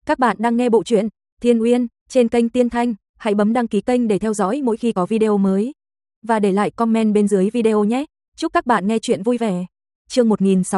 Các bạn đang nghe bộ truyện Thiên Uyên trên kênh Tiên Thanh, hãy bấm đăng ký kênh để theo dõi mỗi khi có video mới. Và để lại comment bên dưới video nhé. Chúc các bạn nghe chuyện vui vẻ. Chương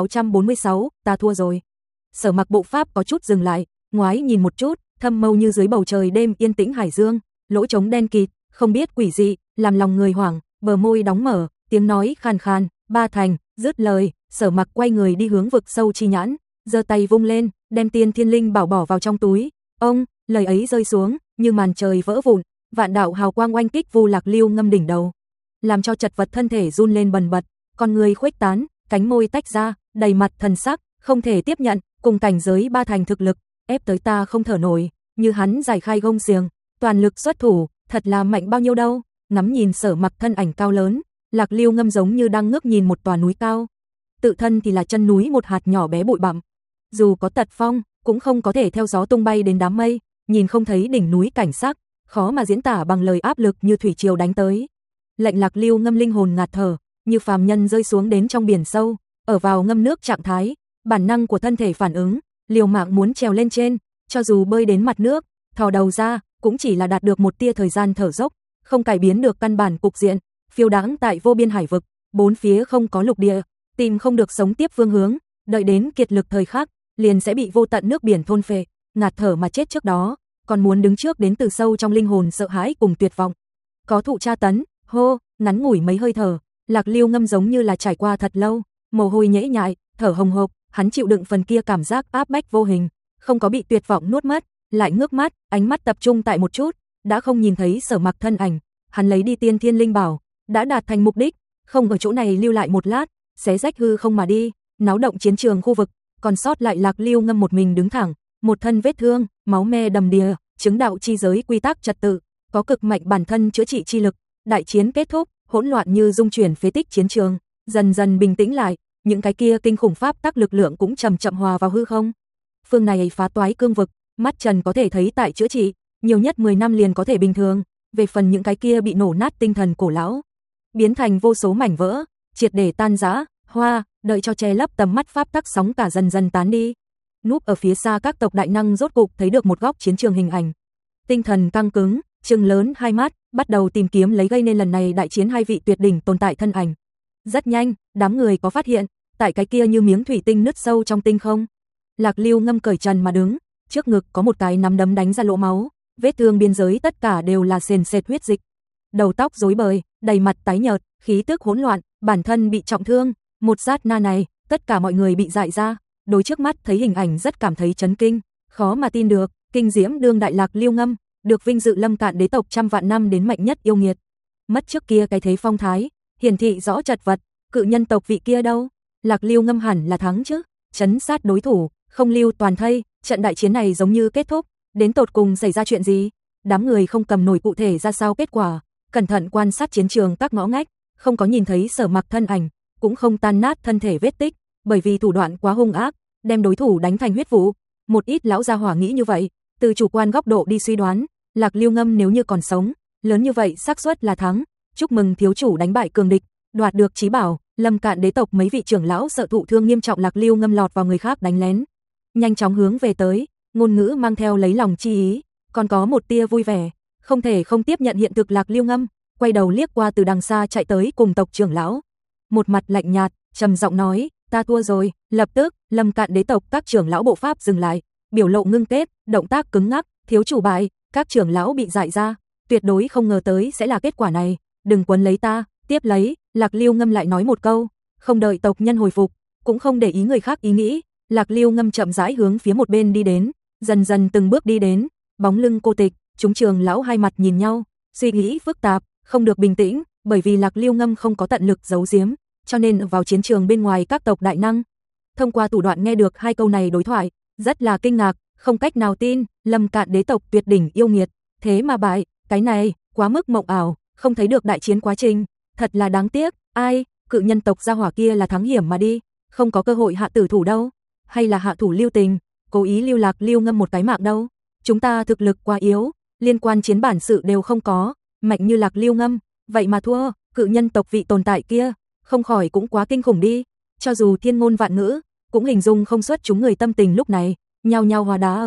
1646, ta thua rồi. Sở Mặc bộ pháp có chút dừng lại, ngoái nhìn một chút, thâm mâu như dưới bầu trời đêm yên tĩnh hải dương, lỗ trống đen kịt, không biết quỷ dị, làm lòng người hoảng, bờ môi đóng mở, tiếng nói khàn khàn, ba thành, dứt lời, Sở Mặc quay người đi hướng vực sâu chi nhãn, giơ tay vung lên, đem tiên thiên linh bảo bỏ vào trong túi. Ông, lời ấy rơi xuống, như màn trời vỡ vụn, vạn đạo hào quang oanh kích Vu Lạc Lưu Ngâm đỉnh đầu, làm cho chật vật thân thể run lên bần bật, con người khuếch tán, cánh môi tách ra, đầy mặt thần sắc, không thể tiếp nhận, cùng cảnh giới ba thành thực lực, ép tới ta không thở nổi, như hắn giải khai gông xiềng, toàn lực xuất thủ, thật là mạnh bao nhiêu đâu. Ngắm nhìn Sở Mặc thân ảnh cao lớn, Lạc Lưu Ngâm giống như đang ngước nhìn một tòa núi cao, tự thân thì là chân núi một hạt nhỏ bé bụi bặm, dù có tật phong, cũng không có thể theo gió tung bay đến đám mây, nhìn không thấy đỉnh núi cảnh sắc, khó mà diễn tả bằng lời, áp lực như thủy triều đánh tới. Lệnh Lạc Lưu Ngâm linh hồn ngạt thở, như phàm nhân rơi xuống đến trong biển sâu, ở vào ngâm nước trạng thái, bản năng của thân thể phản ứng, liều mạng muốn trèo lên trên, cho dù bơi đến mặt nước, thò đầu ra, cũng chỉ là đạt được một tia thời gian thở dốc, không cải biến được căn bản cục diện, phiêu đãng tại vô biên hải vực, bốn phía không có lục địa, tìm không được sống tiếp phương hướng, đợi đến kiệt lực thời khắc, liền sẽ bị vô tận nước biển thôn phệ, ngạt thở mà chết trước đó, còn muốn đứng trước đến từ sâu trong linh hồn sợ hãi cùng tuyệt vọng. Có thụ tra tấn, hô, ngắn ngủi mấy hơi thở, Lạc Lưu Ngâm giống như là trải qua thật lâu, mồ hôi nhễ nhại, thở hồng hộc, hắn chịu đựng phần kia cảm giác áp bách vô hình, không có bị tuyệt vọng nuốt mất, lại ngước mắt, ánh mắt tập trung tại một chút, đã không nhìn thấy Sở Mặc thân ảnh, hắn lấy đi tiên thiên linh bảo, đã đạt thành mục đích, không ở chỗ này lưu lại một lát, xé rách hư không mà đi, náo động chiến trường khu vực, còn sót lại Lạc Lưu Ngâm một mình đứng thẳng, một thân vết thương, máu me đầm đìa, chứng đạo chi giới quy tắc trật tự, có cực mạnh bản thân chữa trị chi lực, đại chiến kết thúc, hỗn loạn như dung chuyển phế tích chiến trường, dần dần bình tĩnh lại, những cái kia kinh khủng pháp tắc lực lượng cũng chậm chậm hòa vào hư không. Phương này phá toái cương vực, mắt trần có thể thấy tại chữa trị, nhiều nhất 10 năm liền có thể bình thường, về phần những cái kia bị nổ nát tinh thần cổ lão, biến thành vô số mảnh vỡ, triệt để tan rã, đợi cho che lấp tầm mắt pháp tắc sóng cả dần dần tán đi. Núp ở phía xa các tộc đại năng rốt cục thấy được một góc chiến trường hình ảnh. Tinh thần căng cứng, trừng lớn hai mắt, bắt đầu tìm kiếm lấy gây nên lần này đại chiến hai vị tuyệt đỉnh tồn tại thân ảnh. Rất nhanh, đám người có phát hiện, tại cái kia như miếng thủy tinh nứt sâu trong tinh không, Lạc Lưu Ngâm cởi trần mà đứng, trước ngực có một cái nắm đấm đánh ra lỗ máu, vết thương biên giới tất cả đều là sền sệt huyết dịch. Đầu tóc rối bời, đầy mặt tái nhợt, khí tức hỗn loạn, bản thân bị trọng thương. Một sát na này, tất cả mọi người bị dại ra, đối trước mắt thấy hình ảnh rất cảm thấy chấn kinh, khó mà tin được, kinh diễm đương đại Lạc Lưu Ngâm, được vinh dự Lâm Cạn đế tộc trăm vạn năm đến mạnh nhất yêu nghiệt. Mất trước kia cái thế phong thái, hiển thị rõ chật vật, cự nhân tộc vị kia đâu? Lạc Lưu Ngâm hẳn là thắng chứ, chấn sát đối thủ, không lưu toàn thây, trận đại chiến này giống như kết thúc, đến tột cùng xảy ra chuyện gì? Đám người không cầm nổi cụ thể ra sao kết quả, cẩn thận quan sát chiến trường các ngõ ngách, không có nhìn thấy Sở Mặc thân ảnh, cũng không tan nát thân thể vết tích, bởi vì thủ đoạn quá hung ác, đem đối thủ đánh thành huyết vụ. Một ít lão gia hỏa nghĩ như vậy, từ chủ quan góc độ đi suy đoán, Lạc Lưu Ngâm nếu như còn sống, lớn như vậy xác suất là thắng. Chúc mừng thiếu chủ đánh bại cường địch, đoạt được chí bảo. Lâm Cạn đế tộc mấy vị trưởng lão sợ thụ thương nghiêm trọng Lạc Lưu Ngâm lọt vào người khác đánh lén, nhanh chóng hướng về tới, ngôn ngữ mang theo lấy lòng chi ý, còn có một tia vui vẻ, không thể không tiếp nhận hiện thực. Lạc Lưu Ngâm quay đầu liếc qua từ đằng xa chạy tới cùng tộc trưởng lão, một mặt lạnh nhạt, trầm giọng nói, ta thua rồi. Lập tức, Lâm Cạn đế tộc các trưởng lão bộ pháp dừng lại, biểu lộ ngưng kết, động tác cứng ngắc, thiếu chủ bại, các trưởng lão bị dại ra, tuyệt đối không ngờ tới sẽ là kết quả này, đừng quấn lấy ta. Tiếp lấy, Lạc Lưu Ngâm lại nói một câu, không đợi tộc nhân hồi phục, cũng không để ý người khác ý nghĩ, Lạc Lưu Ngâm chậm rãi hướng phía một bên đi đến, dần dần từng bước đi đến, bóng lưng cô tịch, chúng trưởng lão hai mặt nhìn nhau, suy nghĩ phức tạp, không được bình tĩnh, bởi vì Lạc Lưu Ngâm không có tận lực giấu giếm, cho nên vào chiến trường bên ngoài các tộc đại năng, thông qua thủ đoạn nghe được hai câu này đối thoại, rất là kinh ngạc, không cách nào tin, Lâm Cạn đế tộc tuyệt đỉnh yêu nghiệt, thế mà bại, cái này quá mức mộng ảo, không thấy được đại chiến quá trình, thật là đáng tiếc. Ai, cự nhân tộc gia hỏa kia là thắng hiểm mà đi, không có cơ hội hạ tử thủ đâu, hay là hạ thủ lưu tình, cố ý lưu Lạc Lưu Ngâm một cái mạng đâu? Chúng ta thực lực quá yếu, liên quan chiến bản sự đều không có, mạnh như Lạc Lưu Ngâm, vậy mà thua. Cự nhân tộc vị tồn tại kia, không khỏi cũng quá kinh khủng đi, cho dù thiên ngôn vạn ngữ, cũng hình dung không xuất chúng người tâm tình lúc này, nhao nhao hóa đá ở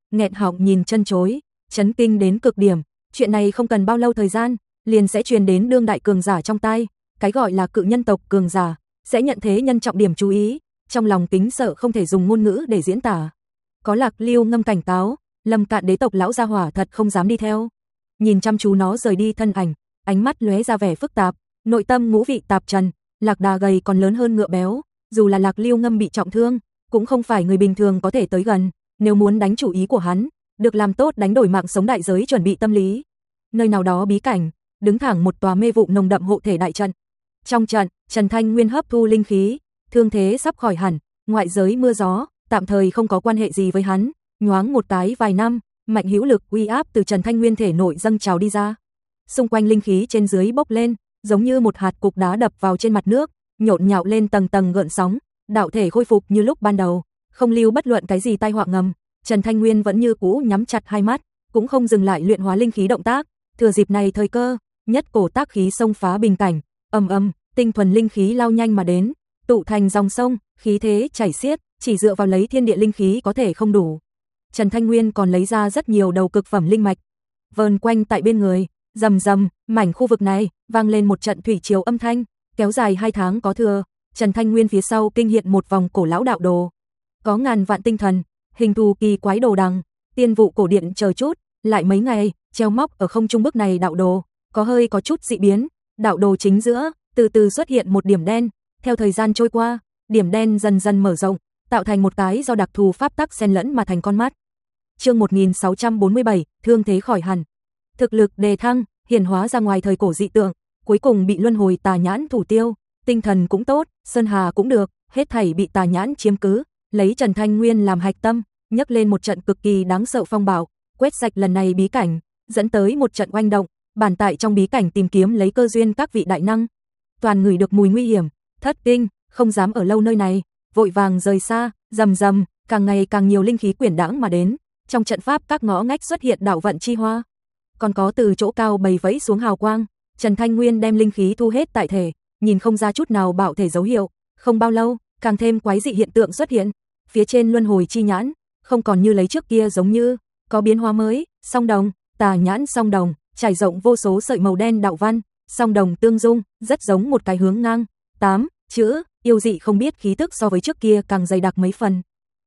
nghẹn họng nhìn chân chối, chấn kinh đến cực điểm. Chuyện này không cần bao lâu thời gian, liền sẽ truyền đến đương đại cường giả trong tai. Cái gọi là cự nhân tộc cường giả sẽ nhận thế nhân trọng điểm chú ý, trong lòng kính sợ không thể dùng ngôn ngữ để diễn tả. Có Lạc Lưu Ngâm cảnh cáo, Lâm Cạn đế tộc lão gia hỏa thật không dám đi theo. Nhìn chăm chú nó rời đi thân ảnh, ánh mắt lóe ra vẻ phức tạp, nội tâm ngũ vị tạp trần. Lạc Đà gầy còn lớn hơn ngựa béo, dù là Lạc Lưu Ngâm bị trọng thương, cũng không phải người bình thường có thể tới gần. Nếu muốn đánh chủ ý của hắn, được làm tốt đánh đổi mạng sống đại giới chuẩn bị tâm lý. Nơi nào đó bí cảnh, đứng thẳng một tòa mê vụ nồng đậm hộ thể đại trận. Trong trận, Trần Thanh Nguyên hấp thu linh khí, thương thế sắp khỏi hẳn, ngoại giới mưa gió, tạm thời không có quan hệ gì với hắn. Nhoáng một cái vài năm, mạnh hữu lực uy áp từ Trần Thanh Nguyên thể nội dâng trào đi ra. Xung quanh linh khí trên dưới bốc lên, giống như một hạt cục đá đập vào trên mặt nước, nhộn nhạo lên tầng tầng gợn sóng, đạo thể khôi phục như lúc ban đầu, không lưu bất luận cái gì tai họa ngầm. Trần Thanh Nguyên vẫn như cũ nhắm chặt hai mắt, cũng không dừng lại luyện hóa linh khí động tác, thừa dịp này thời cơ, nhất cổ tác khí xông phá bình cảnh, ầm ầm, tinh thuần linh khí lao nhanh mà đến, tụ thành dòng sông, khí thế chảy xiết, chỉ dựa vào lấy thiên địa linh khí có thể không đủ. Trần Thanh Nguyên còn lấy ra rất nhiều đầu cực phẩm linh mạch, vờn quanh tại bên người, rầm rầm, mảnh khu vực này vang lên một trận thủy triều âm thanh, kéo dài 2 tháng có thừa. Trần Thanh Nguyên phía sau kinh hiện một vòng cổ lão đạo đồ, có ngàn vạn tinh thần, hình thù kỳ quái đồ đằng, tiên vụ cổ điện chờ chút, lại mấy ngày, treo móc ở không trung bức này đạo đồ, có chút dị biến, đạo đồ chính giữa, từ từ xuất hiện một điểm đen, theo thời gian trôi qua, điểm đen dần dần mở rộng, tạo thành một cái do đặc thù pháp tắc xen lẫn mà thành con mắt. Chương 1647, thương thế khỏi hẳn. Thực lực đề thăng, hiển hóa ra ngoài thời cổ dị tượng, cuối cùng bị luân hồi tà nhãn thủ tiêu, tinh thần cũng tốt, sơn hà cũng được, hết thảy bị tà nhãn chiếm cứ, lấy Trần Thanh Nguyên làm hạch tâm, nhấc lên một trận cực kỳ đáng sợ phong bạo, quét sạch lần này bí cảnh, dẫn tới một trận oanh động, bản tại trong bí cảnh tìm kiếm lấy cơ duyên các vị đại năng. Toàn ngửi được mùi nguy hiểm, thất kinh, không dám ở lâu nơi này, vội vàng rời xa, rầm rầm, càng ngày càng nhiều linh khí quyển đãng mà đến, trong trận pháp các ngõ ngách xuất hiện đạo vận chi hoa. Còn có từ chỗ cao bầy vẫy xuống hào quang, Trần Thanh Nguyên đem linh khí thu hết tại thể, nhìn không ra chút nào bạo thể dấu hiệu, không bao lâu, càng thêm quái dị hiện tượng xuất hiện, phía trên luân hồi chi nhãn, không còn như lấy trước kia giống như, có biến hóa mới, song đồng, tà nhãn song đồng, trải rộng vô số sợi màu đen đạo văn, song đồng tương dung, rất giống một cái hướng ngang, 8 chữ, yêu dị không biết khí tức so với trước kia càng dày đặc mấy phần.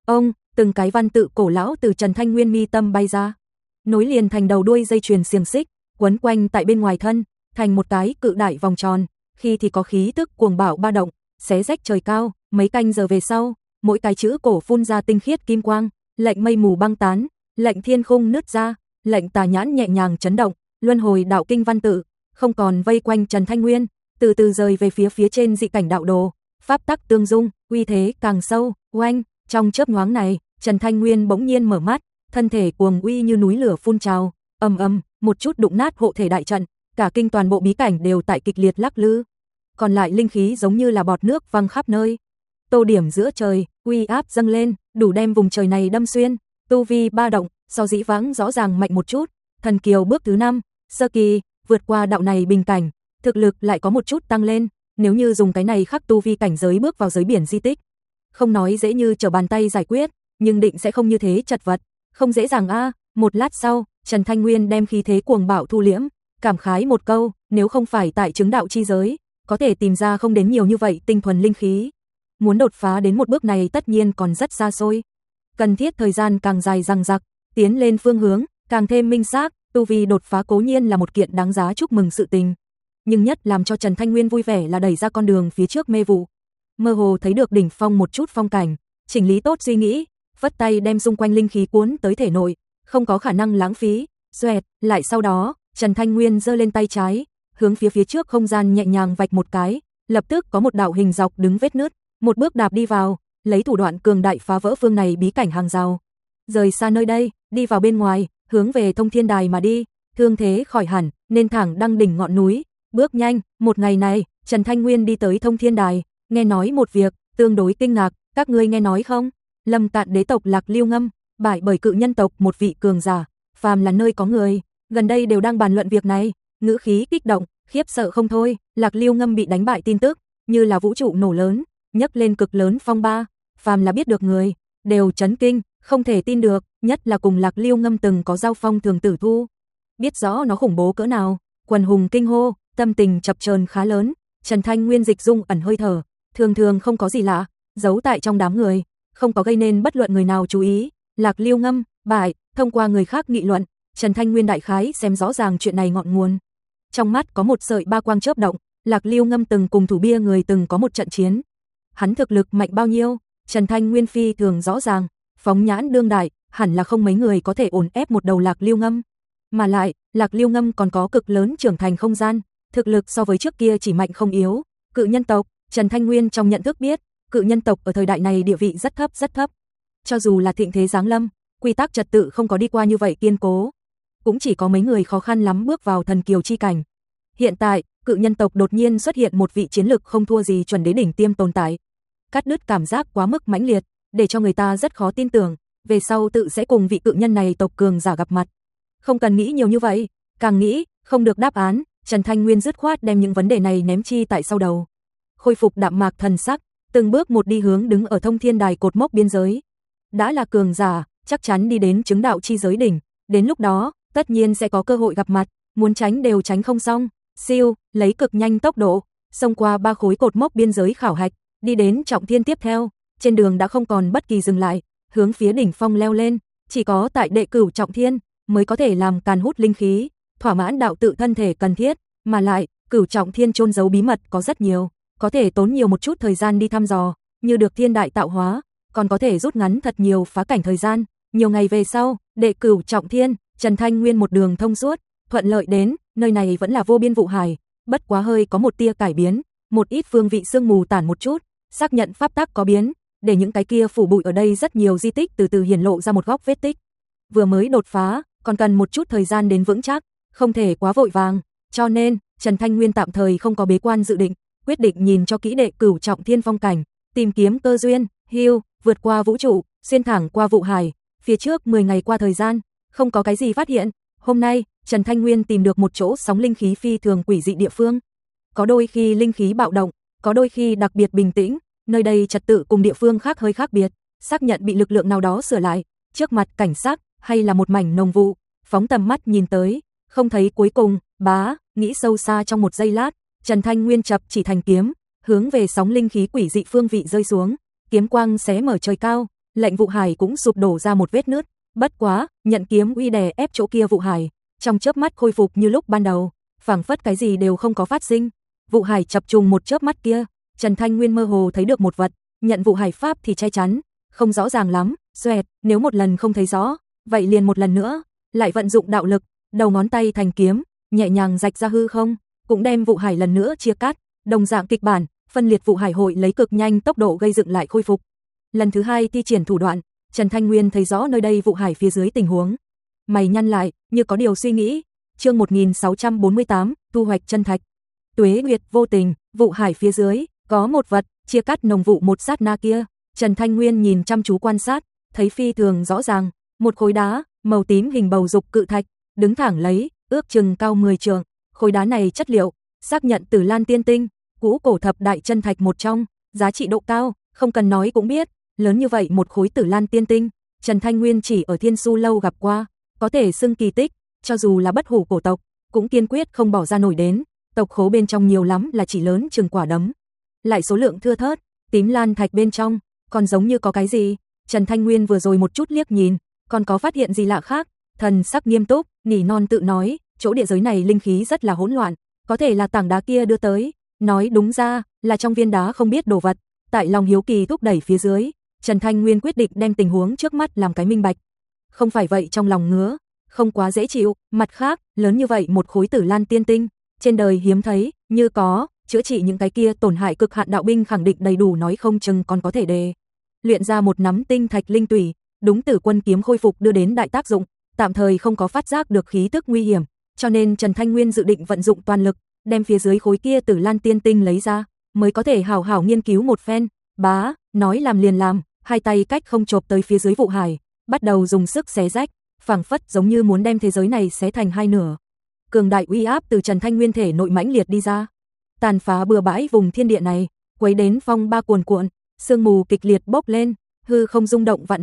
Từng cái văn tự cổ lão từ Trần Thanh Nguyên mi tâm bay ra, nối liền thành đầu đuôi dây chuyền xiềng xích, quấn quanh tại bên ngoài thân, thành một cái cự đại vòng tròn, khi thì có khí tức cuồng bạo ba động, xé rách trời cao, mấy canh giờ về sau, mỗi cái chữ cổ phun ra tinh khiết kim quang, lệnh mây mù băng tán, lệnh thiên khung nứt ra, lệnh tà nhãn nhẹ nhàng chấn động, luân hồi đạo kinh văn tự, không còn vây quanh Trần Thanh Nguyên, từ từ rời về phía trên dị cảnh đạo đồ, pháp tắc tương dung, uy thế càng sâu, oanh, trong chớp nhoáng này, Trần Thanh Nguyên bỗng nhiên mở mắt, thân thể cuồng uy như núi lửa phun trào, ầm ầm, một chút đụng nát hộ thể đại trận, cả kinh toàn bộ bí cảnh đều tại kịch liệt lắc lư. Còn lại linh khí giống như là bọt nước văng khắp nơi. Tô điểm giữa trời, uy áp dâng lên, đủ đem vùng trời này đâm xuyên, tu vi ba động, so dĩ vãng rõ ràng mạnh một chút, thần kiều bước thứ 5, sơ kỳ, vượt qua đạo này bình cảnh, thực lực lại có một chút tăng lên, nếu như dùng cái này khắc tu vi cảnh giới bước vào giới biển di tích, không nói dễ như trở bàn tay giải quyết, nhưng định sẽ không như thế chật vật, không dễ dàng a. Một lát sau, Trần Thanh Nguyên đem khí thế cuồng bạo thu liễm, cảm khái một câu, nếu không phải tại chứng đạo chi giới, có thể tìm ra không đến nhiều như vậy tinh thuần linh khí. Muốn đột phá đến một bước này tất nhiên còn rất xa xôi. Cần thiết thời gian càng dài dằng dặc, tiến lên phương hướng, càng thêm minh xác, tu vi đột phá cố nhiên là một kiện đáng giá chúc mừng sự tình. Nhưng nhất làm cho Trần Thanh Nguyên vui vẻ là đẩy ra con đường phía trước mê vụ. Mơ hồ thấy được đỉnh phong một chút phong cảnh, chỉnh lý tốt suy nghĩ, vất tay đem xung quanh linh khí cuốn tới thể nội, không có khả năng lãng phí, xoẹt, lại sau đó, Trần Thanh Nguyên giơ lên tay trái, hướng phía trước không gian nhẹ nhàng vạch một cái, lập tức có một đạo hình dọc đứng vết nứt, một bước đạp đi vào, lấy thủ đoạn cường đại phá vỡ phương này bí cảnh hàng rào. Rời xa nơi đây, đi vào bên ngoài, hướng về Thông Thiên Đài mà đi, thương thế khỏi hẳn, nên thẳng đăng đỉnh ngọn núi, bước nhanh, một ngày này, Trần Thanh Nguyên đi tới Thông Thiên Đài, nghe nói một việc, tương đối kinh ngạc, các ngươi nghe nói không? Lâm Cạn đế tộc Lạc Lưu Ngâm, bại bởi cự nhân tộc một vị cường giả, phàm là nơi có người, gần đây đều đang bàn luận việc này, ngữ khí kích động, khiếp sợ không thôi, Lạc Lưu Ngâm bị đánh bại tin tức, như là vũ trụ nổ lớn, nhấc lên cực lớn phong ba, phàm là biết được người, đều chấn kinh, Không thể tin được, nhất là cùng Lạc Lưu Ngâm từng có giao phong thường tử thu. Biết rõ nó khủng bố cỡ nào, quần hùng kinh hô, tâm tình chập chờn khá lớn. Trần Thanh Nguyên dịch dung ẩn hơi thở, thường thường không có gì lạ, giấu tại trong đám người, không có gây nên bất luận người nào chú ý. Lạc Lưu Ngâm bại, thông qua người khác nghị luận, Trần Thanh Nguyên đại khái xem rõ ràng chuyện này ngọn nguồn. Trong mắt có một sợi ba quang chớp động, Lạc Lưu Ngâm từng cùng thủ bia người từng có một trận chiến. Hắn thực lực mạnh bao nhiêu, Trần Thanh Nguyên phi thường rõ ràng, phóng nhãn đương đại, hẳn là không mấy người có thể ổn ép một đầu Lạc Lưu Ngâm. Mà lại, Lạc Lưu Ngâm còn có cực lớn trưởng thành không gian, thực lực so với trước kia chỉ mạnh không yếu. Cự nhân tộc, Trần Thanh Nguyên trong nhận thức biết, cự nhân tộc ở thời đại này địa vị rất thấp. Cho dù là thịnh thế giáng lâm, quy tắc trật tự không có đi qua như vậy kiên cố, cũng chỉ có mấy người khó khăn lắm bước vào thần kiều chi cảnh. Hiện tại, cự nhân tộc đột nhiên xuất hiện một vị chiến lực không thua gì chuẩn đế đỉnh tiêm tồn tại. Cắt đứt cảm giác quá mức mãnh liệt, để cho người ta rất khó tin tưởng, về sau tự sẽ cùng vị cự nhân này tộc cường giả gặp mặt. Không cần nghĩ nhiều như vậy, càng nghĩ, không được đáp án, Trần Thanh Nguyên dứt khoát đem những vấn đề này ném chi tại sau đầu. Khôi phục đạm mạc thần sắc, từng bước một đi hướng đứng ở thông thiên đài cột mốc biên giới. Đã là cường giả, chắc chắn đi đến chứng đạo chi giới đỉnh, đến lúc đó, tất nhiên sẽ có cơ hội gặp mặt, muốn tránh đều tránh không xong. Siêu, lấy cực nhanh tốc độ, xông qua 3 khối cột mốc biên giới khảo hạch, đi đến trọng thiên tiếp theo, trên đường đã không còn bất kỳ dừng lại, hướng phía đỉnh phong leo lên, chỉ có tại đệ cửu trọng thiên mới có thể làm càn hút linh khí, thỏa mãn đạo tự thân thể cần thiết, mà lại, cửu trọng thiên chôn giấu bí mật có rất nhiều, có thể tốn nhiều một chút thời gian đi thăm dò, như được thiên đại tạo hóa, còn có thể rút ngắn thật nhiều phá cảnh thời gian. Nhiều ngày về sau, đệ cửu trọng thiên, Trần Thanh Nguyên một đường thông suốt, thuận lợi đến, nơi này vẫn là vô biên vụ hải, bất quá hơi có một tia cải biến, một ít phương vị sương mù tản một chút, xác nhận pháp tắc có biến, để những cái kia phủ bụi ở đây rất nhiều di tích từ từ hiển lộ ra một góc vết tích. Vừa mới đột phá, còn cần một chút thời gian đến vững chắc, không thể quá vội vàng, cho nên Trần Thanh Nguyên tạm thời không có bế quan dự định, quyết định nhìn cho kỹ đệ cửu trọng thiên phong cảnh, tìm kiếm cơ duyên, vượt qua vũ trụ, xuyên thẳng qua vụ hải, phía trước 10 ngày qua thời gian, không có cái gì phát hiện. Hôm nay, Trần Thanh Nguyên tìm được một chỗ sóng linh khí phi thường quỷ dị địa phương. Có đôi khi linh khí bạo động, có đôi khi đặc biệt bình tĩnh, nơi đây trật tự cùng địa phương khác hơi khác biệt, xác nhận bị lực lượng nào đó sửa lại, trước mặt cảnh sắc hay là một mảnh nồng vụ, phóng tầm mắt nhìn tới, không thấy cuối cùng, nghĩ sâu xa trong một giây lát, Trần Thanh Nguyên chập chỉ thành kiếm, hướng về sóng linh khí quỷ dị phương vị rơi xuống, kiếm quang xé mở trời cao, lệnh vụ hải cũng sụp đổ ra một vết nứt, bất quá, nhận kiếm uy đè ép chỗ kia vụ hải, trong chớp mắt khôi phục như lúc ban đầu, phảng phất cái gì đều không có phát sinh. Vụ hải chập trùng một chớp mắt kia, Trần Thanh Nguyên mơ hồ thấy được một vật, nhận vụ hải pháp thì che chắn, không rõ ràng lắm, xoẹt, nếu một lần không thấy rõ, vậy liền một lần nữa, lại vận dụng đạo lực, đầu ngón tay thành kiếm, nhẹ nhàng rạch ra hư không, cũng đem vụ hải lần nữa chia cắt, đồng dạng kịch bản, phân liệt vụ hải hội lấy cực nhanh tốc độ gây dựng lại khôi phục. Lần thứ hai thi triển thủ đoạn, Trần Thanh Nguyên thấy rõ nơi đây vụ hải phía dưới tình huống. Mày nhăn lại, như có điều suy nghĩ. Chương 1648, thu hoạch chân thạch. Tuế nguyệt vô tình, vụ hải phía dưới có một vật, chia cắt nồng vụ một sát na kia, Trần Thanh Nguyên nhìn chăm chú quan sát, thấy phi thường rõ ràng, một khối đá màu tím hình bầu dục cự thạch, đứng thẳng lấy, ước chừng cao 10 trượng. Khối đá này chất liệu, xác nhận Tử Lan tiên tinh, cũ cổ thập đại chân thạch một trong, giá trị độ cao, không cần nói cũng biết, lớn như vậy một khối Tử Lan tiên tinh, Trần Thanh Nguyên chỉ ở Thiên Su lâu gặp qua, có thể xưng kỳ tích, cho dù là bất hủ cổ tộc, cũng kiên quyết không bỏ ra nổi đến, tộc khố bên trong nhiều lắm là chỉ lớn chừng quả đấm. Lại số lượng thưa thớt, tím lan thạch bên trong, còn giống như có cái gì, Trần Thanh Nguyên vừa rồi một chút liếc nhìn, còn có phát hiện gì lạ khác, thần sắc nghiêm túc, nỉ non tự nói, chỗ địa giới này linh khí rất là hỗn loạn, có thể là tảng đá kia đưa tới, nói đúng ra, là trong viên đá không biết đồ vật, tại lòng hiếu kỳ thúc đẩy phía dưới, Trần Thanh Nguyên quyết định đem tình huống trước mắt làm cái minh bạch. Không phải vậy trong lòng ngứa, không quá dễ chịu, mặt khác, lớn như vậy một khối Tử Lan tiên tinh, trên đời hiếm thấy, như có, chữa trị những cái kia tổn hại cực hạn đạo binh khẳng định đầy đủ nói không chừng còn có thể đề. Luyện ra một nắm tinh thạch linh tủy, đúng Tử Quân kiếm khôi phục đưa đến đại tác dụng, tạm thời không có phát giác được khí tức nguy hiểm, cho nên Trần Thanh Nguyên dự định vận dụng toàn lực, đem phía dưới khối kia Tử Lan tiên tinh lấy ra, mới có thể hảo hảo nghiên cứu một phen. Nói làm liền làm, hai tay cách không chộp tới phía dưới vụ hải, bắt đầu dùng sức xé rách, phảng phất giống như muốn đem thế giới này xé thành hai nửa. Cường đại uy áp từ Trần Thanh Nguyên thể nội mãnh liệt đi ra, tàn phá bừa bãi vùng thiên địa này, quấy đến phong ba cuồn cuộn, sương mù kịch liệt bốc lên, hư không rung động vạn vẹo,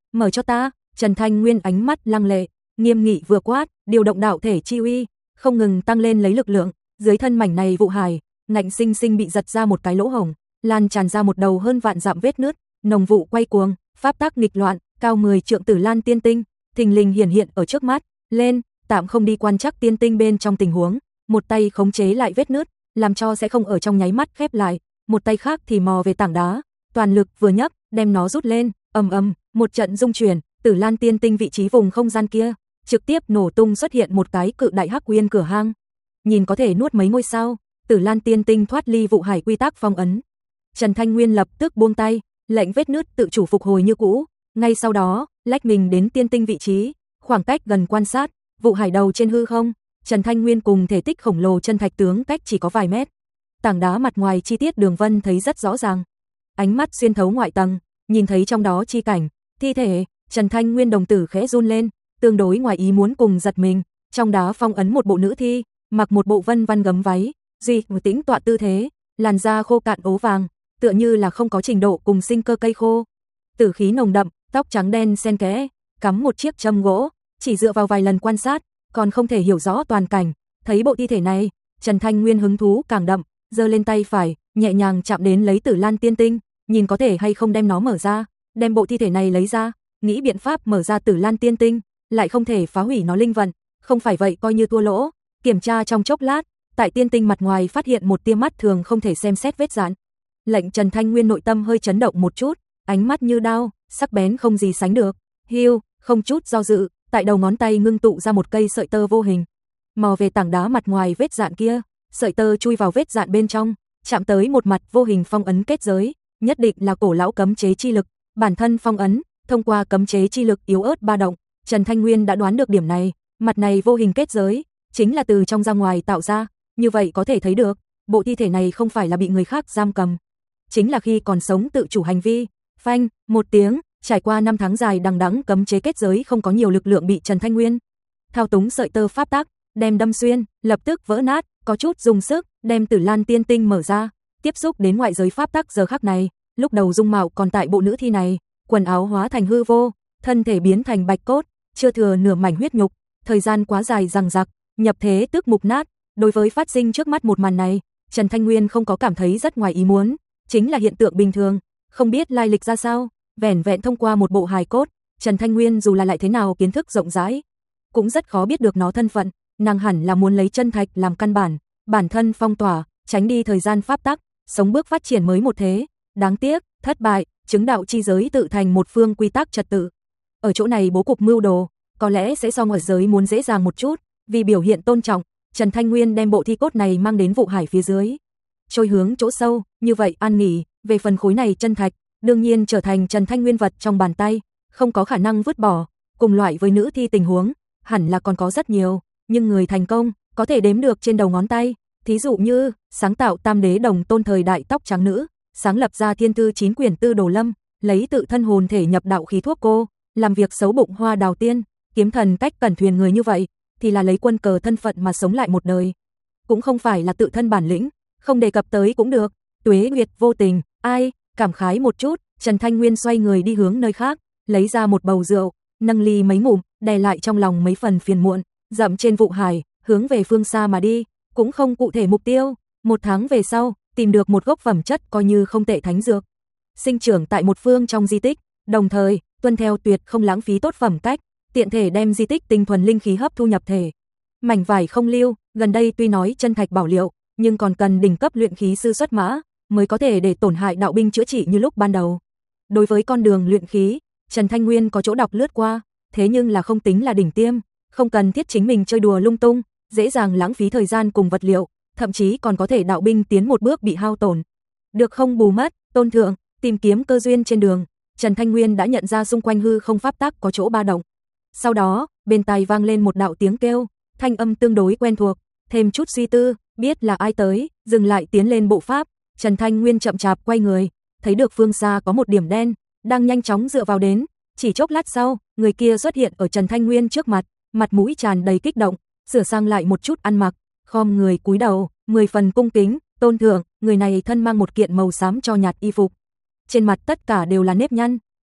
mở cho ta. Trần Thanh Nguyên ánh mắt lăng lệ, nghiêm nghị vừa quát, điều động đạo thể chi uy, không ngừng tăng lên lấy lực lượng, dưới thân mảnh này vụ hải, ngạnh sinh sinh bị giật ra một cái lỗ hổng, lan tràn ra một đầu hơn vạn dặm vết nứt, nồng vụ quay cuồng, pháp tắc nghịch loạn, cao 10 trượng Tử Lan tiên tinh, thình lình hiện ở trước mắt, lên, tạm không đi quan trắc tiên tinh bên trong tình huống, một tay khống chế lại vết nứt, làm cho sẽ không ở trong nháy mắt khép lại, một tay khác thì mò về tảng đá, toàn lực vừa nhấc, đem nó rút lên, ầm ầm, một trận rung chuyển, Tử Lan tiên tinh vị trí vùng không gian kia, trực tiếp nổ tung xuất hiện một cái cự đại hắc uyên cửa hang. Nhìn có thể nuốt mấy ngôi sao, Tử Lan tiên tinh thoát ly vụ hải quy tắc phong ấn. Trần Thanh Nguyên lập tức buông tay, lệnh vết nứt tự chủ phục hồi như cũ, ngay sau đó, lách mình đến tiên tinh vị trí, khoảng cách gần quan sát, vụ hải đầu trên hư không, Trần Thanh Nguyên cùng thể tích khổng lồ chân thạch tướng cách chỉ có vài mét. Tảng đá mặt ngoài chi tiết đường vân thấy rất rõ ràng. Ánh mắt xuyên thấu ngoại tầng, nhìn thấy trong đó chi cảnh, thi thể, Trần Thanh Nguyên đồng tử khẽ run lên, tương đối ngoài ý muốn cùng giật mình, trong đá phong ấn một bộ nữ thi, mặc một bộ vân văn gấm váy, duy tĩnh tọa tư thế, làn da khô cạn ố vàng, tựa như là không có trình độ cùng sinh cơ cây khô. Tử khí nồng đậm, tóc trắng đen xen kẽ, cắm một chiếc châm gỗ, chỉ dựa vào vài lần quan sát, còn không thể hiểu rõ toàn cảnh, thấy bộ thi thể này, Trần Thanh Nguyên hứng thú càng đậm, giơ lên tay phải, nhẹ nhàng chạm đến lấy Tử Lan tiên tinh, nhìn có thể hay không đem nó mở ra, đem bộ thi thể này lấy ra, nghĩ biện pháp mở ra Tử Lan tiên tinh, lại không thể phá hủy nó linh vận, không phải vậy coi như thua lỗ. Kiểm tra trong chốc lát, tại tiên tinh mặt ngoài phát hiện một tia mắt thường không thể xem xét vết rạn. Lệnh Trần Thanh Nguyên nội tâm hơi chấn động một chút, ánh mắt như đao, sắc bén không gì sánh được. Hiu, không chút do dự, tại đầu ngón tay ngưng tụ ra một cây sợi tơ vô hình. Mò về tảng đá mặt ngoài vết rạn kia, sợi tơ chui vào vết rạn bên trong, chạm tới một mặt vô hình phong ấn kết giới, nhất định là cổ lão cấm chế chi lực, bản thân phong ấn, thông qua cấm chế chi lực yếu ớt ba động, Trần Thanh Nguyên đã đoán được điểm này, mặt này vô hình kết giới, chính là từ trong ra ngoài tạo ra, như vậy có thể thấy được, bộ thi thể này không phải là bị người khác giam cầm, chính là khi còn sống tự chủ hành vi. Phanh, một tiếng, trải qua 5 tháng dài đằng đẵng cấm chế kết giới không có nhiều lực lượng bị Trần Thanh Nguyên thao túng sợi tơ pháp tắc, đem đâm xuyên, lập tức vỡ nát, có chút dùng sức, đem Tử Lan tiên tinh mở ra, tiếp xúc đến ngoại giới pháp tắc giờ khắc này, lúc đầu dung mạo còn tại bộ nữ thi này, quần áo hóa thành hư vô, thân thể biến thành bạch cốt, chưa thừa nửa mảnh huyết nhục, thời gian quá dài dằng dặc, nhập thế tức mục nát. Đối với phát sinh trước mắt một màn này, Trần Thanh Nguyên không có cảm thấy rất ngoài ý muốn, chính là hiện tượng bình thường, không biết lai lịch ra sao, vẻn vẹn thông qua một bộ hài cốt, Trần Thanh Nguyên dù là lại thế nào kiến thức rộng rãi, cũng rất khó biết được nó thân phận, nàng hẳn là muốn lấy chân thạch làm căn bản thân phong tỏa, tránh đi thời gian pháp tắc, sống bước phát triển mới một thế, đáng tiếc, thất bại, chứng đạo chi giới tự thành một phương quy tắc trật tự. Ở chỗ này bố cục mưu đồ, có lẽ sẽ so ngoài giới muốn dễ dàng một chút, vì biểu hiện tôn trọng, Trần Thanh Nguyên đem bộ thi cốt này mang đến vụ hải phía dưới, trôi hướng chỗ sâu, như vậy an nghỉ, về phần khối này chân thạch, đương nhiên trở thành Trần Thanh Nguyên vật trong bàn tay, không có khả năng vứt bỏ, cùng loại với nữ thi tình huống, hẳn là còn có rất nhiều, nhưng người thành công, có thể đếm được trên đầu ngón tay, thí dụ như, sáng tạo Tam Đế Đồng Tôn thời đại tóc trắng nữ, sáng lập ra Thiên Thư 9 quyển Tư Đồ Lâm, lấy tự thân hồn thể nhập đạo khí thuốc cô, làm việc xấu bụng Hoa Đào Tiên, kiếm thần Cách Cẩn thuyền người như vậy, thì là lấy quân cờ thân phận mà sống lại một đời. Cũng không phải là tự thân bản lĩnh, không đề cập tới cũng được, tuế nguyệt vô tình, ai, cảm khái một chút, Trần Thanh Nguyên xoay người đi hướng nơi khác, lấy ra một bầu rượu, nâng ly mấy ngụm, đè lại trong lòng mấy phần phiền muộn, dậm trên vụ hải, hướng về phương xa mà đi, cũng không cụ thể mục tiêu, 1 tháng về sau, tìm được một gốc phẩm chất coi như không tệ thánh dược, sinh trưởng tại một phương trong di tích, đồng thời, tuân theo tuyệt không lãng phí tốt phẩm cách, tiện thể đem di tích tinh thuần linh khí hấp thu nhập thể. Mảnh vải không lưu, gần đây tuy nói chân thạch bảo liệu, nhưng còn cần đỉnh cấp luyện khí sư xuất mã, mới có thể để tổn hại đạo binh chữa trị như lúc ban đầu. Đối với con đường luyện khí, Trần Thanh Nguyên có chỗ đọc lướt qua, thế nhưng là không tính là đỉnh tiêm, không cần thiết chính mình chơi đùa lung tung, dễ dàng lãng phí thời gian cùng vật liệu, thậm chí còn có thể đạo binh tiến một bước bị hao tổn. Được không bù mất, tôn thượng, tìm kiếm cơ duyên trên đường, Trần Thanh Nguyên đã nhận ra xung quanh hư không pháp tắc có chỗ ba động. Sau đó, bên tai vang lên một đạo tiếng kêu, thanh âm tương đối quen thuộc, thêm chút suy tư, biết là ai tới, dừng lại tiến lên bộ pháp, Trần Thanh Nguyên chậm chạp quay người, thấy được phương xa có một điểm đen, đang nhanh chóng dựa vào đến, chỉ chốc lát sau, người kia xuất hiện ở Trần Thanh Nguyên trước mặt, mặt mũi tràn đầy kích động, sửa sang lại một chút ăn mặc, khom người cúi đầu, 10 phần cung kính, tôn thượng, người này thân mang một kiện màu xám cho nhạt y phục. Trên mặt tất cả đều là nếp nhăn,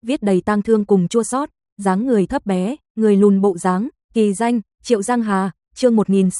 viết đầy tang thương cùng chua xót, dáng người thấp bé, người lùn bộ dáng, kỳ danh, Triệu Giang Hà, chương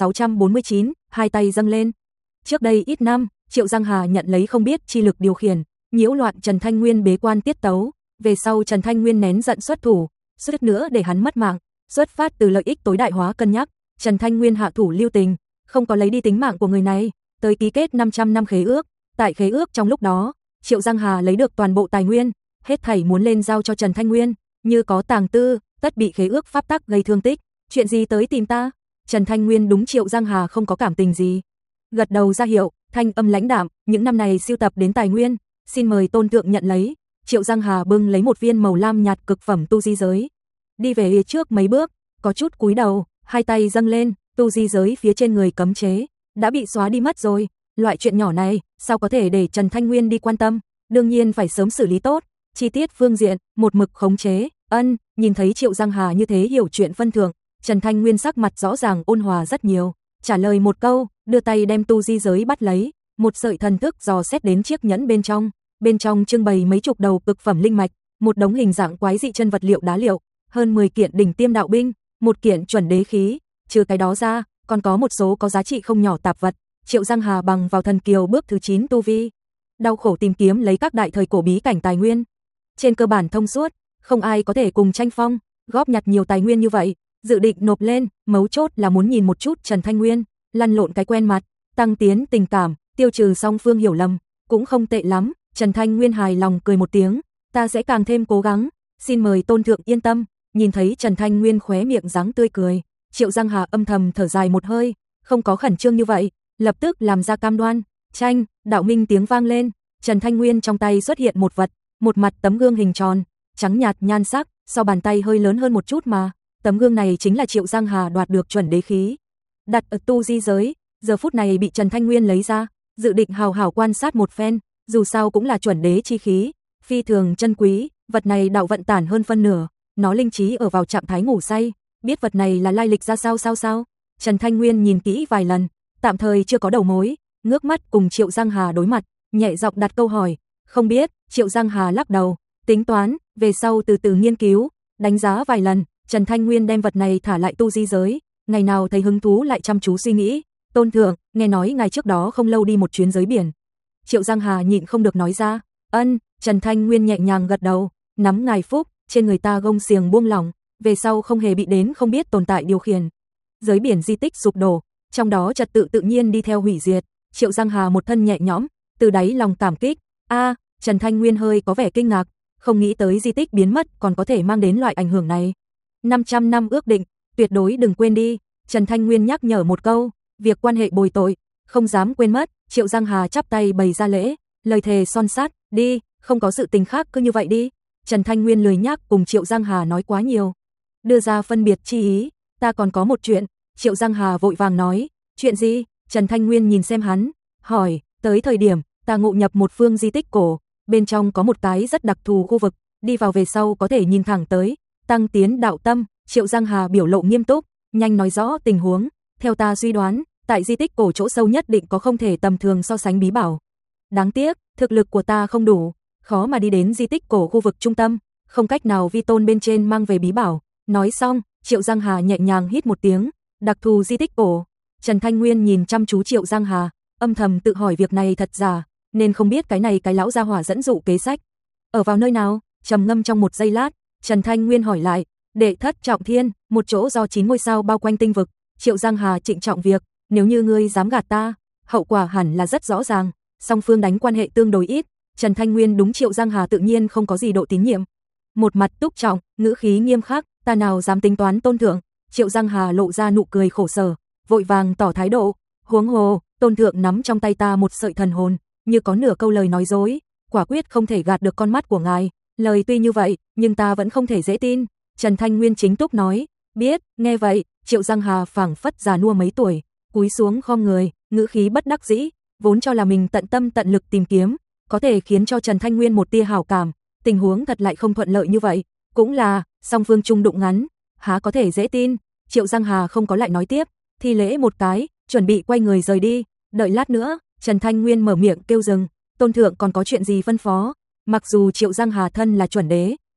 1649, hai tay dâng lên. Trước đây ít năm, Triệu Giang Hà nhận lấy không biết chi lực điều khiển, nhiễu loạn Trần Thanh Nguyên bế quan tiết tấu, về sau Trần Thanh Nguyên nén giận xuất thủ, suýt nữa để hắn mất mạng, xuất phát từ lợi ích tối đại hóa cân nhắc, Trần Thanh Nguyên hạ thủ lưu tình, không có lấy đi tính mạng của người này, tới ký kết 500 năm khế ước, tại khế ước trong lúc đó, Triệu Giang Hà lấy được toàn bộ tài nguyên, hết thảy muốn lên giao cho Trần Thanh Nguyên, như có tàng tư, tất bị khế ước pháp tắc gây thương tích, chuyện gì tới tìm ta? Trần Thanh Nguyên đúng Triệu Giang Hà không có cảm tình gì, gật đầu ra hiệu, thanh âm lãnh đạm, những năm này sưu tập đến tài nguyên, xin mời tôn thượng nhận lấy. Triệu Giang Hà bưng lấy một viên màu lam nhạt cực phẩm tu di giới, đi về phía trước mấy bước, có chút cúi đầu, hai tay dâng lên, tu di giới phía trên người cấm chế đã bị xóa đi mất rồi, loại chuyện nhỏ này sao có thể để Trần Thanh Nguyên đi quan tâm, đương nhiên phải sớm xử lý tốt, chi tiết phương diện một mực khống chế. Nhìn thấy Triệu Giang Hà như thế hiểu chuyện phân thượng, Trần Thanh Nguyên sắc mặt rõ ràng ôn hòa rất nhiều, trả lời một câu, đưa tay đem tu di giới bắt lấy, một sợi thần thức dò xét đến chiếc nhẫn bên trong trưng bày mấy chục đầu cực phẩm linh mạch, một đống hình dạng quái dị chân vật liệu đá liệu, hơn 10 kiện đỉnh tiêm đạo binh, một kiện chuẩn đế khí, trừ cái đó ra, còn có một số có giá trị không nhỏ tạp vật. Triệu Giang Hà bằng vào thần kiều bước thứ 9 tu vi, đau khổ tìm kiếm lấy các đại thời cổ bí cảnh tài nguyên, trên cơ bản thông suốt, không ai có thể cùng tranh phong, góp nhặt nhiều tài nguyên như vậy, dự định nộp lên, mấu chốt là muốn nhìn một chút Trần Thanh Nguyên, lăn lộn cái quen mặt, tăng tiến tình cảm, tiêu trừ song phương hiểu lầm, cũng không tệ lắm. Trần Thanh Nguyên hài lòng cười một tiếng, ta sẽ càng thêm cố gắng, xin mời tôn thượng yên tâm. Nhìn thấy Trần Thanh Nguyên khóe miệng dáng tươi cười, Triệu Giang Hà âm thầm thở dài một hơi, không có khẩn trương như vậy, lập tức làm ra cam đoan. Tranh, đạo minh tiếng vang lên, Trần Thanh Nguyên trong tay xuất hiện một vật, một mặt tấm gương hình tròn, trắng nhạt nhan sắc, sau bàn tay hơi lớn hơn một chút mà, tấm gương này chính là Triệu Giang Hà đoạt được chuẩn đế khí, đặt ở tu di giới, giờ phút này bị Trần Thanh Nguyên lấy ra, dự định hào hảo quan sát một phen, dù sao cũng là chuẩn đế chi khí, phi thường chân quý, vật này đạo vận tản hơn phân nửa, nó linh trí ở vào trạng thái ngủ say, biết vật này là lai lịch ra sao. Trần Thanh Nguyên nhìn kỹ vài lần, tạm thời chưa có đầu mối, ngước mắt cùng Triệu Giang Hà đối mặt, nhẹ giọng đặt câu hỏi, không biết. Triệu Giang Hà lắc đầu, tính toán, về sau từ từ nghiên cứu, đánh giá vài lần, Trần Thanh Nguyên đem vật này thả lại tu di giới, ngày nào thấy hứng thú lại chăm chú suy nghĩ, tôn thượng, nghe nói ngày trước đó không lâu đi một chuyến giới biển. Triệu Giang Hà nhịn không được nói ra, Trần Thanh Nguyên nhẹ nhàng gật đầu, nắm ngài phúc, trên người ta gông xiềng buông lỏng, về sau không hề bị đến không biết tồn tại điều khiển. Giới biển di tích sụp đổ, trong đó trật tự tự nhiên đi theo hủy diệt, Triệu Giang Hà một thân nhẹ nhõm, từ đáy lòng cảm kích. Trần Thanh Nguyên hơi có vẻ kinh ngạc, không nghĩ tới di tích biến mất còn có thể mang đến loại ảnh hưởng này. 500 năm ước định, tuyệt đối đừng quên đi, Trần Thanh Nguyên nhắc nhở một câu, việc quan hệ bồi tội, không dám quên mất. Triệu Giang Hà chắp tay bày ra lễ, lời thề son sắt, đi, không có sự tình khác cứ như vậy đi. Trần Thanh Nguyên lười nhắc cùng Triệu Giang Hà nói quá nhiều, đưa ra phân biệt chi ý, ta còn có một chuyện. Triệu Giang Hà vội vàng nói, chuyện gì? Trần Thanh Nguyên nhìn xem hắn, hỏi, tới thời điểm ta ngộ nhập một phương di tích cổ, bên trong có một cái rất đặc thù khu vực, đi vào về sau có thể nhìn thẳng tới tăng tiến đạo tâm. Triệu Giang Hà biểu lộ nghiêm túc, nhanh nói rõ tình huống, theo ta suy đoán, tại di tích cổ chỗ sâu nhất định có không thể tầm thường so sánh bí bảo. Đáng tiếc, thực lực của ta không đủ, khó mà đi đến di tích cổ khu vực trung tâm, không cách nào vi tôn bên trên mang về bí bảo. Nói xong, Triệu Giang Hà nhẹ nhàng hít một tiếng, đặc thù di tích cổ. Trần Thanh Nguyên nhìn chăm chú Triệu Giang Hà, âm thầm tự hỏi việc này thật giả, nên không biết cái này cái lão gia hỏa dẫn dụ kế sách ở vào nơi nào. Trầm ngâm trong một giây lát, Trần Thanh Nguyên hỏi lại, đệ thất trọng thiên, một chỗ do 9 ngôi sao bao quanh tinh vực. Triệu Giang Hà trịnh trọng việc, nếu như ngươi dám gạt ta, hậu quả hẳn là rất rõ ràng. Song phương đánh quan hệ tương đối ít, Trần Thanh Nguyên đúng Triệu Giang Hà tự nhiên không có gì độ tín nhiệm, một mặt túc trọng, ngữ khí nghiêm khắc, ta nào dám tính toán tôn thượng. Triệu Giang Hà lộ ra nụ cười khổ sở, vội vàng tỏ thái độ, huống hồ, tôn thượng nắm trong tay ta một sợi thần hồn, như có nửa câu lời nói dối, quả quyết không thể gạt được con mắt của ngài. Lời tuy như vậy, nhưng ta vẫn không thể dễ tin. Trần Thanh Nguyên chính túc nói, biết. Nghe vậy, Triệu Giang Hà phảng phất già nua mấy tuổi, cúi xuống khom người, ngữ khí bất đắc dĩ, vốn cho là mình tận tâm tận lực tìm kiếm, có thể khiến cho Trần Thanh Nguyên một tia hảo cảm, tình huống thật lại không thuận lợi như vậy, cũng là song phương chung đụng ngắn, há có thể dễ tin. Triệu Giang Hà không có lại nói tiếp, thi lễ một cái, chuẩn bị quay người rời đi. Đợi lát nữa, Trần Thanh Nguyên mở miệng kêu dừng, tôn thượng còn có chuyện gì phân phó. Mặc dù Triệu Giang Hà thân là chuẩn đế,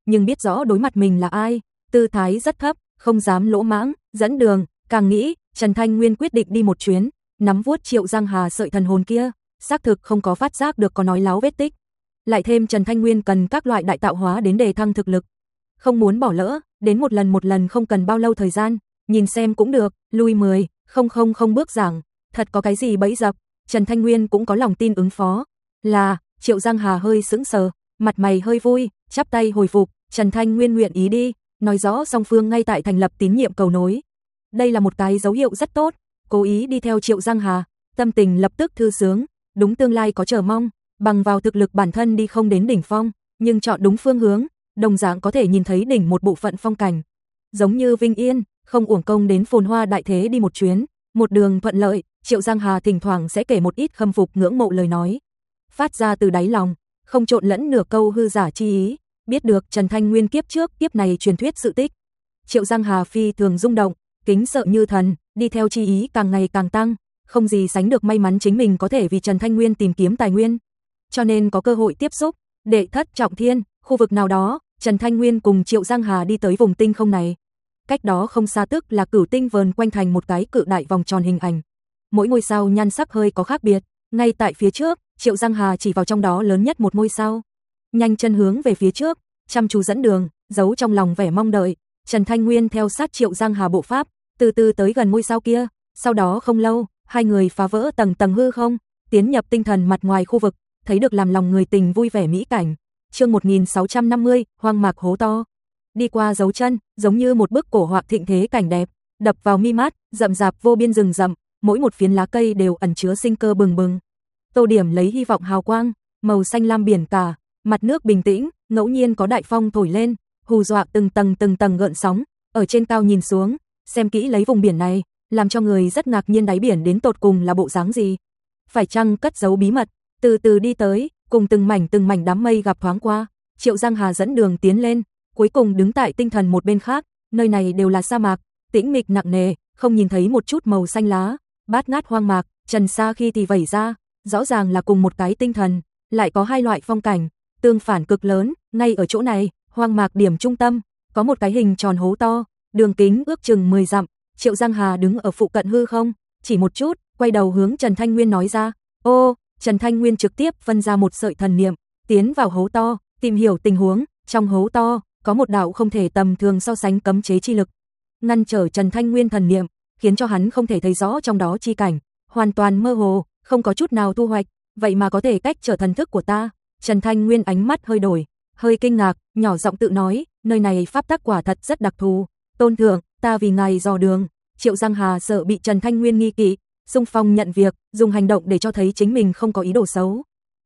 nhưng biết rõ đối mặt mình là ai, tư thái rất thấp, không dám lỗ mãng, dẫn đường, càng nghĩ, Trần Thanh Nguyên quyết định đi một chuyến, nắm vuốt Triệu Giang Hà sợi thần hồn kia, xác thực không có phát giác được có nói láo vết tích. Lại thêm Trần Thanh Nguyên cần các loại đại tạo hóa đến đề thăng thực lực. Không muốn bỏ lỡ, đến một lần không cần bao lâu thời gian, nhìn xem cũng được, lui 10,000 bước giảng, thật có cái gì bẫy dập, Trần Thanh Nguyên cũng có lòng tin ứng phó. Là, Triệu Giang Hà hơi sững sờ, mặt mày hơi vui, chắp tay hồi phục, Trần Thanh Nguyên nguyện ý đi, nói rõ song phương ngay tại thành lập tín nhiệm cầu nối. Đây là một cái dấu hiệu rất tốt, cố ý đi theo Triệu Giang Hà, tâm tình lập tức thư sướng, đúng tương lai có chờ mong, bằng vào thực lực bản thân đi không đến đỉnh phong, nhưng chọn đúng phương hướng, đồng dạng có thể nhìn thấy đỉnh một bộ phận phong cảnh. Giống như Vinh Yên, không uổng công đến phồn hoa đại thế đi một chuyến, một đường thuận lợi, Triệu Giang Hà thỉnh thoảng sẽ kể một ít khâm phục ngưỡng mộ lời nói, phát ra từ đáy lòng, không trộn lẫn nửa câu hư giả chi ý, biết được Trần Thanh Nguyên kiếp trước kiếp này truyền thuyết sự tích. Triệu Giang Hà phi thường rung động, kính sợ như thần, đi theo chi ý càng ngày càng tăng, không gì sánh được may mắn chính mình có thể vì Trần Thanh Nguyên tìm kiếm tài nguyên, cho nên có cơ hội tiếp xúc. Đệ thất trọng thiên, khu vực nào đó, Trần Thanh Nguyên cùng Triệu Giang Hà đi tới vùng tinh không này. Cách đó không xa tức là Cửu Tinh vờn quanh thành một cái cự đại vòng tròn hình ảnh. Mỗi ngôi sao nhan sắc hơi có khác biệt, ngay tại phía trước, Triệu Giang Hà chỉ vào trong đó lớn nhất một ngôi sao. Nhanh chân hướng về phía trước, chăm chú dẫn đường, giấu trong lòng vẻ mong đợi. Trần Thanh Nguyên theo sát Triệu Giang Hà bộ pháp, từ từ tới gần ngôi sao kia, sau đó không lâu, hai người phá vỡ tầng tầng hư không, tiến nhập tinh thần mặt ngoài khu vực, thấy được làm lòng người tình vui vẻ mỹ cảnh. Chương 1650, hoang mạc hố to. Đi qua dấu chân, giống như một bức cổ họa thịnh thế cảnh đẹp, đập vào mi mắt, rậm rạp vô biên rừng rậm, mỗi một phiến lá cây đều ẩn chứa sinh cơ bừng bừng. Tô điểm lấy hy vọng hào quang, màu xanh lam biển cả, mặt nước bình tĩnh, ngẫu nhiên có đại phong thổi lên, hù dọa từng tầng gợn sóng, ở trên cao nhìn xuống, xem kỹ lấy vùng biển này, làm cho người rất ngạc nhiên đáy biển đến tột cùng là bộ dáng gì. Phải chăng cất giấu bí mật, từ từ đi tới, cùng từng mảnh đám mây gặp thoáng qua, Triệu Giang Hà dẫn đường tiến lên, cuối cùng đứng tại tinh thần một bên khác, nơi này đều là sa mạc, tĩnh mịch nặng nề, không nhìn thấy một chút màu xanh lá, bát ngát hoang mạc, trần sa khi thì vẩy ra, rõ ràng là cùng một cái tinh thần, lại có hai loại phong cảnh, tương phản cực lớn, ngay ở chỗ này, hoang mạc điểm trung tâm, có một cái hình tròn hố to, đường kính ước chừng 10 dặm, Triệu Giang Hà đứng ở phụ cận hư không, chỉ một chút, quay đầu hướng Trần Thanh Nguyên nói ra, ô, Trần Thanh Nguyên trực tiếp phân ra một sợi thần niệm, tiến vào hố to, tìm hiểu tình huống, trong hố to, có một đạo không thể tầm thường so sánh cấm chế chi lực, ngăn trở Trần Thanh Nguyên thần niệm, khiến cho hắn không thể thấy rõ trong đó chi cảnh, hoàn toàn mơ hồ, không có chút nào thu hoạch, vậy mà có thể cách trở thần thức của ta. Trần Thanh Nguyên ánh mắt hơi đổi, hơi kinh ngạc, nhỏ giọng tự nói, nơi này pháp tắc quả thật rất đặc thù, tôn thượng, ta vì ngài dò đường. Triệu Giang Hà sợ bị Trần Thanh Nguyên nghi kỵ, xung phong nhận việc, dùng hành động để cho thấy chính mình không có ý đồ xấu.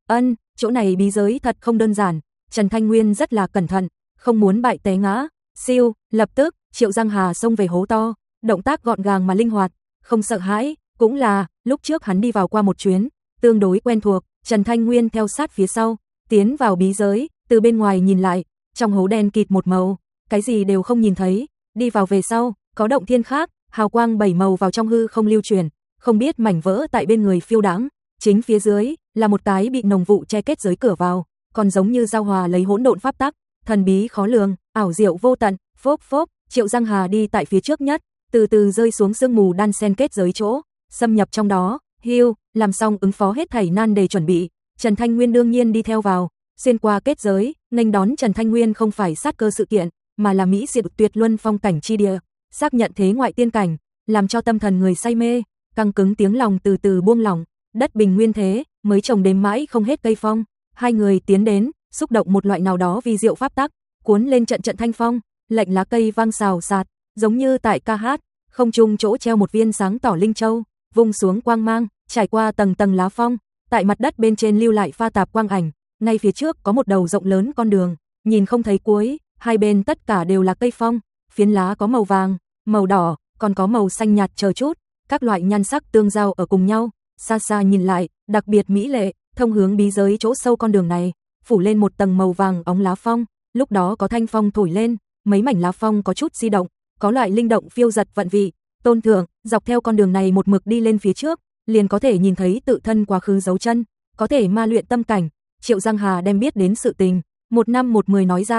Chỗ này bí giới thật không đơn giản, Trần Thanh Nguyên rất là cẩn thận, không muốn bại té ngã. Siêu, lập tức, Triệu Giang Hà xông về hố to, động tác gọn gàng mà linh hoạt, không sợ hãi, cũng là, lúc trước hắn đi vào qua một chuyến, tương đối quen thuộc, Trần Thanh Nguyên theo sát phía sau, tiến vào bí giới, từ bên ngoài nhìn lại, trong hố đen kịt một màu, cái gì đều không nhìn thấy, đi vào về sau, có động thiên khác, hào quang 7 màu vào trong hư không lưu truyền, không biết mảnh vỡ tại bên người phiêu đãng, chính phía dưới là một cái bị nồng vụ che kết giới cửa vào, còn giống như giao hòa lấy hỗn độn pháp tắc, thần bí khó lường, ảo diệu vô tận, phốp phốp, Triệu Giang Hà đi tại phía trước nhất, từ từ rơi xuống sương mù đan xen kết giới chỗ, xâm nhập trong đó, làm xong ứng phó hết thảy nan đề chuẩn bị, Trần Thanh Nguyên đương nhiên đi theo vào, xuyên qua kết giới, nghênh đón Trần Thanh Nguyên không phải sát cơ sự kiện, mà là mỹ diệu tuyệt luân phong cảnh chi địa, xác nhận thế ngoại tiên cảnh, làm cho tâm thần người say mê, căng cứng tiếng lòng từ từ buông lỏng, đất bình nguyên thế, mới trồng đếm mãi không hết cây phong, hai người tiến đến, xúc động một loại nào đó vi diệu pháp tắc, cuốn lên trận trận thanh phong, lệnh lá cây vang xào xạc, giống như tại ca hát, không trung chỗ treo một viên sáng tỏ linh châu, vung xuống quang mang, trải qua tầng tầng lá phong, tại mặt đất bên trên lưu lại pha tạp quang ảnh, ngay phía trước có một đầu rộng lớn con đường, nhìn không thấy cuối, hai bên tất cả đều là cây phong, phiến lá có màu vàng, màu đỏ, còn có màu xanh nhạt chờ chút, các loại nhan sắc tương giao ở cùng nhau, xa xa nhìn lại, đặc biệt mỹ lệ, thông hướng bí giới chỗ sâu con đường này, phủ lên một tầng màu vàng óng lá phong, lúc đó có thanh phong thổi lên, mấy mảnh lá phong có chút di động, có loại linh động phiêu giật vận vị, tôn thượng, dọc theo con đường này một mực đi lên phía trước, liền có thể nhìn thấy tự thân quá khứ dấu chân, có thể ma luyện tâm cảnh. Triệu Giang Hà đem biết đến sự tình, 1 năm 1 10 nói ra,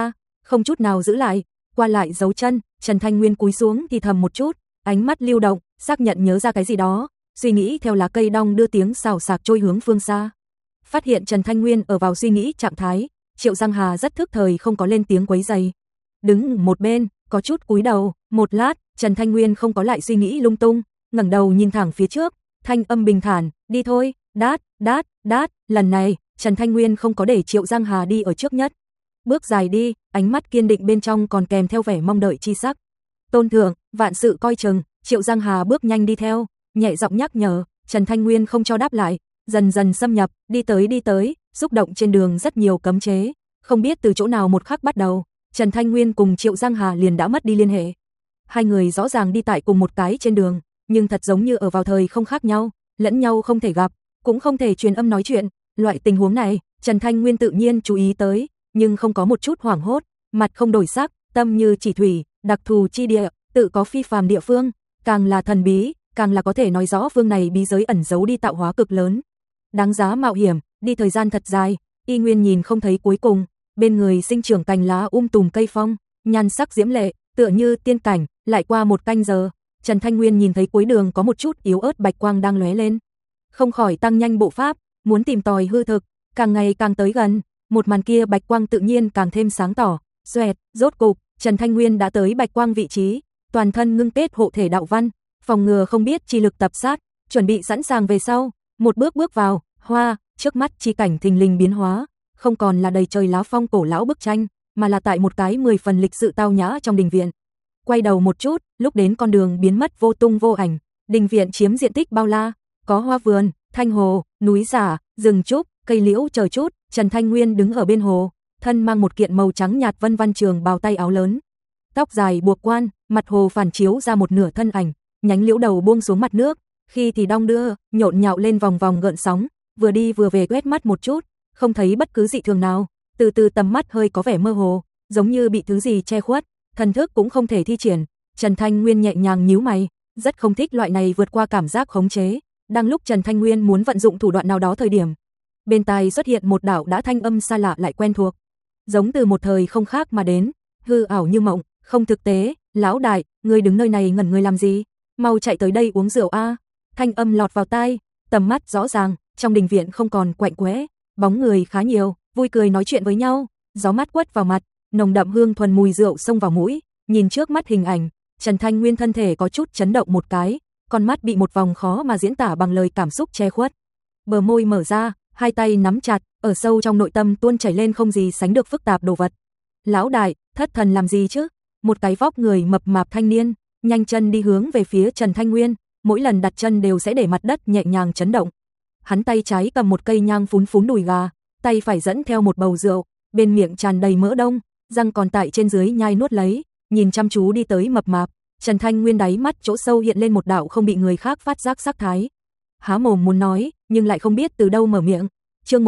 không chút nào giữ lại, qua lại giấu chân, Trần Thanh Nguyên cúi xuống thì thầm một chút, ánh mắt lưu động, xác nhận nhớ ra cái gì đó, suy nghĩ theo lá cây đong đưa tiếng xào xạc trôi hướng phương xa. Phát hiện Trần Thanh Nguyên ở vào suy nghĩ trạng thái, Triệu Giang Hà rất thức thời không có lên tiếng quấy rầy. Đứng một bên, có chút cúi đầu, một lát, Trần Thanh Nguyên không có lại suy nghĩ lung tung, ngẩng đầu nhìn thẳng phía trước, thanh âm bình thản, đi thôi, đát, đát, đát, lần này, Trần Thanh Nguyên không có để Triệu Giang Hà đi ở trước nhất. Bước dài đi, ánh mắt kiên định bên trong còn kèm theo vẻ mong đợi chi sắc. Tôn thượng, vạn sự coi chừng, Triệu Giang Hà bước nhanh đi theo, nhẹ giọng nhắc nhở, Trần Thanh Nguyên không cho đáp lại, dần dần xâm nhập, đi tới, xúc động trên đường rất nhiều cấm chế, không biết từ chỗ nào một khắc bắt đầu, Trần Thanh Nguyên cùng Triệu Giang Hà liền đã mất đi liên hệ. Hai người rõ ràng đi tại cùng một cái trên đường, nhưng thật giống như ở vào thời không khác nhau, lẫn nhau không thể gặp, cũng không thể truyền âm nói chuyện, loại tình huống này, Trần Thanh Nguyên tự nhiên chú ý tới, nhưng không có một chút hoảng hốt, mặt không đổi sắc, tâm như chỉ thủy, đặc thù chi địa, tự có phi phàm địa phương, càng là thần bí, càng là có thể nói rõ phương này bí giới ẩn giấu đi tạo hóa cực lớn. Đáng giá mạo hiểm, đi thời gian thật dài, y nguyên nhìn không thấy cuối cùng, bên người sinh trưởng cành lá tùm cây phong, nhan sắc diễm lệ, tựa như tiên cảnh, lại qua một canh giờ, Trần Thanh Nguyên nhìn thấy cuối đường có một chút yếu ớt bạch quang đang lóe lên, không khỏi tăng nhanh bộ pháp, muốn tìm tòi hư thực, càng ngày càng tới gần, một màn kia bạch quang tự nhiên càng thêm sáng tỏ, xoẹt, rốt cục, Trần Thanh Nguyên đã tới bạch quang vị trí, toàn thân ngưng kết hộ thể đạo văn, phòng ngừa không biết chi lực tập sát, chuẩn bị sẵn sàng về sau, một bước bước vào, hoa, trước mắt chi cảnh thình lình biến hóa, không còn là đầy trời lá phong cổ lão bức tranh, mà là tại một cái 10 phần lịch sự tao nhã trong đình viện. Quay đầu một chút, lúc đến con đường biến mất vô tung vô ảnh, đình viện chiếm diện tích bao la, có hoa vườn, thanh hồ, núi giả, rừng trúc, cây liễu chờ chút, Trần Thanh Nguyên đứng ở bên hồ, thân mang một kiện màu trắng nhạt vân văn trường bào tay áo lớn. Tóc dài buộc quan, mặt hồ phản chiếu ra một nửa thân ảnh, nhánh liễu đầu buông xuống mặt nước, khi thì đong đưa, nhộn nhạo lên vòng vòng gợn sóng, vừa đi vừa về quét mắt một chút, không thấy bất cứ dị thường nào, từ từ tầm mắt hơi có vẻ mơ hồ, giống như bị thứ gì che khuất, thần thức cũng không thể thi triển. Trần Thanh Nguyên nhẹ nhàng nhíu mày, rất không thích loại này vượt qua cảm giác khống chế. Đang lúc Trần Thanh Nguyên muốn vận dụng thủ đoạn nào đó thời điểm, bên tai xuất hiện một đạo đã thanh âm xa lạ lại quen thuộc, giống từ một thời không khác mà đến, hư ảo như mộng, không thực tế. Lão đại, ngươi đứng nơi này ngẩn người làm gì? Mau chạy tới đây uống rượu a. Thanh âm lọt vào tai, tầm mắt rõ ràng, trong đình viện không còn quạnh quẽ, bóng người khá nhiều, vui cười nói chuyện với nhau, gió mát quất vào mặt, nồng đậm hương thuần mùi rượu xông vào mũi, nhìn trước mắt hình ảnh, Trần Thanh Nguyên thân thể có chút chấn động một cái, con mắt bị một vòng khó mà diễn tả bằng lời cảm xúc che khuất. Bờ môi mở ra, hai tay nắm chặt, ở sâu trong nội tâm tuôn chảy lên không gì sánh được phức tạp đồ vật. Lão đại, thất thần làm gì chứ? Một cái vóc người mập mạp thanh niên, nhanh chân đi hướng về phía Trần Thanh Nguyên, mỗi lần đặt chân đều sẽ để mặt đất nhẹ nhàng chấn động. Hắn tay trái cầm một cây nhang phún phún đùi gà, tay phải dẫn theo một bầu rượu, bên miệng tràn đầy mỡ đông, răng còn tại trên dưới nhai nuốt lấy, nhìn chăm chú đi tới mập mạp, Trần Thanh Nguyên đáy mắt chỗ sâu hiện lên một đạo không bị người khác phát giác sắc thái. Há mồm muốn nói, nhưng lại không biết từ đâu mở miệng. Chương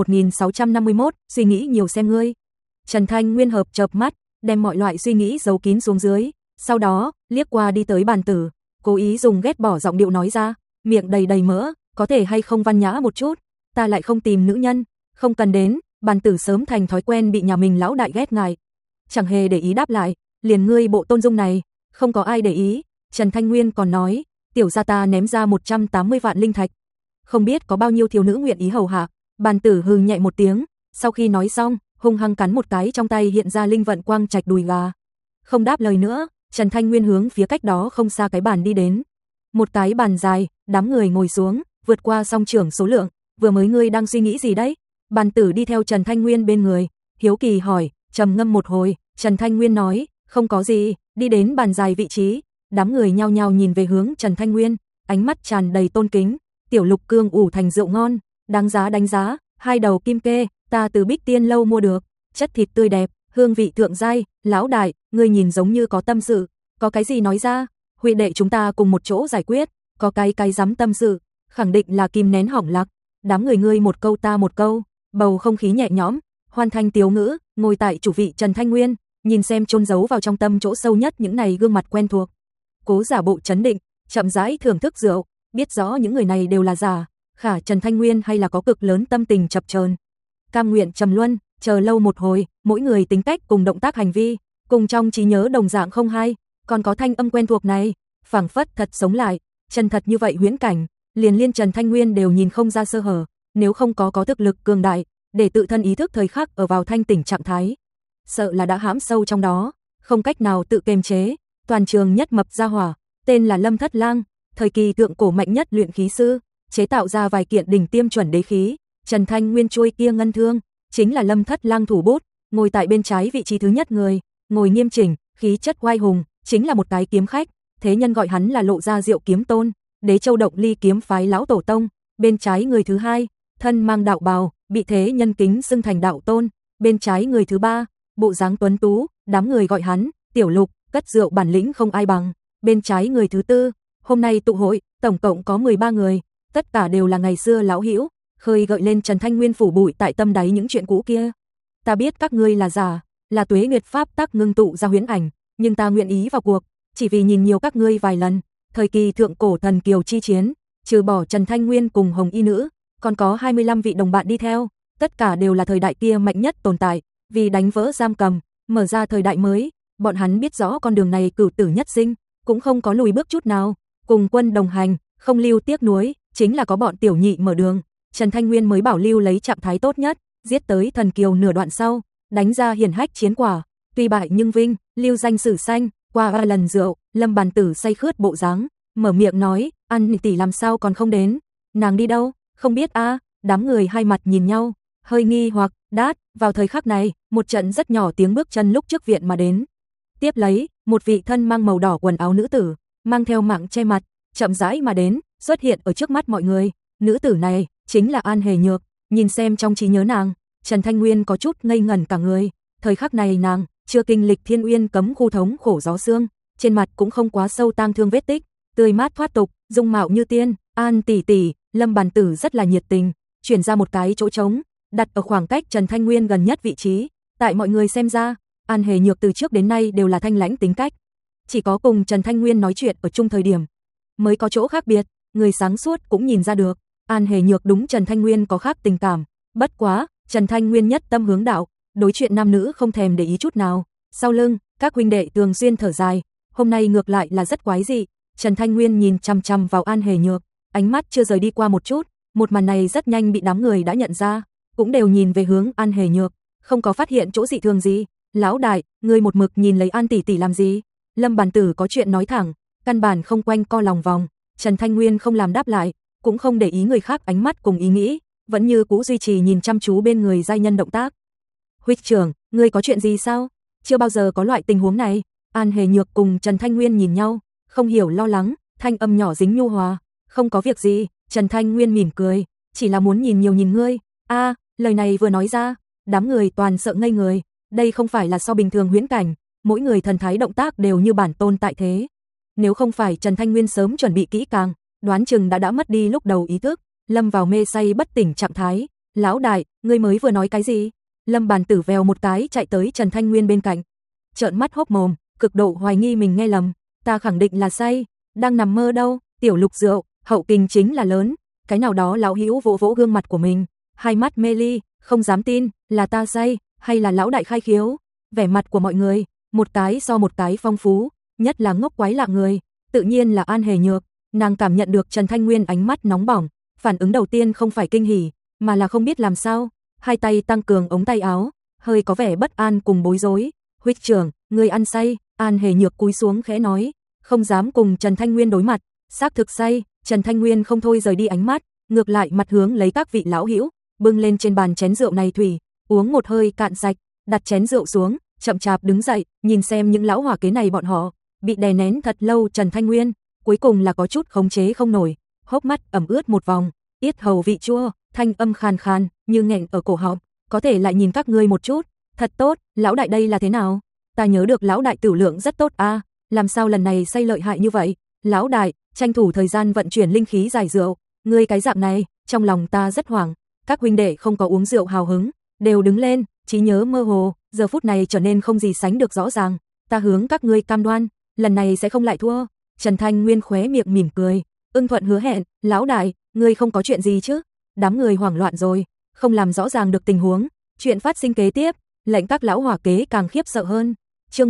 1651, suy nghĩ nhiều xem ngươi. Trần Thanh Nguyên hợp chợp mắt, đem mọi loại suy nghĩ giấu kín xuống dưới, sau đó, liếc qua đi tới bàn tử, cố ý dùng ghét bỏ giọng điệu nói ra, miệng đầy đầy mỡ, có thể hay không văn nhã một chút, ta lại không tìm nữ nhân, không cần đến. Bàn tử sớm thành thói quen bị nhà mình lão đại ghét ngại, chẳng hề để ý đáp lại, liền ngươi bộ tôn dung này, không có ai để ý. Trần Thanh Nguyên còn nói, tiểu gia ta ném ra 180 vạn linh thạch, không biết có bao nhiêu thiếu nữ nguyện ý hầu hạ. Bàn tử hừ nhẹ một tiếng, sau khi nói xong, hung hăng cắn một cái trong tay hiện ra linh vận quang trạch đùi gà. Không đáp lời nữa, Trần Thanh Nguyên hướng phía cách đó không xa cái bàn đi đến. Một cái bàn dài, đám người ngồi xuống, vượt qua song trưởng số lượng, vừa mới ngươi đang suy nghĩ gì đấy? Bàn tử đi theo Trần Thanh Nguyên bên người, hiếu kỳ hỏi, trầm ngâm một hồi, Trần Thanh Nguyên nói, không có gì, đi đến bàn dài vị trí, đám người nhao nhao nhìn về hướng Trần Thanh Nguyên, ánh mắt tràn đầy tôn kính, tiểu lục cương ủ thành rượu ngon, đáng giá đánh giá, 2 đầu kim kê, ta từ Bích Tiên lâu mua được, chất thịt tươi đẹp, hương vị thượng giai, lão đại, ngươi nhìn giống như có tâm sự, có cái gì nói ra, huynh đệ chúng ta cùng một chỗ giải quyết, có cái dám tâm sự, khẳng định là kim nén hỏng lạc, đám người ngươi một câu ta một câu, bầu không khí nhẹ nhõm, hoàn thành tiếu ngữ, ngồi tại chủ vị Trần Thanh Nguyên, nhìn xem chôn giấu vào trong tâm chỗ sâu nhất những này gương mặt quen thuộc. Cố giả bộ trấn định, chậm rãi thưởng thức rượu, biết rõ những người này đều là giả, khả Trần Thanh Nguyên hay là có cực lớn tâm tình chập chờn. Cam nguyện trầm luân, chờ lâu một hồi, mỗi người tính cách cùng động tác hành vi, cùng trong trí nhớ đồng dạng không hay, còn có thanh âm quen thuộc này, phảng phất thật sống lại, chân thật như vậy huyễn cảnh, liền liên Trần Thanh Nguyên đều nhìn không ra sơ hở, nếu không có thực lực cường đại, để tự thân ý thức thời khắc ở vào thanh tỉnh trạng thái, sợ là đã hãm sâu trong đó, không cách nào tự kiềm chế. Toàn trường nhất mập gia hỏa, tên là Lâm Thất Lang, thời kỳ thượng cổ mạnh nhất luyện khí sư, chế tạo ra vài kiện đỉnh tiêm chuẩn đế khí, Trần Thanh Nguyên chuôi kia ngân thương, chính là Lâm Thất Lang thủ bút, ngồi tại bên trái vị trí thứ nhất người, ngồi nghiêm chỉnh, khí chất oai hùng, chính là một cái kiếm khách, thế nhân gọi hắn là Lộ Gia Diệu Kiếm Tôn, Đế Châu Động Ly kiếm phái lão tổ tông, bên trái người thứ hai, thân mang đạo bào, bị thế nhân kính xưng thành đạo tôn, bên trái người thứ ba, bộ dáng tuấn tú, đám người gọi hắn Tiểu Lục, cất rượu bản lĩnh không ai bằng, bên trái người thứ tư, hôm nay tụ hội, tổng cộng có 13 người, tất cả đều là ngày xưa lão hữu, khơi gợi lên Trần Thanh Nguyên phủ bụi tại tâm đáy những chuyện cũ kia. Ta biết các ngươi là giả, là tuế nguyệt pháp tắc ngưng tụ ra huyễn ảnh, nhưng ta nguyện ý vào cuộc, chỉ vì nhìn nhiều các ngươi vài lần, thời kỳ thượng cổ thần kiều chi chiến, trừ bỏ Trần Thanh Nguyên cùng Hồng Y nữ, còn có 25 vị đồng bạn đi theo, tất cả đều là thời đại kia mạnh nhất tồn tại, vì đánh vỡ giam cầm, mở ra thời đại mới, bọn hắn biết rõ con đường này cửu tử nhất sinh, cũng không có lùi bước chút nào, cùng quân đồng hành, không lưu tiếc nuối, chính là có bọn tiểu nhị mở đường, Trần Thanh Nguyên mới bảo lưu lấy trạng thái tốt nhất, giết tới thần kiều nửa đoạn sau, đánh ra hiển hách chiến quả, tuy bại nhưng vinh, lưu danh sử xanh, qua 3 lần rượu, Lâm Bàn Tử say khướt bộ dáng, mở miệng nói, An tỷ làm sao còn không đến, nàng đi đâu, không biết a. Đám người hai mặt nhìn nhau, hơi nghi hoặc, đát, vào thời khắc này, một trận rất nhỏ tiếng bước chân lúc trước viện mà đến. Tiếp lấy, một vị thân mang màu đỏ quần áo nữ tử, mang theo mạng che mặt, chậm rãi mà đến, xuất hiện ở trước mắt mọi người, nữ tử này chính là An Hề Nhược, nhìn xem trong trí nhớ nàng, Trần Thanh Nguyên có chút ngây ngẩn cả người, thời khắc này nàng chưa kinh lịch Thiên Uyên cấm khu thống khổ gió sương, trên mặt cũng không quá sâu tang thương vết tích, tươi mát thoát tục, dung mạo như tiên, An tỷ tỷ, Lâm Bàn Tử rất là nhiệt tình, chuyển ra một cái chỗ trống, đặt ở khoảng cách Trần Thanh Nguyên gần nhất vị trí, tại mọi người xem ra, An Hề Nhược từ trước đến nay đều là thanh lãnh tính cách, chỉ có cùng Trần Thanh Nguyên nói chuyện ở chung thời điểm mới có chỗ khác biệt, người sáng suốt cũng nhìn ra được, An Hề Nhược đúng Trần Thanh Nguyên có khác tình cảm, bất quá, Trần Thanh Nguyên nhất tâm hướng đạo, đối chuyện nam nữ không thèm để ý chút nào, sau lưng, các huynh đệ thường xuyên thở dài, hôm nay ngược lại là rất quái dị, Trần Thanh Nguyên nhìn chằm chằm vào An Hề Nhược, ánh mắt chưa rời đi qua một chút, một màn này rất nhanh bị đám người đã nhận ra, cũng đều nhìn về hướng An Hề Nhược, không có phát hiện chỗ dị thường gì. Lão đại, ngươi một mực nhìn lấy An tỷ tỷ làm gì? Lâm Bàn Tử có chuyện nói thẳng, căn bản không quanh co lòng vòng. Trần Thanh Nguyên không làm đáp lại, cũng không để ý người khác ánh mắt cùng ý nghĩ, vẫn như cũ duy trì nhìn chăm chú bên người giai nhân động tác. Huynh trưởng, ngươi có chuyện gì sao? Chưa bao giờ có loại tình huống này. An Hề Nhược cùng Trần Thanh Nguyên nhìn nhau, không hiểu lo lắng, thanh âm nhỏ dính nhu hòa. Không có việc gì, Trần Thanh Nguyên mỉm cười, chỉ là muốn nhìn nhiều nhìn ngươi. A, lời này vừa nói ra, đám người toàn sợ ngây người. Đây không phải là so bình thường huyễn cảnh, mỗi người thần thái động tác đều như bản tôn tại thế. Nếu không phải Trần Thanh Nguyên sớm chuẩn bị kỹ càng, đoán chừng đã mất đi lúc đầu ý thức, lâm vào mê say bất tỉnh trạng thái. Lão đại, ngươi mới vừa nói cái gì? Lâm Bàn Tử vèo một cái chạy tới Trần Thanh Nguyên bên cạnh, trợn mắt hốc mồm, cực độ hoài nghi mình nghe lầm. Ta khẳng định là say, đang nằm mơ đâu. Tiểu Lục rượu, hậu kinh chính là lớn. Cái nào đó lão hữu vỗ vỗ gương mặt của mình, hai mắt mê ly, không dám tin, là ta say, hay là lão đại khai khiếu? Vẻ mặt của mọi người, một cái so một cái phong phú, nhất là ngốc quái lạ người, tự nhiên là An Hề Nhược, nàng cảm nhận được Trần Thanh Nguyên ánh mắt nóng bỏng, phản ứng đầu tiên không phải kinh hỉ, mà là không biết làm sao, hai tay tăng cường ống tay áo, hơi có vẻ bất an cùng bối rối. Huynh trưởng, người ăn say? An Hề Nhược cúi xuống khẽ nói, không dám cùng Trần Thanh Nguyên đối mặt, xác thực say. Trần Thanh Nguyên không thôi rời đi ánh mắt, ngược lại mặt hướng lấy các vị lão hữu, bưng lên trên bàn chén rượu này thủy, uống một hơi cạn sạch, đặt chén rượu xuống, chậm chạp đứng dậy, nhìn xem những lão hỏa kế này bọn họ, bị đè nén thật lâu Trần Thanh Nguyên, cuối cùng là có chút khống chế không nổi, hốc mắt ẩm ướt một vòng, yết hầu vị chua, thanh âm khàn khàn, như nghẹn ở cổ họng, có thể lại nhìn các ngươi một chút, thật tốt, lão đại đây là thế nào? Ta nhớ được lão đại tử lượng rất tốt a, làm sao lần này say lợi hại như vậy? Lão đại, tranh thủ thời gian vận chuyển linh khí giải rượu, ngươi cái dạng này, trong lòng ta rất hoảng. Các huynh đệ không có uống rượu hào hứng, đều đứng lên, trí nhớ mơ hồ, giờ phút này trở nên không gì sánh được rõ ràng. Ta hướng các ngươi cam đoan, lần này sẽ không lại thua. Trần Thanh Nguyên khóe miệng mỉm cười, ưng thuận hứa hẹn, lão đại, ngươi không có chuyện gì chứ? Đám người hoảng loạn rồi, không làm rõ ràng được tình huống, chuyện phát sinh kế tiếp, lệnh các lão hỏa kế càng khiếp sợ hơn. Chương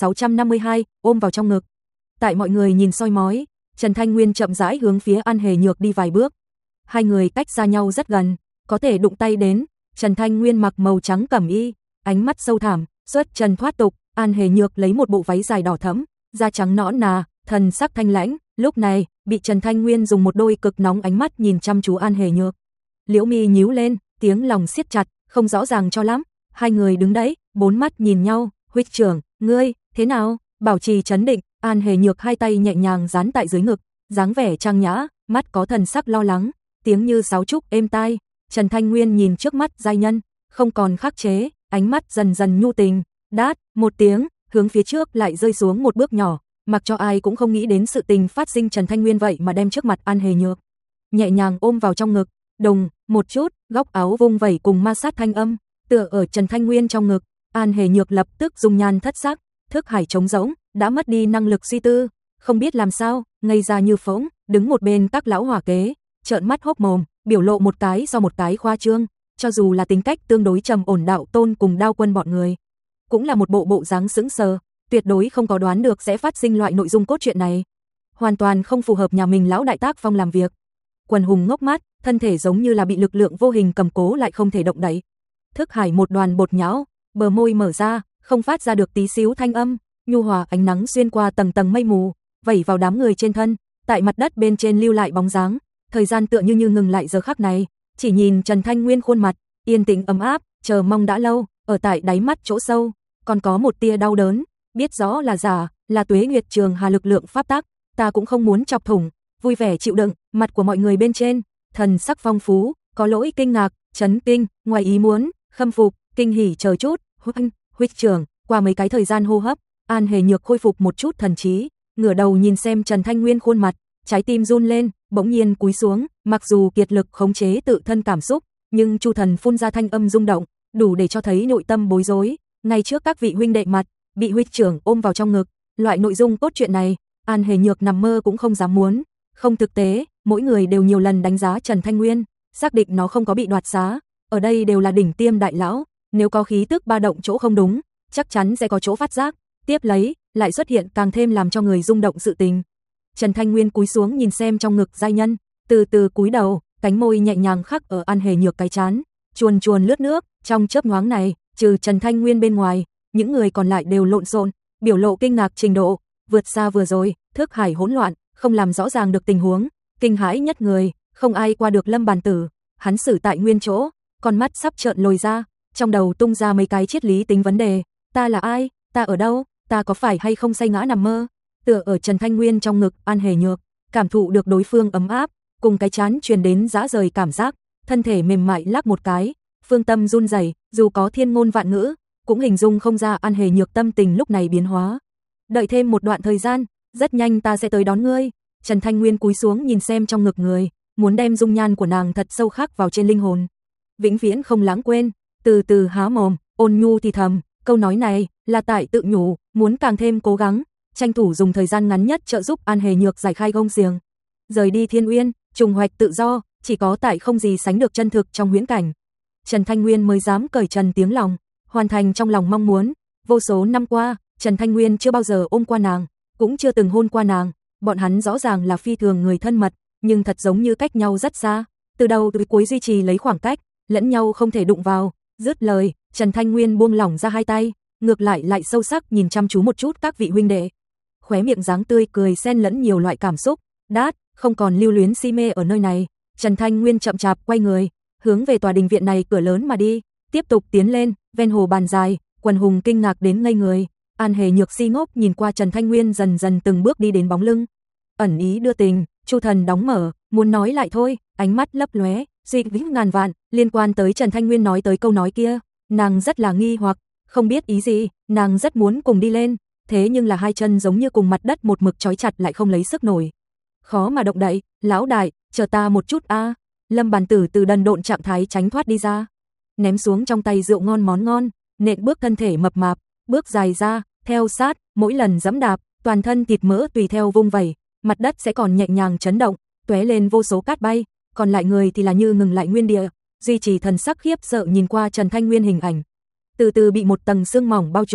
1652, ôm vào trong ngực. Tại mọi người nhìn soi mói, Trần Thanh Nguyên chậm rãi hướng phía An Hề Nhược đi vài bước. Hai người cách xa nhau rất gần, có thể đụng tay đến. Trần Thanh Nguyên mặc màu trắng cẩm y, ánh mắt sâu thẳm, xuất trần thoát tục. An Hề Nhược lấy một bộ váy dài đỏ thẫm, da trắng nõn nà, thần sắc thanh lãnh. Lúc này, bị Trần Thanh Nguyên dùng một đôi cực nóng ánh mắt nhìn chăm chú An Hề Nhược. Liễu mi nhíu lên, tiếng lòng siết chặt, không rõ ràng cho lắm. Hai người đứng đấy, bốn mắt nhìn nhau. Huynh trưởng, ngươi thế nào? Bảo trì trấn định. An Hề Nhược hai tay nhẹ nhàng dán tại dưới ngực, dáng vẻ trang nhã, mắt có thần sắc lo lắng, tiếng như sáo trúc êm tai. Trần Thanh Nguyên nhìn trước mắt giai nhân, không còn khắc chế, ánh mắt dần dần nhu tình. Đát một tiếng, hướng phía trước lại rơi xuống một bước nhỏ, mặc cho ai cũng không nghĩ đến sự tình phát sinh. Trần Thanh Nguyên vậy mà đem trước mặt An Hề Nhược nhẹ nhàng ôm vào trong ngực. Đùng một chút, góc áo vung vẩy cùng ma sát thanh âm, tựa ở Trần Thanh Nguyên trong ngực. An Hề Nhược lập tức dung nhan thất sắc, thức hải trống rỗng, đã mất đi năng lực suy tư, không biết làm sao, ngây ra như phỗng. Đứng một bên các lão hỏa kế, trợn mắt hốc mồm, biểu lộ một cái do một cái khoa trương. Cho dù là tính cách tương đối trầm ổn Đạo Tôn cùng Đao Quân bọn người, cũng là một bộ dáng sững sờ, tuyệt đối không có đoán được sẽ phát sinh loại nội dung cốt truyện này. Hoàn toàn không phù hợp nhà mình lão đại tác phong làm việc. Quần hùng ngốc mắt, thân thể giống như là bị lực lượng vô hình cầm cố lại không thể động đậy. Thức hải một đoàn bột nhão, bờ môi mở ra, không phát ra được tí xíu thanh âm. Nhu hòa ánh nắng xuyên qua tầng tầng mây mù, vẩy vào đám người trên thân, tại mặt đất bên trên lưu lại bóng dáng. Thời gian tựa như ngừng lại giờ khắc này, chỉ nhìn Trần Thanh Nguyên khuôn mặt, yên tĩnh ấm áp, chờ mong đã lâu, ở tại đáy mắt chỗ sâu, còn có một tia đau đớn, biết rõ là giả, là Tuế Nguyệt Trường Hà lực lượng pháp tắc, ta cũng không muốn chọc thủng, vui vẻ chịu đựng. Mặt của mọi người bên trên, thần sắc phong phú, có lỗi kinh ngạc, chấn kinh, ngoài ý muốn, khâm phục, kinh hỉ chờ chút. Huynh trưởng, qua mấy cái thời gian hô hấp, An Hề Nhược khôi phục một chút thần trí, ngửa đầu nhìn xem Trần Thanh Nguyên khuôn mặt, trái tim run lên, bỗng nhiên cúi xuống. Mặc dù kiệt lực khống chế tự thân cảm xúc, nhưng Chu Thần phun ra thanh âm rung động, đủ để cho thấy nội tâm bối rối. Ngay trước các vị huynh đệ mặt, bị huynh trưởng ôm vào trong ngực, loại nội dung cốt truyện này, An Hề Nhược nằm mơ cũng không dám muốn, không thực tế. Mỗi người đều nhiều lần đánh giá Trần Thanh Nguyên, xác định nó không có bị đoạt xá. Ở đây đều là đỉnh tiêm đại lão, nếu có khí tức ba động chỗ không đúng, chắc chắn sẽ có chỗ phát giác. Tiếp lấy, lại xuất hiện càng thêm làm cho người rung động sự tình. Trần Thanh Nguyên cúi xuống nhìn xem trong ngực giai nhân, từ từ cúi đầu, cánh môi nhẹ nhàng khắc ở An Hề Nhược cái trán, chuồn chuồn lướt nước. Trong chớp nhoáng này, trừ Trần Thanh Nguyên bên ngoài, những người còn lại đều lộn xộn, biểu lộ kinh ngạc trình độ vượt xa vừa rồi, thức hải hỗn loạn, không làm rõ ràng được tình huống. Kinh hãi nhất người, không ai qua được Lâm Bàn Tử, hắn xử tại nguyên chỗ, con mắt sắp trợn lồi ra, trong đầu tung ra mấy cái triết lý tính vấn đề. Ta là ai? Ta ở đâu? Ta có phải hay không say ngã nằm mơ? Tựa ở Trần Thanh Nguyên trong ngực An Hề Nhược, cảm thụ được đối phương ấm áp, cùng cái chán truyền đến dã rời cảm giác, thân thể mềm mại lắc một cái, phương tâm run rẩy, dù có thiên ngôn vạn ngữ, cũng hình dung không ra An Hề Nhược tâm tình lúc này biến hóa. Đợi thêm một đoạn thời gian, rất nhanh ta sẽ tới đón ngươi. Trần Thanh Nguyên cúi xuống nhìn xem trong ngực người, muốn đem dung nhan của nàng thật sâu khắc vào trên linh hồn, vĩnh viễn không lãng quên. Từ từ há mồm, ôn nhu thì thầm, câu nói này là tại tự nhủ, muốn càng thêm cố gắng, tranh thủ dùng thời gian ngắn nhất trợ giúp An Hề Nhược giải khai gông xiềng, rời đi Thiên Uyên, trùng hoạch tự do, chỉ có tại không gì sánh được chân thực trong huyễn cảnh. Trần Thanh Nguyên mới dám cởi trần tiếng lòng, hoàn thành trong lòng mong muốn. Vô số năm qua, Trần Thanh Nguyên chưa bao giờ ôm qua nàng, cũng chưa từng hôn qua nàng. Bọn hắn rõ ràng là phi thường người thân mật, nhưng thật giống như cách nhau rất xa, từ đầu tới cuối duy trì lấy khoảng cách, lẫn nhau không thể đụng vào. Dứt lời, Trần Thanh Nguyên buông lỏng ra hai tay, ngược lại sâu sắc nhìn chăm chú một chút các vị huynh đệ. Khóe miệng dáng tươi cười xen lẫn nhiều loại cảm xúc. Đát, không còn lưu luyến si mê ở nơi này. Trần Thanh Nguyên chậm chạp quay người, hướng về tòa đình viện này cửa lớn mà đi, tiếp tục tiến lên. Ven hồ bàn dài, quần hùng kinh ngạc đến ngây người. An Hề Nhược si ngốc nhìn qua Trần Thanh Nguyên dần dần từng bước đi đến bóng lưng, ẩn ý đưa tình. Chu Thần đóng mở, muốn nói lại thôi, ánh mắt lấp lóe, suy nghĩ ngàn vạn, liên quan tới Trần Thanh Nguyên nói tới câu nói kia, nàng rất là nghi hoặc, không biết ý gì. Nàng rất muốn cùng đi lên, thế nhưng là hai chân giống như cùng mặt đất một mực trói chặt lại không lấy sức nổi, khó mà động đậy. Lão đại, chờ ta một chút a. Lâm Bàn Tử từ đần độn trạng thái tránh thoát đi ra, ném xuống trong tay rượu ngon món ngon, nện bước thân thể mập mạp, bước dài ra, theo sát, mỗi lần giẫm đạp, toàn thân thịt mỡ tùy theo vung vẩy, mặt đất sẽ còn nhẹ nhàng chấn động, tóe lên vô số cát bay, còn lại người thì là như ngừng lại nguyên địa, duy trì thần sắc khiếp sợ nhìn qua Trần Thanh Nguyên hình ảnh, từ từ bị một tầng sương mỏng bao trùm,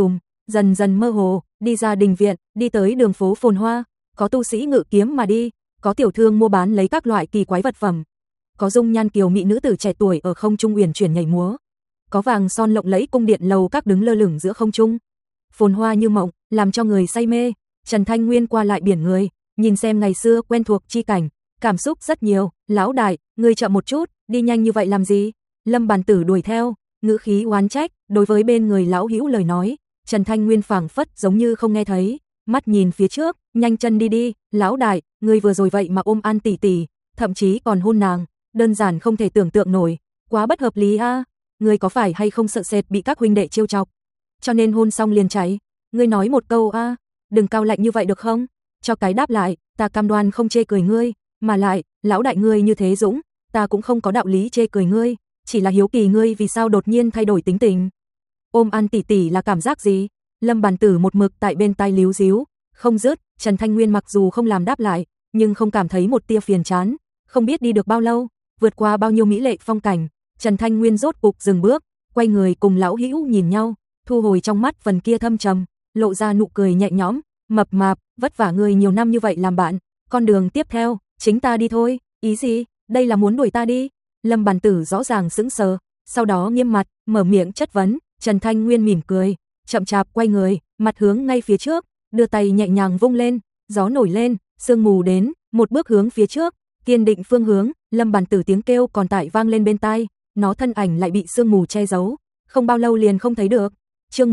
dần dần mơ hồ, đi ra đình viện, đi tới đường phố phồn hoa, có tu sĩ ngự kiếm mà đi, có tiểu thương mua bán lấy các loại kỳ quái vật phẩm, có dung nhan kiều mỹ nữ tử trẻ tuổi ở không trung uyển chuyển nhảy múa, có vàng son lộng lẫy cung điện lầu các đứng lơ lửng giữa không trung, phồn hoa như mộng, làm cho người say mê. Trần Thanh Nguyên qua lại biển người, nhìn xem ngày xưa quen thuộc chi cảnh, cảm xúc rất nhiều. Lão đại, ngươi chậm một chút, đi nhanh như vậy làm gì? Lâm Bàn Tử đuổi theo, ngữ khí oán trách. Đối với bên người lão hữu lời nói, Trần Thanh Nguyên phảng phất giống như không nghe thấy, mắt nhìn phía trước, nhanh chân đi đi. Lão đại, ngươi vừa rồi vậy mà ôm An tỷ tỷ, thậm chí còn hôn nàng, đơn giản không thể tưởng tượng nổi, quá bất hợp lý a. Ngươi có phải hay không sợ sệt bị các huynh đệ trêu chọc, cho nên hôn xong liền chạy? Ngươi nói một câu a, đừng cao lạnh như vậy được không? Cho cái đáp lại, ta cam đoan không chê cười ngươi, mà lại, lão đại ngươi như thế dũng, ta cũng không có đạo lý chê cười ngươi, chỉ là hiếu kỳ ngươi vì sao đột nhiên thay đổi tính tình. Ôm An tỷ tỷ là cảm giác gì? Lâm Bàn Tử một mực tại bên tai líu díu, không dứt. Trần Thanh Nguyên mặc dù không làm đáp lại, nhưng không cảm thấy một tia phiền chán. Không biết đi được bao lâu, vượt qua bao nhiêu mỹ lệ phong cảnh, Trần Thanh Nguyên rốt cục dừng bước, quay người cùng lão hữu nhìn nhau, thu hồi trong mắt phần kia thâm trầm, lộ ra nụ cười nhẹ nhõm. Mập mạp, vất vả người nhiều năm như vậy làm bạn, con đường tiếp theo, chính ta đi thôi. Ý gì? Đây là muốn đuổi ta đi? Lâm Bàn Tử rõ ràng sững sờ, sau đó nghiêm mặt, mở miệng chất vấn. Trần Thanh Nguyên mỉm cười, chậm chạp quay người, mặt hướng ngay phía trước, đưa tay nhẹ nhàng vung lên, gió nổi lên, sương mù đến, một bước hướng phía trước, kiên định phương hướng. Lâm Bàn Tử tiếng kêu còn tại vang lên bên tai, nó thân ảnh lại bị sương mù che giấu, không bao lâu liền không thấy được. Chương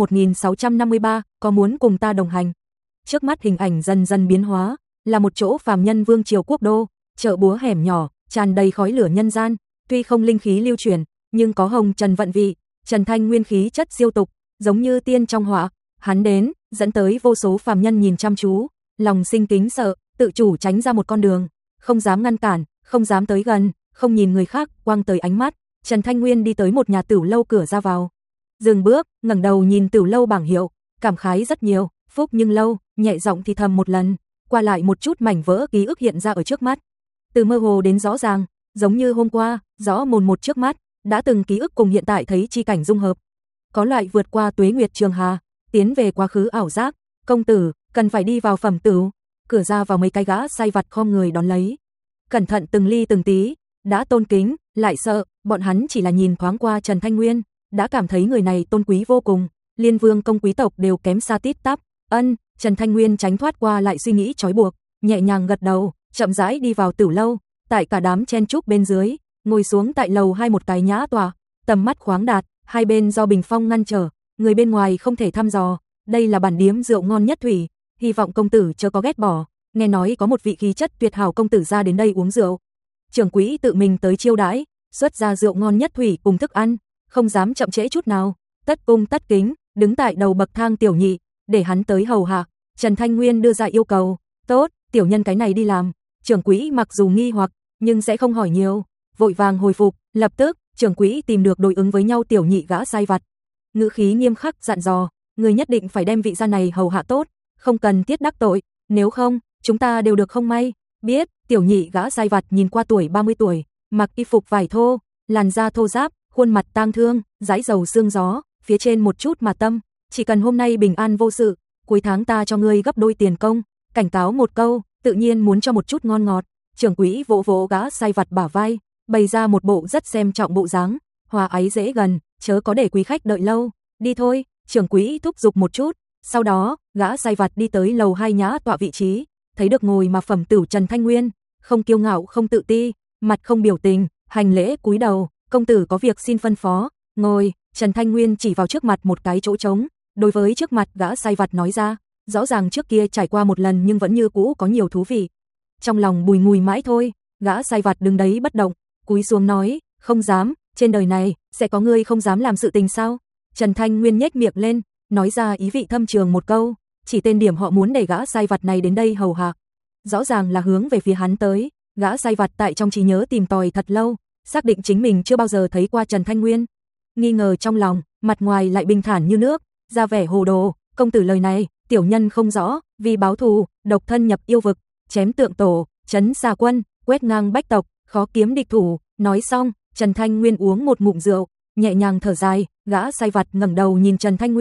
1653, có muốn cùng ta đồng hành? Trước mắt hình ảnh dần dần biến hóa, là một chỗ phàm nhân vương triều quốc đô, chợ búa hẻm nhỏ, tràn đầy khói lửa nhân gian, tuy không linh khí lưu chuyển, nhưng có hồng trần vận vị. Trần Thanh Nguyên khí chất siêu tục, giống như tiên trong họa, hắn đến, dẫn tới vô số phàm nhân nhìn chăm chú, lòng sinh kính sợ, tự chủ tránh ra một con đường, không dám ngăn cản, không dám tới gần, không nhìn người khác quăng tới ánh mắt. Trần Thanh Nguyên đi tới một nhà tửu lâu cửa ra vào, dừng bước, ngẩng đầu nhìn tửu lâu bảng hiệu, cảm khái rất nhiều. Phúc nhưng lâu, nhẹ giọng thì thầm một lần, qua lại một chút mảnh vỡ ký ức hiện ra ở trước mắt. Từ mơ hồ đến rõ ràng, giống như hôm qua, rõ mồn một trước mắt, đã từng ký ức cùng hiện tại thấy chi cảnh dung hợp. Có loại vượt qua tuế nguyệt trường hà, tiến về quá khứ ảo giác. Công tử, cần phải đi vào phẩm tửu. Cửa ra vào mấy cái gã sai vặt khom người đón lấy. Cẩn thận từng ly từng tí, đã tôn kính, lại sợ, bọn hắn chỉ là nhìn thoáng qua Trần Thanh Nguyên, đã cảm thấy người này tôn quý vô cùng, liên vương công quý tộc đều kém xa tít tắp. Ân, Trần Thanh Nguyên tránh thoát qua lại suy nghĩ trói buộc, nhẹ nhàng gật đầu, chậm rãi đi vào tửu lâu, tại cả đám chen chúc bên dưới, ngồi xuống tại lầu 2 một cái nhã tòa, tầm mắt khoáng đạt, hai bên do bình phong ngăn trở, người bên ngoài không thể thăm dò. Đây là bản điếm rượu ngon nhất thủy, hy vọng công tử chớ có ghét bỏ. Nghe nói có một vị khí chất tuyệt hảo công tử ra đến đây uống rượu. Trưởng quỹ tự mình tới chiêu đãi, xuất ra rượu ngon nhất thủy cùng thức ăn, không dám chậm trễ chút nào. Tất cung tất kính, đứng tại đầu bậc thang tiểu nhị, để hắn tới hầu hạ. Trần Thanh Nguyên đưa ra yêu cầu, tốt, tiểu nhân cái này đi làm. Trưởng quỹ mặc dù nghi hoặc, nhưng sẽ không hỏi nhiều, vội vàng hồi phục. Lập tức, trưởng quỹ tìm được đối ứng với nhau tiểu nhị gã sai vặt, ngữ khí nghiêm khắc dặn dò, người nhất định phải đem vị gia này hầu hạ tốt, không cần thiết đắc tội, nếu không, chúng ta đều được không may. Biết. Tiểu nhị gã sai vặt nhìn qua tuổi 30 tuổi, mặc y phục vải thô, làn da thô ráp, khuôn mặt tang thương, dãi dầu sương gió, phía trên một chút mà tâm, chỉ cần hôm nay bình an vô sự, cuối tháng ta cho ngươi gấp đôi tiền công, cảnh cáo một câu, tự nhiên muốn cho một chút ngon ngọt. Trưởng quỹ vỗ vỗ gã sai vặt bả vai, bày ra một bộ rất xem trọng bộ dáng, hòa ái dễ gần, chớ có để quý khách đợi lâu, đi thôi. Trưởng quỹ thúc giục một chút, sau đó, gã sai vặt đi tới lầu 2 nhã tọa vị trí, thấy được ngồi mà phẩm tửu Trần Thanh Nguyên, không kiêu ngạo không tự ti, mặt không biểu tình, hành lễ cúi đầu, công tử có việc xin phân phó, ngồi. Trần Thanh Nguyên chỉ vào trước mặt một cái chỗ trống, đối với trước mặt gã sai vặt nói ra, rõ ràng trước kia trải qua một lần nhưng vẫn như cũ có nhiều thú vị. Trong lòng bùi ngùi mãi thôi, gã sai vặt đứng đấy bất động, cúi xuống nói, không dám, trên đời này, sẽ có người không dám làm sự tình sao? Trần Thanh Nguyên nhếch miệng lên, nói ra ý vị thâm trường một câu, chỉ tên điểm họ muốn để gã sai vặt này đến đây hầu hạ. Rõ ràng là hướng về phía hắn tới, gã sai vặt tại trong trí nhớ tìm tòi thật lâu, xác định chính mình chưa bao giờ thấy qua Trần Thanh Nguyên. Nghi ngờ trong lòng, mặt ngoài lại bình thản như nước, ra vẻ hồ đồ, công tử lời này, tiểu nhân không rõ, vì báo thù, độc thân nhập yêu vực, chém tượng tổ, trấn xà quân, quét ngang bách tộc, khó kiếm địch thủ. Nói xong, Trần Thanh Nguyên uống một ngụm rượu, nhẹ nhàng thở dài, gã sai vặt ngẩng đầu nhìn Trần Thanh Nguyên,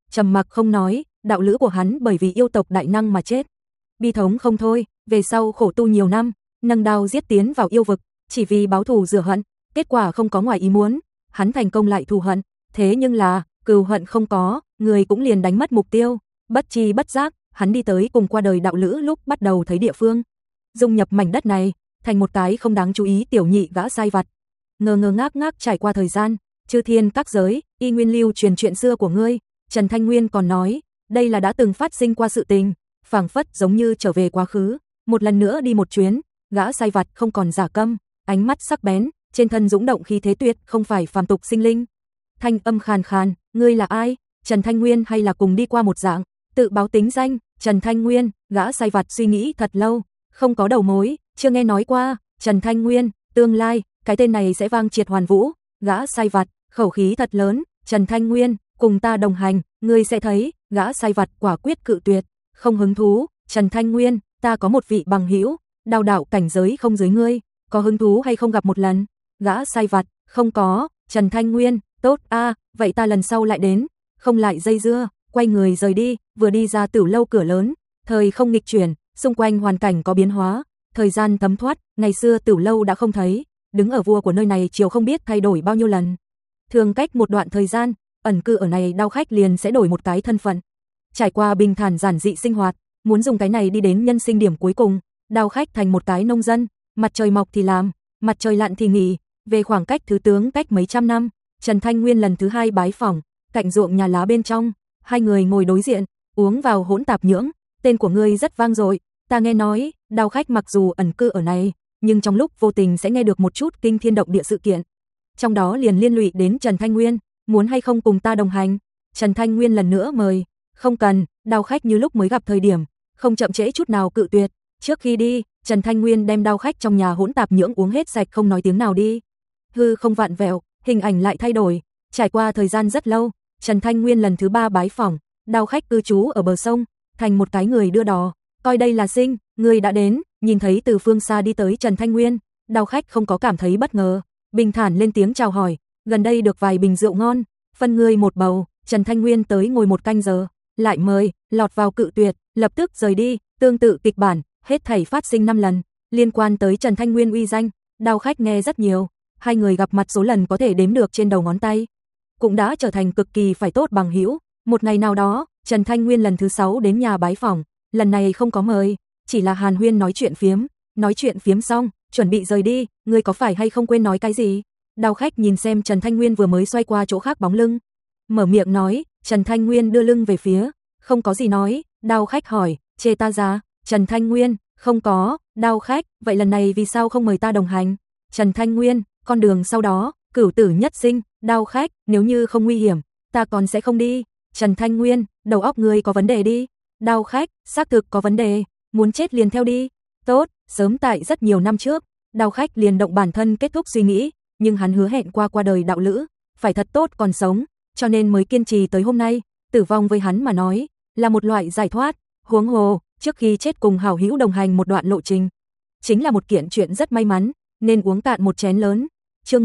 trầm mặc không nói, đạo lữ của hắn bởi vì yêu tộc đại năng mà chết. Bi thống không thôi, về sau khổ tu nhiều năm, nâng đao giết tiến vào yêu vực, chỉ vì báo thù rửa hận, kết quả không có ngoài ý muốn, hắn thành công lại thù hận, thế nhưng là, cừu hận không có, người cũng liền đánh mất mục tiêu, bất chi bất giác, hắn đi tới cùng qua đời đạo lữ lúc bắt đầu thấy địa phương. Dung nhập mảnh đất này, thành một cái không đáng chú ý tiểu nhị gã sai vặt. Ngơ ngơ ngác ngác trải qua thời gian, chư thiên các giới, y nguyên lưu truyền chuyện xưa của ngươi, Trần Thanh Nguyên còn nói, đây là đã từng phát sinh qua sự tình, phảng phất giống như trở về quá khứ, một lần nữa đi một chuyến, gã sai vặt không còn giả câm, ánh mắt sắc bén, trên thân dũng động khí thế tuyệt không phải phàm tục sinh linh. Thanh âm khàn khàn, ngươi là ai? Trần Thanh Nguyên hay là cùng đi qua một dạng, tự báo tính danh, Trần Thanh Nguyên, gã sai vặt suy nghĩ thật lâu, không có đầu mối, chưa nghe nói qua, Trần Thanh Nguyên, tương lai, cái tên này sẽ vang triệt hoàn vũ, gã sai vặt, khẩu khí thật lớn, Trần Thanh Nguyên, cùng ta đồng hành, ngươi sẽ thấy, gã sai vặt quả quyết cự tuyệt, không hứng thú, Trần Thanh Nguyên, ta có một vị bằng hữu, đào đạo cảnh giới không dưới ngươi, có hứng thú hay không gặp một lần, gã sai vặt, không có, Trần Thanh Nguyên, tốt a, vậy ta lần sau lại đến, không lại dây dưa, quay người rời đi, vừa đi ra Tửu lâu cửa lớn, thời không nghịch chuyển, xung quanh hoàn cảnh có biến hóa, thời gian thấm thoát, ngày xưa Tửu lâu đã không thấy, đứng ở vua của nơi này chiều không biết thay đổi bao nhiêu lần. Thường cách một đoạn thời gian, ẩn cư ở này đao khách liền sẽ đổi một cái thân phận. Trải qua bình thản giản dị sinh hoạt, muốn dùng cái này đi đến nhân sinh điểm cuối cùng, đao khách thành một cái nông dân, mặt trời mọc thì làm, mặt trời lặn thì nghỉ, về khoảng cách thứ tướng cách mấy trăm năm, Trần Thanh Nguyên lần thứ hai bái phỏng, cạnh ruộng nhà lá bên trong, hai người ngồi đối diện, uống vào hỗn tạp nhưỡng, tên của ngươi rất vang dội, ta nghe nói, đao khách mặc dù ẩn cư ở này, nhưng trong lúc vô tình sẽ nghe được một chút kinh thiên động địa sự kiện. Trong đó liền liên lụy đến Trần Thanh Nguyên, muốn hay không cùng ta đồng hành? Trần Thanh Nguyên lần nữa mời, không cần, đao khách như lúc mới gặp thời điểm, không chậm trễ chút nào cự tuyệt. Trước khi đi, Trần Thanh Nguyên đem đao khách trong nhà hỗn tạp nhưỡng uống hết sạch không nói tiếng nào đi. Hư không vạn vẹo, hình ảnh lại thay đổi, trải qua thời gian rất lâu, Trần Thanh Nguyên lần thứ ba bái phỏng, đao khách cư trú ở bờ sông, thành một cái người đưa đò, coi đây là sinh, người đã đến, nhìn thấy từ phương xa đi tới Trần Thanh Nguyên, đao khách không có cảm thấy bất ngờ, bình thản lên tiếng chào hỏi, gần đây được vài bình rượu ngon, phân ngươi một bầu, Trần Thanh Nguyên tới ngồi một canh giờ, lại mời, lọt vào cự tuyệt, lập tức rời đi, tương tự kịch bản, hết thảy phát sinh 5 lần, liên quan tới Trần Thanh Nguyên uy danh, đao khách nghe rất nhiều, hai người gặp mặt số lần có thể đếm được trên đầu ngón tay, cũng đã trở thành cực kỳ phải tốt bằng hữu. Một ngày nào đó, Trần Thanh Nguyên lần thứ 6 đến nhà bái phỏng, lần này không có mời, chỉ là hàn huyên nói chuyện phiếm xong, chuẩn bị rời đi, ngươi có phải hay không quên nói cái gì? Đao khách nhìn xem Trần Thanh Nguyên vừa mới xoay qua chỗ khác bóng lưng, mở miệng nói, Trần Thanh Nguyên đưa lưng về phía, không có gì nói, đao khách hỏi, chê ta ra, Trần Thanh Nguyên, không có, đao khách, vậy lần này vì sao không mời ta đồng hành? Trần Thanh Nguyên, con đường sau đó, cửu tử nhất sinh, đao khách, nếu như không nguy hiểm, ta còn sẽ không đi. Trần Thanh Nguyên, đầu óc ngươi có vấn đề đi. Đao khách, xác thực có vấn đề, muốn chết liền theo đi. Tốt, sớm tại rất nhiều năm trước, đao khách liền động bản thân kết thúc suy nghĩ, nhưng hắn hứa hẹn qua đời đạo lữ, phải thật tốt còn sống, cho nên mới kiên trì tới hôm nay, tử vong với hắn mà nói, là một loại giải thoát, huống hồ, trước khi chết cùng hảo hữu đồng hành một đoạn lộ trình, chính là một kiện chuyện rất may mắn, nên uống cạn một chén lớn. Chương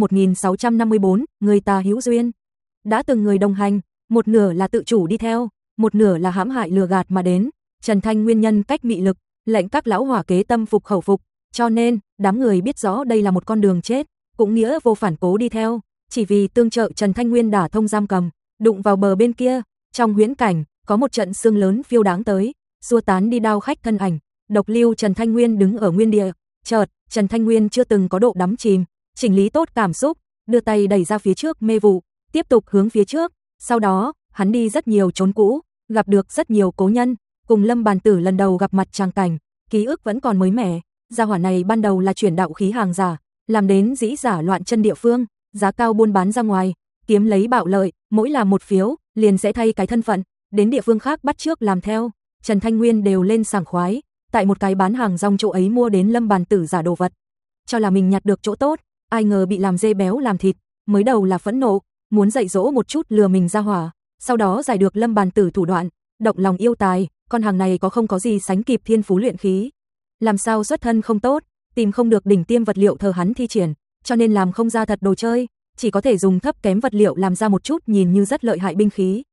1654, người ta hữu duyên. Đã từng người đồng hành, một nửa là tự chủ đi theo, một nửa là hãm hại lừa gạt mà đến, Trần Thanh Nguyên nhân cách mị lực, lệnh các lão hỏa kế tâm phục khẩu phục, cho nên, đám người biết rõ đây là một con đường chết, cũng nghĩa vô phản cố đi theo, chỉ vì tương trợ Trần Thanh Nguyên đả thông giam cầm, đụng vào bờ bên kia, trong huyễn cảnh, có một trận sương lớn phiêu đáng tới, xua tán đi đao khách thân ảnh, độc lưu Trần Thanh Nguyên đứng ở nguyên địa, chợt, Trần Thanh Nguyên chưa từng có độ đắm chìm, chỉnh lý tốt cảm xúc, đưa tay đẩy ra phía trước mê vụ, tiếp tục hướng phía trước, sau đó, hắn đi rất nhiều chốn cũ, gặp được rất nhiều cố nhân, cùng Lâm Bàn Tử lần đầu gặp mặt tràng cảnh, ký ức vẫn còn mới mẻ, gia hỏa này ban đầu là chuyển đạo khí hàng giả, làm đến dĩ giả loạn chân địa phương, giá cao buôn bán ra ngoài, kiếm lấy bạo lợi, mỗi làm một phiếu, liền sẽ thay cái thân phận, đến địa phương khác bắt chước làm theo, Trần Thanh Nguyên đều lên sảng khoái, tại một cái bán hàng rong chỗ ấy mua đến Lâm Bàn Tử giả đồ vật, cho là mình nhặt được chỗ tốt, ai ngờ bị làm dê béo làm thịt, mới đầu là phẫn nộ, muốn dạy dỗ một chút lừa mình ra hỏa, sau đó giải được Lâm Bàn Tử thủ đoạn, động lòng yêu tài, con hàng này không có gì sánh kịp thiên phú luyện khí, làm sao xuất thân không tốt, tìm không được đỉnh tiêm vật liệu thờ hắn thi triển, cho nên làm không ra thật đồ chơi, chỉ có thể dùng thấp kém vật liệu làm ra một chút nhìn như rất lợi hại binh khí.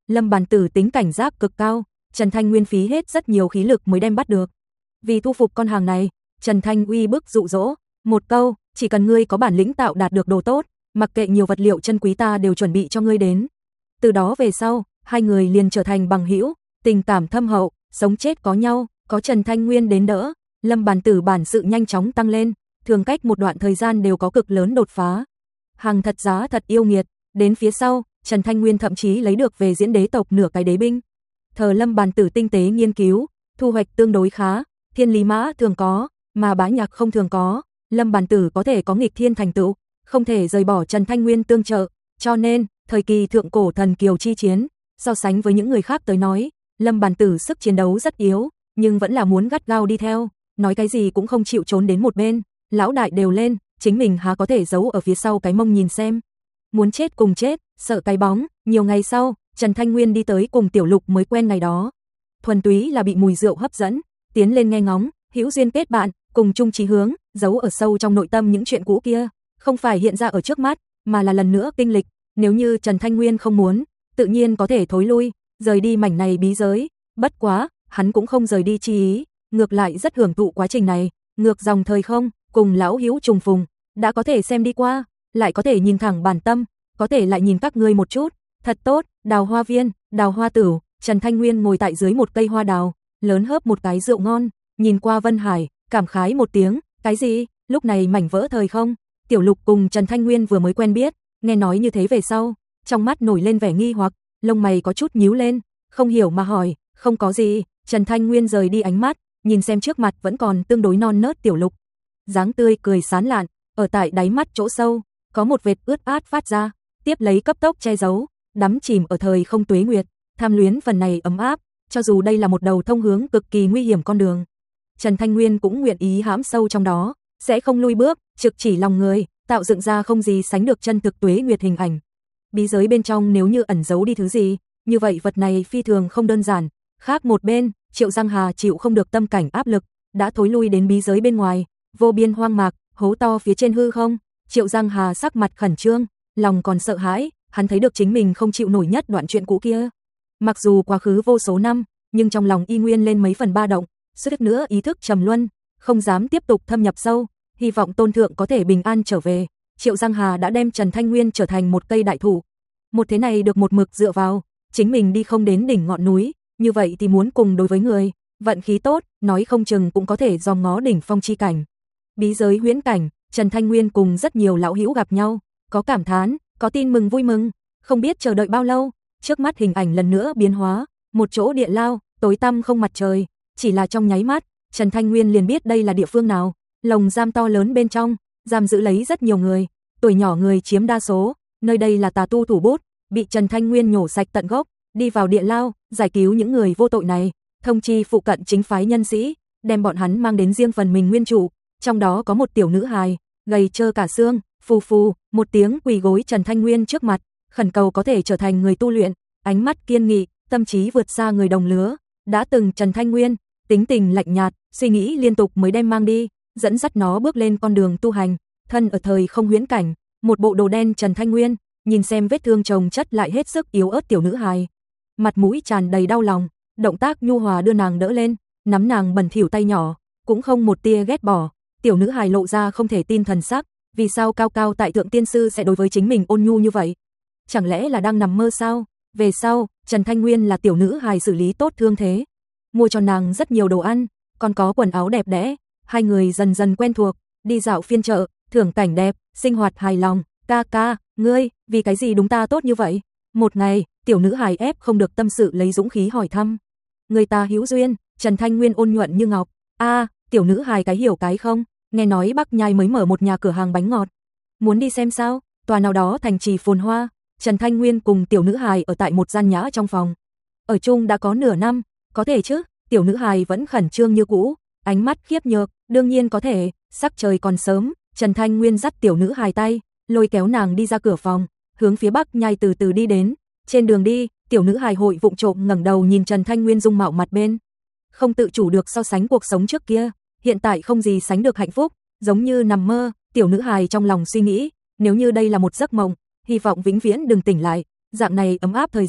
Lâm Bàn Tử tính cảnh giác cực cao, Trần Thanh Nguyên phí hết rất nhiều khí lực mới đem bắt được. Vì thu phục con hàng này, Trần Thanh uy bức dụ dỗ, một câu, chỉ cần ngươi có bản lĩnh tạo đạt được đồ tốt, mặc kệ nhiều vật liệu chân quý ta đều chuẩn bị cho ngươi đến. Từ đó về sau, hai người liền trở thành bằng hữu, tình cảm thâm hậu, sống chết có nhau, có Trần Thanh Nguyên đến đỡ, Lâm Bàn Tử bản sự nhanh chóng tăng lên, thường cách một đoạn thời gian đều có cực lớn đột phá. Hàng thật giá thật yêu nghiệt, đến phía sau, Trần Thanh Nguyên thậm chí lấy được về diễn đế tộc nửa cái đế binh. Thờ Lâm Bàn Tử tinh tế nghiên cứu, thu hoạch tương đối khá, thiên lý mã thường có, mà bá nhạc không thường có, Lâm Bàn Tử có thể có nghịch thiên thành tựu, không thể rời bỏ Trần Thanh Nguyên tương trợ, cho nên, thời kỳ thượng cổ thần kiều chi chiến, so sánh với những người khác tới nói, Lâm Bàn Tử sức chiến đấu rất yếu, nhưng vẫn là muốn gắt gao đi theo, nói cái gì cũng không chịu trốn đến một bên, lão đại đều lên, chính mình há có thể giấu ở phía sau cái mông nhìn xem. Muốn chết cùng chết, sợ cái bóng, nhiều ngày sau, Trần Thanh Nguyên đi tới cùng Tiểu Lục mới quen ngày đó. Thuần túy là bị mùi rượu hấp dẫn, tiến lên nghe ngóng, hữu duyên kết bạn, cùng chung chí hướng, giấu ở sâu trong nội tâm những chuyện cũ kia, không phải hiện ra ở trước mắt, mà là lần nữa kinh lịch, nếu như Trần Thanh Nguyên không muốn, tự nhiên có thể thối lui, rời đi mảnh này bí giới, bất quá, hắn cũng không rời đi chi ý, ngược lại rất hưởng thụ quá trình này, ngược dòng thời không, cùng lão hữu trùng phùng, đã có thể xem đi qua, lại có thể nhìn thẳng bản tâm, có thể lại nhìn các ngươi một chút, thật tốt, Đào Hoa Viên, Đào Hoa Tửu, Trần Thanh Nguyên ngồi tại dưới một cây hoa đào, lớn hớp một cái rượu ngon, nhìn qua Vân Hải, cảm khái một tiếng, cái gì, lúc này mảnh vỡ thời không, Tiểu Lục cùng Trần Thanh Nguyên vừa mới quen biết, nghe nói như thế về sau, trong mắt nổi lên vẻ nghi hoặc, lông mày có chút nhíu lên, không hiểu mà hỏi, không có gì, Trần Thanh Nguyên rời đi ánh mắt, nhìn xem trước mặt vẫn còn tương đối non nớt Tiểu Lục. Dáng tươi cười sán lạn, ở tại đáy mắt chỗ sâu, có một vệt ướt át phát ra, tiếp lấy cấp tốc che giấu, đắm chìm ở thời không tuế nguyệt, tham luyến phần này ấm áp, cho dù đây là một đầu thông hướng cực kỳ nguy hiểm con đường. Trần Thanh Nguyên cũng nguyện ý hãm sâu trong đó, sẽ không lui bước, trực chỉ lòng người, tạo dựng ra không gì sánh được chân thực tuế nguyệt hình ảnh. Bí giới bên trong nếu như ẩn giấu đi thứ gì, như vậy vật này phi thường không đơn giản. Khác một bên, Triệu Giang Hà chịu không được tâm cảnh áp lực, đã thối lui đến bí giới bên ngoài, vô biên hoang mạc, hố to phía trên hư không. Triệu Giang Hà sắc mặt khẩn trương, lòng còn sợ hãi, hắn thấy được chính mình không chịu nổi nhất đoạn chuyện cũ kia. Mặc dù quá khứ vô số năm, nhưng trong lòng y nguyên lên mấy phần ba động, suýt nữa ý thức trầm luân, không dám tiếp tục thâm nhập sâu, hy vọng tôn thượng có thể bình an trở về. Triệu Giang Hà đã đem Trần Thanh Nguyên trở thành một cây đại thụ. Một thế này được một mực dựa vào, chính mình đi không đến đỉnh ngọn núi, như vậy thì muốn cùng đối với người, vận khí tốt, nói không chừng cũng có thể dòm ngó đỉnh phong chi cảnh. Bí giới huyễn cảnh, Trần Thanh Nguyên cùng rất nhiều lão hữu gặp nhau, có cảm thán, có tin mừng vui mừng, không biết chờ đợi bao lâu, trước mắt hình ảnh lần nữa biến hóa, một chỗ địa lao, tối tăm không mặt trời, chỉ là trong nháy mắt, Trần Thanh Nguyên liền biết đây là địa phương nào, lồng giam to lớn bên trong, giam giữ lấy rất nhiều người, tuổi nhỏ người chiếm đa số, nơi đây là tà tu thủ bút, bị Trần Thanh Nguyên nhổ sạch tận gốc, đi vào địa lao, giải cứu những người vô tội này, thông chi phụ cận chính phái nhân sĩ, đem bọn hắn mang đến riêng phần mình nguyên trụ, trong đó có một tiểu nữ hài, gầy trơ cả xương, phù phù, một tiếng quỳ gối Trần Thanh Nguyên trước mặt, khẩn cầu có thể trở thành người tu luyện, ánh mắt kiên nghị, tâm trí vượt xa người đồng lứa, đã từng Trần Thanh Nguyên, tính tình lạnh nhạt, suy nghĩ liên tục mới đem mang đi, dẫn dắt nó bước lên con đường tu hành, thân ở thời không huyễn cảnh, một bộ đồ đen Trần Thanh Nguyên, nhìn xem vết thương chồng chất lại hết sức yếu ớt tiểu nữ hài, mặt mũi tràn đầy đau lòng, động tác nhu hòa đưa nàng đỡ lên, nắm nàng bẩn thỉu tay nhỏ, cũng không một tia ghét bỏ, tiểu nữ hài lộ ra không thể tin thần sắc, vì sao cao cao tại thượng tiên sư sẽ đối với chính mình ôn nhu như vậy? Chẳng lẽ là đang nằm mơ sao? Về sau, Trần Thanh Nguyên là tiểu nữ hài xử lý tốt thương thế, mua cho nàng rất nhiều đồ ăn, còn có quần áo đẹp đẽ, hai người dần dần quen thuộc, đi dạo phiên chợ, thưởng cảnh đẹp, sinh hoạt hài lòng, ca ca, ngươi, vì cái gì đúng ta tốt như vậy? Một ngày, tiểu nữ hài ép không được tâm sự lấy dũng khí hỏi thăm. Người ta hữu duyên, Trần Thanh Nguyên ôn nhuận như ngọc, tiểu nữ hài cái hiểu cái không, nghe nói Bắc Nhai mới mở một nhà cửa hàng bánh ngọt. Muốn đi xem sao? Tòa nào đó thành trì phồn hoa, Trần Thanh Nguyên cùng tiểu nữ hài ở tại một gian nhã trong phòng. Ở chung đã có nửa năm, có thể chứ? Tiểu nữ hài vẫn khẩn trương như cũ, ánh mắt khiếp nhược, đương nhiên có thể, sắc trời còn sớm, Trần Thanh Nguyên dắt tiểu nữ hài tay, lôi kéo nàng đi ra cửa phòng, hướng phía Bắc Nhai từ từ đi đến. Trên đường đi, tiểu nữ hài hội vụng trộm ngẩng đầu nhìn Trần Thanh Nguyên dung mạo mặt bên, không tự chủ được so sánh cuộc sống trước kia, hiện tại không gì sánh được hạnh phúc, giống như nằm mơ, tiểu nữ hài trong lòng suy nghĩ, nếu như đây là một giấc mộng, hy vọng vĩnh viễn đừng tỉnh lại, dạng này ấm áp thời gian,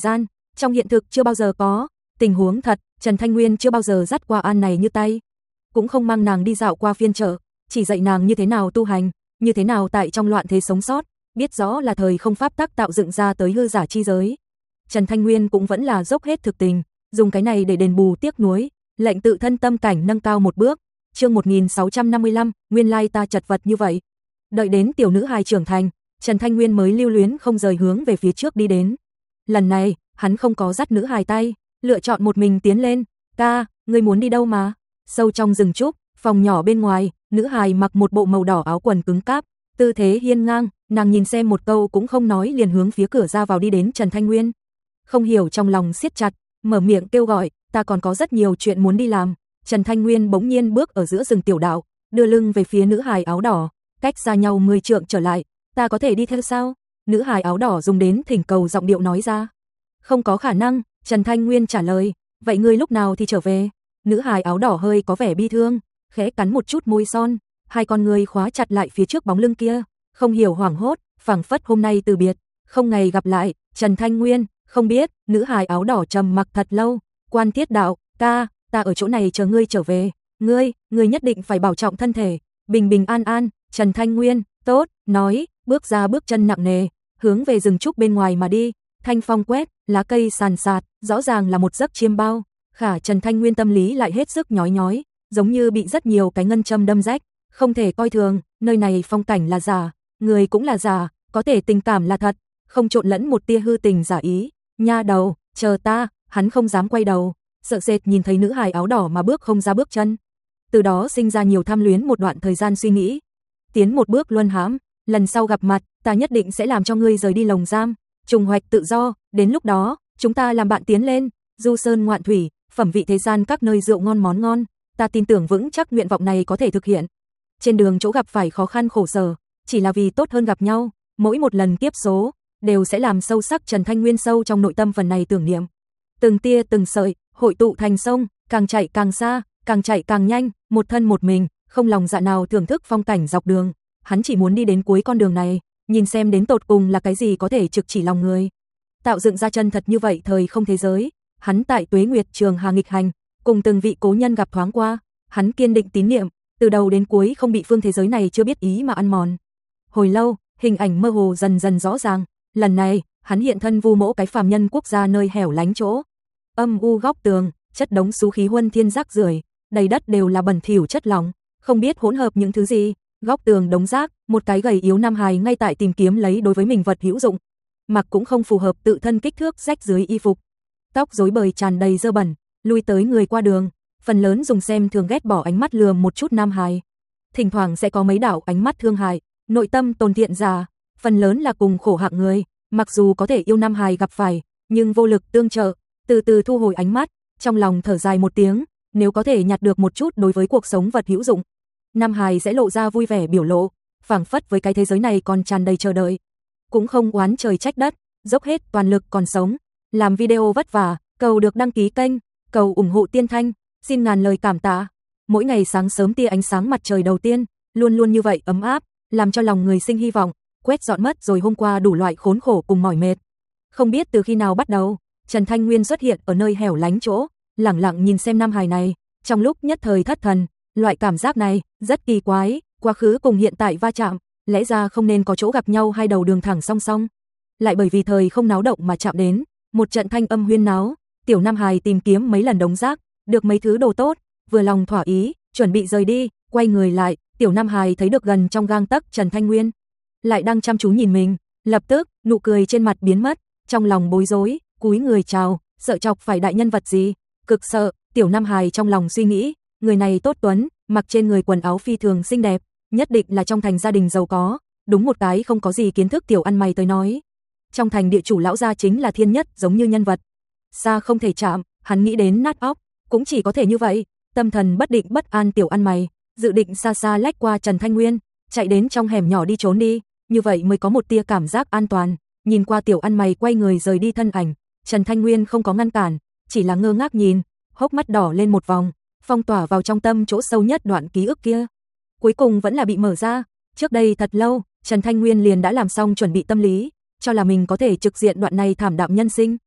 trong hiện thực chưa bao giờ có. Tình huống thật, Trần Thanh Nguyên chưa bao giờ dắt qua An này như tay, cũng không mang nàng đi dạo qua phiên chợ, chỉ dạy nàng như thế nào tu hành, như thế nào tại trong loạn thế sống sót, biết rõ là thời không pháp tắc tạo dựng ra tới hư giả chi giới. Trần Thanh Nguyên cũng vẫn là dốc hết thực tình, dùng cái này để đền bù tiếc nuối, lệnh tự thân tâm cảnh nâng cao một bước. Chương 1655, nguyên lai ta chật vật như vậy. Đợi đến tiểu nữ hài trưởng thành, Trần Thanh Nguyên mới lưu luyến không rời hướng về phía trước đi đến. Lần này, hắn không có dắt nữ hài tay, lựa chọn một mình tiến lên. "Ca, ngươi muốn đi đâu mà?" Sâu trong rừng trúc, phòng nhỏ bên ngoài, nữ hài mặc một bộ màu đỏ áo quần cứng cáp, tư thế hiên ngang, nàng nhìn xem một câu cũng không nói liền hướng phía cửa ra vào đi đến Trần Thanh Nguyên. Không hiểu trong lòng siết chặt, mở miệng kêu gọi, "Ta còn có rất nhiều chuyện muốn đi làm." Trần Thanh Nguyên bỗng nhiên bước ở giữa rừng tiểu đạo, đưa lưng về phía nữ hài áo đỏ, cách xa nhau 10 trượng trở lại. "Ta có thể đi theo sao?" Nữ hài áo đỏ dùng đến thỉnh cầu giọng điệu nói ra. "Không có khả năng." Trần Thanh Nguyên trả lời. "Vậy ngươi lúc nào thì trở về?" Nữ hài áo đỏ hơi có vẻ bi thương, khẽ cắn một chút môi son, hai con người khóa chặt lại phía trước bóng lưng kia, không hiểu hoảng hốt, phảng phất hôm nay từ biệt, không ngày gặp lại. Trần Thanh Nguyên, không biết. Nữ hài áo đỏ trầm mặc thật lâu. Quan Thiết Đạo, "Ca, ta ở chỗ này chờ ngươi trở về, ngươi nhất định phải bảo trọng thân thể, bình bình an an." Trần Thanh Nguyên, "Tốt." Nói, bước ra bước chân nặng nề, hướng về rừng trúc bên ngoài mà đi. Thanh phong quét, lá cây sàn sạt, rõ ràng là một giấc chiêm bao, khả Trần Thanh Nguyên tâm lý lại hết sức nhói nhói, giống như bị rất nhiều cái ngân châm đâm rách, không thể coi thường, nơi này phong cảnh là giả, người cũng là giả, có thể tình cảm là thật, không trộn lẫn một tia hư tình giả ý. "Nha đầu, chờ ta." Hắn không dám quay đầu, sợ sệt nhìn thấy nữ hài áo đỏ mà bước không ra bước chân. Từ đó sinh ra nhiều tham luyến một đoạn thời gian suy nghĩ. Tiến một bước luân hãm, lần sau gặp mặt, ta nhất định sẽ làm cho ngươi rời đi lồng giam, trùng hoạch tự do, đến lúc đó, chúng ta làm bạn tiến lên, du sơn ngoạn thủy, phẩm vị thế gian các nơi rượu ngon món ngon, ta tin tưởng vững chắc nguyện vọng này có thể thực hiện. Trên đường chỗ gặp phải khó khăn khổ sở, chỉ là vì tốt hơn gặp nhau, mỗi một lần kiếp số, đều sẽ làm sâu sắc Trần Thanh Nguyên sâu trong nội tâm phần này tưởng niệm. Từng tia từng sợi, hội tụ thành sông, càng chạy càng xa, càng chạy càng nhanh, một thân một mình, không lòng dạ nào thưởng thức phong cảnh dọc đường. Hắn chỉ muốn đi đến cuối con đường này, nhìn xem đến tột cùng là cái gì có thể trực chỉ lòng người. Tạo dựng ra chân thật như vậy thời không thế giới, hắn tại Tuế Nguyệt Trường Hà nghịch hành, cùng từng vị cố nhân gặp thoáng qua, hắn kiên định tín niệm, từ đầu đến cuối không bị phương thế giới này chưa biết ý mà ăn mòn. Hồi lâu, hình ảnh mơ hồ dần dần rõ ràng, lần này, hắn hiện thân vu mỗ cái phàm nhân quốc gia nơi hẻo lánh chỗ. Âm u góc tường, chất đống xú khí huân thiên rác rưởi, đầy đất đều là bẩn thỉu chất lỏng, không biết hỗn hợp những thứ gì. Góc tường đống rác, một cái gầy yếu nam hài ngay tại tìm kiếm lấy đối với mình vật hữu dụng, mặc cũng không phù hợp tự thân kích thước rách dưới y phục, tóc rối bời tràn đầy dơ bẩn, lui tới người qua đường, phần lớn dùng xem thường ghét bỏ ánh mắt lườm một chút nam hài. Thỉnh thoảng sẽ có mấy đạo ánh mắt thương hại, nội tâm tồn thiện giả, phần lớn là cùng khổ hạng người, mặc dù có thể yêu nam hài gặp phải, nhưng vô lực tương trợ, từ từ thu hồi ánh mắt, trong lòng thở dài một tiếng, nếu có thể nhặt được một chút đối với cuộc sống vật hữu dụng, nam hài sẽ lộ ra vui vẻ biểu lộ, phảng phất với cái thế giới này còn tràn đầy chờ đợi, cũng không oán trời trách đất, dốc hết toàn lực còn sống. Làm video vất vả, cầu được đăng ký kênh, cầu ủng hộ Tiên Thanh, xin ngàn lời cảm tạ. Mỗi ngày sáng sớm tia ánh sáng mặt trời đầu tiên, luôn luôn như vậy ấm áp, làm cho lòng người sinh hy vọng, quét dọn mất rồi hôm qua đủ loại khốn khổ cùng mỏi mệt. Không biết từ khi nào bắt đầu, Trần Thanh Nguyên xuất hiện ở nơi hẻo lánh chỗ, lẳng lặng nhìn xem nam hài này, trong lúc nhất thời thất thần, loại cảm giác này rất kỳ quái, quá khứ cùng hiện tại va chạm, lẽ ra không nên có chỗ gặp nhau hai đầu đường thẳng song song, lại bởi vì thời không náo động mà chạm đến, một trận thanh âm huyên náo, tiểu nam hài tìm kiếm mấy lần đống rác, được mấy thứ đồ tốt, vừa lòng thỏa ý, chuẩn bị rời đi, quay người lại, tiểu nam hài thấy được gần trong gang tấc Trần Thanh Nguyên, lại đang chăm chú nhìn mình, lập tức nụ cười trên mặt biến mất, trong lòng bối rối, cúi người chào, sợ chọc phải đại nhân vật gì, cực sợ. Tiểu nam hài trong lòng suy nghĩ, người này tốt tuấn, mặc trên người quần áo phi thường xinh đẹp, nhất định là trong thành gia đình giàu có, đúng một cái không có gì kiến thức tiểu ăn mày tới nói. Trong thành địa chủ lão gia chính là thiên nhất giống như nhân vật, xa không thể chạm, hắn nghĩ đến nát óc, cũng chỉ có thể như vậy, tâm thần bất định bất an tiểu ăn mày, dự định xa xa lách qua Trần Thanh Nguyên, chạy đến trong hẻm nhỏ đi trốn đi, như vậy mới có một tia cảm giác an toàn. Nhìn qua tiểu ăn mày quay người rời đi thân ảnh, Trần Thanh Nguyên không có ngăn cản, chỉ là ngơ ngác nhìn, hốc mắt đỏ lên một vòng, phong tỏa vào trong tâm chỗ sâu nhất đoạn ký ức kia. Cuối cùng vẫn là bị mở ra, trước đây thật lâu, Trần Thanh Nguyên liền đã làm xong chuẩn bị tâm lý, cho là mình có thể trực diện đoạn này thảm đạm nhân sinh.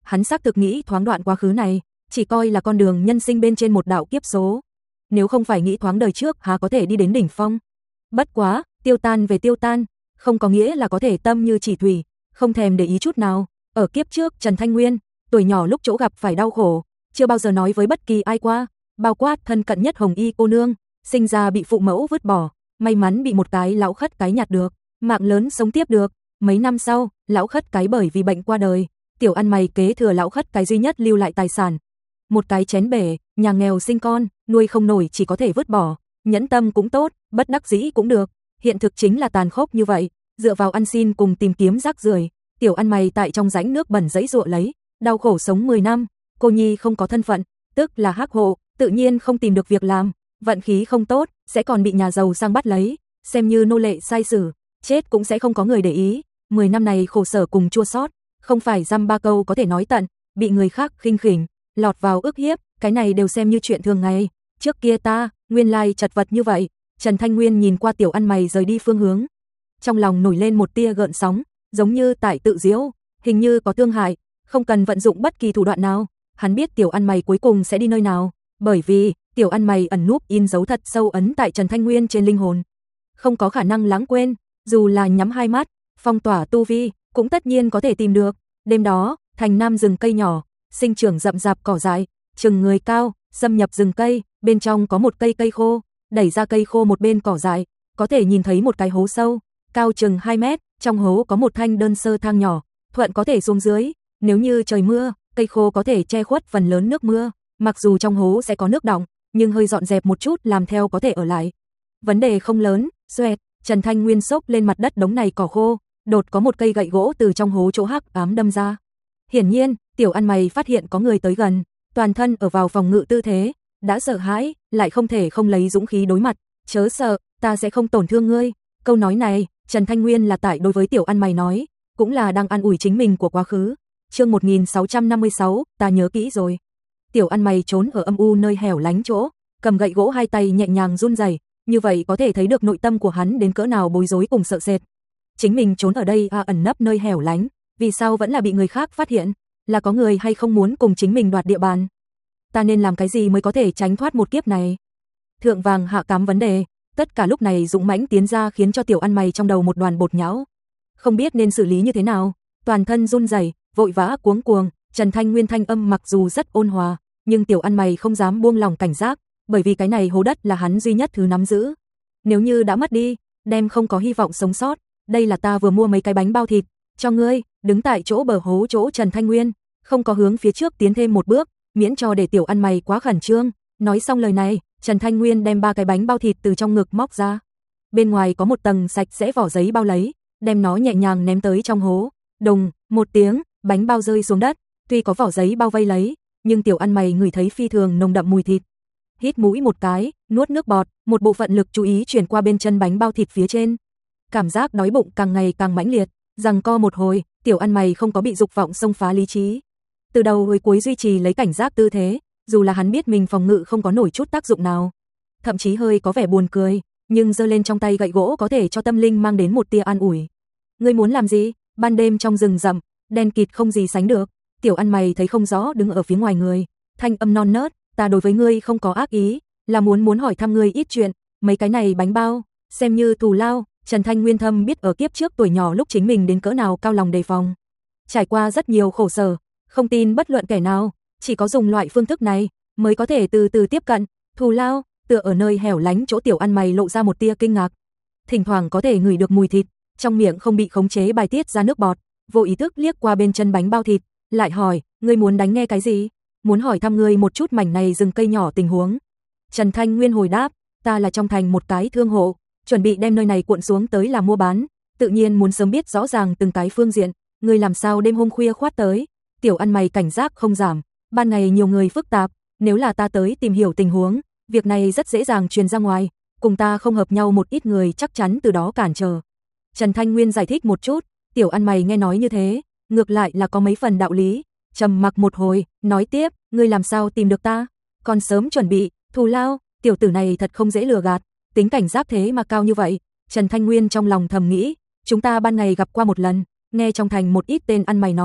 hắn xác thực nghĩ thoáng đoạn quá khứ này, chỉ coi là con đường nhân sinh bên trên một đạo kiếp số. Nếu không phải nghĩ thoáng đời trước há có thể đi đến đỉnh phong. Bất quá, tiêu tan về tiêu tan, không có nghĩa là có thể tâm như chỉ thủy, không thèm để ý chút nào. Ở kiếp trước Trần Thanh Nguyên, tuổi nhỏ lúc chỗ gặp phải đau khổ, chưa bao giờ nói với bất kỳ ai qua, bao quát thân cận nhất Hồng Y cô nương, sinh ra bị phụ mẫu vứt bỏ, may mắn bị một cái lão khất cái nhặt được, mạng lớn sống tiếp được. Mấy năm sau, lão khất cái bởi vì bệnh qua đời, tiểu ăn mày kế thừa lão khất cái duy nhất lưu lại tài sản. Một cái chén bể, nhà nghèo sinh con, nuôi không nổi chỉ có thể vứt bỏ, nhẫn tâm cũng tốt, bất đắc dĩ cũng được, hiện thực chính là tàn khốc như vậy, dựa vào ăn xin cùng tìm kiếm rác rưởi, tiểu ăn mày tại trong rãnh nước bẩn giãy giụa lấy, đau khổ sống 10 năm, cô nhi không có thân phận, tức là hắc hộ, tự nhiên không tìm được việc làm, vận khí không tốt, sẽ còn bị nhà giàu sang bắt lấy, xem như nô lệ sai xử, chết cũng sẽ không có người để ý. 10 năm này khổ sở cùng chua xót, không phải dăm ba câu có thể nói tận, bị người khác khinh khỉnh, lọt vào ức hiếp, cái này đều xem như chuyện thường ngày. Trước kia ta, nguyên lai chật vật như vậy. Trần Thanh Nguyên nhìn qua tiểu ăn mày rời đi phương hướng, trong lòng nổi lên một tia gợn sóng, giống như tại tự giễu, hình như có thương hại, không cần vận dụng bất kỳ thủ đoạn nào. Hắn biết tiểu ăn mày cuối cùng sẽ đi nơi nào, bởi vì tiểu ăn mày ẩn núp in dấu thật sâu ấn tại Trần Thanh Nguyên trên linh hồn, không có khả năng lãng quên, dù là nhắm hai mắt, phong tỏa tu vi, cũng tất nhiên có thể tìm được. Đêm đó, thành nam rừng cây nhỏ, sinh trưởng rậm rạp cỏ dại, chừng người cao, xâm nhập rừng cây, bên trong có một cây khô, đẩy ra cây khô một bên cỏ dại, có thể nhìn thấy một cái hố sâu, cao chừng 2 mét, trong hố có một thanh đơn sơ thang nhỏ, thuận có thể xuống dưới, nếu như trời mưa, cây khô có thể che khuất phần lớn nước mưa, mặc dù trong hố sẽ có nước đọng, nhưng hơi dọn dẹp một chút làm theo có thể ở lại. Vấn đề không lớn. Xoẹt, Trần Thanh Nguyên xốc lên mặt đất đống này cỏ khô, đột có một cây gậy gỗ từ trong hố chỗ hắc ám đâm ra. Hiển nhiên, tiểu ăn mày phát hiện có người tới gần, toàn thân ở vào phòng ngự tư thế, đã sợ hãi, lại không thể không lấy dũng khí đối mặt, chớ sợ, ta sẽ không tổn thương ngươi. Câu nói này, Trần Thanh Nguyên là tại đối với tiểu ăn mày nói, cũng là đang an ủi chính mình của quá khứ. Chương 1656, ta nhớ kỹ rồi. Tiểu ăn mày trốn ở âm u nơi hẻo lánh chỗ, cầm gậy gỗ hai tay nhẹ nhàng run rẩy, như vậy có thể thấy được nội tâm của hắn đến cỡ nào bối rối cùng sợ sệt. Chính mình trốn ở đây ẩn nấp nơi hẻo lánh, vì sao vẫn là bị người khác phát hiện, là có người hay không muốn cùng chính mình đoạt địa bàn. Ta nên làm cái gì mới có thể tránh thoát một kiếp này? Thượng vàng hạ cám vấn đề, tất cả lúc này dũng mãnh tiến ra khiến cho tiểu ăn mày trong đầu một đoàn bột nhão. Không biết nên xử lý như thế nào, toàn thân run rẩy, vội vã cuống cuồng. Trần Thanh Nguyên thanh âm mặc dù rất ôn hòa, nhưng tiểu ăn mày không dám buông lòng cảnh giác, bởi vì cái này hố đất là hắn duy nhất thứ nắm giữ. Nếu như đã mất đi, đem không có hy vọng sống sót. Đây là ta vừa mua mấy cái bánh bao thịt cho ngươi. Đứng tại chỗ bờ hố chỗ Trần Thanh Nguyên, không có hướng phía trước tiến thêm một bước, miễn cho để tiểu ăn mày quá khẩn trương. Nói xong lời này, Trần Thanh Nguyên đem 3 cái bánh bao thịt từ trong ngực móc ra. Bên ngoài có một tầng sạch sẽ vỏ giấy bao lấy, đem nó nhẹ nhàng ném tới trong hố. Đùng, một tiếng, bánh bao rơi xuống đất. Tuy có vỏ giấy bao vây lấy, nhưng tiểu ăn mày ngửi thấy phi thường nồng đậm mùi thịt. Hít mũi một cái, nuốt nước bọt, một bộ phận lực chú ý chuyển qua bên chân bánh bao thịt phía trên. Cảm giác đói bụng càng ngày càng mãnh liệt, giằng co một hồi, tiểu ăn mày không có bị dục vọng xông phá lý trí. Từ đầu tới cuối duy trì lấy cảnh giác tư thế, dù là hắn biết mình phòng ngự không có nổi chút tác dụng nào, thậm chí hơi có vẻ buồn cười, nhưng giơ lên trong tay gậy gỗ có thể cho tâm linh mang đến một tia an ủi. Ngươi muốn làm gì? Ban đêm trong rừng rậm, đen kịt không gì sánh được, tiểu ăn mày thấy không rõ đứng ở phía ngoài người, thanh âm non nớt, ta đối với ngươi không có ác ý, là muốn hỏi thăm ngươi ít chuyện, mấy cái này bánh bao, xem như thù lao. Trần Thanh Nguyên thâm biết ở kiếp trước tuổi nhỏ lúc chính mình đến cỡ nào cao lòng đề phòng, trải qua rất nhiều khổ sở, không tin bất luận kẻ nào, chỉ có dùng loại phương thức này mới có thể từ từ tiếp cận. Thù lao, tựa ở nơi hẻo lánh chỗ tiểu ăn mày lộ ra một tia kinh ngạc, thỉnh thoảng có thể ngửi được mùi thịt, trong miệng không bị khống chế bài tiết ra nước bọt, vô ý thức liếc qua bên chân bánh bao thịt, lại hỏi, ngươi muốn đánh nghe cái gì? Muốn hỏi thăm ngươi một chút mảnh này rừng cây nhỏ tình huống. Trần Thanh Nguyên hồi đáp, ta là trong thành một cái thương hộ, chuẩn bị đem nơi này cuộn xuống tới làm mua bán, tự nhiên muốn sớm biết rõ ràng từng cái phương diện, ngươi làm sao đêm hôm khuya khoát tới? Tiểu ăn mày cảnh giác không giảm, ban ngày nhiều người phức tạp, nếu là ta tới tìm hiểu tình huống, việc này rất dễ dàng truyền ra ngoài, cùng ta không hợp nhau một ít người chắc chắn từ đó cản trở. Trần Thanh Nguyên giải thích một chút, tiểu ăn mày nghe nói như thế, ngược lại là có mấy phần đạo lý, trầm mặc một hồi, nói tiếp, ngươi làm sao tìm được ta? Còn sớm chuẩn bị, thù lao, tiểu tử này thật không dễ lừa gạt, tính cảnh giác thế mà cao như vậy. Trần Thanh Nguyên trong lòng thầm nghĩ, chúng ta ban ngày gặp qua một lần, nghe trong thành một ít tên ăn mày nói,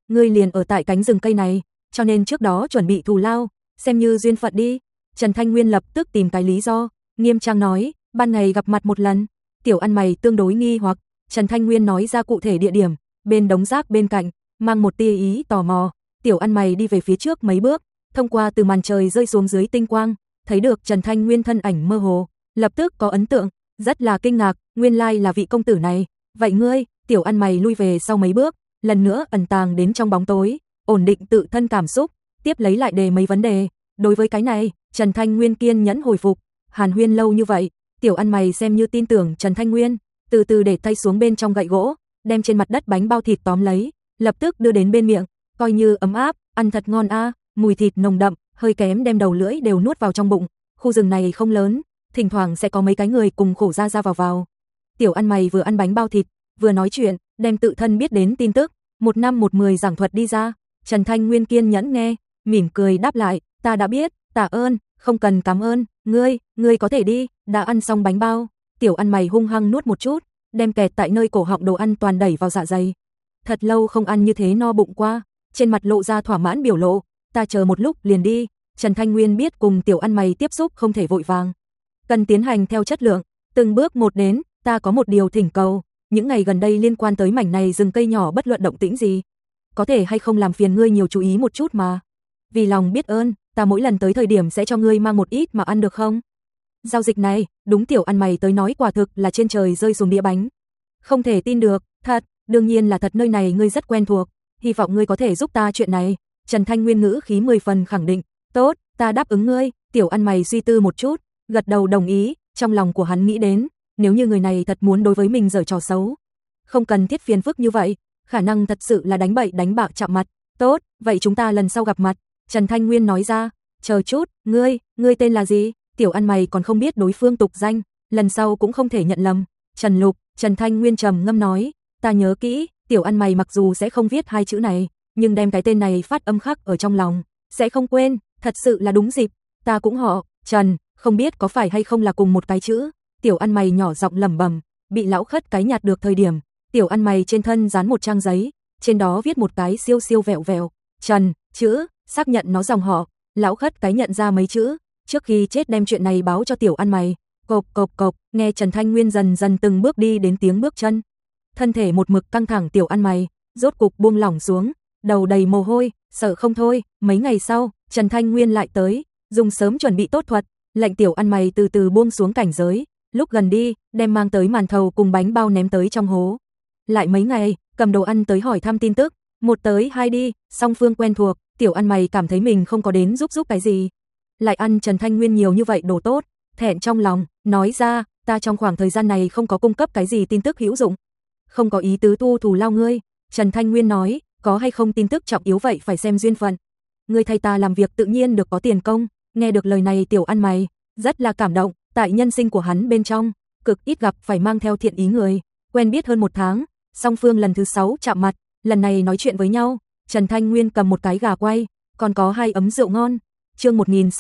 ngươi liền ở tại cánh rừng cây này, cho nên trước đó chuẩn bị thù lao, xem như duyên phận đi. Trần Thanh Nguyên lập tức tìm cái lý do, nghiêm trang nói, ban ngày gặp mặt một lần. Tiểu ăn mày tương đối nghi hoặc, Trần Thanh Nguyên nói ra cụ thể địa điểm, bên đống rác bên cạnh, mang một tia ý tò mò. Tiểu ăn mày đi về phía trước mấy bước, thông qua từ màn trời rơi xuống dưới tinh quang, thấy được Trần Thanh Nguyên thân ảnh mơ hồ, lập tức có ấn tượng, rất là kinh ngạc, nguyên lai là vị công tử này. Vậy ngươi? Tiểu ăn mày lui về sau mấy bước, lần nữa ẩn tàng đến trong bóng tối, ổn định tự thân cảm xúc, tiếp lấy lại đề mấy vấn đề. Đối với cái này, Trần Thanh Nguyên kiên nhẫn hồi phục, hàn huyên lâu như vậy, tiểu ăn mày xem như tin tưởng Trần Thanh Nguyên, từ từ để tay xuống bên trong gậy gỗ, đem trên mặt đất bánh bao thịt tóm lấy, lập tức đưa đến bên miệng, coi như ấm áp, ăn thật ngon a, mùi thịt nồng đậm, hơi kém đem đầu lưỡi đều nuốt vào trong bụng. Khu rừng này không lớn, thỉnh thoảng sẽ có mấy cái người cùng khổ ra ra vào. Tiểu ăn mày vừa ăn bánh bao thịt, vừa nói chuyện, đem tự thân biết đến tin tức, 1 năm 1 10 giảng thuật đi ra. Trần Thanh Nguyên kiên nhẫn nghe, mỉm cười đáp lại, ta đã biết, tạ ơn, không cần cảm ơn, ngươi có thể đi, đã ăn xong bánh bao. Tiểu ăn mày hung hăng nuốt một chút, đem kẹt tại nơi cổ họng đồ ăn toàn đẩy vào dạ dày. Thật lâu không ăn như thế no bụng qua, trên mặt lộ ra thỏa mãn biểu lộ, ta chờ một lúc liền đi. Trần Thanh Nguyên biết cùng tiểu ăn mày tiếp xúc không thể vội vàng, cần tiến hành theo chất lượng, từng bước một đến, ta có một điều thỉnh cầu, những ngày gần đây liên quan tới mảnh này rừng cây nhỏ bất luận động tĩnh gì, có thể hay không làm phiền ngươi nhiều chú ý một chút mà. Vì lòng biết ơn, ta mỗi lần tới thời điểm sẽ cho ngươi mang một ít mà ăn được không? Giao dịch này, đúng tiểu ăn mày tới nói quả thực là trên trời rơi xuống đĩa bánh. Không thể tin được, thật, đương nhiên là thật, nơi này ngươi rất quen thuộc, hy vọng ngươi có thể giúp ta chuyện này. Trần Thanh Nguyên ngữ khí 10 phần khẳng định, tốt, ta đáp ứng ngươi. Tiểu ăn mày suy tư một chút, gật đầu đồng ý, trong lòng của hắn nghĩ đến, nếu như người này thật muốn đối với mình giở trò xấu, không cần thiết phiền phức như vậy, khả năng thật sự là đánh bậy đánh bạ chạm mặt. Tốt, vậy chúng ta lần sau gặp mặt. Trần Thanh Nguyên nói ra, chờ chút, ngươi tên là gì? Tiểu ăn mày còn không biết đối phương tục danh, lần sau cũng không thể nhận lầm. Trần Lục. Trần Thanh Nguyên trầm ngâm nói, ta nhớ kỹ. Tiểu ăn mày mặc dù sẽ không viết 2 chữ này, nhưng đem cái tên này phát âm khắc ở trong lòng, sẽ không quên, thật sự là đúng dịp. Ta cũng họ Trần, không biết có phải hay không là cùng một cái chữ. Tiểu ăn mày nhỏ giọng lẩm bẩm, bị lão khất cái nhạt được thời điểm, tiểu ăn mày trên thân dán một trang giấy, trên đó viết một cái siêu siêu vẹo vẹo, Trần chữ, xác nhận nó dòng họ. Lão khất cái nhận ra mấy chữ, trước khi chết đem chuyện này báo cho tiểu ăn mày. Cộp cộp cộp, nghe Trần Thanh Nguyên dần dần từng bước đi đến tiếng bước chân, thân thể một mực căng thẳng tiểu ăn mày rốt cục buông lỏng xuống, đầu đầy mồ hôi, sợ không thôi. Mấy ngày sau, Trần Thanh Nguyên lại tới, dùng sớm chuẩn bị tốt thuật, lệnh tiểu ăn mày từ từ buông xuống cảnh giới, lúc gần đi, đem mang tới màn thầu cùng bánh bao ném tới trong hố. Lại mấy ngày, cầm đồ ăn tới hỏi thăm tin tức, 1 tới 2 đi, song phương quen thuộc, tiểu ăn mày cảm thấy mình không có đến giúp cái gì, lại ăn Trần Thanh Nguyên nhiều như vậy đồ tốt, thẹn trong lòng, nói ra, ta trong khoảng thời gian này không có cung cấp cái gì tin tức hữu dụng, không có ý tứ tu thù lao ngươi. Trần Thanh Nguyên nói, có hay không tin tức trọng yếu vậy phải xem duyên phận, ngươi thay ta làm việc tự nhiên được có tiền công. Nghe được lời này tiểu ăn mày rất là cảm động, tại nhân sinh của hắn bên trong, cực ít gặp phải mang theo thiện ý người, quen biết hơn 1 tháng, song phương lần thứ 6 chạm mặt, lần này nói chuyện với nhau, Trần Thanh Nguyên cầm một cái gà quay, còn có 2 ấm rượu ngon. Chương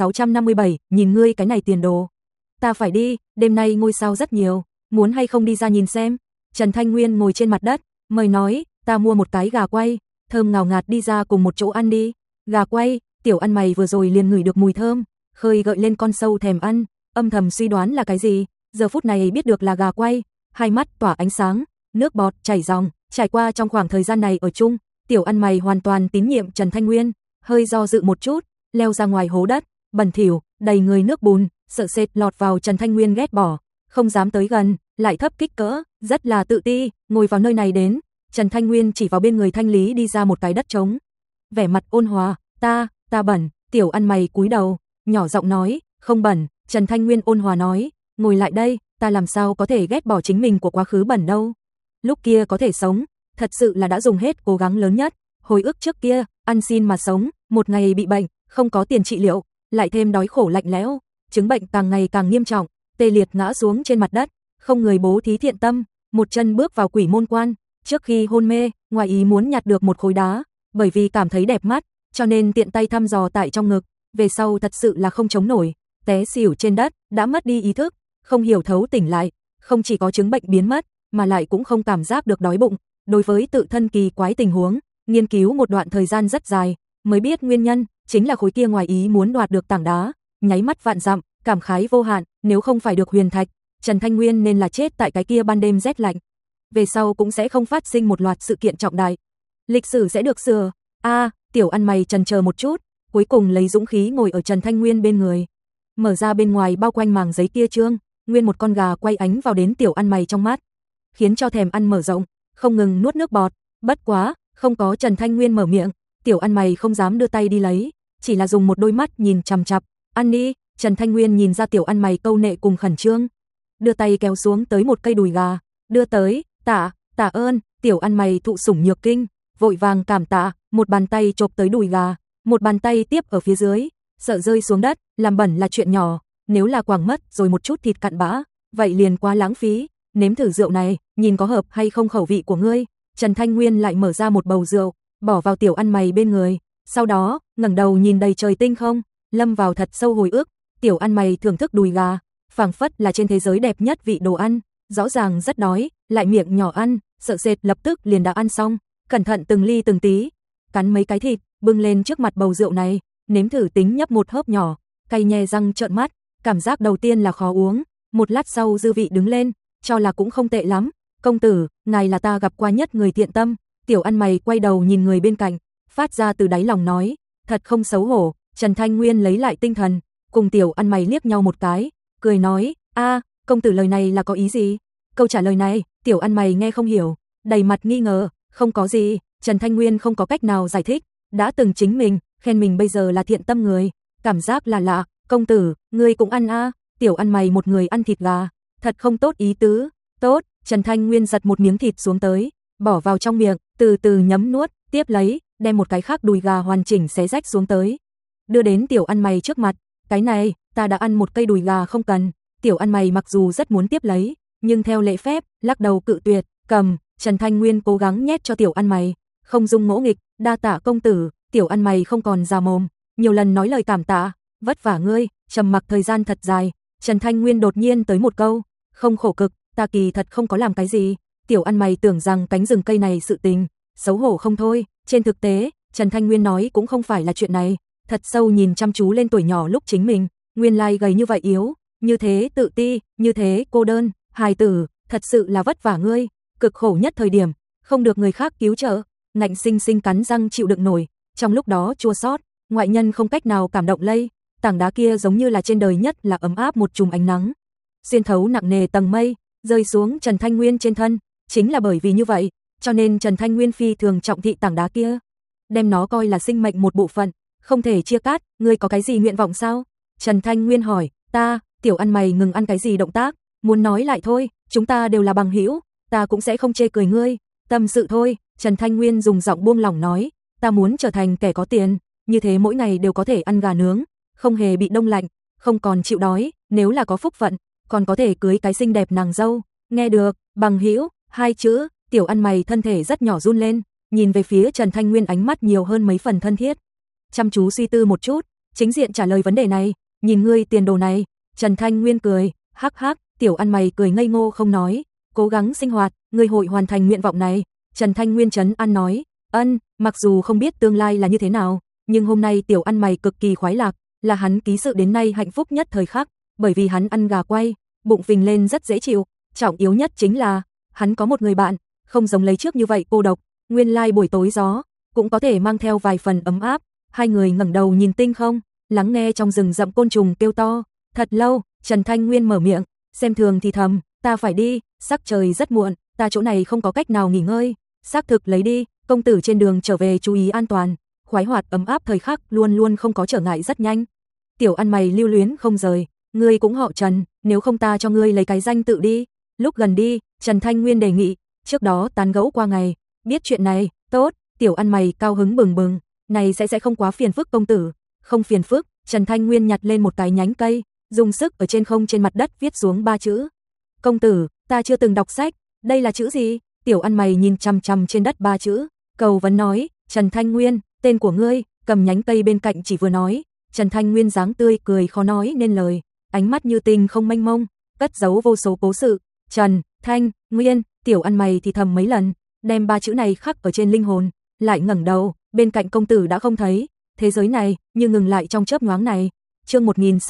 1657, nhìn ngươi cái này tiền đồ. Ta phải đi, đêm nay ngôi sao rất nhiều, muốn hay không đi ra nhìn xem? Trần Thanh Nguyên ngồi trên mặt đất, mời nói, ta mua một cái gà quay, thơm ngào ngạt đi ra cùng một chỗ ăn đi. Gà quay, tiểu ăn mày vừa rồi liền ngửi được mùi thơm, khơi gợi lên con sâu thèm ăn, âm thầm suy đoán là cái gì, giờ phút này biết được là gà quay, hai mắt tỏa ánh sáng, nước bọt chảy ròng. Trải qua trong khoảng thời gian này ở chung, tiểu ăn mày hoàn toàn tín nhiệm Trần Thanh Nguyên, hơi do dự một chút, leo ra ngoài hố đất, bẩn thỉu, đầy người nước bùn, sợ sệt lọt vào Trần Thanh Nguyên ghét bỏ, không dám tới gần, lại thấp kích cỡ, rất là tự ti, ngồi vào nơi này đến. Trần Thanh Nguyên chỉ vào bên người thanh lý đi ra một cái đất trống, vẻ mặt ôn hòa, ta bẩn. Tiểu ăn mày cúi đầu, nhỏ giọng nói, không bẩn. Trần Thanh Nguyên ôn hòa nói, ngồi lại đây, ta làm sao có thể ghét bỏ chính mình của quá khứ bẩn đâu. Lúc kia có thể sống, thật sự là đã dùng hết cố gắng lớn nhất, hồi ức trước kia, ăn xin mà sống, một ngày bị bệnh, không có tiền trị liệu, lại thêm đói khổ lạnh lẽo, chứng bệnh càng ngày càng nghiêm trọng, tê liệt ngã xuống trên mặt đất, không người bố thí thiện tâm, một chân bước vào quỷ môn quan, trước khi hôn mê, ngoài ý muốn nhặt được một khối đá, bởi vì cảm thấy đẹp mắt, cho nên tiện tay thăm dò tại trong ngực, về sau thật sự là không chống nổi, té xỉu trên đất, đã mất đi ý thức, không hiểu thấu tỉnh lại, không chỉ có chứng bệnh biến mất, mà lại cũng không cảm giác được đói bụng, đối với tự thân kỳ quái tình huống, nghiên cứu một đoạn thời gian rất dài, mới biết nguyên nhân, chính là khối kia ngoài ý muốn đoạt được tảng đá, nháy mắt vạn dặm, cảm khái vô hạn, nếu không phải được huyền thạch, Trần Thanh Nguyên nên là chết tại cái kia ban đêm rét lạnh. Về sau cũng sẽ không phát sinh một loạt sự kiện trọng đại. Lịch sử sẽ được sửa. Tiểu ăn mày chần chờ một chút, cuối cùng lấy dũng khí ngồi ở Trần Thanh Nguyên bên người. Mở ra bên ngoài bao quanh màng giấy kia trương, nguyên một con gà quay ánh vào đến tiểu ăn mày trong mắt, khiến cho thèm ăn mở rộng, không ngừng nuốt nước bọt. Bất quá, không có Trần Thanh Nguyên mở miệng, tiểu ăn mày không dám đưa tay đi lấy, chỉ là dùng một đôi mắt nhìn chằm chằm. Ăn đi. Trần Thanh Nguyên nhìn ra tiểu ăn mày câu nệ cùng khẩn trương, đưa tay kéo xuống tới một cây đùi gà, đưa tới. Tạ ơn. Tiểu ăn mày thụ sủng nhược kinh, vội vàng cảm tạ, một bàn tay chộp tới đùi gà, một bàn tay tiếp ở phía dưới, sợ rơi xuống đất, làm bẩn là chuyện nhỏ, nếu là quảng mất rồi một chút thịt cặn bã, vậy liền quá lãng phí. Nếm thử rượu này, nhìn có hợp hay không khẩu vị của ngươi. Trần Thanh Nguyên lại mở ra một bầu rượu, bỏ vào tiểu ăn mày bên người, sau đó ngẩng đầu nhìn đầy trời tinh không, lâm vào thật sâu hồi ức. Tiểu ăn mày thưởng thức đùi gà, phảng phất là trên thế giới đẹp nhất vị đồ ăn, rõ ràng rất đói, lại miệng nhỏ ăn, sợ sệt lập tức liền đã ăn xong, cẩn thận từng ly từng tí, cắn mấy cái thịt, bưng lên trước mặt bầu rượu này, nếm thử tính nhấp một hớp nhỏ, cay nhè răng trợn mắt, cảm giác đầu tiên là khó uống, một lát sau dư vị đứng lên, cho là cũng không tệ lắm. Công tử, ngài là ta gặp qua nhất người thiện tâm. Tiểu ăn mày quay đầu nhìn người bên cạnh, phát ra từ đáy lòng nói, thật không xấu hổ. Trần Thanh Nguyên lấy lại tinh thần, cùng tiểu ăn mày liếc nhau một cái, cười nói, công tử lời này là có ý gì? Câu trả lời này, tiểu ăn mày nghe không hiểu, đầy mặt nghi ngờ. Không có gì. Trần Thanh Nguyên không có cách nào giải thích, đã từng chính mình khen mình bây giờ là thiện tâm người, cảm giác là lạ. Công tử, ngươi cũng ăn Tiểu ăn mày một người ăn thịt gà, thật không tốt ý tứ. Tốt. Trần Thanh Nguyên giật một miếng thịt xuống tới, bỏ vào trong miệng, từ từ nhấm nuốt, tiếp lấy, đem một cái khác đùi gà hoàn chỉnh xé rách xuống tới, đưa đến tiểu ăn mày trước mặt. Cái này, ta đã ăn một cây đùi gà không cần. Tiểu ăn mày mặc dù rất muốn tiếp lấy, nhưng theo lễ phép, lắc đầu cự tuyệt. Cầm. Trần Thanh Nguyên cố gắng nhét cho tiểu ăn mày, không dung ngỗ nghịch, đa tạ công tử. Tiểu ăn mày không còn già mồm, nhiều lần nói lời cảm tạ, vất vả ngươi. Trầm mặc thời gian thật dài, Trần Thanh Nguyên đột nhiên tới một câu, không khổ cực, ta kỳ thật không có làm cái gì. Tiểu ăn mày tưởng rằng cánh rừng cây này sự tình, xấu hổ không thôi. Trên thực tế, Trần Thanh Nguyên nói cũng không phải là chuyện này, thật sâu nhìn chăm chú lên tuổi nhỏ lúc chính mình, nguyên lai gầy như vậy yếu, như thế tự ti, như thế cô đơn. Hài tử, thật sự là vất vả ngươi, cực khổ nhất thời điểm, không được người khác cứu trợ, ngạnh sinh sinh cắn răng chịu đựng nổi, trong lúc đó chua xót, ngoại nhân không cách nào cảm động lây, tảng đá kia giống như là trên đời nhất là ấm áp một chùm ánh nắng, xuyên thấu nặng nề tầng mây, rơi xuống Trần Thanh Nguyên trên thân. Chính là bởi vì như vậy, cho nên Trần Thanh Nguyên phi thường trọng thị tảng đá kia, đem nó coi là sinh mệnh một bộ phận, không thể chia cắt. Ngươi có cái gì nguyện vọng sao? Trần Thanh Nguyên hỏi. Ta. Tiểu ăn mày ngừng ăn cái gì động tác, muốn nói lại thôi, chúng ta đều là bằng hữu, ta cũng sẽ không chê cười ngươi, tâm sự thôi. Trần Thanh Nguyên dùng giọng buông lỏng nói, ta muốn trở thành kẻ có tiền, như thế mỗi ngày đều có thể ăn gà nướng, không hề bị đông lạnh, không còn chịu đói, nếu là có phúc phận, còn có thể cưới cái xinh đẹp nàng dâu. Nghe được, bằng hữu, hai chữ, tiểu ăn mày thân thể rất nhỏ run lên, nhìn về phía Trần Thanh Nguyên ánh mắt nhiều hơn mấy phần thân thiết. Chăm chú suy tư một chút, chính diện trả lời vấn đề này, nhìn ngươi tiền đồ này. Trần Thanh Nguyên cười, hắc hắc. Tiểu ăn mày cười ngây ngô không nói, cố gắng sinh hoạt, ngươi hội hoàn thành nguyện vọng này. Trần Thanh Nguyên trấn an nói, mặc dù không biết tương lai là như thế nào, nhưng hôm nay tiểu ăn mày cực kỳ khoái lạc, là hắn ký sự đến nay hạnh phúc nhất thời khắc, bởi vì hắn ăn gà quay, bụng phình lên rất dễ chịu, trọng yếu nhất chính là, hắn có một người bạn, không giống lấy trước như vậy cô độc, nguyên lai buổi tối gió, cũng có thể mang theo vài phần ấm áp. Hai người ngẩng đầu nhìn tinh không, lắng nghe trong rừng rậm côn trùng kêu to, thật lâu. Trần Thanh Nguyên mở miệng, xem thường thì thầm, ta phải đi, sắc trời rất muộn, ta chỗ này không có cách nào nghỉ ngơi. Xác thực lấy đi, công tử trên đường trở về chú ý an toàn, khoái hoạt ấm áp thời khắc luôn luôn không có trở ngại rất nhanh. Tiểu ăn mày lưu luyến không rời, ngươi cũng họ Trần, nếu không ta cho ngươi lấy cái danh tự đi. Lúc gần đi, Trần Thanh Nguyên đề nghị, trước đó tán gẫu qua ngày, biết chuyện này, tốt. Tiểu ăn mày cao hứng bừng bừng, này sẽ không quá phiền phức công tử. Không phiền phức. Trần Thanh Nguyên nhặt lên một cái nhánh cây, dùng sức ở trên không trên mặt đất viết xuống 3 chữ. Công tử, ta chưa từng đọc sách, đây là chữ gì? Tiểu ăn mày nhìn chằm chằm trên đất 3 chữ, cầu vấn nói, Trần Thanh Nguyên, tên của ngươi. Cầm nhánh cây bên cạnh chỉ vừa nói, Trần Thanh Nguyên dáng tươi cười khó nói nên lời, ánh mắt như tình không mênh mông, cất giấu vô số cố sự. Trần Thanh Nguyên. Tiểu ăn mày thì thầm mấy lần, đem 3 chữ này khắc ở trên linh hồn, lại ngẩng đầu, bên cạnh công tử đã không thấy, thế giới này như ngừng lại trong chớp nhoáng này. Chương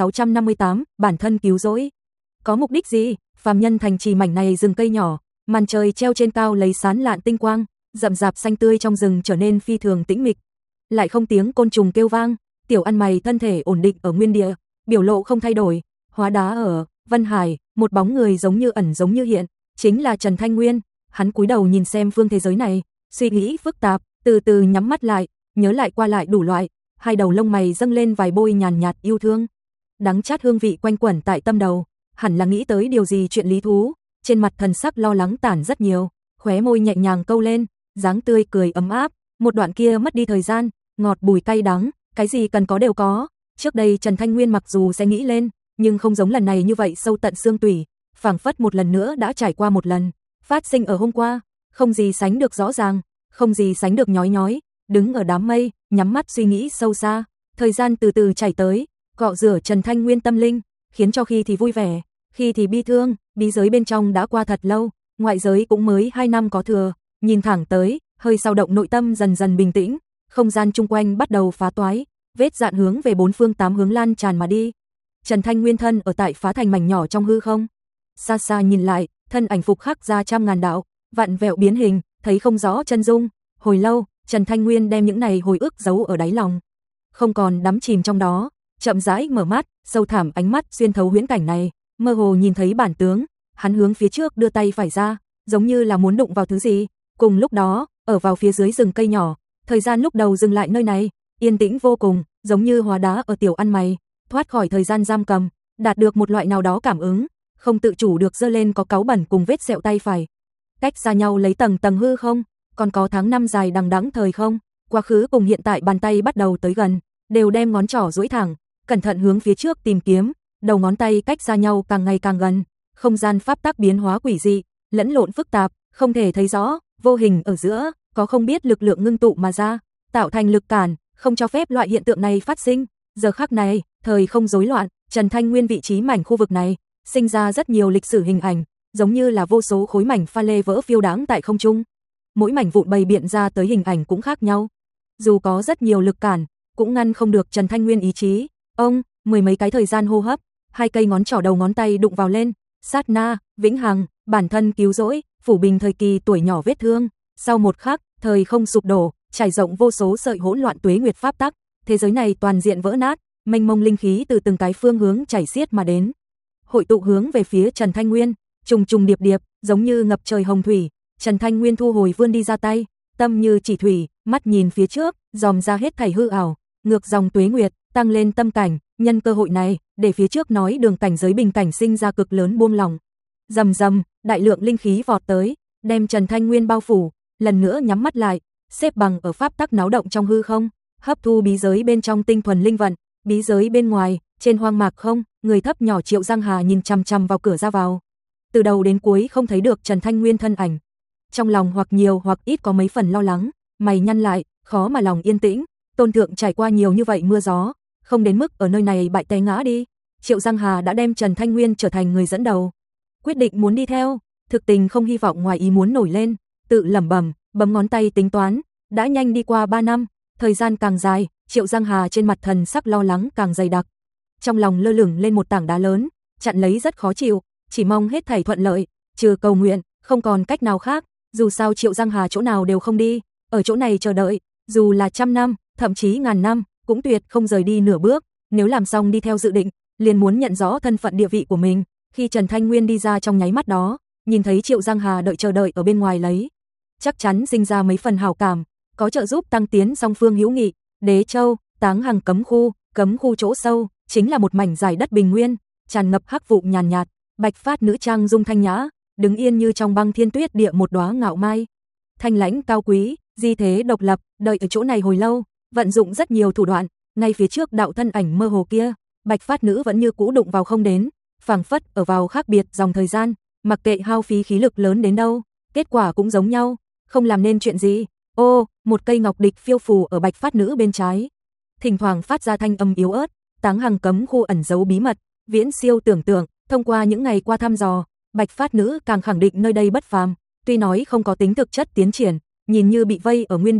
1658, bản thân cứu rỗi. Có mục đích gì? Phàm nhân thành trì mảnh này rừng cây nhỏ, màn trời treo trên cao lấy sáng lạn tinh quang, rậm rạp xanh tươi trong rừng trở nên phi thường tĩnh mịch. Lại không tiếng côn trùng kêu vang, tiểu ăn mày thân thể ổn định ở nguyên địa, biểu lộ không thay đổi. Hóa đá ở Vân Hải, một bóng người giống như ẩn giống như hiện, chính là Trần Thanh Nguyên. Hắn cúi đầu nhìn xem phương thế giới này, suy nghĩ phức tạp, từ từ nhắm mắt lại, nhớ lại qua lại đủ loại, hai đầu lông mày dâng lên vài bôi nhàn nhạt yêu thương. Đắng chát hương vị quanh quẩn tại tâm đầu, hẳn là nghĩ tới điều gì chuyện lý thú, trên mặt thần sắc lo lắng tản rất nhiều, khóe môi nhẹ nhàng câu lên, dáng tươi cười ấm áp, một đoạn kia mất đi thời gian, ngọt bùi cay đắng, cái gì cần có đều có. Trước đây Trần Thanh Nguyên mặc dù sẽ nghĩ lên, nhưng không giống lần này như vậy sâu tận xương tủy, phảng phất một lần nữa đã trải qua một lần, phát sinh ở hôm qua, không gì sánh được rõ ràng, không gì sánh được nhói nhói, đứng ở đám mây, nhắm mắt suy nghĩ sâu xa, thời gian từ từ chảy tới, cọ rửa Trần Thanh Nguyên tâm linh, khiến cho khi thì vui vẻ, khi thì bi thương, bí giới bên trong đã qua thật lâu, ngoại giới cũng mới 2 năm có thừa, nhìn thẳng tới, hơi sao động nội tâm dần dần bình tĩnh, không gian chung quanh bắt đầu phá toái, vết dạn hướng về bốn phương tám hướng lan tràn mà đi. Trần Thanh Nguyên thân ở tại phá thành mảnh nhỏ trong hư không, xa xa nhìn lại, thân ảnh phục khắc ra trăm ngàn đạo, vặn vẹo biến hình, thấy không rõ chân dung. Hồi lâu, Trần Thanh Nguyên đem những này hồi ức giấu ở đáy lòng, không còn đắm chìm trong đó, chậm rãi mở mắt, sâu thẳm ánh mắt xuyên thấu huyễn cảnh này, mơ hồ nhìn thấy bản tướng, hắn hướng phía trước đưa tay phải ra, giống như là muốn đụng vào thứ gì. Cùng lúc đó, ở vào phía dưới rừng cây nhỏ, thời gian lúc đầu dừng lại nơi này, yên tĩnh vô cùng, giống như hóa đá ở tiểu ăn mày, thoát khỏi thời gian giam cầm, đạt được một loại nào đó cảm ứng, không tự chủ được giơ lên có cáu bẩn cùng vết sẹo tay phải. Cách xa nhau lấy tầng tầng hư không, còn có tháng năm dài đằng đẵng thời không, quá khứ cùng hiện tại bàn tay bắt đầu tới gần, đều đem ngón trỏ duỗi thẳng, cẩn thận hướng phía trước tìm kiếm, đầu ngón tay cách xa nhau càng ngày càng gần, không gian pháp tắc biến hóa quỷ dị, lẫn lộn phức tạp, không thể thấy rõ, vô hình ở giữa, có không biết lực lượng ngưng tụ mà ra, tạo thành lực cản, không cho phép loại hiện tượng này phát sinh. Giờ khắc này, thời không rối loạn, Trần Thanh Nguyên vị trí mảnh khu vực này, sinh ra rất nhiều lịch sử hình ảnh, giống như là vô số khối mảnh pha lê vỡ phiêu đáng tại không trung. Mỗi mảnh vụn bày biện ra tới hình ảnh cũng khác nhau. Dù có rất nhiều lực cản, cũng ngăn không được Trần Thanh Nguyên ý chí. Ông, mười mấy cái thời gian hô hấp, hai cây ngón trỏ đầu ngón tay đụng vào lên, sát na, vĩnh hằng, bản thân cứu rỗi, phủ bình thời kỳ tuổi nhỏ vết thương. Sau một khắc, thời không sụp đổ, trải rộng vô số sợi hỗn loạn tuế nguyệt pháp tắc, thế giới này toàn diện vỡ nát, mênh mông linh khí từ từng cái phương hướng chảy xiết mà đến, hội tụ hướng về phía Trần Thanh Nguyên, trùng trùng điệp điệp, giống như ngập trời hồng thủy. Trần Thanh Nguyên thu hồi vươn đi ra tay, tâm như chỉ thủy, mắt nhìn phía trước, dòm ra hết thảy hư ảo, ngược dòng tuế nguyệt, tăng lên tâm cảnh, nhân cơ hội này, để phía trước nói đường cảnh giới bình cảnh sinh ra cực lớn buông lỏng. Rầm rầm, đại lượng linh khí vọt tới, đem Trần Thanh Nguyên bao phủ, lần nữa nhắm mắt lại, xếp bằng ở pháp tắc náo động trong hư không, hấp thu bí giới bên trong tinh thuần linh vận, bí giới bên ngoài, trên hoang mạc không, người thấp nhỏ Triệu Giang Hà nhìn chằm chằm vào cửa ra vào. Từ đầu đến cuối không thấy được Trần Thanh Nguyên thân ảnh. Trong lòng hoặc nhiều hoặc ít có mấy phần lo lắng, mày nhăn lại, khó mà lòng yên tĩnh, Tôn thượng trải qua nhiều như vậy mưa gió, không đến mức ở nơi này bại té ngã đi. Triệu Giang Hà đã đem Trần Thanh Nguyên trở thành người dẫn đầu, quyết định muốn đi theo, thực tình không hy vọng ngoài ý muốn nổi lên, tự lẩm bẩm, bấm ngón tay tính toán, đã nhanh đi qua 3 năm, thời gian càng dài, Triệu Giang Hà trên mặt thần sắc lo lắng càng dày đặc. Trong lòng lơ lửng lên một tảng đá lớn, chặn lấy rất khó chịu, chỉ mong hết thảy thuận lợi, trừ cầu nguyện, không còn cách nào khác, dù sao Triệu Giang Hà chỗ nào đều không đi, ở chỗ này chờ đợi, dù là 100 năm, thậm chí ngàn năm, cũng tuyệt không rời đi nửa bước, nếu làm xong đi theo dự định, liền muốn nhận rõ thân phận địa vị của mình. Khi Trần Thanh Nguyên đi ra trong nháy mắt đó, nhìn thấy Triệu Giang Hà chờ đợi ở bên ngoài lấy, chắc chắn sinh ra mấy phần hảo cảm, có trợ giúp tăng tiến song phương hữu nghị. Đế Châu, Táng Hằng cấm khu chỗ sâu, chính là một mảnh dài đất bình nguyên, tràn ngập hắc vụ nhàn nhạt, bạch phát nữ trang dung thanh nhã, đứng yên như trong băng thiên tuyết địa một đóa ngạo mai. Thanh lãnh cao quý, di thế độc lập, đợi ở chỗ này hồi lâu, vận dụng rất nhiều thủ đoạn, ngay phía trước đạo thân ảnh mơ hồ kia, bạch phát nữ vẫn như cũ đụng vào không đến, phảng phất ở vào khác biệt dòng thời gian, mặc kệ hao phí khí lực lớn đến đâu, kết quả cũng giống nhau, không làm nên chuyện gì. Ô, một cây ngọc địch phiêu phù ở bạch phát nữ bên trái, thỉnh thoảng phát ra thanh âm yếu ớt. Táng Hằng cấm khu ẩn giấu bí mật, viễn siêu tưởng tượng, thông qua những ngày qua thăm dò, bạch phát nữ càng khẳng định nơi đây bất phàm, tuy nói không có tính thực chất tiến triển, nhìn như bị vây ở nguyên địa,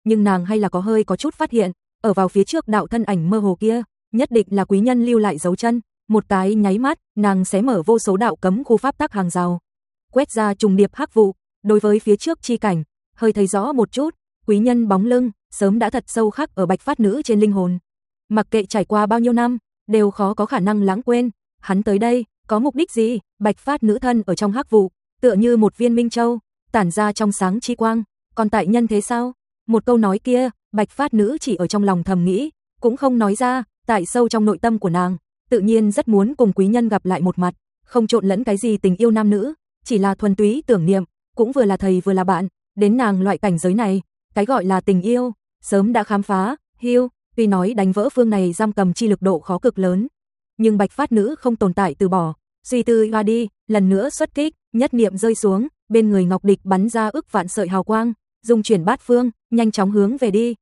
nhưng nàng hay là có chút phát hiện, ở vào phía trước đạo thân ảnh mơ hồ kia, nhất định là quý nhân lưu lại dấu chân, một cái nháy mắt, nàng xé mở vô số đạo cấm khu pháp tắc hàng rào, quét ra trùng điệp hắc vụ, đối với phía trước chi cảnh, hơi thấy rõ một chút, quý nhân bóng lưng sớm đã thật sâu khắc ở Bạch Phát Nữ trên linh hồn. Mặc kệ trải qua bao nhiêu năm, đều khó có khả năng lãng quên, hắn tới đây có mục đích gì? Bạch Phát Nữ thân ở trong hắc vụ, tựa như một viên minh châu, tản ra trong sáng chi quang, còn tại nhân thế sao? Một câu nói kia, Bạch Phát Nữ chỉ ở trong lòng thầm nghĩ, cũng không nói ra, tại sâu trong nội tâm của nàng, tự nhiên rất muốn cùng quý nhân gặp lại một mặt, không trộn lẫn cái gì tình yêu nam nữ, chỉ là thuần túy tưởng niệm, cũng vừa là thầy vừa là bạn, đến nàng loại cảnh giới này, cái gọi là tình yêu, sớm đã khám phá, tuy nói đánh vỡ phương này giam cầm chi lực độ khó cực lớn, nhưng Bạch Phát Nữ không tồn tại từ bỏ, suy tư hoa đi, lần nữa xuất kích, nhất niệm rơi xuống, bên người Ngọc Địch bắn ra ức vạn sợi hào quang, dung chuyển bát phương, nhanh chóng hướng về đi,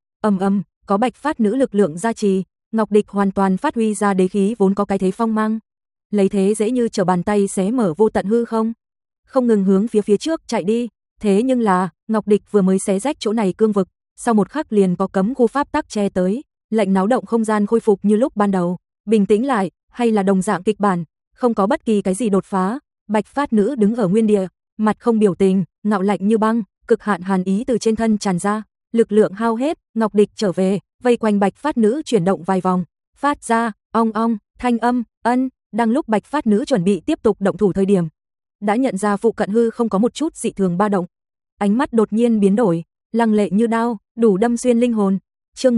có Bạch Phát Nữ lực lượng gia trì, Ngọc Địch hoàn toàn phát huy ra đế khí vốn có cái thế phong mang, lấy thế dễ như trở bàn tay xé mở vô tận hư không ngừng hướng phía trước chạy đi, thế nhưng là, Ngọc Địch vừa mới xé rách chỗ này cương vực, sau một khắc liền có cấm khu pháp tắc che tới, lệnh náo động không gian khôi phục như lúc ban đầu, bình tĩnh lại, hay là đồng dạng kịch bản, không có bất kỳ cái gì đột phá, Bạch Phát Nữ đứng ở nguyên địa, mặt không biểu tình, ngạo lạnh như băng, cực hạn hàn ý từ trên thân tràn ra, lực lượng hao hết, Ngọc Địch trở về, vây quanh Bạch Phát Nữ chuyển động vài vòng, phát ra ong ong thanh âm, đang lúc Bạch Phát Nữ chuẩn bị tiếp tục động thủ thời điểm, đã nhận ra phụ cận hư không có một chút dị thường ba động, ánh mắt đột nhiên biến đổi, lăng lệ như đao, đủ đâm xuyên linh hồn. Chương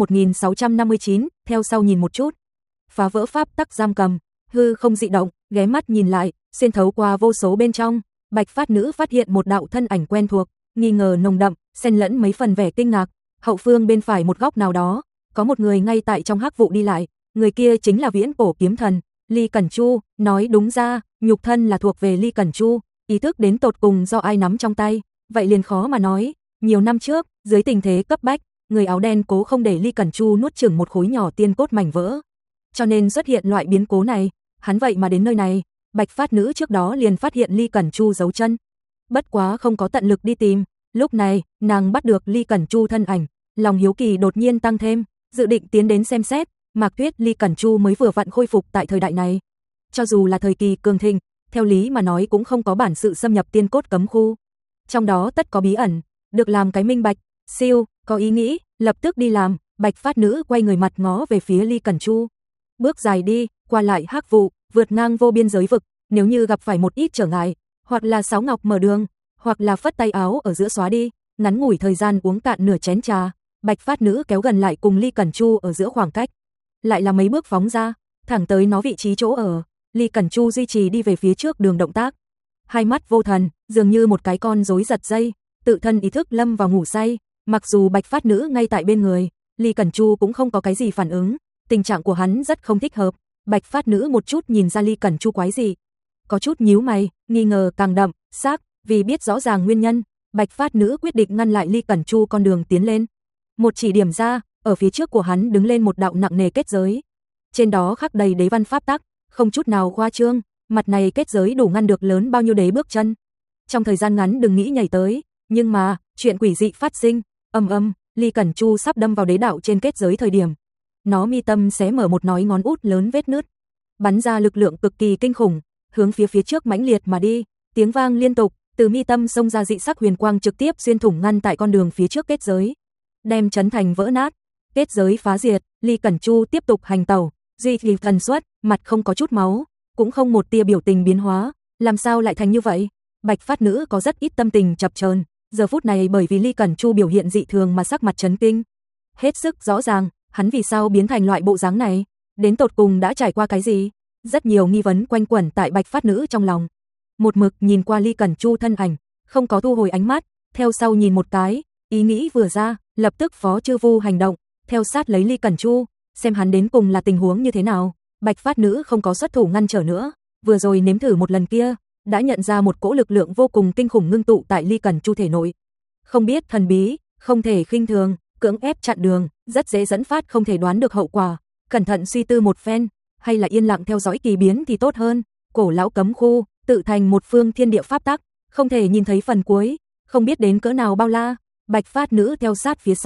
1659, theo sau nhìn một chút, phá vỡ pháp tắc giam cầm, hư không dị động, ghé mắt nhìn lại, xuyên thấu qua vô số bên trong, Bạch Phát Nữ phát hiện một đạo thân ảnh quen thuộc, nghi ngờ nồng đậm, xen lẫn mấy phần vẻ kinh ngạc, hậu phương bên phải một góc nào đó, có một người ngay tại trong hắc vụ đi lại, người kia chính là Viễn Cổ Kiếm Thần, Ly Cẩn Chu, nói đúng ra, nhục thân là thuộc về Ly Cẩn Chu, ý thức đến tột cùng do ai nắm trong tay, vậy liền khó mà nói, nhiều năm trước, dưới tình thế cấp bách, người áo đen cố không để Ly Cẩn Chu nuốt chửng một khối nhỏ tiên cốt mảnh vỡ, cho nên xuất hiện loại biến cố này, hắn vậy mà đến nơi này, Bạch Phát Nữ trước đó liền phát hiện Ly Cẩn Chu giấu chân, bất quá không có tận lực đi tìm, lúc này, nàng bắt được Ly Cẩn Chu thân ảnh, lòng hiếu kỳ đột nhiên tăng thêm, dự định tiến đến xem xét, Mạc Tuyết Ly Cẩn Chu mới vừa vặn khôi phục tại thời đại này, cho dù là thời kỳ cường thịnh, theo lý mà nói cũng không có bản sự xâm nhập tiên cốt cấm khu, trong đó tất có bí ẩn, được làm cái minh bạch, có ý nghĩ, lập tức đi làm, Bạch Phát Nữ quay người mặt ngó về phía Ly Cẩn Chu, bước dài đi, qua lại hắc vụ, vượt ngang vô biên giới vực, nếu như gặp phải một ít trở ngại, hoặc là sáo ngọc mở đường, hoặc là phất tay áo ở giữa xóa đi, ngắn ngủi thời gian uống cạn nửa chén trà, Bạch Phát Nữ kéo gần lại cùng Ly Cẩn Chu ở giữa khoảng cách, lại là mấy bước phóng ra, thẳng tới nó vị trí chỗ ở, Ly Cẩn Chu duy trì đi về phía trước đường động tác, hai mắt vô thần, dường như một cái con rối giật dây, tự thân ý thức lâm vào ngủ say, mặc dù Bạch Phát Nữ ngay tại bên người, Ly Cẩn Chu cũng không có cái gì phản ứng, tình trạng của hắn rất không thích hợp, Bạch Phát Nữ một chút nhìn ra Ly Cẩn Chu quái gì, có chút nhíu mày, nghi ngờ càng đậm, vì biết rõ ràng nguyên nhân, Bạch Phát Nữ quyết định ngăn lại Ly Cẩn Chu con đường tiến lên. Một chỉ điểm ra, ở phía trước của hắn đứng lên một đạo nặng nề kết giới. Trên đó khắc đầy đế văn pháp tắc, không chút nào khoa trương, mặt này kết giới đủ ngăn được lớn bao nhiêu đế bước chân. Trong thời gian ngắn đừng nghĩ nhảy tới, nhưng mà, chuyện quỷ dị phát sinh, Ly Cẩn Chu sắp đâm vào đế đạo trên kết giới thời điểm. Nó mi tâm xé mở một nói ngón út lớn vết nứt, bắn ra lực lượng cực kỳ kinh khủng, hướng phía trước mãnh liệt mà đi, tiếng vang liên tục, từ mi tâm xông ra dị sắc huyền quang trực tiếp xuyên thủng ngăn tại con đường phía trước kết giới, đem chấn thành vỡ nát. Kết giới phá diệt, Ly Cẩn Chu tiếp tục hành tẩu, duy trì tần suất, mặt không có chút máu, cũng không một tia biểu tình biến hóa, làm sao lại thành như vậy? Bạch Phát Nữ có rất ít tâm tình chập chờn, giờ phút này bởi vì Ly Cẩn Chu biểu hiện dị thường mà sắc mặt chấn kinh. Hết sức rõ ràng, hắn vì sao biến thành loại bộ dáng này, đến tột cùng đã trải qua cái gì? Rất nhiều nghi vấn quanh quẩn tại Bạch Phát Nữ trong lòng. Một mực nhìn qua Ly Cẩn Chu thân ảnh, không có thu hồi ánh mắt, theo sau nhìn một cái, ý nghĩ vừa ra, lập tức phó chư vu hành động, theo sát lấy Ly Cẩn Chu, xem hắn đến cùng là tình huống như thế nào. Bạch Phát Nữ không có xuất thủ ngăn trở nữa, vừa rồi nếm thử một lần kia, đã nhận ra một cỗ lực lượng vô cùng kinh khủng ngưng tụ tại Ly Cẩn Chu thể nội. Không biết thần bí, không thể khinh thường, cưỡng ép chặn đường, rất dễ dẫn phát không thể đoán được hậu quả. Cẩn thận suy tư một phen, hay là yên lặng theo dõi kỳ biến thì tốt hơn. Cổ lão cấm khu, tự thành một phương thiên địa pháp tắc, không thể nhìn thấy phần cuối, không biết đến cỡ nào bao la. Bạch Phát Nữ theo sát phía sau,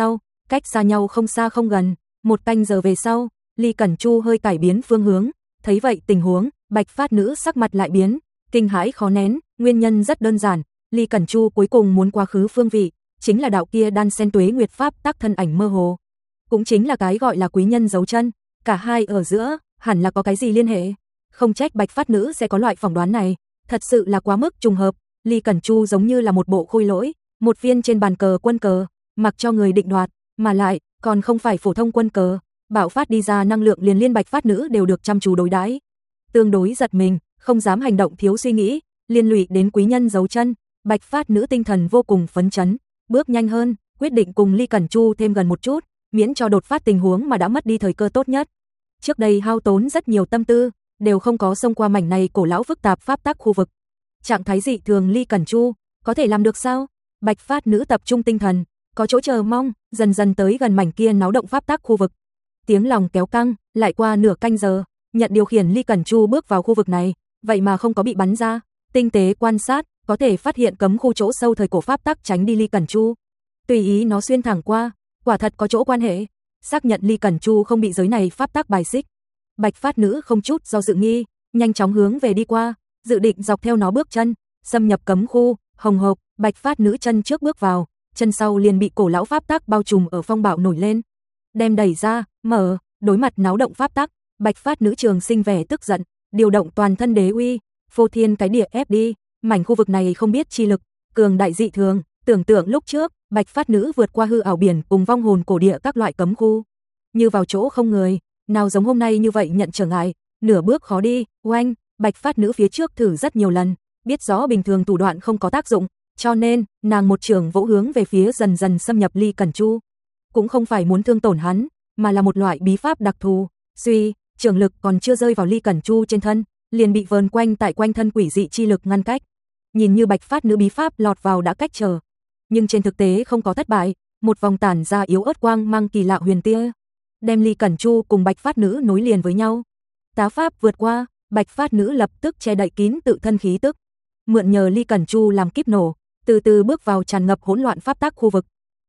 cách xa nhau không xa không gần. 1 canh giờ về sau, Ly Cẩn Chu hơi cải biến phương hướng, thấy vậy tình huống, Bạch Phát Nữ sắc mặt lại biến, kinh hãi khó nén, nguyên nhân rất đơn giản, Ly Cẩn Chu cuối cùng muốn quá khứ phương vị, chính là đạo kia đan xen tuế nguyệt pháp tắc thân ảnh mơ hồ, cũng chính là cái gọi là quý nhân giấu chân, cả hai ở giữa hẳn là có cái gì liên hệ. Không trách Bạch Phát Nữ sẽ có loại phỏng đoán này, thật sự là quá mức trùng hợp, Ly Cẩn Chu giống như là một bộ khôi lỗi, một viên trên bàn cờ quân cờ, mặc cho người định đoạt, mà lại còn không phải phổ thông quân cờ, bạo phát đi ra năng lượng liền liên Bạch Phát Nữ đều được chăm chú đối đãi. Tương đối giật mình, không dám hành động thiếu suy nghĩ, liên lụy đến quý nhân giấu chân, Bạch Phát Nữ tinh thần vô cùng phấn chấn, bước nhanh hơn, quyết định cùng Ly Cẩn Chu thêm gần một chút, miễn cho đột phát tình huống mà đã mất đi thời cơ tốt nhất. Trước đây hao tốn rất nhiều tâm tư, đều không có xông qua mảnh này cổ lão phức tạp pháp tắc khu vực. Trạng thái dị thường Ly Cẩn Chu, có thể làm được sao? Bạch Phát Nữ tập trung tinh thần, có chỗ chờ mong, dần dần tới gần mảnh kia náo động pháp tắc khu vực. Tiếng lòng kéo căng, lại qua nửa canh giờ, nhận điều khiển Ly Cẩn Chu bước vào khu vực này, vậy mà không có bị bắn ra. Tinh tế quan sát, có thể phát hiện cấm khu chỗ sâu thời cổ pháp tắc tránh đi Ly Cẩn Chu. Tùy ý nó xuyên thẳng qua, quả thật có chỗ quan hệ. Xác nhận Ly Cẩn Chu không bị giới này pháp tắc bài xích. Bạch Phát Nữ không chút do dự nghi, nhanh chóng hướng về đi qua, dự định dọc theo nó bước chân, xâm nhập cấm khu, hồng hộc, Bạch Phát Nữ chân trước bước vào, chân sau liền bị cổ lão pháp tắc bao trùm ở phong bạo nổi lên. Đem đẩy ra, mở, đối mặt náo động pháp tắc, Bạch Phát Nữ trường sinh vẻ tức giận, điều động toàn thân đế uy, phô thiên cái địa ép đi, mảnh khu vực này không biết chi lực, cường đại dị thường, tưởng tượng lúc trước, Bạch Phát Nữ vượt qua hư ảo biển cùng vong hồn cổ địa các loại cấm khu, như vào chỗ không người, nào giống hôm nay như vậy nhận trở ngại, nửa bước khó đi, oanh, Bạch Phát Nữ phía trước thử rất nhiều lần, biết rõ bình thường thủ đoạn không có tác dụng, cho nên, nàng một trường vỗ hướng về phía dần dần xâm nhập Ly Cẩn Chu. Cũng không phải muốn thương tổn hắn, mà là một loại bí pháp đặc thù, suy, trường lực còn chưa rơi vào Ly Cẩn Chu trên thân, liền bị vờn quanh tại quanh thân quỷ dị chi lực ngăn cách. Nhìn như Bạch Phát Nữ bí pháp lọt vào đã cách trở, nhưng trên thực tế không có thất bại, một vòng tản ra yếu ớt quang mang kỳ lạ huyền tia, đem Ly Cẩn Chu cùng Bạch Phát Nữ nối liền với nhau. Tá pháp vượt qua, Bạch Phát Nữ lập tức che đậy kín tự thân khí tức, mượn nhờ Ly Cẩn Chu làm kíp nổ, từ từ bước vào tràn ngập hỗn loạn pháp tắc khu vực.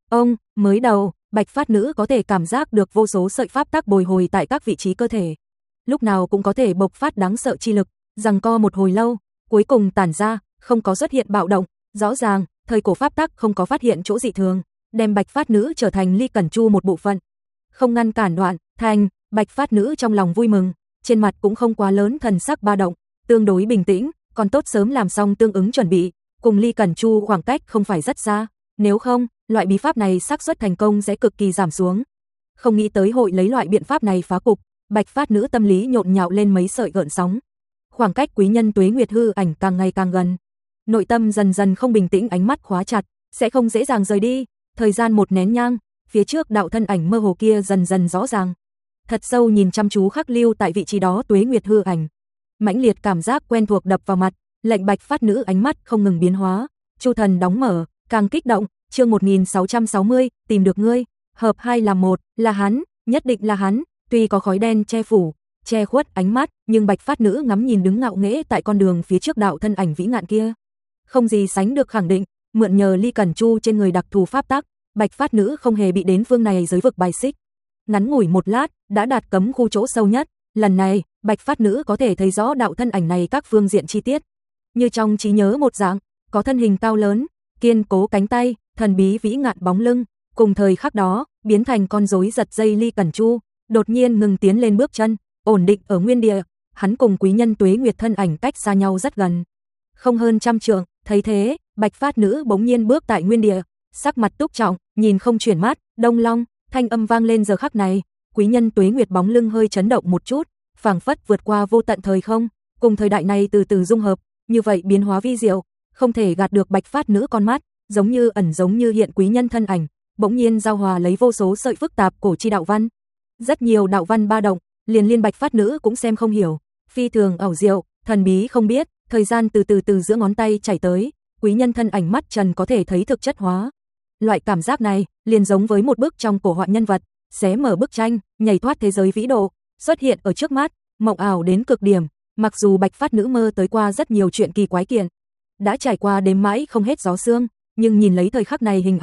Mới đầu, Bạch Phát Nữ có thể cảm giác được vô số sợi pháp tắc bồi hồi tại các vị trí cơ thể, lúc nào cũng có thể bộc phát đáng sợ chi lực, giằng co một hồi lâu, cuối cùng tản ra, không có xuất hiện bạo động, rõ ràng, thời cổ pháp tắc không có phát hiện chỗ dị thường, đem Bạch Phát Nữ trở thành Ly Cẩn Chu một bộ phận. Không ngăn cản đoạn, thành, Bạch Phát Nữ trong lòng vui mừng, trên mặt cũng không quá lớn thần sắc ba động, tương đối bình tĩnh, còn tốt sớm làm xong tương ứng chuẩn bị, cùng Ly Cẩn Chu khoảng cách không phải rất xa, nếu không, loại bí pháp này xác suất thành công sẽ cực kỳ giảm xuống. Không nghĩ tới hội lấy loại biện pháp này phá cục, Bạch Phát Nữ tâm lý nhộn nhạo lên mấy sợi gợn sóng. Khoảng cách quý nhân tuế nguyệt hư ảnh càng ngày càng gần, nội tâm dần dần không bình tĩnh, ánh mắt khóa chặt, sẽ không dễ dàng rời đi. Thời gian một nén nhang, phía trước đạo thân ảnh mơ hồ kia dần dần rõ ràng. Thật sâu nhìn chăm chú khắc lưu tại vị trí đó tuế nguyệt hư ảnh. Mãnh liệt cảm giác quen thuộc đập vào mặt, lệnh Bạch Phát Nữ ánh mắt không ngừng biến hóa, chu thần đóng mở, càng kích động. Chương 1660, tìm được ngươi, hợp hai là một, là hắn, nhất định là hắn, tuy có khói đen che phủ, che khuất ánh mắt, nhưng Bạch Phát Nữ ngắm nhìn đứng ngạo nghễ tại con đường phía trước đạo thân ảnh vĩ ngạn kia, không gì sánh được khẳng định, mượn nhờ Ly Cẩn Chu trên người đặc thù pháp tắc, Bạch Phát Nữ không hề bị đến phương này giới vực bài xích. Ngắn ngủi một lát, đã đạt cấm khu chỗ sâu nhất, lần này, Bạch Phát Nữ có thể thấy rõ đạo thân ảnh này các phương diện chi tiết, như trong trí nhớ một dạng, có thân hình cao lớn, kiên cố cánh tay, thần bí vĩ ngạn bóng lưng, cùng thời khắc đó, biến thành con rối giật dây Ly Cẩn Chu, đột nhiên ngừng tiến lên bước chân, ổn định ở nguyên địa, hắn cùng quý nhân tuế nguyệt thân ảnh cách xa nhau rất gần, không hơn 100 trượng, thấy thế, Bạch Phát Nữ bỗng nhiên bước tại nguyên địa, sắc mặt túc trọng, nhìn không chuyển mắt, Đông Long, thanh âm vang lên giờ khắc này, quý nhân tuế nguyệt bóng lưng hơi chấn động một chút, phảng phất vượt qua vô tận thời không, cùng thời đại này từ từ dung hợp, như vậy biến hóa vi diệu, không thể gạt được Bạch Phát Nữ con mắt, giống như ẩn giống như hiện quý nhân thân ảnh, bỗng nhiên giao hòa lấy vô số sợi phức tạp cổ chi đạo văn. Rất nhiều đạo văn ba động, liền liên Bạch Phát Nữ cũng xem không hiểu, phi thường ảo diệu, thần bí không biết, thời gian từ từ giữa ngón tay chảy tới, quý nhân thân ảnh mắt trần có thể thấy thực chất hóa. Loại cảm giác này, liền giống với một bức trong cổ họa nhân vật, xé mở bức tranh, nhảy thoát thế giới vĩ độ, xuất hiện ở trước mắt, mộng ảo đến cực điểm, mặc dù Bạch Phát Nữ mơ tới qua rất nhiều chuyện kỳ quái kiện, đã trải qua đêm mãi không hết gió sương, nhưng nhìn lấy thời khắc này hình ảnh,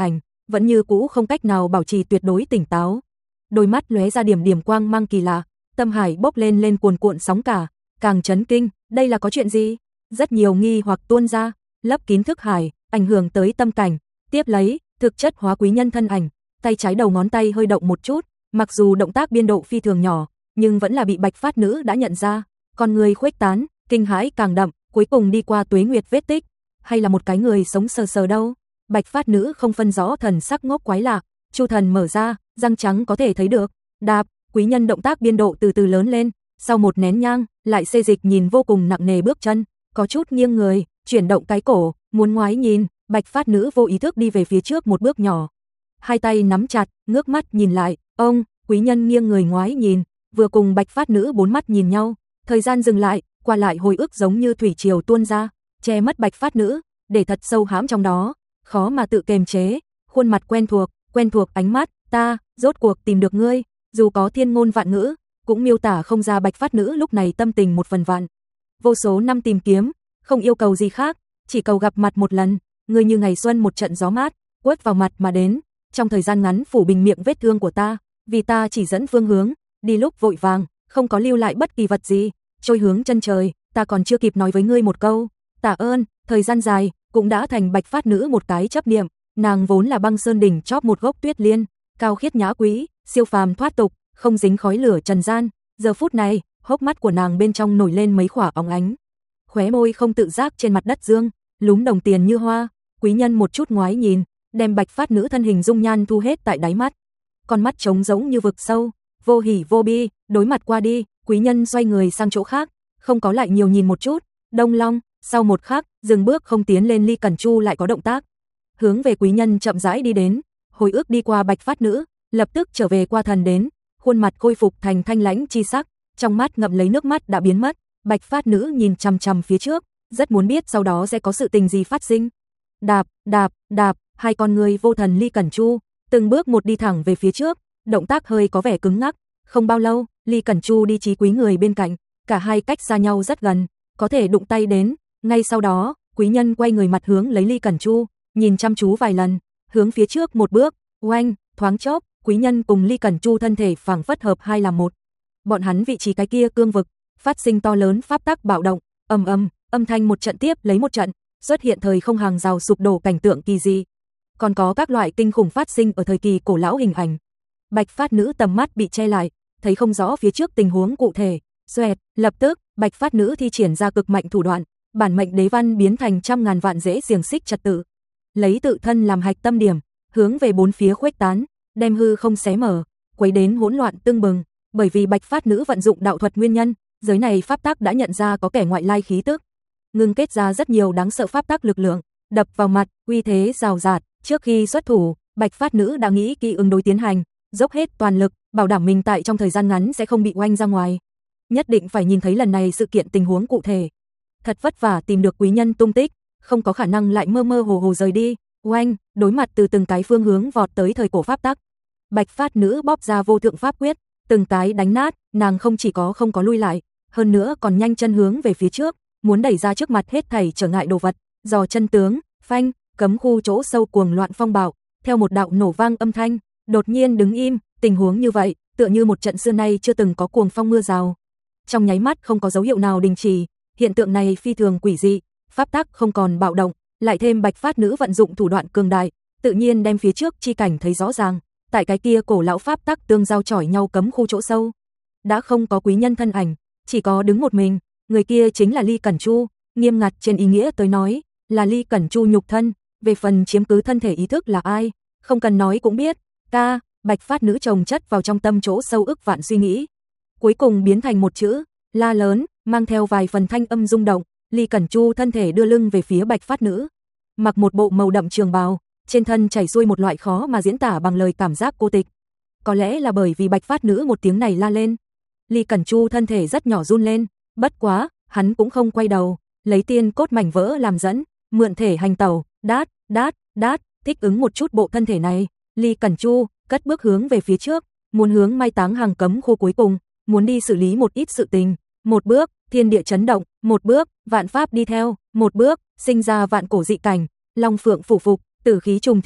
vẫn như cũ không cách nào bảo trì tuyệt đối tỉnh táo. Đôi mắt lóe ra điểm điểm quang mang kỳ lạ, tâm hải bốc lên cuồn cuộn sóng cả, càng chấn kinh, đây là có chuyện gì? Rất nhiều nghi hoặc tuôn ra, lấp kín thức hải, ảnh hưởng tới tâm cảnh. Tiếp lấy, thực chất hóa quý nhân thân ảnh, tay trái đầu ngón tay hơi động một chút, mặc dù động tác biên độ phi thường nhỏ, nhưng vẫn là bị Bạch Phát Nữ đã nhận ra. Con người khuếch tán, kinh hãi càng đậm, cuối cùng đi qua tuế nguyệt vết tích, hay là một cái người sống sờ sờ đâu. Bạch Phát Nữ không phân rõ thần sắc ngốc quái lạ, chu thần mở ra, răng trắng có thể thấy được. Đạp, quý nhân động tác biên độ từ từ lớn lên, sau một nén nhang, lại xê dịch nhìn vô cùng nặng nề bước chân, có chút nghiêng người, chuyển động cái cổ, muốn ngoái nhìn. Bạch Phát Nữ vô ý thức đi về phía trước một bước nhỏ, hai tay nắm chặt, ngước mắt nhìn lại. Ông, quý nhân nghiêng người ngoái nhìn, vừa cùng Bạch Phát Nữ bốn mắt nhìn nhau, thời gian dừng lại, qua lại hồi ức giống như thủy triều tuôn ra, che mất Bạch Phát Nữ, để thật sâu hãm trong đó, khó mà tự kiềm chế. Khuôn mặt quen thuộc ánh mắt, ta rốt cuộc tìm được ngươi. Dù có thiên ngôn vạn ngữ, cũng miêu tả không ra Bạch Phát Nữ lúc này tâm tình một phần vạn. Vô số năm tìm kiếm, không yêu cầu gì khác, chỉ cầu gặp mặt một lần. Ngươi như ngày xuân một trận gió mát, quất vào mặt mà đến, trong thời gian ngắn phủ bình miệng vết thương của ta, vì ta chỉ dẫn phương hướng, đi lúc vội vàng, không có lưu lại bất kỳ vật gì, trôi hướng chân trời, ta còn chưa kịp nói với ngươi một câu, tạ ơn. Thời gian dài, cũng đã thành Bạch Phát Nữ một cái chấp niệm, nàng vốn là băng sơn đỉnh chóp một gốc tuyết liên, cao khiết nhã quý, siêu phàm thoát tục, không dính khói lửa trần gian, giờ phút này, hốc mắt của nàng bên trong nổi lên mấy khỏa óng ánh, khóe môi không tự giác trên mặt đất dương, lúm đồng tiền như hoa. Quý nhân một chút ngoái nhìn, đem Bạch Phát Nữ thân hình dung nhan thu hết tại đáy mắt, con mắt trống rỗng như vực sâu, vô hỉ vô bi, đối mặt qua đi. Quý nhân xoay người sang chỗ khác, không có lại nhiều nhìn một chút. Đông Long, sau một khắc, dừng bước không tiến lên. Ly Cẩn Chu lại có động tác, hướng về quý nhân chậm rãi đi đến, hồi ức đi qua Bạch Phát Nữ, lập tức trở về qua thần đến, khuôn mặt khôi phục thành thanh lãnh chi sắc, trong mắt ngậm lấy nước mắt đã biến mất. Bạch Phát Nữ nhìn chằm chằm phía trước, rất muốn biết sau đó sẽ có sự tình gì phát sinh. Đạp, đạp, đạp, hai con người vô thần Ly Cẩn Chu, từng bước một đi thẳng về phía trước, động tác hơi có vẻ cứng ngắc. Không bao lâu, Ly Cẩn Chu đi chí quý người bên cạnh, cả hai cách xa nhau rất gần, có thể đụng tay đến. Ngay sau đó, quý nhân quay người mặt hướng lấy Ly Cẩn Chu, nhìn chăm chú vài lần, hướng phía trước một bước, oanh, thoáng chốc, quý nhân cùng Ly Cẩn Chu thân thể phảng phất hợp hai làm một. Bọn hắn vị trí cái kia cương vực, phát sinh to lớn pháp tắc bạo động, ầm ầm, âm thanh một trận tiếp lấy một trận, xuất hiện thời không hàng rào sụp đổ cảnh tượng kỳ dị. Còn có các loại kinh khủng phát sinh ở thời kỳ cổ lão hình ảnh. Bạch Phát Nữ tầm mắt bị che lại, thấy không rõ phía trước tình huống cụ thể. Xoẹt, lập tức, Bạch Phát Nữ thi triển ra cực mạnh thủ đoạn, bản mệnh đế văn biến thành trăm ngàn vạn rễ xiềng xích trật tự, lấy tự thân làm hạch tâm điểm, hướng về bốn phía khuếch tán, đem hư không xé mở, quấy đến hỗn loạn tưng bừng. Bởi vì Bạch Phát Nữ vận dụng đạo thuật nguyên nhân, giới này pháp tắc đã nhận ra có kẻ ngoại lai khí tức, ngưng kết ra rất nhiều đáng sợ pháp tắc lực lượng, đập vào mặt, uy thế rào rạt. Trước khi xuất thủ, Bạch Phát Nữ đã nghĩ kỹ ứng đối tiến hành, dốc hết toàn lực, bảo đảm mình tại trong thời gian ngắn sẽ không bị oanh ra ngoài. Nhất định phải nhìn thấy lần này sự kiện tình huống cụ thể. Thật vất vả tìm được quý nhân tung tích, không có khả năng lại mơ mơ hồ hồ rời đi. Oanh, đối mặt từ từng cái phương hướng vọt tới thời cổ pháp tắc. Bạch Phát Nữ bóp ra vô thượng pháp quyết, từng cái đánh nát, nàng không chỉ có không có lui lại, hơn nữa còn nhanh chân hướng về phía trước, muốn đẩy ra trước mặt hết thảy trở ngại đồ vật. Dò chân tướng, phanh, cấm khu chỗ sâu cuồng loạn phong bạo, theo một đạo nổ vang âm thanh, đột nhiên đứng im. Tình huống như vậy, tựa như một trận xưa nay chưa từng có cuồng phong mưa rào, trong nháy mắt không có dấu hiệu nào đình chỉ. Hiện tượng này phi thường quỷ dị, pháp tắc không còn bạo động, lại thêm Bạch Phát Nữ vận dụng thủ đoạn cường đại, tự nhiên đem phía trước chi cảnh thấy rõ ràng. Tại cái kia cổ lão pháp tắc tương giao chỏi nhau cấm khu chỗ sâu, đã không có quý nhân thân ảnh, chỉ có đứng một mình. Người kia chính là Ly Cẩn Chu, nghiêm ngặt trên ý nghĩa tới nói, là Ly Cẩn Chu nhục thân. Về phần chiếm cứ thân thể ý thức là ai, không cần nói cũng biết. Ca, Bạch Phát Nữ chồng chất vào trong tâm chỗ sâu ức vạn suy nghĩ, cuối cùng biến thành một chữ, la lớn, mang theo vài phần thanh âm rung động. Ly Cẩn Chu thân thể đưa lưng về phía Bạch Phát Nữ, mặc một bộ màu đậm trường bào, trên thân chảy xuôi một loại khó mà diễn tả bằng lời cảm giác cô tịch. Có lẽ là bởi vì Bạch Phát Nữ một tiếng này la lên, Ly Cẩn Chu thân thể rất nhỏ run lên, bất quá, hắn cũng không quay đầu, lấy tiên cốt mảnh vỡ làm dẫn, mượn thể hành tẩu, đát, đát, đát, thích ứng một chút bộ thân thể này. Ly Cẩn Chu cất bước hướng về phía trước, muốn hướng mai táng hàng cấm khu cuối cùng, muốn đi xử lý một ít sự tình. Một bước, thiên địa chấn động, một bước, vạn pháp đi theo, một bước, sinh ra vạn cổ dị cảnh, long phượng phủ phục, tử khí trùng thiên,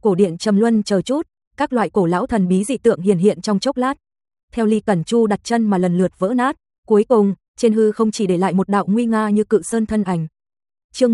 cổ điện trầm luân chờ chút, các loại cổ lão thần bí dị tượng hiện trong chốc lát. Theo Ly Cẩn Chu đặt chân mà lần lượt vỡ nát, cuối cùng, trên hư không chỉ để lại một đạo nguy nga như cự sơn thân ảnh. Chương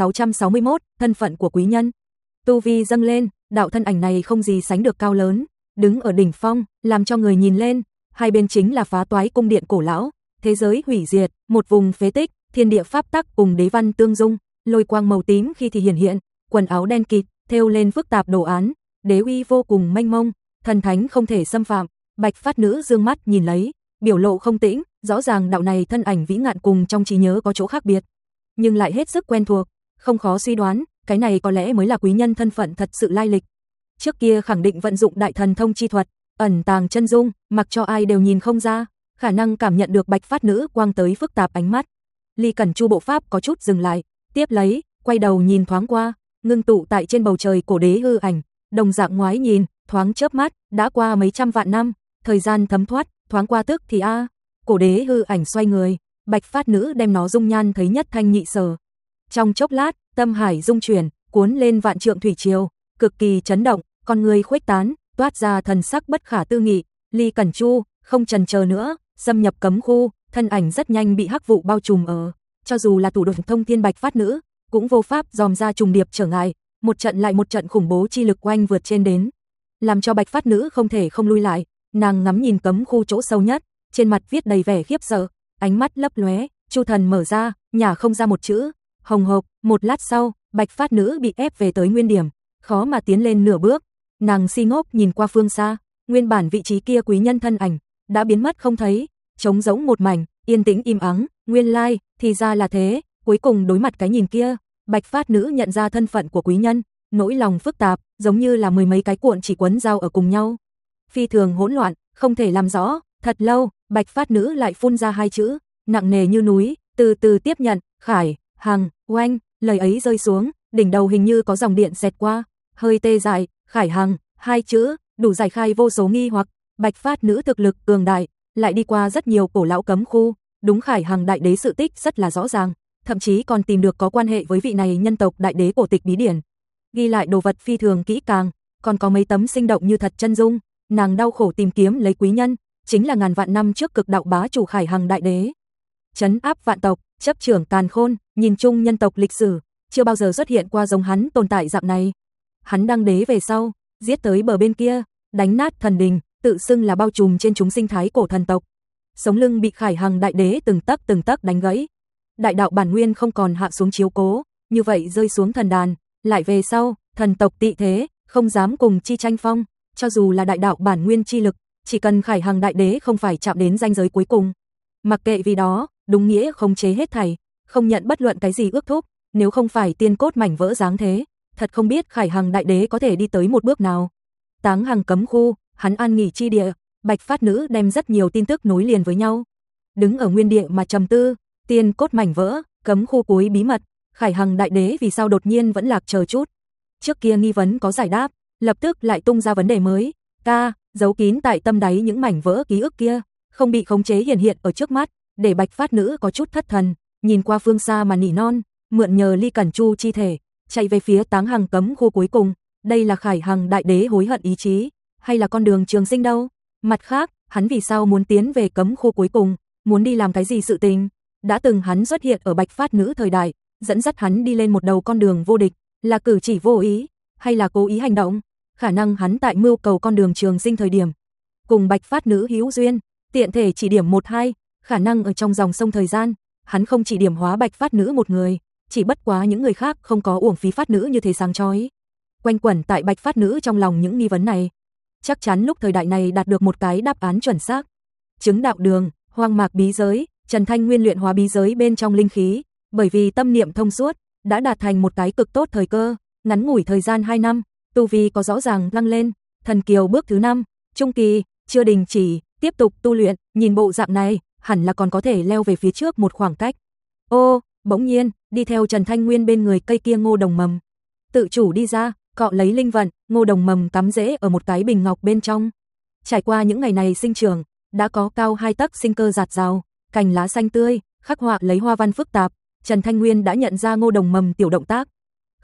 1661, thân phận của quý nhân. Tu vi dâng lên, đạo thân ảnh này không gì sánh được cao lớn, đứng ở đỉnh phong, làm cho người nhìn lên, hai bên chính là phá toái cung điện cổ lão, thế giới hủy diệt, một vùng phế tích, thiên địa pháp tắc cùng đế văn tương dung, lôi quang màu tím khi thì hiện, quần áo đen kịt, thêu lên phức tạp đồ án, đế uy vô cùng mênh mông, thần thánh không thể xâm phạm. Bạch Phát Nữ dương mắt nhìn lấy, biểu lộ không tĩnh, rõ ràng đạo này thân ảnh vĩ ngạn cùng trong trí nhớ có chỗ khác biệt, nhưng lại hết sức quen thuộc, không khó suy đoán, cái này có lẽ mới là quý nhân thân phận thật sự lai lịch. Trước kia khẳng định vận dụng đại thần thông chi thuật, ẩn tàng chân dung, mặc cho ai đều nhìn không ra, khả năng cảm nhận được Bạch Phát Nữ quang tới phức tạp ánh mắt. Ly Cẩn Chu bộ pháp có chút dừng lại, tiếp lấy, quay đầu nhìn thoáng qua, ngưng tụ tại trên bầu trời cổ đế hư ảnh, đồng dạng ngoái nhìn, thoáng chớp mắt, đã qua mấy trăm vạn năm, thời gian thấm thoát, thoáng qua tức thì cổ đế hư ảnh xoay người, Bạch Phát Nữ đem nó dung nhan thấy nhất thanh nhị sở. Trong chốc lát, tâm hải dung chuyển, cuốn lên vạn trượng thủy triều, cực kỳ chấn động, con người khuếch tán, toát ra thần sắc bất khả tư nghị. Ly Cẩn Chu không chần chờ nữa, xâm nhập cấm khu, thân ảnh rất nhanh bị hắc vụ bao trùm ở, cho dù là thủ đoạn thông thiên Bạch Phát Nữ, cũng vô pháp dòm ra trùng điệp trở ngại, một trận lại một trận khủng bố chi lực oanh vượt trên đến, làm cho Bạch Phát Nữ không thể không lui lại. Nàng ngắm nhìn cấm khu chỗ sâu nhất, trên mặt viết đầy vẻ khiếp sợ, ánh mắt lấp lóe, chu thần mở ra, nhả không ra một chữ. Hồng hộc, một lát sau, Bạch Phát Nữ bị ép về tới nguyên điểm, khó mà tiến lên nửa bước. Nàng si ngốc nhìn qua phương xa, nguyên bản vị trí kia quý nhân thân ảnh đã biến mất không thấy, trống rỗng một mảnh, yên tĩnh im ắng. Nguyên lai, thì ra là thế. Cuối cùng đối mặt cái nhìn kia, Bạch Phát Nữ nhận ra thân phận của quý nhân, nỗi lòng phức tạp, giống như là mười mấy cái cuộn chỉ quấn dao ở cùng nhau, phi thường hỗn loạn, không thể làm rõ. Thật lâu, Bạch Phát Nữ lại phun ra hai chữ, nặng nề như núi, từ từ tiếp nhận. Khải Hằng. Oanh, lời ấy rơi xuống, đỉnh đầu hình như có dòng điện xẹt qua, hơi tê dại. Khải Hằng, hai chữ, đủ giải khai vô số nghi hoặc. Bạch Phát Nữ thực lực cường đại, lại đi qua rất nhiều cổ lão cấm khu, đúng Khải Hằng đại đế sự tích rất là rõ ràng, thậm chí còn tìm được có quan hệ với vị này nhân tộc đại đế cổ tịch bí điển, ghi lại đồ vật phi thường kỹ càng, còn có mấy tấm sinh động như thật chân dung. Nàng đau khổ tìm kiếm lấy quý nhân, chính là ngàn vạn năm trước cực đạo bá chủ Khải Hằng đại đế, trấn áp vạn tộc, chấp trưởng càn khôn, nhìn chung nhân tộc lịch sử, chưa bao giờ xuất hiện qua giống hắn tồn tại dạng này. Hắn đăng đế về sau, giết tới bờ bên kia, đánh nát thần đình, tự xưng là bao trùm trên chúng sinh thái cổ thần tộc. Sống lưng bị Khải Hằng đại đế từng tấc đánh gãy. Đại đạo bản nguyên không còn hạ xuống chiếu cố, như vậy rơi xuống thần đàn, lại về sau, thần tộc tị thế, không dám cùng chi tranh phong. Cho dù là đại đạo bản nguyên chi lực, chỉ cần Khải Hằng đại đế không phải chạm đến ranh giới cuối cùng, mặc kệ vì đó, đúng nghĩa khống chế hết thảy, không nhận bất luận cái gì ước thúc, nếu không phải tiên cốt mảnh vỡ dáng thế, thật không biết Khải Hằng đại đế có thể đi tới một bước nào. Táng Hằng cấm khu, hắn an nghỉ chi địa, Bạch Phát Nữ đem rất nhiều tin tức nối liền với nhau. Đứng ở nguyên địa mà trầm tư, tiên cốt mảnh vỡ, cấm khu cuối bí mật, Khải Hằng đại đế vì sao đột nhiên vẫn lạc chờ chút. Trước kia nghi vấn có giải đáp, lập tức lại tung ra vấn đề mới. Giấu kín tại tâm đáy những mảnh vỡ ký ức kia, không bị khống chế hiện ở trước mắt, để Bạch Phát Nữ có chút thất thần, nhìn qua phương xa mà nỉ non, mượn nhờ Ly Cẩn Chu chi thể, chạy về phía Táng Hằng cấm khu cuối cùng. Đây là Khải Hằng đại đế hối hận ý chí, hay là con đường trường sinh đâu? Mặt khác, hắn vì sao muốn tiến về cấm khu cuối cùng, muốn đi làm cái gì sự tình? Đã từng hắn xuất hiện ở Bạch Phát Nữ thời đại, dẫn dắt hắn đi lên một đầu con đường vô địch, là cử chỉ vô ý, hay là cố ý hành động? Khả năng hắn tại mưu cầu con đường trường sinh thời điểm, cùng Bạch Phát Nữ hữu duyên, tiện thể chỉ điểm một hai, khả năng ở trong dòng sông thời gian, hắn không chỉ điểm hóa Bạch Phát Nữ một người, chỉ bất quá những người khác không có uổng phí Phát Nữ như thế sáng chói. Quanh quẩn tại Bạch Phát Nữ trong lòng những nghi vấn này, chắc chắn lúc thời đại này đạt được một cái đáp án chuẩn xác. Chứng đạo đường, hoang mạc bí giới, Trần Thanh Nguyên luyện hóa bí giới bên trong linh khí, bởi vì tâm niệm thông suốt, đã đạt thành một cái cực tốt thời cơ, ngắn ngủi thời gian 2 năm, tu vi có rõ ràng tăng lên, thần kiều bước thứ 5, trung kỳ, chưa đình chỉ, tiếp tục tu luyện, nhìn bộ dạng này, hẳn là còn có thể leo về phía trước một khoảng cách. Ô, bỗng nhiên, đi theo Trần Thanh Nguyên bên người cây kia ngô đồng mầm, tự chủ đi ra, cọ lấy linh vận, ngô đồng mầm cắm rễ ở một cái bình ngọc bên trong. Trải qua những ngày này sinh trưởng, đã có cao 2 tấc sinh cơ rạt rào, cành lá xanh tươi, khắc họa lấy hoa văn phức tạp, Trần Thanh Nguyên đã nhận ra ngô đồng mầm tiểu động tác.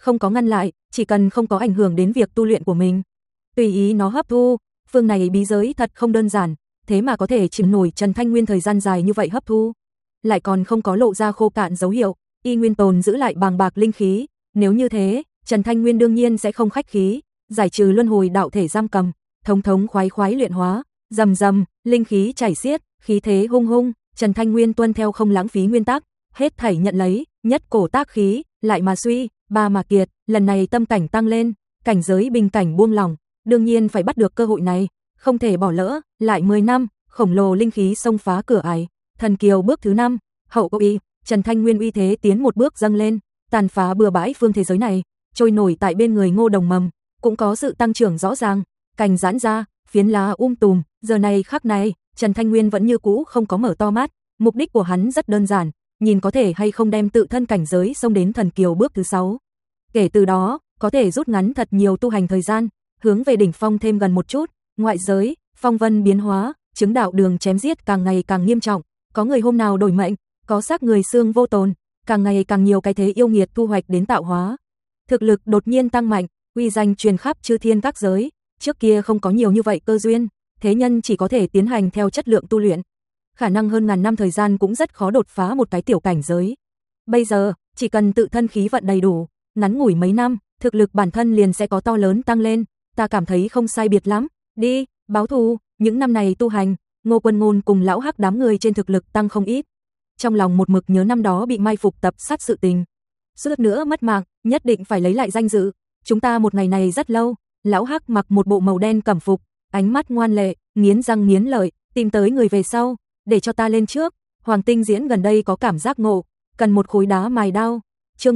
không có ngăn lại, chỉ cần không có ảnh hưởng đến việc tu luyện của mình. Tùy ý nó hấp thu, phương này bí giới thật không đơn giản, thế mà có thể chịu nổi Trần Thanh Nguyên thời gian dài như vậy hấp thu. Lại còn không có lộ ra khô cạn dấu hiệu, y nguyên tồn giữ lại bàng bạc linh khí, nếu như thế, Trần Thanh Nguyên đương nhiên sẽ không khách khí, giải trừ luân hồi đạo thể giam cầm, thống khoái luyện hóa, rầm rầm, linh khí chảy xiết, khí thế hung hung, Trần Thanh Nguyên tuân theo không lãng phí nguyên tắc, hết thảy nhận lấy, nhất cổ tác khí, lại mà suy, ba mà kiệt, lần này tâm cảnh tăng lên, cảnh giới bình cảnh buông lỏng, đương nhiên phải bắt được cơ hội này, không thể bỏ lỡ, lại 10 năm, khổng lồ linh khí xông phá cửa ải, thần kiều bước thứ 5, hậu cô y, Trần Thanh Nguyên uy thế tiến một bước dâng lên, tàn phá bừa bãi phương thế giới này, trôi nổi tại bên người Ngô Đồng Mầm, cũng có sự tăng trưởng rõ ràng, cành giãn ra, phiến lá tùm, giờ này khắc này, Trần Thanh Nguyên vẫn như cũ không có mở to mắt, mục đích của hắn rất đơn giản, nhìn có thể hay không đem tự thân cảnh giới xông đến thần kiều bước thứ 6. Kể từ đó, có thể rút ngắn thật nhiều tu hành thời gian, hướng về đỉnh phong thêm gần một chút, ngoại giới, phong vân biến hóa, chứng đạo đường chém giết càng ngày càng nghiêm trọng, có người hôm nào đổi mệnh, có xác người xương vô tồn, càng ngày càng nhiều cái thế yêu nghiệt thu hoạch đến tạo hóa. Thực lực đột nhiên tăng mạnh, uy danh truyền khắp chư thiên các giới, trước kia không có nhiều như vậy cơ duyên, thế nhân chỉ có thể tiến hành theo chất lượng tu luyện. Khả năng hơn ngàn năm thời gian cũng rất khó đột phá một cái tiểu cảnh giới. Bây giờ, chỉ cần tự thân khí vận đầy đủ, ngắn ngủi mấy năm, thực lực bản thân liền sẽ có to lớn tăng lên, ta cảm thấy không sai biệt lắm, đi, báo thù, những năm này tu hành, Ngô Quân Ngôn cùng lão Hắc đám người trên thực lực tăng không ít. Trong lòng một mực nhớ năm đó bị mai phục tập sát sự tình. Suốt nữa mất mạng, nhất định phải lấy lại danh dự, chúng ta một ngày này rất lâu, lão Hắc mặc một bộ màu đen cẩm phục, ánh mắt ngoan lệ, nghiến răng nghiến lợi, tìm tới người về sau, để cho ta lên trước, Hoàng Tinh Diễn gần đây có cảm giác ngộ, cần một khối đá mài đao. Chương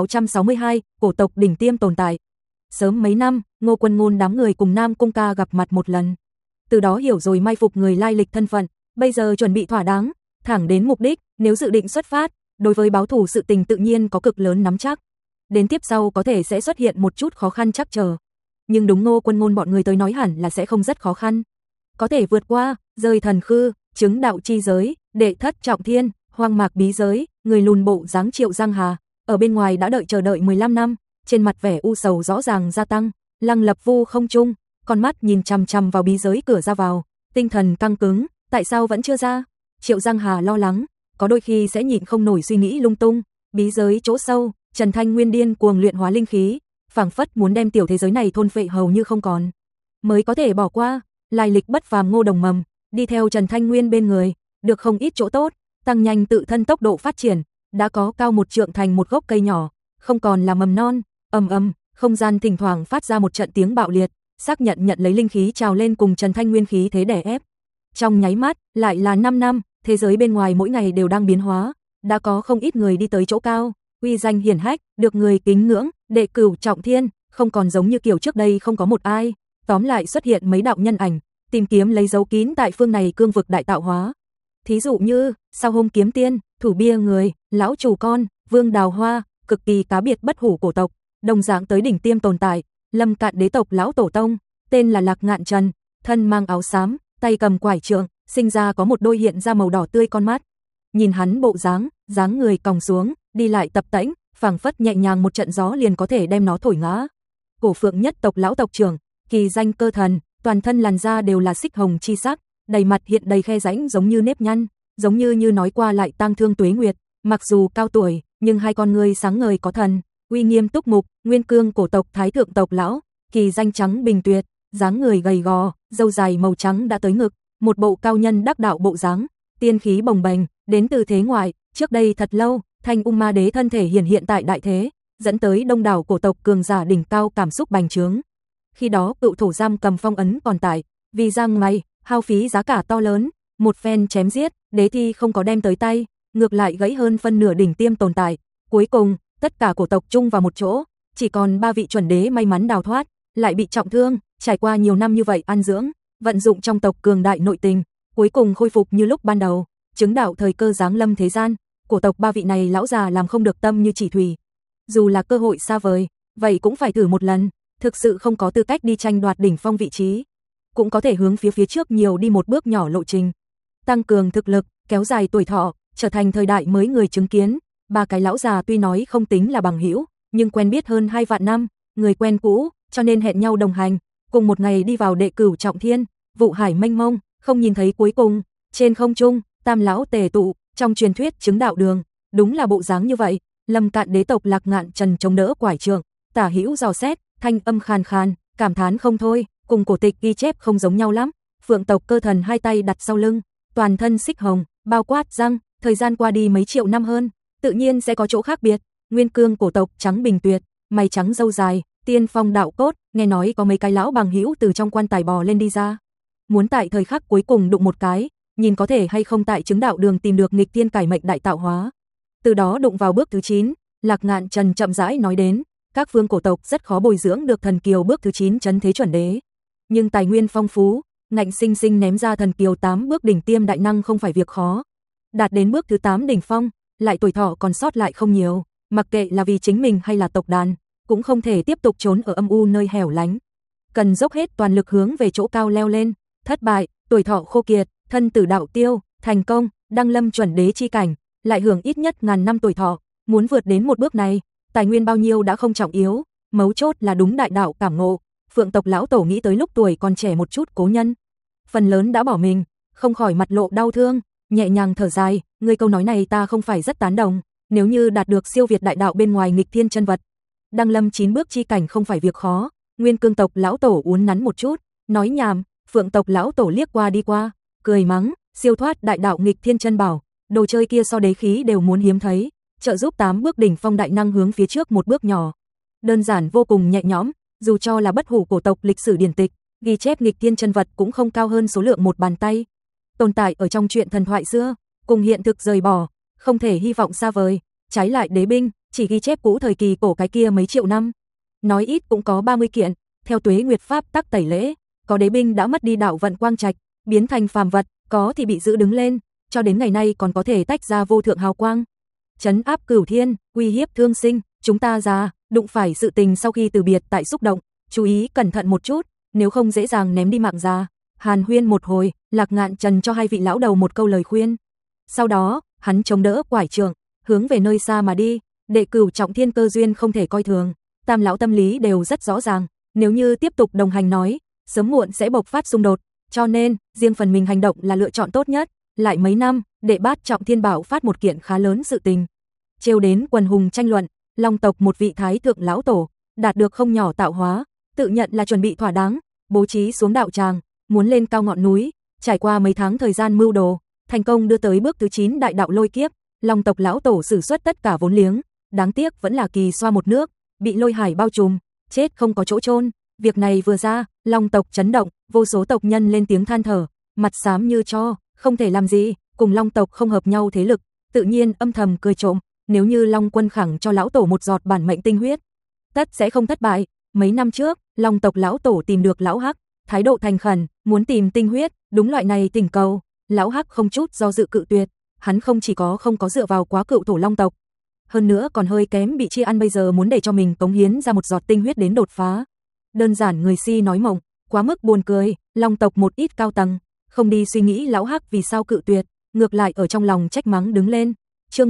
1662, cổ tộc đỉnh tiêm tồn tại. Sớm mấy năm, Ngô Quân Ngôn đám người cùng Nam Cung Ca gặp mặt một lần. Từ đó hiểu rồi mai phục người lai lịch thân phận, bây giờ chuẩn bị thỏa đáng, thẳng đến mục đích, nếu dự định xuất phát, đối với báo thù sự tình tự nhiên có cực lớn nắm chắc. Đến tiếp sau có thể sẽ xuất hiện một chút khó khăn chắc chờ. Nhưng đúng Ngô Quân Ngôn bọn người tới nói hẳn là sẽ không rất khó khăn. Có thể vượt qua, rời thần khư, chứng đạo chi giới, đệ thất trọng thiên, hoang mạc bí giới, người lùn bộ dáng Triệu Giang Hà, ở bên ngoài đã chờ đợi 15 năm, trên mặt vẻ u sầu rõ ràng gia tăng, Lăng Lập Vu không trung, con mắt nhìn chằm chằm vào bí giới cửa ra vào, tinh thần căng cứng, tại sao vẫn chưa ra? Triệu Giang Hà lo lắng, có đôi khi sẽ nhịn không nổi suy nghĩ lung tung, bí giới chỗ sâu, Trần Thanh Nguyên điên cuồng luyện hóa linh khí, phảng phất muốn đem tiểu thế giới này thôn phệ hầu như không còn, mới có thể bỏ qua. Lai lịch bất phàm Ngô Đồng Mầm, đi theo Trần Thanh Nguyên bên người, được không ít chỗ tốt, tăng nhanh tự thân tốc độ phát triển, đã có cao một trượng thành một gốc cây nhỏ, không còn là mầm non, không gian thỉnh thoảng phát ra một trận tiếng bạo liệt, xác nhận lấy linh khí trào lên cùng Trần Thanh Nguyên khí thế đè ép. Trong nháy mắt, lại là 5 năm, thế giới bên ngoài mỗi ngày đều đang biến hóa, đã có không ít người đi tới chỗ cao, uy danh hiển hách, được người kính ngưỡng, đệ cửu trọng thiên, không còn giống như kiểu trước đây không có một ai, tóm lại xuất hiện mấy đạo nhân ảnh, tìm kiếm lấy dấu kín tại phương này cương vực đại tạo hóa. Thí dụ như, Sao Hôm Kiếm Tiên, Thủ Bia Người, Lão Chủ Con, Vương Đào Hoa, cực kỳ cá biệt bất hủ cổ tộc, đồng dạng tới đỉnh tiêm tồn tại, Lâm Cạn đế tộc lão tổ tông, tên là Lạc Ngạn Trần, thân mang áo xám, tay cầm quải trượng, sinh ra có một đôi hiện ra màu đỏ tươi con mắt. Nhìn hắn bộ dáng người còng xuống, đi lại tập tễnh, phảng phất nhẹ nhàng một trận gió liền có thể đem nó thổi ngã. Cổ Phượng nhất tộc lão tộc trưởng, kỳ danh Cơ Thần, toàn thân làn da đều là xích hồng chi sắc, đầy mặt hiện đầy khe rãnh giống như nếp nhăn, giống như nói qua lại tang thương tuế nguyệt, mặc dù cao tuổi, nhưng hai con ngươi sáng ngời có thần, uy nghiêm túc mục, nguyên cương cổ tộc thái thượng tộc lão, kỳ danh Trắng Bình Tuyệt, dáng người gầy gò, râu dài màu trắng đã tới ngực, một bộ cao nhân đắc đạo bộ dáng, tiên khí bồng bềnh, đến từ thế ngoại, trước đây thật lâu, Thanh Ma đế thân thể hiện tại đại thế, dẫn tới đông đảo cổ tộc cường giả đỉnh cao cảm xúc bành trướng. Khi đó cựu thổ giam cầm phong ấn còn tại, vì giang mày, hao phí giá cả to lớn, một phen chém giết, đế thi không có đem tới tay, ngược lại gãy hơn phân nửa đỉnh tiêm tồn tại. Cuối cùng, tất cả cổ tộc chung vào một chỗ, chỉ còn 3 vị chuẩn đế may mắn đào thoát, lại bị trọng thương, trải qua nhiều năm như vậy ăn dưỡng, vận dụng trong tộc cường đại nội tình, cuối cùng khôi phục như lúc ban đầu, chứng đạo thời cơ giáng lâm thế gian. Cổ tộc 3 vị này lão già làm không được tâm như chỉ thủy. Dù là cơ hội xa vời, vậy cũng phải thử một lần, thực sự không có tư cách đi tranh đoạt đỉnh phong vị trí, cũng có thể hướng phía trước nhiều đi một bước nhỏ lộ trình, tăng cường thực lực, kéo dài tuổi thọ, trở thành thời đại mới người chứng kiến. 3 cái lão già tuy nói không tính là bằng hữu, nhưng quen biết hơn 2 vạn năm, người quen cũ, cho nên hẹn nhau đồng hành, cùng một ngày đi vào Đệ Cửu Trọng Thiên, vụ hải mênh mông, không nhìn thấy cuối cùng. Trên không trung, tam lão tề tụ, trong truyền thuyết chứng đạo đường, đúng là bộ dáng như vậy. Lâm Cạn đế tộc Lạc Ngạn Trần chống đỡ quải trượng, tả hữu dò xét, thanh âm khàn khàn, cảm thán không thôi, cùng cổ tịch ghi chép không giống nhau lắm. Phượng tộc Cơ Thần hai tay đặt sau lưng, toàn thân xích hồng, bao quát răng, thời gian qua đi mấy triệu năm hơn, tự nhiên sẽ có chỗ khác biệt. Nguyên Cương cổ tộc trắng bình tuyệt, mày trắng râu dài, tiên phong đạo cốt, nghe nói có mấy cái lão bằng hữu từ trong quan tài bò lên đi ra. Muốn tại thời khắc cuối cùng đụng một cái, nhìn có thể hay không tại chứng đạo đường tìm được nghịch thiên cải mệnh đại tạo hóa. Từ đó đụng vào bước thứ 9, Lạc Ngạn Trần chậm rãi nói đến, các phương cổ tộc rất khó bồi dưỡng được thần kiều bước thứ 9 trấn thế chuẩn đế. Nhưng tài nguyên phong phú, ngạnh sinh sinh ném ra thần kiều 8 bước đỉnh tiêm đại năng không phải việc khó. Đạt đến bước thứ 8 đỉnh phong, lại tuổi thọ còn sót lại không nhiều, mặc kệ là vì chính mình hay là tộc đàn, cũng không thể tiếp tục trốn ở âm u nơi hẻo lánh. Cần dốc hết toàn lực hướng về chỗ cao leo lên, thất bại, tuổi thọ khô kiệt, thân tử đạo tiêu, thành công, đăng lâm chuẩn đế chi cảnh, lại hưởng ít nhất ngàn năm tuổi thọ, muốn vượt đến một bước này, tài nguyên bao nhiêu đã không trọng yếu, mấu chốt là đúng đại đạo cảm ngộ. Phượng tộc lão tổ nghĩ tới lúc tuổi còn trẻ một chút cố nhân, phần lớn đã bỏ mình, không khỏi mặt lộ đau thương, nhẹ nhàng thở dài, ngươi câu nói này ta không phải rất tán đồng, nếu như đạt được siêu việt đại đạo bên ngoài nghịch thiên chân vật, đăng lâm 9 bước chi cảnh không phải việc khó. Nguyên Cương tộc lão tổ uốn nắn một chút, nói nhảm. Phượng tộc lão tổ liếc qua đi qua, cười mắng, siêu thoát đại đạo nghịch thiên chân bảo, đồ chơi kia so đế khí đều muốn hiếm thấy, trợ giúp 8 bước đỉnh phong đại năng hướng phía trước một bước nhỏ. Đơn giản vô cùng nhẹ nhõm, dù cho là bất hủ cổ tộc lịch sử điển tịch, ghi chép nghịch thiên chân vật cũng không cao hơn số lượng một bàn tay. Tồn tại ở trong truyện thần thoại xưa, cùng hiện thực rời bỏ, không thể hy vọng xa vời, trái lại đế binh, chỉ ghi chép cũ thời kỳ cổ cái kia mấy triệu năm. Nói ít cũng có 30 kiện, theo tuế nguyệt pháp tắc tẩy lễ, có đế binh đã mất đi đạo vận quang trạch, biến thành phàm vật, có thì bị giữ đứng lên, cho đến ngày nay còn có thể tách ra vô thượng hào quang. Trấn áp cửu thiên, uy hiếp thương sinh, chúng ta già, đụng phải sự tình sau khi từ biệt tại xúc động, chú ý cẩn thận một chút, nếu không dễ dàng ném đi mạng già. Hàn huyên một hồi, Lạc Ngạn Trần cho hai vị lão đầu một câu lời khuyên. Sau đó, hắn chống đỡ quải trượng, hướng về nơi xa mà đi. Đệ Cửu Trọng Thiên cơ duyên không thể coi thường, tam lão tâm lý đều rất rõ ràng, nếu như tiếp tục đồng hành nói, sớm muộn sẽ bộc phát xung đột, cho nên, riêng phần mình hành động là lựa chọn tốt nhất. Lại mấy năm, Đệ Bát Trọng Thiên bảo phát một kiện khá lớn sự tình, trêu đến quần hùng tranh luận. Long tộc một vị thái thượng lão tổ, đạt được không nhỏ tạo hóa, tự nhận là chuẩn bị thỏa đáng, bố trí xuống đạo tràng, muốn lên cao ngọn núi, trải qua mấy tháng thời gian mưu đồ, thành công đưa tới bước thứ 9 đại đạo lôi kiếp. Long tộc lão tổ sử xuất tất cả vốn liếng, đáng tiếc vẫn là kỳ xoa một nước, bị lôi hải bao trùm, chết không có chỗ chôn. Việc này vừa ra, Long tộc chấn động, vô số tộc nhân lên tiếng than thở, mặt xám như tro, không thể làm gì, cùng Long tộc không hợp nhau thế lực, tự nhiên âm thầm cười trộm, nếu như Long quân khẳng cho lão tổ một giọt bản mệnh tinh huyết, tất sẽ không thất bại. Mấy năm trước, Long tộc lão tổ tìm được lão Hắc, thái độ thành khẩn, muốn tìm tinh huyết, đúng loại này tình cầu, lão Hắc không chút do dự cự tuyệt, hắn không chỉ có không có dựa vào quá cựu thổ Long tộc, hơn nữa còn hơi kém bị chia ăn, bây giờ muốn để cho mình cống hiến ra một giọt tinh huyết đến đột phá. Đơn giản người si nói mộng, quá mức buồn cười. Long tộc một ít cao tầng, không đi suy nghĩ lão Hắc vì sao cự tuyệt, ngược lại ở trong lòng trách mắng đứng lên. Chương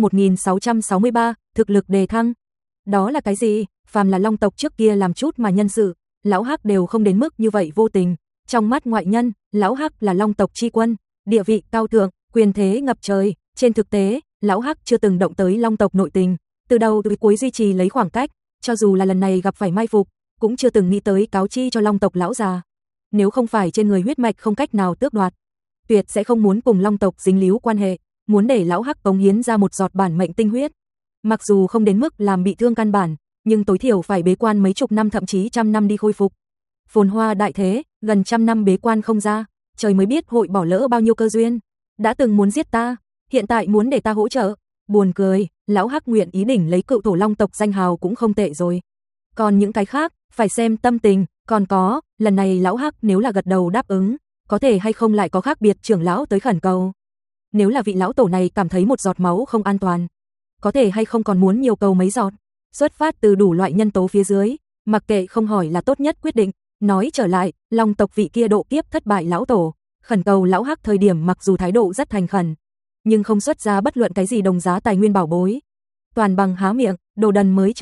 1663, thực lực đề thăng. Đó là cái gì? Phàm là Long tộc trước kia làm chút mà nhân sự, lão Hắc đều không đến mức như vậy vô tình. Trong mắt ngoại nhân, lão Hắc là Long tộc chi quân, địa vị cao thượng, quyền thế ngập trời. Trên thực tế, lão Hắc chưa từng động tới Long tộc nội tình, từ đầu tới cuối duy trì lấy khoảng cách, cho dù là lần này gặp phải mai phục, cũng chưa từng nghĩ tới cáo chi cho Long tộc lão già. Nếu không phải trên người huyết mạch không cách nào tước đoạt, tuyệt sẽ không muốn cùng Long tộc dính líu quan hệ, muốn để lão Hắc cống hiến ra một giọt bản mệnh tinh huyết. Mặc dù không đến mức làm bị thương căn bản, nhưng tối thiểu phải bế quan mấy chục năm thậm chí trăm năm đi khôi phục. Phồn hoa đại thế, gần trăm năm bế quan không ra, trời mới biết hội bỏ lỡ bao nhiêu cơ duyên. Đã từng muốn giết ta, hiện tại muốn để ta hỗ trợ. Buồn cười, lão Hắc nguyện ý đỉnh lấy cựu thổ Long tộc danh hào cũng không tệ rồi. Còn những cái khác, phải xem tâm tình, còn có, lần này lão Hắc nếu là gật đầu đáp ứng, có thể hay không lại có khác biệt trưởng lão tới khẩn cầu. Nếu là vị lão tổ này cảm thấy một giọt máu không an toàn, có thể hay không còn muốn nhiều cầu mấy giọt. Xuất phát từ đủ loại nhân tố phía dưới, mặc kệ không hỏi là tốt nhất quyết định. Nói trở lại, Long tộc vị kia độ kiếp thất bại lão tổ, khẩn cầu lão Hắc thời điểm mặc dù thái độ rất thành khẩn, nhưng không xuất ra bất luận cái gì đồng giá tài nguyên bảo bối. Toàn bằng há miệng, đồ đần mới cho,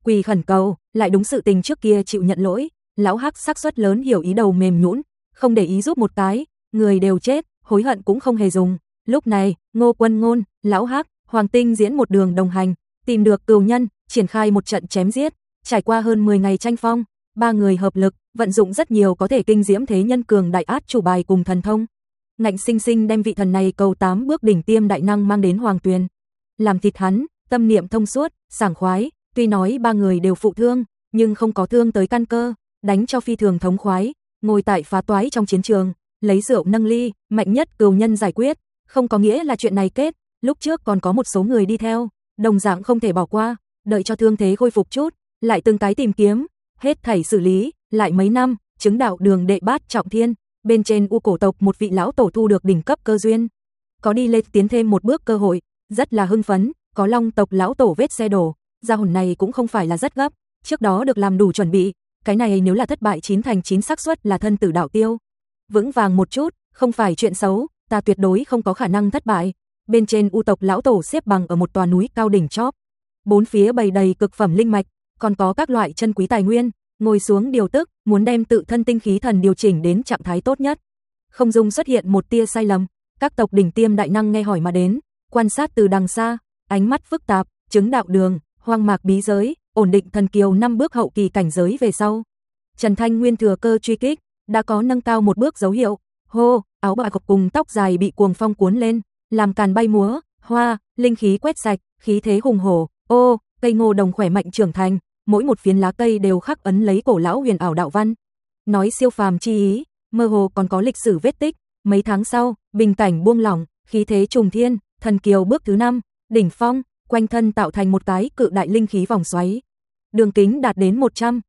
quỳ khẩn cầu, lại đúng sự tình trước kia chịu nhận lỗi, lão Hắc xác suất lớn hiểu ý đầu mềm nhũn, không để ý giúp một cái, người đều chết, hối hận cũng không hề dùng. Lúc này, Ngô Quân Ngôn, lão Hắc, Hoàng Tinh diễn một đường đồng hành, tìm được cừu nhân, triển khai một trận chém giết, trải qua hơn 10 ngày tranh phong, ba người hợp lực, vận dụng rất nhiều có thể kinh diễm thế nhân cường đại át chủ bài cùng thần thông. Ngạnh sinh sinh đem vị thần này cầu 8 bước đỉnh tiêm đại năng mang đến Hoàng Tuyền. Làm thịt hắn, tâm niệm thông suốt, sảng khoái, tuy nói ba người đều phụ thương, nhưng không có thương tới căn cơ, đánh cho phi thường thống khoái, ngồi tại phá toái trong chiến trường, lấy rượu nâng ly, mạnh nhất cừu nhân giải quyết, không có nghĩa là chuyện này kết, lúc trước còn có một số người đi theo, đồng dạng không thể bỏ qua, đợi cho thương thế khôi phục chút, lại từng cái tìm kiếm, hết thảy xử lý, lại mấy năm, chứng đạo đường đệ bát trọng thiên, bên trên U cổ tộc một vị lão tổ thu được đỉnh cấp cơ duyên, có đi lên tiến thêm một bước cơ hội, rất là hưng phấn, có Long tộc lão tổ vết xe đổ, gia hồn này cũng không phải là rất gấp, trước đó được làm đủ chuẩn bị, cái này nếu là thất bại 9 thành 9 xác suất là thân tử đạo tiêu. Vững vàng một chút, không phải chuyện xấu, ta tuyệt đối không có khả năng thất bại. Bên trên U tộc lão tổ xếp bằng ở một tòa núi cao đỉnh chóp, bốn phía bày đầy cực phẩm linh mạch, còn có các loại chân quý tài nguyên, ngồi xuống điều tức, muốn đem tự thân tinh khí thần điều chỉnh đến trạng thái tốt nhất. Không dung xuất hiện một tia sai lầm, các tộc đỉnh tiêm đại năng nghe hỏi mà đến, quan sát từ đằng xa, ánh mắt phức tạp, chứng đạo đường, hoang mạc bí giới, ổn định thần kiều 5 bước hậu kỳ cảnh giới về sau. Trần Thanh Nguyên thừa cơ truy kích, đã có nâng cao một bước dấu hiệu. Hô, áo bào cộc cùng tóc dài bị cuồng phong cuốn lên, làm càn bay múa, hoa, linh khí quét sạch, khí thế hùng hổ. Ô, cây ngô đồng khỏe mạnh trưởng thành, mỗi một phiến lá cây đều khắc ấn lấy cổ lão huyền ảo đạo văn. Nói siêu phàm chi ý, mơ hồ còn có lịch sử vết tích. Mấy tháng sau, bình cảnh buông lỏng, khí thế trùng thiên, thần kiều bước thứ 5, đỉnh phong, quanh thân tạo thành một cái cự đại linh khí vòng xoáy. Đường kính đạt đến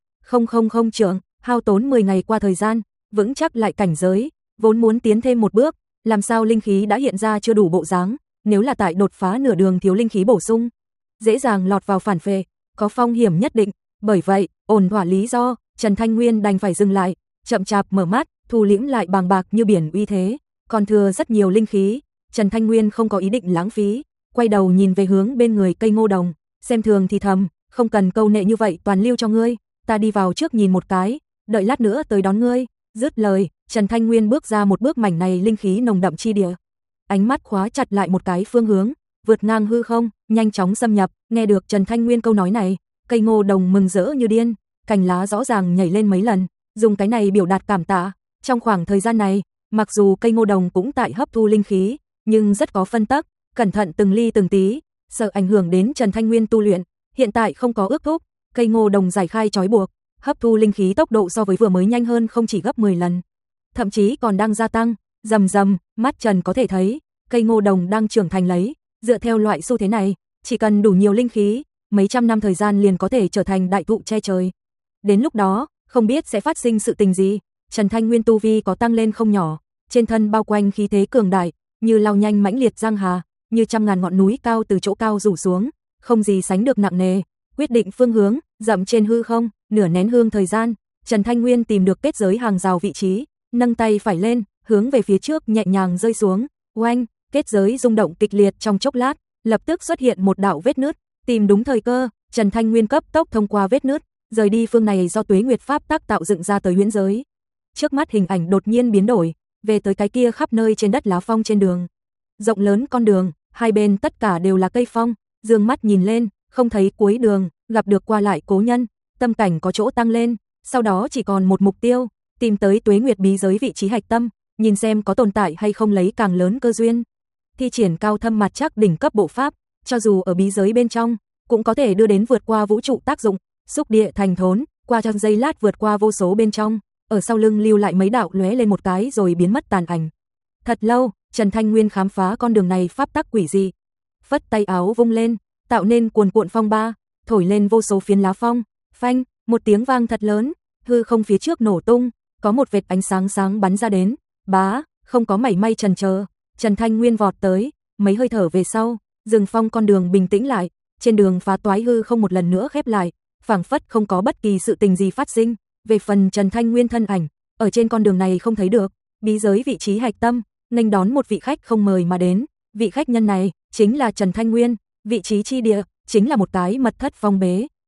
100,000 trượng, hao tốn 10 ngày qua thời gian, vững chắc lại cảnh giới, vốn muốn tiến thêm một bước, làm sao linh khí đã hiện ra chưa đủ bộ dáng, nếu là tại đột phá nửa đường thiếu linh khí bổ sung, dễ dàng lọt vào phản phệ, có phong hiểm nhất định, bởi vậy, ổn thỏa lý do, Trần Thanh Nguyên đành phải dừng lại, chậm chạp mở mắt, thu liễm lại bàng bạc như biển uy thế, còn thừa rất nhiều linh khí, Trần Thanh Nguyên không có ý định lãng phí, quay đầu nhìn về hướng bên người cây ngô đồng, xem thường thì thầm, không cần câu nệ như vậy toàn lưu cho ngươi, ta đi vào trước nhìn một cái, đợi lát nữa tới đón ngươi. Dứt lời, Trần Thanh Nguyên bước ra một bước mảnh này linh khí nồng đậm chi địa. Ánh mắt khóa chặt lại một cái phương hướng, vượt ngang hư không, nhanh chóng xâm nhập, nghe được Trần Thanh Nguyên câu nói này, cây ngô đồng mừng rỡ như điên, cành lá rõ ràng nhảy lên mấy lần, dùng cái này biểu đạt cảm tạ. Trong khoảng thời gian này, mặc dù cây ngô đồng cũng tại hấp thu linh khí, nhưng rất có phân tắc, cẩn thận từng ly từng tí, sợ ảnh hưởng đến Trần Thanh Nguyên tu luyện, hiện tại không có ước thúc, cây ngô đồng giải khai trói buộc, hấp thu linh khí tốc độ so với vừa mới nhanh hơn không chỉ gấp 10 lần, thậm chí còn đang gia tăng, rầm rầm, mắt Trần có thể thấy, cây ngô đồng đang trưởng thành lấy, dựa theo loại xu thế này, chỉ cần đủ nhiều linh khí, mấy trăm năm thời gian liền có thể trở thành đại thụ che trời. Đến lúc đó, không biết sẽ phát sinh sự tình gì, Trần Thanh Nguyên tu vi có tăng lên không nhỏ, trên thân bao quanh khí thế cường đại, như lao nhanh mãnh liệt giang hà, như trăm ngàn ngọn núi cao từ chỗ cao rủ xuống, không gì sánh được nặng nề. Quyết định phương hướng, dậm trên hư không, nửa nén hương thời gian, Trần Thanh Nguyên tìm được kết giới hàng rào vị trí, nâng tay phải lên, hướng về phía trước nhẹ nhàng rơi xuống, oanh, kết giới rung động kịch liệt trong chốc lát, lập tức xuất hiện một đạo vết nứt, tìm đúng thời cơ, Trần Thanh Nguyên cấp tốc thông qua vết nứt, rời đi phương này do Tuế Nguyệt pháp tắc tạo dựng ra tới huyễn giới. Trước mắt hình ảnh đột nhiên biến đổi, về tới cái kia khắp nơi trên đất lá phong trên đường. Rộng lớn con đường, hai bên tất cả đều là cây phong, dương mắt nhìn lên, không thấy cuối đường, gặp được qua lại cố nhân, tâm cảnh có chỗ tăng lên, sau đó chỉ còn một mục tiêu, tìm tới Tuế Nguyệt bí giới vị trí hạch tâm, nhìn xem có tồn tại hay không lấy càng lớn cơ duyên. Thi triển cao thâm mặt chắc đỉnh cấp bộ pháp, cho dù ở bí giới bên trong, cũng có thể đưa đến vượt qua vũ trụ tác dụng, xúc địa thành thốn, qua trong giây lát vượt qua vô số bên trong, ở sau lưng lưu lại mấy đạo lóe lên một cái rồi biến mất tàn ảnh. Thật lâu, Trần Thanh Nguyên khám phá con đường này pháp tắc quỷ dị, phất tay áo vung lên, tạo nên cuồn cuộn phong ba, thổi lên vô số phiến lá phong, phanh, một tiếng vang thật lớn, hư không phía trước nổ tung, có một vệt ánh sáng sáng bắn ra đến, bá, không có mảy may chần chờ, Trần Thanh Nguyên vọt tới, mấy hơi thở về sau, rừng phong con đường bình tĩnh lại, trên đường phá toái hư không một lần nữa khép lại, phảng phất không có bất kỳ sự tình gì phát sinh. Về phần Trần Thanh Nguyên thân ảnh, ở trên con đường này không thấy được, bí giới vị trí hạch tâm, nghênh đón một vị khách không mời mà đến, vị khách nhân này chính là Trần Thanh Nguyên, vị trí chi địa chính là một cái mật thất phong bế,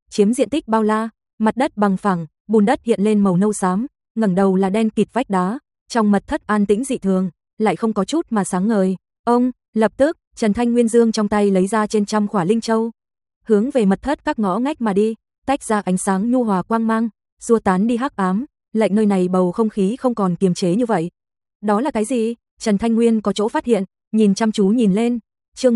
chiếm diện tích bao la, mặt đất bằng phẳng, bùn đất hiện lên màu nâu xám, ngẩng đầu là đen kịt vách đá, trong mật thất an tĩnh dị thường, lại không có chút mà sáng ngời. Ông, lập tức, Trần Thanh Nguyên giương trong tay lấy ra trên trăm khỏa linh châu, hướng về mật thất các ngõ ngách mà đi, tách ra ánh sáng nhu hòa quang mang, xua tán đi hắc ám, lệnh nơi này bầu không khí không còn kiềm chế như vậy. Đó là cái gì? Trần Thanh Nguyên có chỗ phát hiện, nhìn chăm chú nhìn lên. Chương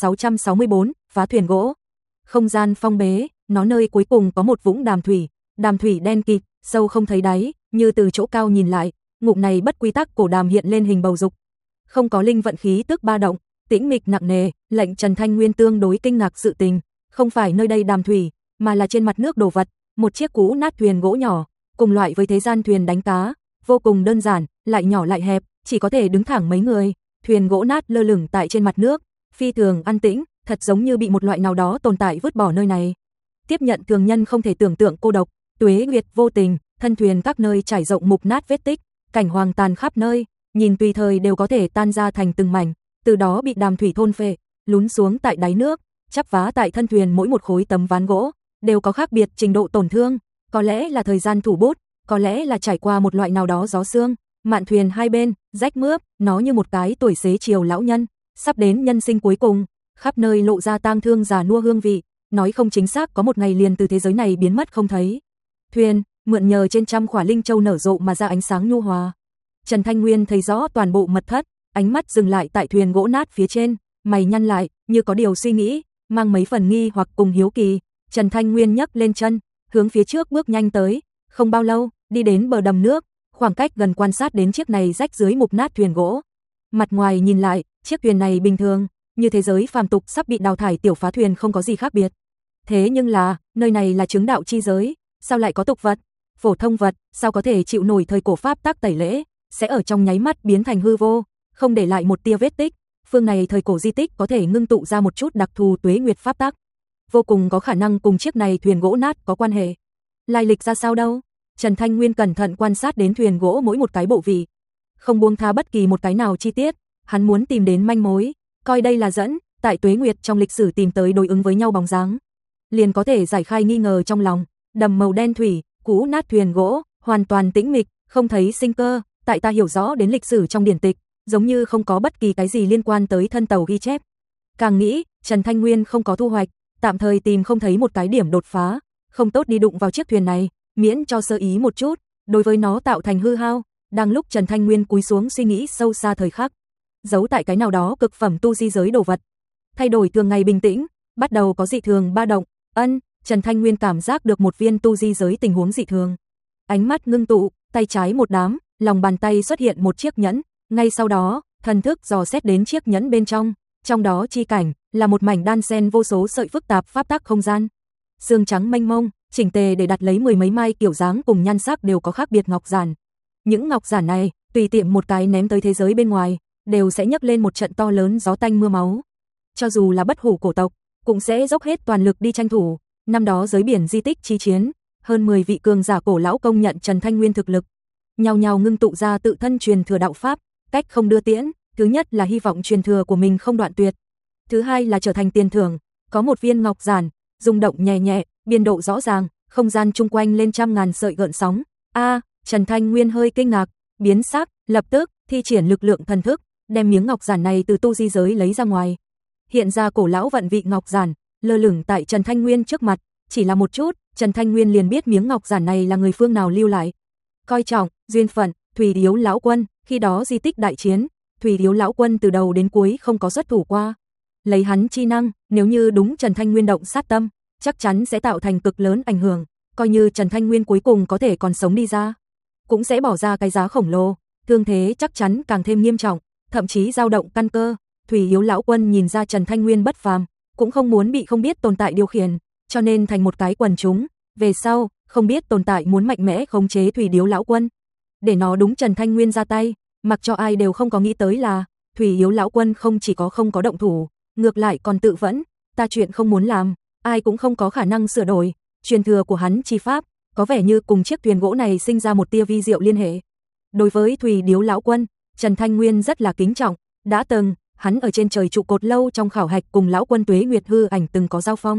1664, phá thuyền gỗ. Không gian phong bế, nó nơi cuối cùng có một vũng đàm thủy đen kịt, sâu không thấy đáy, như từ chỗ cao nhìn lại, ngụm này bất quy tắc cổ đàm hiện lên hình bầu dục. Không có linh vận khí tức ba động, tĩnh mịch nặng nề, lệnh Trần Thanh Nguyên tương đối kinh ngạc sự tình, không phải nơi đây đàm thủy, mà là trên mặt nước đồ vật, một chiếc cũ nát thuyền gỗ nhỏ, cùng loại với thế gian thuyền đánh cá, vô cùng đơn giản, lại nhỏ lại hẹp, chỉ có thể đứng thẳng mấy người, thuyền gỗ nát lơ lửng tại trên mặt nước, phi thường an tĩnh, thật giống như bị một loại nào đó tồn tại vứt bỏ nơi này. Tiếp nhận thường nhân không thể tưởng tượng cô độc, tuế nguyệt vô tình, thân thuyền các nơi trải rộng mục nát vết tích, cảnh hoang tàn khắp nơi, nhìn tùy thời đều có thể tan ra thành từng mảnh, từ đó bị đàm thủy thôn phệ, lún xuống tại đáy nước, chắp vá tại thân thuyền mỗi một khối tấm ván gỗ, đều có khác biệt trình độ tổn thương, có lẽ là thời gian thủ bút, có lẽ là trải qua một loại nào đó gió sương, mạn thuyền hai bên, rách mướp, nó như một cái tuổi xế chiều lão nhân, sắp đến nhân sinh cuối cùng, khắp nơi lộ ra tang thương già nua hương vị, nói không chính xác có một ngày liền từ thế giới này biến mất không thấy. Thuyền, mượn nhờ trên trăm khỏa linh châu nở rộ mà ra ánh sáng nhu hòa. Trần Thanh Nguyên thấy rõ toàn bộ mật thất, ánh mắt dừng lại tại thuyền gỗ nát phía trên, mày nhăn lại, như có điều suy nghĩ, mang mấy phần nghi hoặc cùng hiếu kỳ. Trần Thanh Nguyên nhấc lên chân, hướng phía trước bước nhanh tới, không bao lâu, đi đến bờ đầm nước, khoảng cách gần quan sát đến chiếc này rách dưới mục nát thuyền gỗ. Mặt ngoài nhìn lại, chiếc thuyền này bình thường, như thế giới phàm tục sắp bị đào thải tiểu phá thuyền không có gì khác biệt. Thế nhưng là, nơi này là chứng đạo chi giới, sao lại có tục vật, phổ thông vật, sao có thể chịu nổi thời cổ pháp tắc tẩy lễ, sẽ ở trong nháy mắt biến thành hư vô, không để lại một tia vết tích. Phương này thời cổ di tích có thể ngưng tụ ra một chút đặc thù tuế nguyệt pháp tắc, vô cùng có khả năng cùng chiếc này thuyền gỗ nát có quan hệ. Lai lịch ra sao đâu? Trần Thanh Nguyên cẩn thận quan sát đến thuyền gỗ mỗi một cái bộ vị, không buông tha bất kỳ một cái nào chi tiết, hắn muốn tìm đến manh mối, coi đây là dẫn, tại tuế nguyệt trong lịch sử tìm tới đối ứng với nhau bóng dáng, liền có thể giải khai nghi ngờ trong lòng. Đầm màu đen thủy, cũ nát thuyền gỗ, hoàn toàn tĩnh mịch, không thấy sinh cơ, tại ta hiểu rõ đến lịch sử trong điển tịch, giống như không có bất kỳ cái gì liên quan tới thân tàu ghi chép. Càng nghĩ, Trần Thanh Nguyên không có thu hoạch, tạm thời tìm không thấy một cái điểm đột phá, không tốt đi đụng vào chiếc thuyền này, miễn cho sơ ý một chút, đối với nó tạo thành hư hao. Đang lúc Trần Thanh Nguyên cúi xuống suy nghĩ sâu xa thời khắc, giấu tại cái nào đó cực phẩm tu di giới đồ vật, thay đổi thường ngày bình tĩnh, bắt đầu có dị thường ba động. Trần Thanh Nguyên cảm giác được một viên tu di giới tình huống dị thường. Ánh mắt ngưng tụ, tay trái một đám, lòng bàn tay xuất hiện một chiếc nhẫn, ngay sau đó, thần thức dò xét đến chiếc nhẫn bên trong đó chi cảnh là một mảnh đan xen vô số sợi phức tạp pháp tắc không gian. Xương trắng mênh mông, chỉnh tề để đặt lấy mười mấy mai kiểu dáng cùng nhan sắc đều có khác biệt ngọc giản. Những ngọc giản này, tùy tiện một cái ném tới thế giới bên ngoài, đều sẽ nhấc lên một trận to lớn gió tanh mưa máu. Cho dù là bất hủ cổ tộc, cũng sẽ dốc hết toàn lực đi tranh thủ. Năm đó giới biển di tích chi chiến, hơn 10 vị cường giả cổ lão công nhận Trần Thanh Nguyên thực lực, nhao nhao ngưng tụ ra tự thân truyền thừa đạo pháp, cách không đưa tiễn, thứ nhất là hy vọng truyền thừa của mình không đoạn tuyệt, thứ hai là trở thành tiền thưởng, có một viên ngọc giản, rung động nhẹ nhẹ, biên độ rõ ràng, không gian chung quanh lên trăm ngàn sợi gợn sóng. Trần Thanh Nguyên hơi kinh ngạc, biến sắc, lập tức thi triển lực lượng thần thức, đem miếng ngọc giản này từ tu di giới lấy ra ngoài. Hiện ra cổ lão vận vị ngọc giản, lơ lửng tại Trần Thanh Nguyên trước mặt, chỉ là một chút, Trần Thanh Nguyên liền biết miếng ngọc giản này là người phương nào lưu lại. Coi trọng, duyên phận, Thủy Điếu lão quân, khi đó di tích đại chiến, Thủy Điếu lão quân từ đầu đến cuối không có xuất thủ qua. Lấy hắn chi năng, nếu như đúng Trần Thanh Nguyên động sát tâm, chắc chắn sẽ tạo thành cực lớn ảnh hưởng, coi như Trần Thanh Nguyên cuối cùng có thể còn sống đi ra, cũng sẽ bỏ ra cái giá khổng lồ, thương thế chắc chắn càng thêm nghiêm trọng, thậm chí dao động căn cơ. Thủy Điếu lão quân nhìn ra Trần Thanh Nguyên bất phàm, cũng không muốn bị không biết tồn tại điều khiển, cho nên thành một cái quần chúng. Về sau, không biết tồn tại muốn mạnh mẽ khống chế Thủy Điếu lão quân, để nó đúng Trần Thanh Nguyên ra tay, mặc cho ai đều không có nghĩ tới là Thủy Điếu lão quân không chỉ có không có động thủ, ngược lại còn tự vẫn, ta chuyện không muốn làm, ai cũng không có khả năng sửa đổi, truyền thừa của hắn chi pháp, có vẻ như cùng chiếc thuyền gỗ này sinh ra một tia vi diệu liên hệ. Đối với Thủy Điếu lão quân, Trần Thanh Nguyên rất là kính trọng, đã từng hắn ở trên trời trụ cột lâu trong khảo hạch cùng lão quân Tuế Nguyệt hư ảnh từng có giao phong.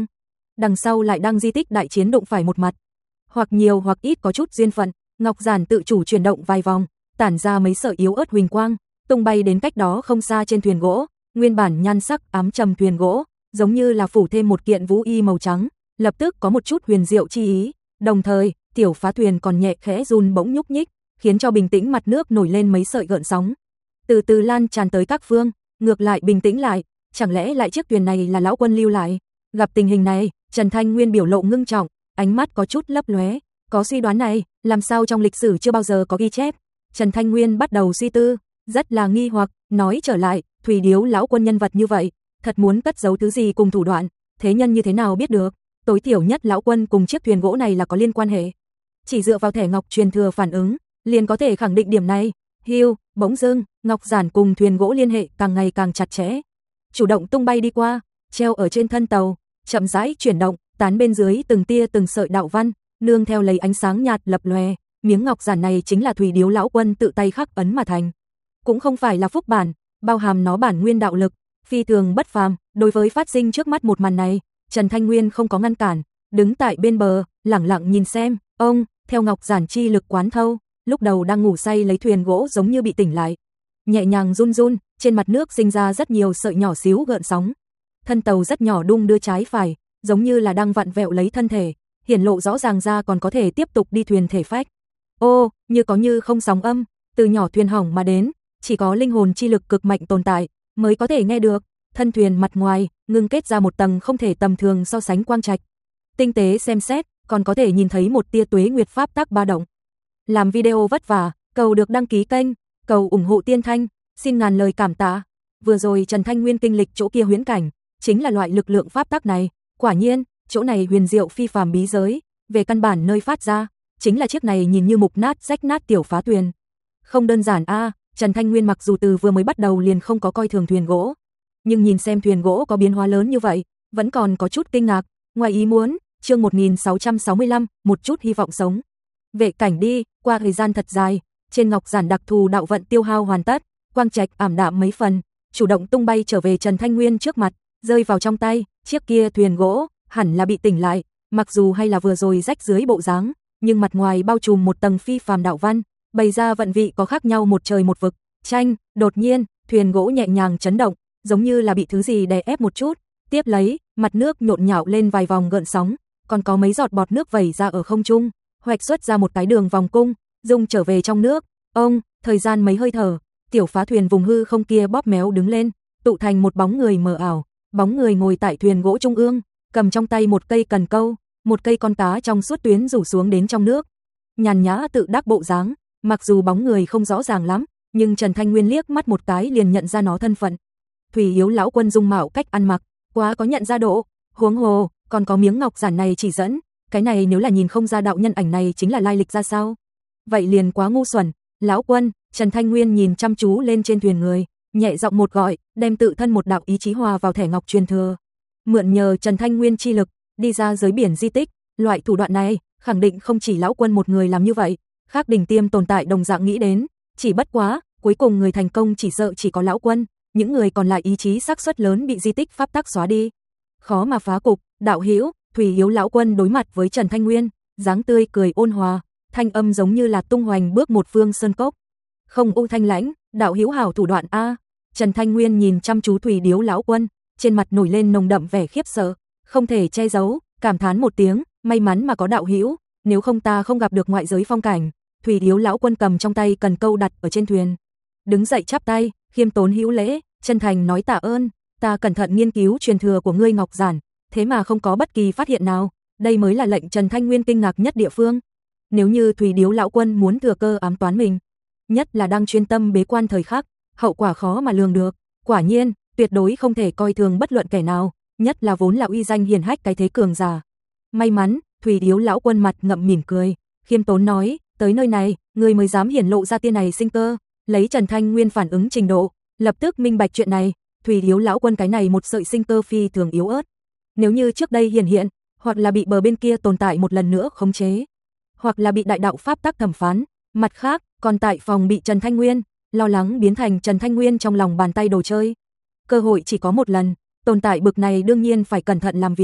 đằng sau lại đang di tích đại chiến đụng phải một mặt. Hoặc nhiều hoặc ít có chút duyên phận, ngọc giản tự chủ chuyển động vài vòng, tản ra mấy sợi yếu ớt huỳnh quang, tung bay đến cách đó không xa trên thuyền gỗ, nguyên bản nhan sắc ám trầm thuyền gỗ, giống như là phủ thêm một kiện vũ y màu trắng, lập tức có một chút huyền diệu chi ý, đồng thời, tiểu phá thuyền còn nhẹ khẽ run bỗng nhúc nhích, khiến cho bình tĩnh mặt nước nổi lên mấy sợi gợn sóng. Từ từ lan tràn tới các phương, ngược lại bình tĩnh lại, chẳng lẽ lại chiếc thuyền này là lão quân lưu lại? Gặp tình hình này, Trần Thanh Nguyên biểu lộ ngưng trọng, ánh mắt có chút lấp lóe, có suy đoán này, làm sao trong lịch sử chưa bao giờ có ghi chép? Trần Thanh Nguyên bắt đầu suy tư, rất là nghi hoặc, nói trở lại, Thủy Điếu lão quân nhân vật như vậy, thật muốn cất giấu thứ gì cùng thủ đoạn, thế nhân như thế nào biết được? Tối thiểu nhất lão quân cùng chiếc thuyền gỗ này là có liên quan hệ. Chỉ dựa vào thẻ ngọc truyền thừa phản ứng, liền có thể khẳng định điểm này. Hưu, bỗng dưng, ngọc giản cùng thuyền gỗ liên hệ càng ngày càng chặt chẽ. Chủ động tung bay đi qua, treo ở trên thân tàu, chậm rãi chuyển động, tán bên dưới từng tia từng sợi đạo văn, nương theo lấy ánh sáng nhạt lập lòe, miếng ngọc giản này chính là Thủy Điếu lão quân tự tay khắc ấn mà thành. Cũng không phải là phúc bản, bao hàm nó bản nguyên đạo lực, phi thường bất phàm. Đối với phát sinh trước mắt một màn này, Trần Thanh Nguyên không có ngăn cản, đứng tại bên bờ, lẳng lặng nhìn xem. Ông, theo ngọc giản chi lực quán thâu, lúc đầu đang ngủ say lấy thuyền gỗ giống như bị tỉnh lại, nhẹ nhàng run run, trên mặt nước sinh ra rất nhiều sợi nhỏ xíu gợn sóng. Thân tàu rất nhỏ đung đưa trái phải, giống như là đang vặn vẹo lấy thân thể, hiển lộ rõ ràng ra còn có thể tiếp tục đi thuyền thể phách. Ô, như có như không sóng âm, từ nhỏ thuyền hỏng mà đến, chỉ có linh hồn chi lực cực mạnh tồn tại mới có thể nghe được. Thân thuyền mặt ngoài ngưng kết ra một tầng không thể tầm thường so sánh quang trạch. Tinh tế xem xét, còn có thể nhìn thấy một tia tuế nguyệt pháp tắc ba động. Làm video vất vả, cầu được đăng ký kênh, cầu ủng hộ Tiên Thanh, xin ngàn lời cảm tạ. Vừa rồi Trần Thanh Nguyên kinh lịch chỗ kia huyễn cảnh, chính là loại lực lượng pháp tắc này, quả nhiên, chỗ này huyền diệu phi phàm bí giới, về căn bản nơi phát ra, chính là chiếc này nhìn như mục nát rách nát tiểu phá thuyền. Không đơn giản a, Trần Thanh Nguyên mặc dù từ vừa mới bắt đầu liền không có coi thường thuyền gỗ, nhưng nhìn xem thuyền gỗ có biến hóa lớn như vậy, vẫn còn có chút kinh ngạc, ngoài ý muốn. Chương 1665, một chút hy vọng sống. Vệ cảnh đi, qua thời gian thật dài, trên ngọc giản đặc thù đạo vận tiêu hao hoàn tất, quang trạch ảm đạm mấy phần, chủ động tung bay trở về Trần Thanh Nguyên trước mặt, rơi vào trong tay, chiếc kia thuyền gỗ, hẳn là bị tỉnh lại, mặc dù hay là vừa rồi rách dưới bộ dáng, nhưng mặt ngoài bao trùm một tầng phi phàm đạo văn, bày ra vận vị có khác nhau một trời một vực. Chanh, đột nhiên, thuyền gỗ nhẹ nhàng chấn động, giống như là bị thứ gì đè ép một chút, tiếp lấy, mặt nước nhộn nhạo lên vài vòng gợn sóng, còn có mấy giọt bọt nước vẩy ra ở không trung, hoạch xuất ra một cái đường vòng cung, dung trở về trong nước. Ông, thời gian mấy hơi thở, tiểu phá thuyền vùng hư không kia bóp méo đứng lên, tụ thành một bóng người mờ ảo, bóng người ngồi tại thuyền gỗ trung ương, cầm trong tay một cây cần câu, một cây con cá trong suốt tuyến rủ xuống đến trong nước. Nhàn nhã tự đắc bộ dáng, mặc dù bóng người không rõ ràng lắm, nhưng Trần Thanh Nguyên liếc mắt một cái liền nhận ra nó thân phận. Thủy Yếu lão quân dung mạo cách ăn mặc, quá có nhận ra độ, huống hồ, còn có miếng ngọc giản này chỉ dẫn, cái này nếu là nhìn không ra đạo nhân ảnh này chính là lai lịch ra sao? Vậy liền quá ngu xuẩn. Lão quân, Trần Thanh Nguyên nhìn chăm chú lên trên thuyền người, nhẹ giọng một gọi, đem tự thân một đạo ý chí hòa vào thẻ ngọc truyền thừa. Mượn nhờ Trần Thanh Nguyên chi lực, đi ra dưới biển di tích, loại thủ đoạn này, khẳng định không chỉ lão quân một người làm như vậy, khác đỉnh tiêm tồn tại đồng dạng nghĩ đến, chỉ bất quá, cuối cùng người thành công chỉ sợ chỉ có lão quân, những người còn lại ý chí xác suất lớn bị di tích pháp tắc xóa đi. Khó mà phá cục. Đạo hữu, Thủy Yếu lão quân đối mặt với Trần Thanh Nguyên, dáng tươi cười ôn hòa, thanh âm giống như là tung hoành bước một phương sơn cốc. Không u thanh lãnh, đạo hữu hảo thủ đoạn a. Trần Thanh Nguyên nhìn chăm chú Thủy Điếu lão quân, trên mặt nổi lên nồng đậm vẻ khiếp sợ, không thể che giấu, cảm thán một tiếng, may mắn mà có đạo hữu, nếu không ta không gặp được ngoại giới phong cảnh. Thủy Điếu lão quân cầm trong tay cần câu đặt ở trên thuyền, đứng dậy chắp tay, khiêm tốn hữu lễ, chân thành nói tạ ơn, ta cẩn thận nghiên cứu truyền thừa của ngươi ngọc giản, thế mà không có bất kỳ phát hiện nào, đây mới là lệnh Trần Thanh Nguyên kinh ngạc nhất địa phương. Nếu như Thủy Điếu lão quân muốn thừa cơ ám toán mình, nhất là đang chuyên tâm bế quan thời khắc, hậu quả khó mà lường được. Quả nhiên, tuyệt đối không thể coi thường bất luận kẻ nào, nhất là vốn là uy danh hiển hách cái thế cường giả. May mắn, Thủy Điếu lão quân mặt ngậm mỉm cười, khiêm tốn nói, tới nơi này, người mới dám hiển lộ ra tia này sinh cơ. Lấy Trần Thanh Nguyên phản ứng trình độ, lập tức minh bạch chuyện này, Thủy Điếu lão quân cái này một sợi sinh cơ phi thường yếu ớt. Nếu như trước đây hiện, hoặc là bị bờ bên kia tồn tại một lần nữa khống chế, hoặc là bị đại đạo pháp tắc thẩm phán, mặt khác, còn tại phòng bị Trần Thanh Nguyên, lo lắng biến thành Trần Thanh Nguyên trong lòng bàn tay đồ chơi. Cơ hội chỉ có một lần, tồn tại bực này đương nhiên phải cẩn thận làm việc,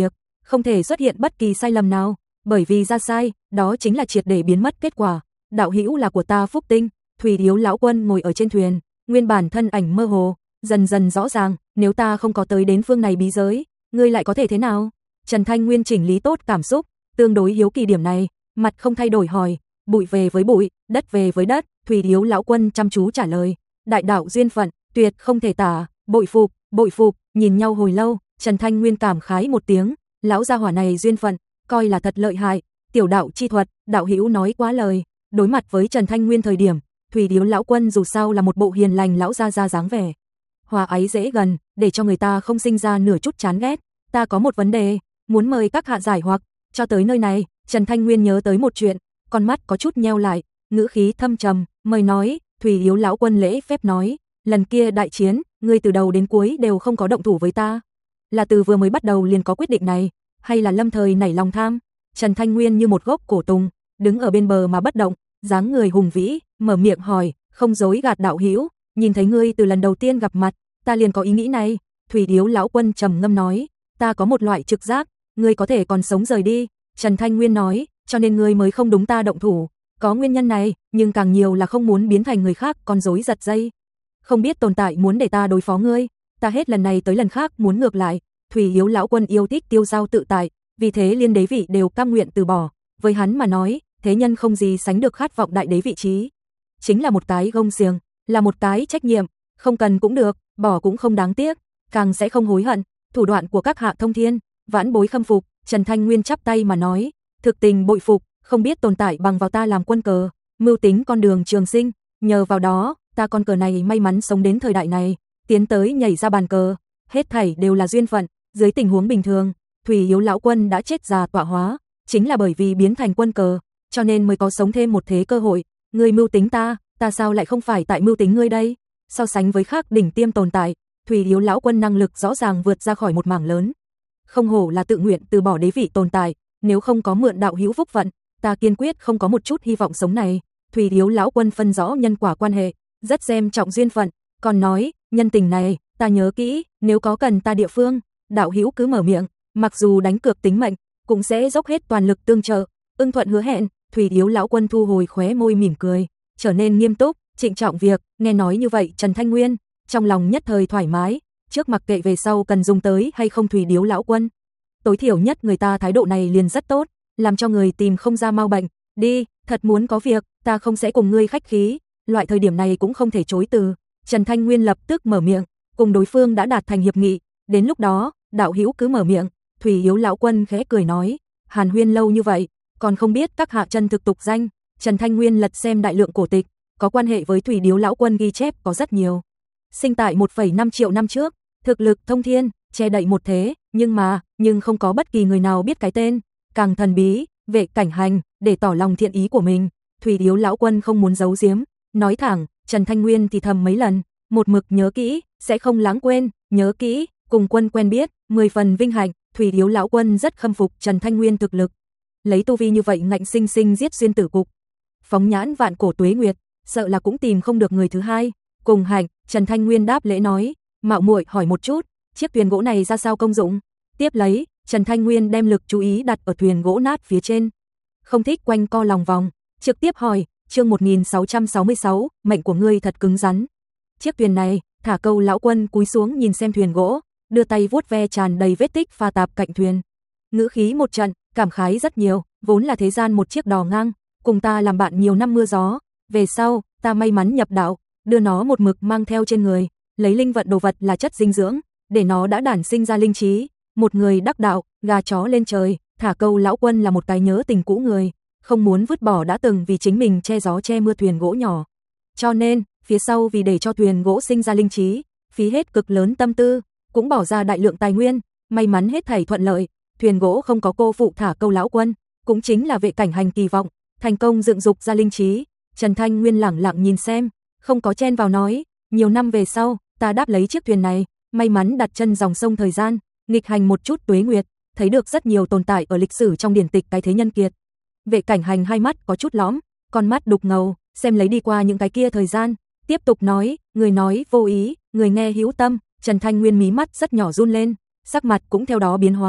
không thể xuất hiện bất kỳ sai lầm nào, bởi vì ra sai, đó chính là triệt để biến mất kết quả. Đạo hữu là của ta phúc tinh. Thủy Điếu lão quân ngồi ở trên thuyền, nguyên bản thân ảnh mơ hồ, dần dần rõ ràng, nếu ta không có tới đến phương này bí giới, ngươi lại có thể thế nào? Trần Thanh Nguyên chỉnh lý tốt cảm xúc, tương đối hiếu kỳ điểm này, mặt không thay đổi hỏi, bụi về với bụi, đất về với đất. Thủy Điếu lão quân chăm chú trả lời, đại đạo duyên phận, tuyệt không thể tả, bội phục. Nhìn nhau hồi lâu, Trần Thanh Nguyên cảm khái một tiếng, lão gia hỏa này duyên phận, coi là thật lợi hại, tiểu đạo chi thuật, đạo hữu nói quá lời. Đối mặt với Trần Thanh Nguyên thời điểm, Thủy Điếu lão quân dù sao là một bộ hiền lành lão gia gia dáng vẻ, hòa ái dễ gần, để cho người ta không sinh ra nửa chút chán ghét. Ta có một vấn đề, muốn mời các hạ giải hoặc. Cho tới nơi này, Trần Thanh Nguyên nhớ tới một chuyện, con mắt có chút nheo lại, ngữ khí thâm trầm, mời nói. Thủy Điếu lão quân lễ phép nói, lần kia đại chiến, ngươi từ đầu đến cuối đều không có động thủ với ta, là từ vừa mới bắt đầu liền có quyết định này, hay là lâm thời nảy lòng tham? Trần Thanh Nguyên như một gốc cổ tùng, đứng ở bên bờ mà bất động, dáng người hùng vĩ, mở miệng hỏi, không dối gạt đạo hữu, nhìn thấy ngươi từ lần đầu tiên gặp mặt, ta liền có ý nghĩ này. Thủy Điếu lão quân trầm ngâm nói, ta có một loại trực giác, ngươi có thể còn sống rời đi. Trần Thanh Nguyên nói, cho nên ngươi mới không đúng ta động thủ, có nguyên nhân này, nhưng càng nhiều là không muốn biến thành người khác con rối giật dây. Không biết tồn tại muốn để ta đối phó ngươi, ta hết lần này tới lần khác muốn ngược lại. Thủy Điếu lão quân yêu thích tiêu dao tự tại, vì thế liên đế vị đều cam nguyện từ bỏ. Với hắn mà nói, thế nhân không gì sánh được khát vọng đại đế vị trí. Chính là một cái gông xiềng, là một cái trách nhiệm, không cần cũng được, bỏ cũng không đáng tiếc, càng sẽ không hối hận. Thủ đoạn của các hạ thông thiên, vãn bối khâm phục. Trần Thanh Nguyên chắp tay mà nói, thực tình bội phục, không biết tồn tại bằng vào ta làm quân cờ, mưu tính con đường trường sinh, nhờ vào đó, ta con cờ này may mắn sống đến thời đại này, tiến tới nhảy ra bàn cờ, hết thảy đều là duyên phận. Dưới tình huống bình thường, Thủy Điếu lão quân đã chết già tọa hóa, chính là bởi vì biến thành quân cờ, cho nên mới có sống thêm một thế cơ hội. Ngươi mưu tính ta sao lại không phải tại mưu tính ngươi đây? So sánh với khác đỉnh tiêm tồn tại, Thủy Điếu lão quân năng lực rõ ràng vượt ra khỏi một mảng lớn. Không hổ là tự nguyện từ bỏ đế vị tồn tại, nếu không có mượn đạo hữu phúc vận, ta kiên quyết không có một chút hy vọng sống này. Thủy Điếu lão quân phân rõ nhân quả quan hệ, rất xem trọng duyên phận, còn nói, nhân tình này, ta nhớ kỹ, nếu có cần ta địa phương, đạo hữu cứ mở miệng, mặc dù đánh cược tính mệnh, cũng sẽ dốc hết toàn lực tương trợ. Ưng thuận hứa hẹn. Thủy Điếu lão quân thu hồi khóe môi mỉm cười, trở nên nghiêm túc, trịnh trọng việc. Nghe nói như vậy Trần Thanh Nguyên trong lòng nhất thời thoải mái, trước mặc kệ về sau cần dùng tới hay không Thủy Điếu lão quân, tối thiểu nhất người ta thái độ này liền rất tốt, làm cho người tìm không ra mau bệnh. Đi, thật muốn có việc, ta không sẽ cùng ngươi khách khí, loại thời điểm này cũng không thể chối từ. Trần Thanh Nguyên lập tức mở miệng, cùng đối phương đã đạt thành hiệp nghị, đến lúc đó, đạo hữu cứ mở miệng. Thủy Điếu lão quân khẽ cười nói, hàn huyên lâu như vậy, còn không biết các hạ chân thực tục danh. Trần Thanh Nguyên lật xem đại lượng cổ tịch, có quan hệ với Thủy Điếu lão quân ghi chép có rất nhiều. Sinh tại 1,5 triệu năm trước, thực lực thông thiên, che đậy một thế, nhưng không có bất kỳ người nào biết cái tên, càng thần bí, Vệ Cảnh Hành, để tỏ lòng thiện ý của mình. Thủy Điếu lão quân không muốn giấu giếm, nói thẳng. Trần Thanh Nguyên thì thầm mấy lần, một mực nhớ kỹ, sẽ không lãng quên, nhớ kỹ, cùng quân quen biết, 10 phần vinh hạnh. Thủy Điếu lão quân rất khâm phục Trần Thanh Nguyên thực lực, lấy tu vi như vậy ngạnh sinh sinh giết xuyên tử cục, phóng nhãn vạn cổ tuế nguyệt, sợ là cũng tìm không được người thứ hai. Cùng hạnh. Trần Thanh Nguyên đáp lễ nói, mạo muội hỏi một chút, chiếc thuyền gỗ này ra sao công dụng? Tiếp lấy, Trần Thanh Nguyên đem lực chú ý đặt ở thuyền gỗ nát phía trên, không thích quanh co lòng vòng, trực tiếp hỏi. Chương 1666, mệnh của ngươi thật cứng rắn. Chiếc thuyền này, thả câu lão quân cúi xuống nhìn xem thuyền gỗ, đưa tay vuốt ve tràn đầy vết tích pha tạp cạnh thuyền. Ngữ khí một trận, cảm khái rất nhiều, vốn là thế gian một chiếc đò ngang, cùng ta làm bạn nhiều năm mưa gió, về sau, ta may mắn nhập đạo, đưa nó một mực mang theo trên người, lấy linh vận đồ vật là chất dinh dưỡng, để nó đã đản sinh ra linh trí, một người đắc đạo, gà chó lên trời. Thả câu lão quân là một cái nhớ tình cũ người, không muốn vứt bỏ đã từng vì chính mình che gió che mưa thuyền gỗ nhỏ. Cho nên, phía sau vì để cho thuyền gỗ sinh ra linh trí, phí hết cực lớn tâm tư, cũng bỏ ra đại lượng tài nguyên, may mắn hết thảy thuận lợi, thuyền gỗ không có cô phụ thả câu lão quân, cũng chính là Vệ Cảnh Hành kỳ vọng, thành công dựng dục ra linh trí. Trần Thanh Nguyên lẳng lặng nhìn xem, không có chen vào nói, nhiều năm về sau, ta đáp lấy chiếc thuyền này, may mắn đặt chân dòng sông thời gian, nghịch hành một chút tuế nguyệt, thấy được rất nhiều tồn tại ở lịch sử trong điển tịch cái thế nhân kiệt. Vệ Cảnh Hành hai mắt có chút lõm, con mắt đục ngầu, xem lấy đi qua những cái kia thời gian, tiếp tục nói, người nói vô ý, người nghe hữu tâm. Trần Thanh Nguyên mí mắt rất nhỏ run lên, sắc mặt cũng theo đó biến hóa,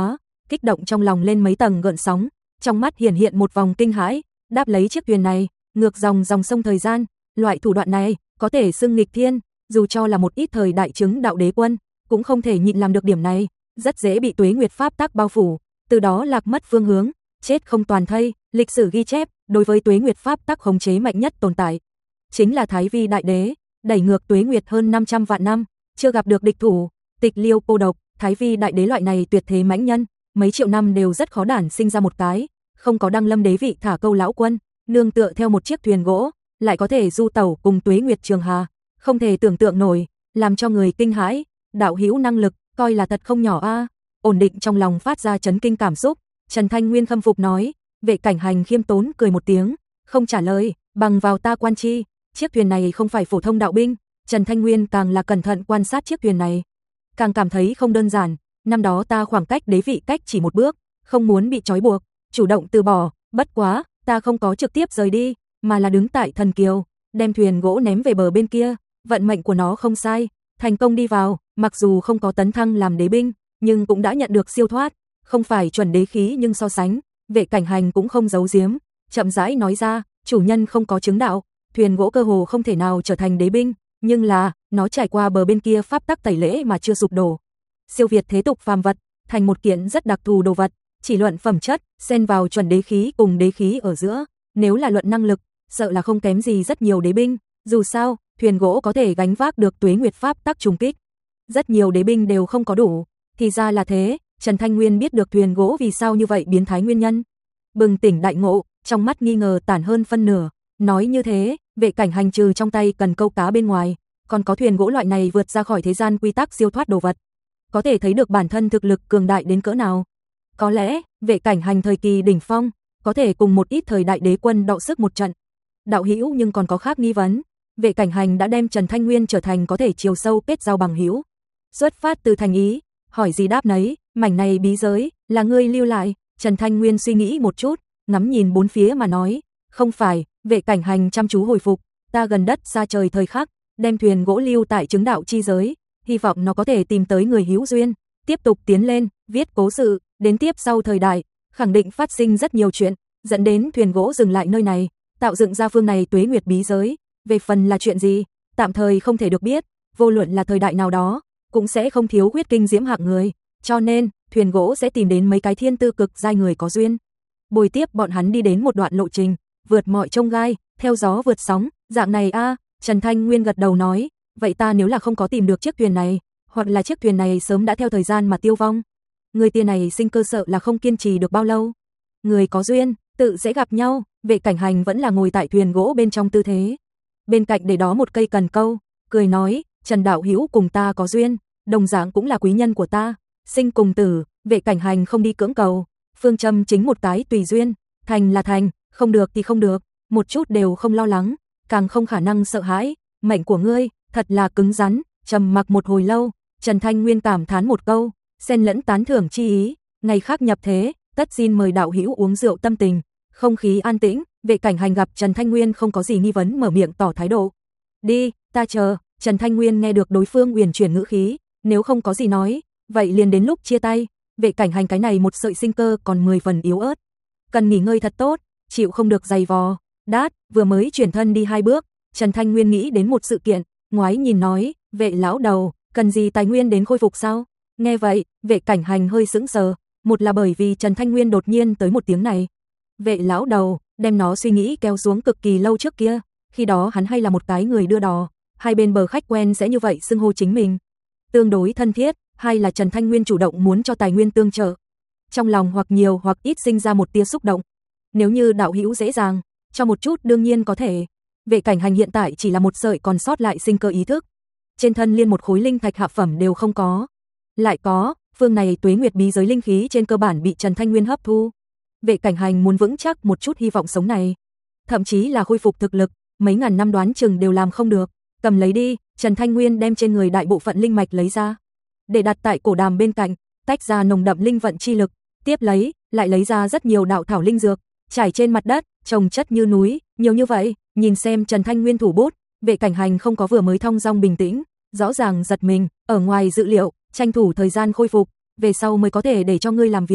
kích động trong lòng lên mấy tầng gợn sóng, trong mắt hiển hiện một vòng kinh hãi, đáp lấy chiếc thuyền này, ngược dòng sông thời gian, loại thủ đoạn này có thể xưng nghịch thiên, dù cho là một ít thời đại chứng đạo đế quân, cũng không thể nhịn làm được điểm này, rất dễ bị tuế nguyệt pháp tắc bao phủ, từ đó lạc mất phương hướng, chết không toàn thây. Lịch sử ghi chép, đối với tuế nguyệt pháp tắc khống chế mạnh nhất tồn tại chính là Thái Vi đại đế, đẩy ngược tuế nguyệt hơn 500 vạn năm, chưa gặp được địch thủ. Tịch Liêu cô độc, Thái Vi đại đế loại này tuyệt thế mãnh nhân, mấy triệu năm đều rất khó đản sinh ra một cái, không có đăng lâm đế vị thả câu lão quân, nương tựa theo một chiếc thuyền gỗ, lại có thể du tẩu cùng tuế nguyệt trường hà, không thể tưởng tượng nổi, làm cho người kinh hãi. Đạo hữu năng lực, coi là thật không nhỏ a. Ổn định trong lòng phát ra chấn kinh cảm xúc, Trần Thanh Nguyên khâm phục nói. Vệ Cảnh Hành khiêm tốn cười một tiếng, không trả lời, bằng vào ta quan chi, chiếc thuyền này không phải phổ thông đạo binh. Trần Thanh Nguyên càng là cẩn thận quan sát chiếc thuyền này, càng cảm thấy không đơn giản. Năm đó ta khoảng cách đế vị cách chỉ một bước, không muốn bị trói buộc, chủ động từ bỏ, bất quá, ta không có trực tiếp rời đi, mà là đứng tại thần kiều, đem thuyền gỗ ném về bờ bên kia. Vận mệnh của nó không sai, thành công đi vào, mặc dù không có tấn thăng làm đế binh, nhưng cũng đã nhận được siêu thoát, không phải chuẩn đế khí nhưng so sánh, Vệ Cảnh Hành cũng không giấu giếm, chậm rãi nói ra, chủ nhân không có chứng đạo, thuyền gỗ cơ hồ không thể nào trở thành đế binh, nhưng là, nó trải qua bờ bên kia pháp tắc tẩy lễ mà chưa sụp đổ. Siêu việt thế tục phàm vật, thành một kiện rất đặc thù đồ vật, chỉ luận phẩm chất, xen vào chuẩn đế khí cùng đế khí ở giữa, nếu là luận năng lực, sợ là không kém gì rất nhiều đế binh, dù sao, thuyền gỗ có thể gánh vác được tuế nguyệt pháp tắc trùng kích. Rất nhiều đế binh đều không có đủ, thì ra là thế. Trần Thanh Nguyên biết được thuyền gỗ vì sao như vậy biến thái nguyên nhân. Bừng tỉnh đại ngộ, trong mắt nghi ngờ tản hơn phân nửa, nói như thế, Vệ Cảnh Hành trừ trong tay cần câu cá bên ngoài, còn có thuyền gỗ loại này vượt ra khỏi thế gian quy tắc siêu thoát đồ vật, có thể thấy được bản thân thực lực cường đại đến cỡ nào. Có lẽ, Vệ Cảnh Hành thời kỳ đỉnh phong, có thể cùng một ít thời đại đế quân đọ sức một trận. Đạo hữu nhưng còn có khác nghi vấn. Vệ Cảnh Hành đã đem Trần Thanh Nguyên trở thành có thể chiều sâu kết giao bằng hữu. Xuất phát từ thành ý, hỏi gì đáp nấy, mảnh này bí giới, là ngươi lưu lại. Trần Thanh Nguyên suy nghĩ một chút, ngắm nhìn bốn phía mà nói, không phải. Vệ Cảnh Hành chăm chú hồi phục, ta gần đất xa trời thời khắc, đem thuyền gỗ lưu tại chứng đạo chi giới, hy vọng nó có thể tìm tới người hữu duyên, tiếp tục tiến lên, viết cố sự, đến tiếp sau thời đại, khẳng định phát sinh rất nhiều chuyện, dẫn đến thuyền gỗ dừng lại nơi này, tạo dựng ra phương này tuế nguyệt bí giới. Về phần là chuyện gì, tạm thời không thể được biết, vô luận là thời đại nào đó, cũng sẽ không thiếu huyết kinh diễm hạng người, cho nên, thuyền gỗ sẽ tìm đến mấy cái thiên tư cực giai người có duyên. Bồi tiếp bọn hắn đi đến một đoạn lộ trình, vượt mọi chông gai, theo gió vượt sóng, dạng này a. Trần Thanh Nguyên gật đầu nói, vậy ta nếu là không có tìm được chiếc thuyền này, hoặc là chiếc thuyền này sớm đã theo thời gian mà tiêu vong, người tiền này sinh cơ sợ là không kiên trì được bao lâu. Người có duyên, tự sẽ gặp nhau. Vệ Cảnh Hành vẫn là ngồi tại thuyền gỗ bên trong tư thế, bên cạnh để đó một cây cần câu, cười nói, Trần đạo hữu cùng ta có duyên, đồng dạng cũng là quý nhân của ta, sinh cùng tử. Vệ Cảnh Hành không đi cưỡng cầu, phương châm chính một cái tùy duyên, thành là thành, không được thì không được, một chút đều không lo lắng, càng không khả năng sợ hãi. Mệnh của ngươi thật là cứng rắn. Trầm mặc một hồi lâu, Trần Thanh Nguyên cảm thán một câu, xen lẫn tán thưởng chi ý, ngày khác nhập thế, tất xin mời đạo hữu uống rượu tâm tình. Không khí an tĩnh, Vệ Cảnh Hành gặp Trần Thanh Nguyên không có gì nghi vấn mở miệng tỏ thái độ. Đi, ta chờ. Trần Thanh Nguyên nghe được đối phương uyển chuyển ngữ khí, nếu không có gì nói, vậy liền đến lúc chia tay. Vệ Cảnh Hành cái này một sợi sinh cơ còn 10 phần yếu ớt, cần nghỉ ngơi thật tốt, chịu không được giày vò. Đát, vừa mới chuyển thân đi 2 bước, Trần Thanh Nguyên nghĩ đến một sự kiện, ngoái nhìn nói, Vệ lão đầu, cần gì tài nguyên đến khôi phục sao? Nghe vậy, Vệ Cảnh Hành hơi sững sờ, một là bởi vì Trần Thanh Nguyên đột nhiên tới một tiếng này. Vệ lão đầu, đem nó suy nghĩ kéo xuống cực kỳ lâu trước kia, khi đó hắn hay là một cái người đưa đò, hai bên bờ khách quen sẽ như vậy xưng hô chính mình, tương đối thân thiết, hay là Trần Thanh Nguyên chủ động muốn cho tài nguyên tương trợ. Trong lòng hoặc nhiều hoặc ít sinh ra một tia xúc động. Nếu như đạo hữu dễ dàng, cho một chút đương nhiên có thể. Vệ Cảnh Hành hiện tại chỉ là một sợi còn sót lại sinh cơ ý thức, trên thân liên một khối linh thạch hạ phẩm đều không có. Lại có, phương này tuế nguyệt bí giới linh khí trên cơ bản bị Trần Thanh Nguyên hấp thu. Vệ Cảnh Hành muốn vững chắc một chút hy vọng sống này, thậm chí là khôi phục thực lực, mấy ngàn năm đoán chừng đều làm không được. Cầm lấy đi. Trần Thanh Nguyên đem trên người đại bộ phận linh mạch lấy ra, để đặt tại cổ đàm bên cạnh, tách ra nồng đậm linh vận chi lực, tiếp lấy, lại lấy ra rất nhiều đạo thảo linh dược, trải trên mặt đất, trồng chất như núi, nhiều như vậy. Nhìn xem Trần Thanh Nguyên thủ bút, Vệ Cảnh Hành không có vừa mới thong dong bình tĩnh, rõ ràng giật mình, ở ngoài dự liệu, tranh thủ thời gian khôi phục, về sau mới có thể để cho ngươi làm việc.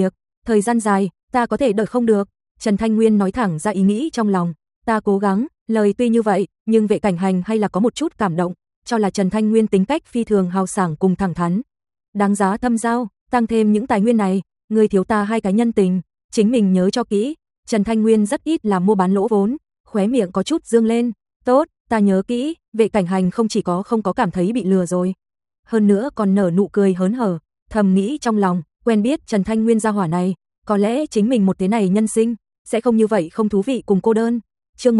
thời gian dài, ta có thể đợi không được. Trần Thanh Nguyên nói thẳng ra ý nghĩ trong lòng, ta cố gắng, lời tuy như vậy, nhưng Vệ Cảnh Hành hay là có một chút cảm động, cho là Trần Thanh Nguyên tính cách phi thường hào sảng cùng thẳng thắn. Đáng giá thâm giao, tăng thêm những tài nguyên này, người thiếu ta 2 cái nhân tình, chính mình nhớ cho kỹ. Trần Thanh Nguyên rất ít làm mua bán lỗ vốn, khóe miệng có chút dương lên, tốt, ta nhớ kỹ. Vệ Cảnh Hành không chỉ không có cảm thấy bị lừa rồi, hơn nữa còn nở nụ cười hớn hở, thầm nghĩ trong lòng, quen biết Trần Thanh Nguyên gia hỏa này, có lẽ chính mình một thế này nhân sinh sẽ không như vậy không thú vị cùng cô đơn. Chương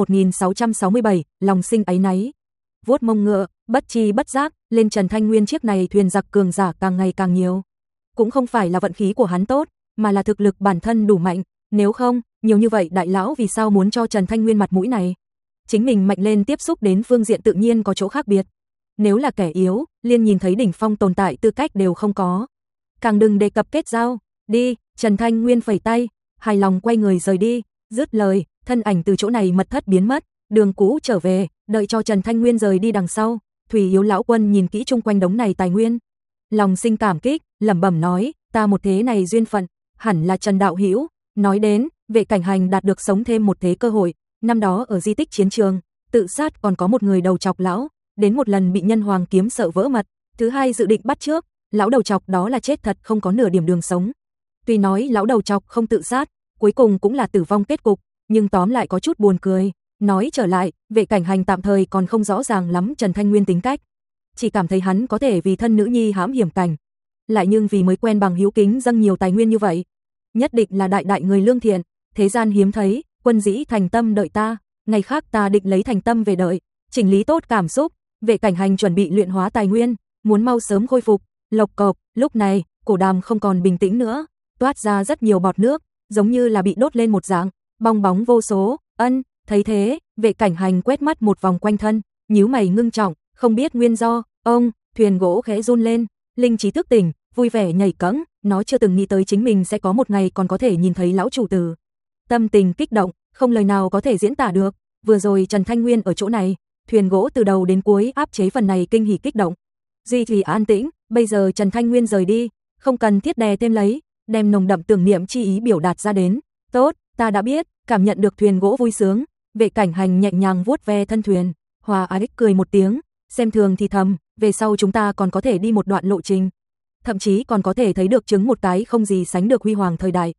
1667, lòng sinh áy náy. Vuốt mông ngựa, bất chi bất giác, lên Trần Thanh Nguyên chiếc này thuyền giặc cường giả càng ngày càng nhiều. Cũng không phải là vận khí của hắn tốt, mà là thực lực bản thân đủ mạnh, nếu không, nhiều như vậy đại lão vì sao muốn cho Trần Thanh Nguyên mặt mũi này? Chính mình mạnh lên tiếp xúc đến phương diện tự nhiên có chỗ khác biệt. Nếu là kẻ yếu, liên nhìn thấy đỉnh phong tồn tại tư cách đều không có. Càng đừng đề cập kết giao, đi, Trần Thanh Nguyên phẩy tay, hài lòng quay người rời đi, dứt lời, thân ảnh từ chỗ này mật thất biến mất, đường cũ trở về, đợi cho Trần Thanh Nguyên rời đi đằng sau, Thủy Yếu lão quân nhìn kỹ chung quanh đống này tài nguyên, lòng sinh cảm kích, lẩm bẩm nói, ta một thế này duyên phận, hẳn là Trần đạo hữu. Nói đến, Vệ Cảnh Hành đạt được sống thêm một thế cơ hội, năm đó ở di tích chiến trường, tự sát còn có một người đầu chọc lão, đến một lần bị nhân hoàng kiếm sợ vỡ mật, thứ hai dự định bắt trước, lão đầu chọc đó là chết thật không có nửa điểm đường sống. Tuy nói lão đầu chọc không tự sát, cuối cùng cũng là tử vong kết cục, nhưng tóm lại có chút buồn cười. Nói trở lại, Vệ Cảnh Hành tạm thời còn không rõ ràng lắm Trần Thanh Nguyên tính cách, chỉ cảm thấy hắn có thể vì thân nữ nhi hãm hiểm cảnh, lại nhưng vì mới quen bằng hiếu kính dâng nhiều tài nguyên như vậy, nhất định là đại người lương thiện, thế gian hiếm thấy, quân dĩ thành tâm đợi ta, ngày khác ta định lấy thành tâm về đợi, chỉnh lý tốt cảm xúc. Vệ Cảnh Hành chuẩn bị luyện hóa tài nguyên, muốn mau sớm khôi phục. Lộc cộc, lúc này, cổ đàm không còn bình tĩnh nữa, toát ra rất nhiều bọt nước, giống như là bị đốt lên một dạng, bong bóng vô số. Thấy thế, Vệ Cảnh Hành quét mắt một vòng quanh thân, nhíu mày ngưng trọng, không biết nguyên do. Thuyền gỗ khẽ run lên, linh trí thức tỉnh, vui vẻ nhảy cẫng, nó chưa từng nghĩ tới chính mình sẽ có một ngày còn có thể nhìn thấy lão chủ tử. Tâm tình kích động, không lời nào có thể diễn tả được. Vừa rồi Trần Thanh Nguyên ở chỗ này, thuyền gỗ từ đầu đến cuối áp chế phần này kinh hỉ kích động. Duy trì an tĩnh, bây giờ Trần Thanh Nguyên rời đi, không cần thiết đè thêm lấy, đem nồng đậm tưởng niệm chi ý biểu đạt ra đến. Tốt, ta đã biết, cảm nhận được thuyền gỗ vui sướng, Vệ Cảnh Hành nhẹ nhàng vuốt ve thân thuyền, hòa ái cười một tiếng, xem thường thì thầm, về sau chúng ta còn có thể đi một đoạn lộ trình, thậm chí còn có thể thấy được chứng một cái không gì sánh được huy hoàng thời đại.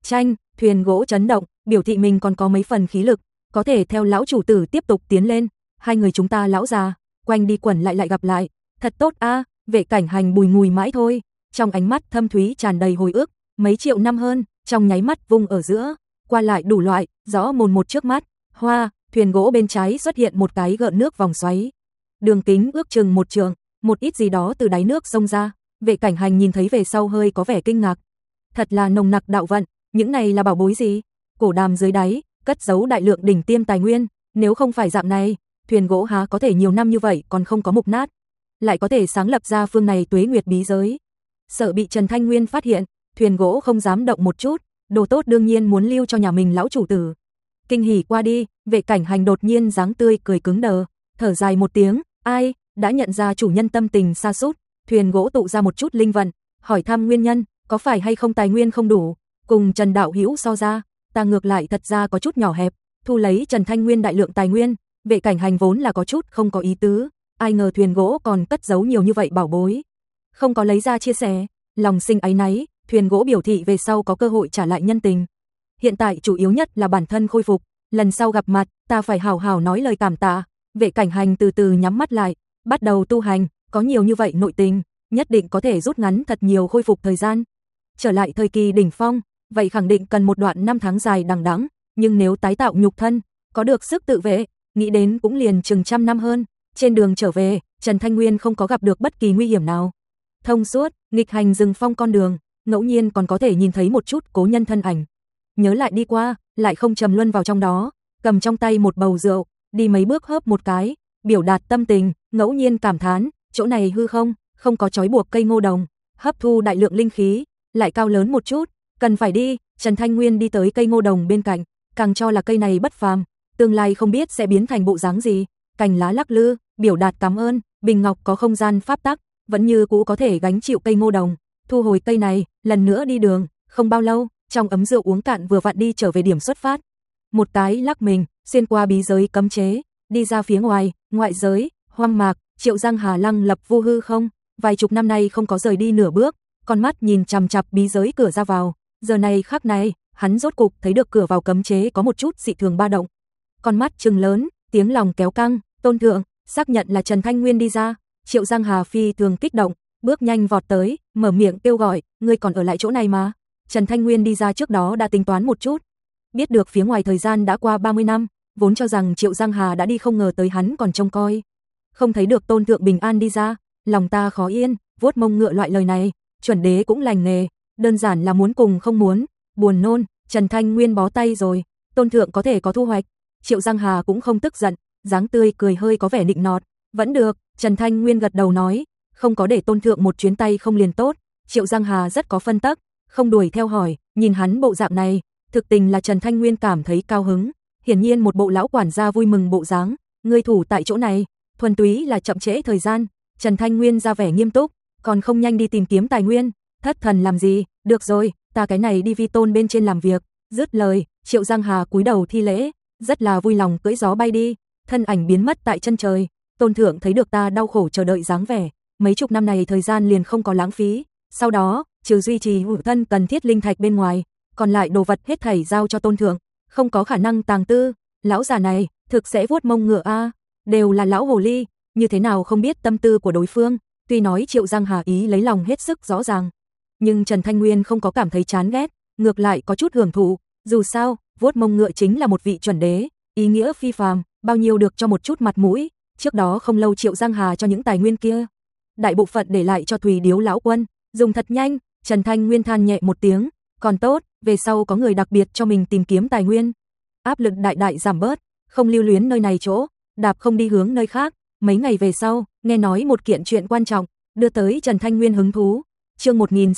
Thuyền gỗ chấn động, biểu thị mình còn có mấy phần khí lực, có thể theo lão chủ tử tiếp tục tiến lên. Hai người chúng ta lão già, quanh đi quẩn lại gặp lại, thật tốt a. Vệ Cảnh Hành bùi ngùi mãi thôi, trong ánh mắt thâm thúy tràn đầy hồi ức, mấy triệu năm hơn, trong nháy mắt vung ở giữa, qua lại đủ loại, rõ mồn một trước mắt. Thuyền gỗ bên trái xuất hiện một cái gợn nước vòng xoáy, đường kính ước chừng 1 trượng, một ít gì đó từ đáy nước xông ra. Vệ Cảnh Hành nhìn thấy về sau hơi có vẻ kinh ngạc, thật là nồng nặc đạo vận, những này là bảo bối gì? Cổ đàm dưới đáy cất giấu đại lượng đỉnh tiêm tài nguyên, nếu không phải dạng này, thuyền gỗ há có thể nhiều năm như vậy còn không có mục nát, lại có thể sáng lập ra phương này tuế nguyệt bí giới. Sợ bị Trần Thanh Nguyên phát hiện, thuyền gỗ không dám động một chút, đồ tốt đương nhiên muốn lưu cho nhà mình lão chủ tử. Kinh hỉ qua đi, Vệ Cảnh Hành đột nhiên dáng tươi cười cứng đờ, thở dài một tiếng, ai, đã nhận ra chủ nhân tâm tình sa sút. Thuyền gỗ tụ ra một chút linh vận, hỏi thăm nguyên nhân, có phải hay không tài nguyên không đủ, cùng Trần đạo hữu so ra, ta ngược lại thật ra có chút nhỏ hẹp, thu lấy Trần Thanh Nguyên đại lượng tài nguyên. Vệ Cảnh Hành vốn là có chút không có ý tứ, ai ngờ thuyền gỗ còn cất giấu nhiều như vậy bảo bối, không có lấy ra chia sẻ, lòng sinh áy náy. Thuyền gỗ biểu thị về sau có cơ hội trả lại nhân tình, hiện tại chủ yếu nhất là bản thân khôi phục, lần sau gặp mặt ta phải hảo hảo nói lời cảm tạ. Vệ Cảnh Hành từ từ nhắm mắt lại, bắt đầu tu hành, có nhiều như vậy nội tình, nhất định có thể rút ngắn thật nhiều khôi phục thời gian. Trở lại thời kỳ đỉnh phong, vậy khẳng định cần một đoạn năm tháng dài đằng đẵng, nhưng nếu tái tạo nhục thân, có được sức tự vệ, nghĩ đến cũng liền chừng 100 năm hơn. Trên đường trở về, Trần Thanh Nguyên không có gặp được bất kỳ nguy hiểm nào, thông suốt, nghịch hành rừng phong con đường, ngẫu nhiên còn có thể nhìn thấy một chút cố nhân thân ảnh. Nhớ lại đi qua, lại không trầm luân vào trong đó, cầm trong tay một bầu rượu, đi mấy bước hớp một cái, biểu đạt tâm tình, ngẫu nhiên cảm thán, chỗ này hư không có trói buộc cây ngô đồng, hấp thu đại lượng linh khí, lại cao lớn một chút, cần phải đi. Trần Thanh Nguyên đi tới cây ngô đồng bên cạnh, càng cho là cây này bất phàm, tương lai không biết sẽ biến thành bộ dáng gì, cành lá lắc lư, biểu đạt cảm ơn. Bình ngọc có không gian pháp tắc, vẫn như cũ có thể gánh chịu cây ngô đồng. Thu hồi cây này, lần nữa đi đường, không bao lâu, trong ấm rượu uống cạn vừa vặn đi trở về điểm xuất phát. Một cái lắc mình, xuyên qua bí giới cấm chế, đi ra phía ngoài, ngoại giới, hoang mạc, Triệu Giang Hà lăng lập vô hư không, vài chục năm nay không có rời đi nửa bước, con mắt nhìn chằm chằm bí giới cửa ra vào, giờ này khắc này, hắn rốt cục thấy được cửa vào cấm chế có một chút dị thường ba động. Con mắt trừng lớn, tiếng lòng kéo căng, Tôn thượng, xác nhận là Trần Thanh Nguyên đi ra. Triệu Giang Hà phi thường kích động, bước nhanh vọt tới, mở miệng kêu gọi, ngươi còn ở lại chỗ này mà. Trần Thanh Nguyên đi ra trước đó đã tính toán một chút, biết được phía ngoài thời gian đã qua 30 năm, vốn cho rằng Triệu Giang Hà đã đi, không ngờ tới hắn còn trông coi. Không thấy được Tôn thượng bình an đi ra, lòng ta khó yên, vuốt mông ngựa loại lời này, chuẩn đế cũng lành nghề, đơn giản là muốn cùng không muốn, buồn nôn. Trần Thanh Nguyên bó tay rồi, Tôn thượng có thể có thu hoạch. Triệu Giang Hà cũng không tức giận, dáng tươi cười hơi có vẻ nịnh nọt, vẫn được. Trần Thanh Nguyên gật đầu nói, không có để Tôn thượng một chuyến tay không liền tốt. Triệu Giang Hà rất có phân tắc, không đuổi theo hỏi, nhìn hắn bộ dạng này, thực tình là Trần Thanh Nguyên cảm thấy cao hứng, hiển nhiên một bộ lão quản gia vui mừng bộ dáng, ngươi thủ tại chỗ này, thuần túy là chậm trễ thời gian. Trần Thanh Nguyên ra vẻ nghiêm túc, còn không nhanh đi tìm kiếm tài nguyên, thất thần làm gì, được rồi, ta cái này đi vi tôn bên trên làm việc. Dứt lời, Triệu Giang Hà cúi đầu thi lễ, rất là vui lòng cưỡi gió bay đi, thân ảnh biến mất tại chân trời. Tôn thượng thấy được ta đau khổ chờ đợi dáng vẻ, mấy chục năm này thời gian liền không có lãng phí, sau đó, trừ duy trì hữu thân cần thiết linh thạch bên ngoài, còn lại đồ vật hết thảy giao cho Tôn thượng, không có khả năng tàng tư. Lão già này, thực sẽ vuốt mông ngựa a, đều là lão hồ ly, như thế nào không biết tâm tư của đối phương. Tuy nói Triệu Giang Hà ý lấy lòng hết sức rõ ràng, nhưng Trần Thanh Nguyên không có cảm thấy chán ghét, ngược lại có chút hưởng thụ, dù sao, vuốt mông ngựa chính là một vị chuẩn đế, ý nghĩa phi phàm, bao nhiêu được cho một chút mặt mũi. Trước đó không lâu Triệu Giang Hà cho những tài nguyên kia, đại bộ phận để lại cho Thùy Điếu lão quân, dùng thật nhanh. Trần Thanh Nguyên than nhẹ một tiếng, còn tốt, về sau có người đặc biệt cho mình tìm kiếm tài nguyên, áp lực đại đại giảm bớt, không lưu luyến nơi này chỗ, đạp không đi hướng nơi khác. Mấy ngày về sau, nghe nói một kiện chuyện quan trọng, đưa tới Trần Thanh Nguyên hứng thú. Chương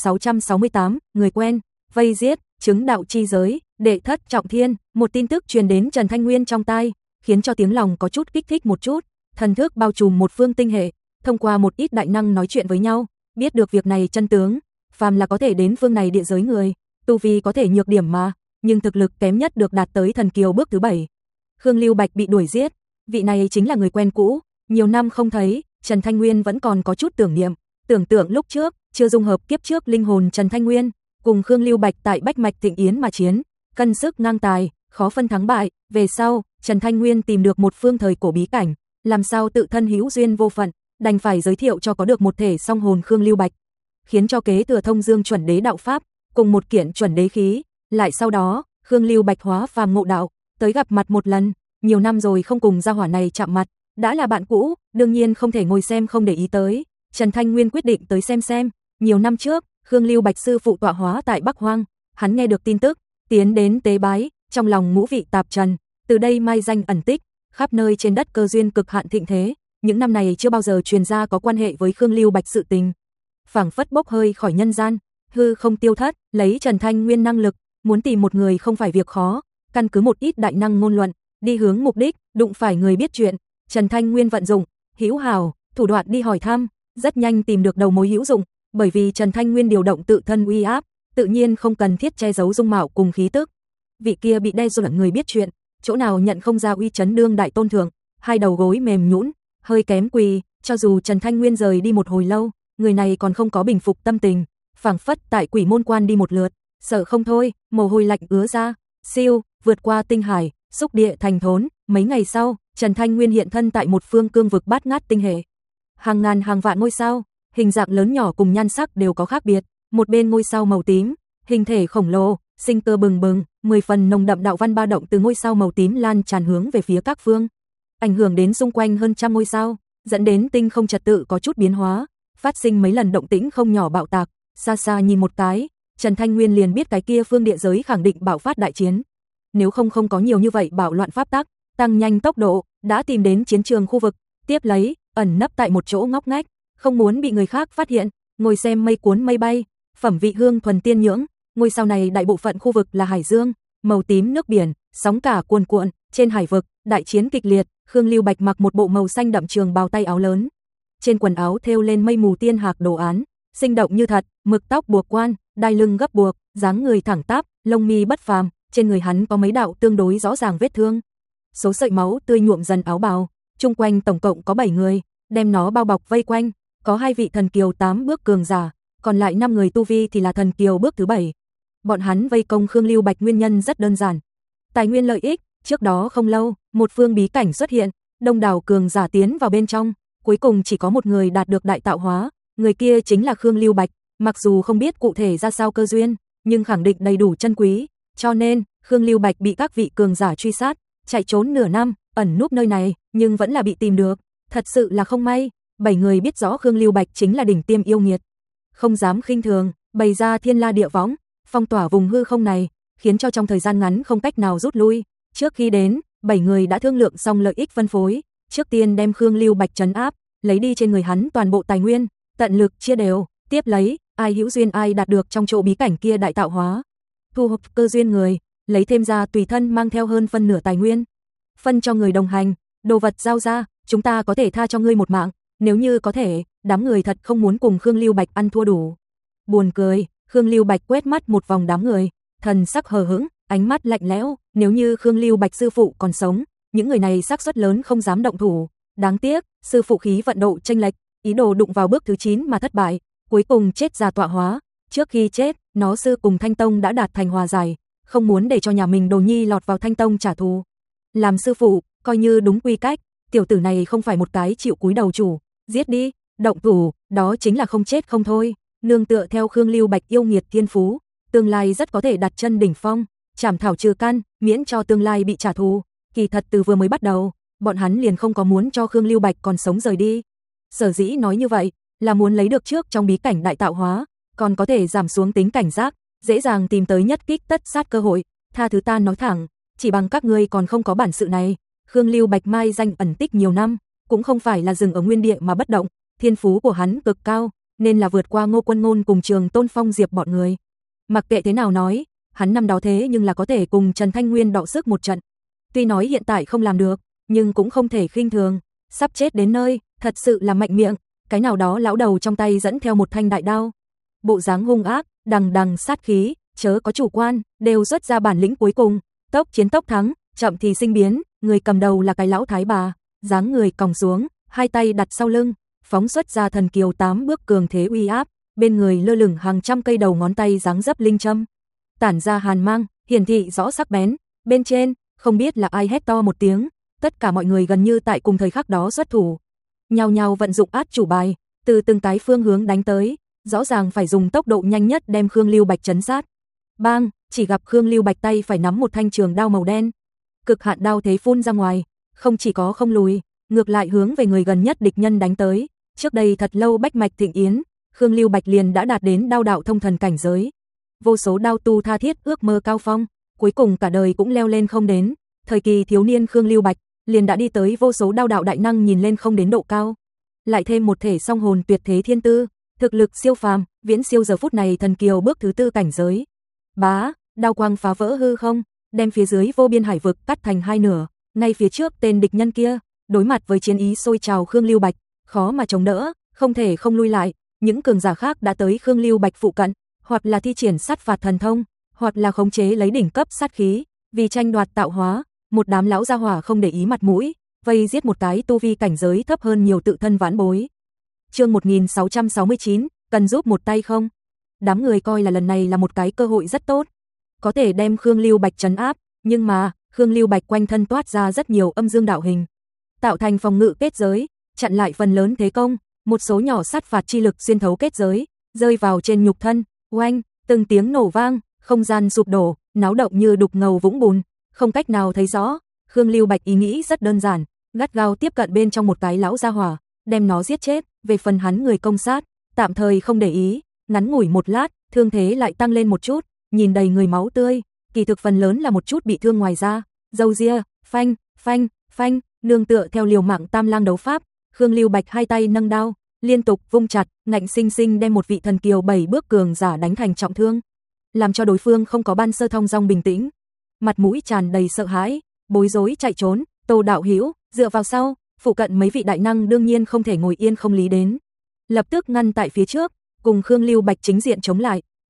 1668, người quen, vây giết, chứng đạo chi giới, đệ thất trọng thiên, một tin tức truyền đến Trần Thanh Nguyên trong tai, khiến cho tiếng lòng có chút kích thích một chút. Thần thức bao trùm một phương tinh hệ, thông qua một ít đại năng nói chuyện với nhau, biết được việc này chân tướng, phàm là có thể đến phương này địa giới người, tu vi có thể nhược điểm mà, nhưng thực lực kém nhất được đạt tới thần kiều bước thứ 7. Khương Lưu Bạch bị đuổi giết, vị này chính là người quen cũ, nhiều năm không thấy, Trần Thanh Nguyên vẫn còn có chút tưởng niệm, tưởng tượng lúc trước, chưa dung hợp kiếp trước linh hồn Trần Thanh Nguyên, cùng Khương Lưu Bạch tại Bách Mạch Thịnh Yến mà chiến, cân sức ngang tài, khó phân thắng bại. Về sau, Trần Thanh Nguyên tìm được một phương thời cổ bí cảnh, làm sao tự thân hữu duyên vô phận, đành phải giới thiệu cho có được một thể song hồn Khương Lưu Bạch, khiến cho kế thừa thông dương chuẩn đế đạo pháp, cùng một kiện chuẩn đế khí. Lại sau đó, Khương Lưu Bạch hóa phàm ngộ đạo, tới gặp mặt một lần, nhiều năm rồi không cùng gia hỏa này chạm mặt, đã là bạn cũ, đương nhiên không thể ngồi xem không để ý tới. Trần Thanh Nguyên quyết định tới xem. Nhiều năm trước, Khương Lưu Bạch sư phụ tọa hóa tại Bắc Hoang, hắn nghe được tin tức, tiến đến tế bái, trong lòng ngũ vị tạp trần, từ đây mai danh ẩn tích, khắp nơi trên đất cơ duyên cực hạn thịnh thế, những năm này chưa bao giờ truyền ra có quan hệ với Khương Lưu Bạch sự tình, phảng phất bốc hơi khỏi nhân gian, hư không tiêu thất. Lấy Trần Thanh Nguyên năng lực, muốn tìm một người không phải việc khó, căn cứ một ít đại năng ngôn luận, đi hướng mục đích, đụng phải người biết chuyện, Trần Thanh Nguyên vận dụng hữu hảo thủ đoạn đi hỏi thăm, rất nhanh tìm được đầu mối hữu dụng, bởi vì Trần Thanh Nguyên điều động tự thân uy áp, tự nhiên không cần thiết che giấu dung mạo cùng khí tức. Vị kia bị đe dọa người biết chuyện, chỗ nào nhận không ra uy chấn đương đại tôn thượng, hai đầu gối mềm nhũn, hơi kém quỳ, cho dù Trần Thanh Nguyên rời đi một hồi lâu, người này còn không có bình phục tâm tình, phảng phất tại Quỷ Môn Quan đi một lượt, sợ không thôi, mồ hôi lạnh ứa ra, siêu, vượt qua tinh hải, xúc địa thành thốn. Mấy ngày sau, Trần Thanh Nguyên hiện thân tại một phương cương vực bát ngát tinh hệ. Hàng ngàn hàng vạn ngôi sao, hình dạng lớn nhỏ cùng nhan sắc đều có khác biệt, một bên ngôi sao màu tím, hình thể khổng lồ, sinh cơ bừng bừng, 10 phần nồng đậm đạo văn ba động từ ngôi sao màu tím lan tràn hướng về phía các phương, ảnh hưởng đến xung quanh hơn trăm ngôi sao, dẫn đến tinh không trật tự có chút biến hóa, phát sinh mấy lần động tĩnh không nhỏ bạo tạc. Xa xa nhìn một cái, Trần Thanh Nguyên liền biết cái kia phương địa giới khẳng định bạo phát đại chiến. Nếu không có nhiều như vậy bạo loạn pháp tắc, tăng nhanh tốc độ, đã tìm đến chiến trường khu vực, tiếp lấy, ẩn nấp tại một chỗ ngóc ngách, không muốn bị người khác phát hiện, ngồi xem mây cuốn mây bay, phẩm vị hương thuần tiên nhưỡng. Ngôi sao này đại bộ phận khu vực là hải dương, màu tím nước biển, sóng cả cuồn cuộn, trên hải vực, đại chiến kịch liệt. Khương Lưu Bạch mặc một bộ màu xanh đậm trường bào tay áo lớn, trên quần áo thêu lên mây mù tiên hạc đồ án, sinh động như thật, mực tóc buộc quan, đai lưng gấp buộc, dáng người thẳng tắp, lông mi bất phàm, trên người hắn có mấy đạo tương đối rõ ràng vết thương. Số sợi máu tươi nhuộm dần áo bào, chung quanh tổng cộng có 7 người, đem nó bao bọc vây quanh, có 2 vị thần kiều 8 bước cường giả, còn lại 5 người tu vi thì là thần kiều bước thứ 7. Bọn hắn vây công Khương Lưu Bạch nguyên nhân rất đơn giản. Tài nguyên lợi ích, trước đó không lâu, một phương bí cảnh xuất hiện, đông đảo cường giả tiến vào bên trong, cuối cùng chỉ có một người đạt được đại tạo hóa, người kia chính là Khương Lưu Bạch, mặc dù không biết cụ thể ra sao cơ duyên, nhưng khẳng định đầy đủ chân quý, cho nên Khương Lưu Bạch bị các vị cường giả truy sát, chạy trốn nửa năm, ẩn núp nơi này, nhưng vẫn là bị tìm được, thật sự là không may. 7 người biết rõ Khương Lưu Bạch chính là đỉnh tiêm yêu nghiệt, không dám khinh thường, bày ra thiên la địa võng, phong tỏa vùng hư không này, khiến cho trong thời gian ngắn không cách nào rút lui. Trước khi đến, 7 người đã thương lượng xong lợi ích phân phối, trước tiên đem Khương Lưu Bạch trấn áp, lấy đi trên người hắn toàn bộ tài nguyên, tận lực chia đều, tiếp lấy, ai hữu duyên ai đạt được trong chỗ bí cảnh kia đại tạo hóa, thu hộp cơ duyên người, lấy thêm ra tùy thân mang theo hơn phân nửa tài nguyên, phân cho người đồng hành, đồ vật giao ra, chúng ta có thể tha cho ngươi một mạng, nếu như có thể, đám người thật không muốn cùng Khương Lưu Bạch ăn thua đủ. Buồn cười, Khương Lưu Bạch quét mắt một vòng đám người, thần sắc hờ hững, ánh mắt lạnh lẽo, nếu như Khương Lưu Bạch sư phụ còn sống, những người này xác suất lớn không dám động thủ, đáng tiếc, sư phụ khí vận độ chênh lệch, ý đồ đụng vào bước thứ 9 mà thất bại, cuối cùng chết ra tọa hóa, trước khi chết, nó sư cùng Thanh Tông đã đạt thành hòa giải, không muốn để cho nhà mình đồ nhi lọt vào Thanh Tông trả thù. Làm sư phụ, coi như đúng quy cách, tiểu tử này không phải một cái chịu cúi đầu chủ, giết đi, động thủ, đó chính là không chết không thôi. Nương tựa theo Khương Lưu Bạch yêu nghiệt thiên phú, tương lai rất có thể đặt chân đỉnh phong, chảm thảo trừ căn, miễn cho tương lai bị trả thù. Kỳ thật từ vừa mới bắt đầu, bọn hắn liền không có muốn cho Khương Lưu Bạch còn sống rời đi. Sở dĩ nói như vậy, là muốn lấy được trước trong bí cảnh đại tạo hóa, còn có thể giảm xuống tính cảnh giác, dễ dàng tìm tới nhất kích tất sát cơ hội. Tha thứ ta nói thẳng, chỉ bằng các ngươi còn không có bản sự này. Khương Lưu Bạch mai danh ẩn tích nhiều năm, cũng không phải là dừng ở nguyên địa mà bất động, thiên phú của hắn cực cao, nên là vượt qua Ngô Quân Ngôn cùng Trường Tôn Phong Diệp bọn người. Mặc kệ thế nào nói, hắn năm đó thế nhưng là có thể cùng Trần Thanh Nguyên đọ sức một trận. Tuy nói hiện tại không làm được, nhưng cũng không thể khinh thường, sắp chết đến nơi, thật sự là mạnh miệng, cái nào đó lão đầu trong tay dẫn theo một thanh đại đao. Bộ dáng hung ác, đằng đằng sát khí, chớ có chủ quan, đều xuất ra bản lĩnh cuối cùng, tốc chiến tốc thắng, chậm thì sinh biến, người cầm đầu là cái lão thái bà, dáng người còng xuống, hai tay đặt sau lưng, phóng xuất ra thần kiều 8 bước cường thế uy áp, bên người lơ lửng hàng trăm cây đầu ngón tay dáng dấp linh châm, tản ra hàn mang, hiển thị rõ sắc bén. Bên trên, không biết là ai hét to một tiếng, tất cả mọi người gần như tại cùng thời khắc đó xuất thủ, nhao nhao vận dụng át chủ bài, từ từng cái phương hướng đánh tới, rõ ràng phải dùng tốc độ nhanh nhất đem Khương Lưu Bạch trấn sát. Bang, chỉ gặp Khương Lưu Bạch tay phải nắm một thanh trường đao màu đen, cực hạn đao thế phun ra ngoài, không chỉ có không lùi, ngược lại hướng về người gần nhất địch nhân đánh tới. Trước đây thật lâu bách mạch thịnh yến, Khương Lưu Bạch liền đã đạt đến đao đạo thông thần cảnh giới. Vô số đao tu tha thiết ước mơ cao phong, cuối cùng cả đời cũng leo lên không đến. Thời kỳ thiếu niên Khương Lưu Bạch liền đã đi tới vô số đao đạo đại năng nhìn lên không đến độ cao. Lại thêm một thể song hồn tuyệt thế thiên tư, thực lực siêu phàm, viễn siêu giờ phút này thần kiều bước thứ 4 cảnh giới. Bá, đao quang phá vỡ hư không, đem phía dưới vô biên hải vực cắt thành hai nửa. Ngay phía trước tên địch nhân kia, đối mặt với chiến ý sôi trào Khương Lưu Bạch, khó mà chống đỡ, không thể không lui lại. Những cường giả khác đã tới Khương Lưu Bạch phụ cận, hoặc là thi triển sát phạt thần thông, hoặc là khống chế lấy đỉnh cấp sát khí, vì tranh đoạt tạo hóa. Một đám lão gia hỏa không để ý mặt mũi, vây giết một cái tu vi cảnh giới thấp hơn nhiều tự thân vãn bối. Chương 1669, cần giúp một tay không? Đám người coi là lần này là một cái cơ hội rất tốt, có thể đem Khương Lưu Bạch trấn áp, nhưng mà Khương Lưu Bạch quanh thân toát ra rất nhiều âm dương đạo hình, tạo thành phòng ngự kết giới, chặn lại phần lớn thế công. Một số nhỏ sát phạt chi lực xuyên thấu kết giới, rơi vào trên nhục thân, oanh, từng tiếng nổ vang, không gian sụp đổ, náo động như đục ngầu vũng bùn, không cách nào thấy rõ. Khương Lưu Bạch ý nghĩ rất đơn giản, gắt gao tiếp cận bên trong một cái lão gia hỏa, đem nó giết chết. Về phần hắn người công sát, tạm thời không để ý, ngắn ngủi một lát, thương thế lại tăng lên một chút, nhìn đầy người máu tươi, kỳ thực phần lớn là một chút bị thương ngoài da, râu ria, phanh, phanh, phanh, nương tựa theo liều mạng tam lang đấu pháp, Khương Lưu Bạch hai tay nâng đao, liên tục vung chặt, ngạnh sinh sinh đem một vị thần kiều 7 bước cường giả đánh thành trọng thương, làm cho đối phương không có ban sơ thong dong bình tĩnh, mặt mũi tràn đầy sợ hãi, bối rối chạy trốn. Tô đạo hữu dựa vào sau, phụ cận mấy vị đại năng đương nhiên không thể ngồi yên không lý đến, lập tức ngăn tại phía trước, cùng Khương Lưu Bạch chính diện chống lại.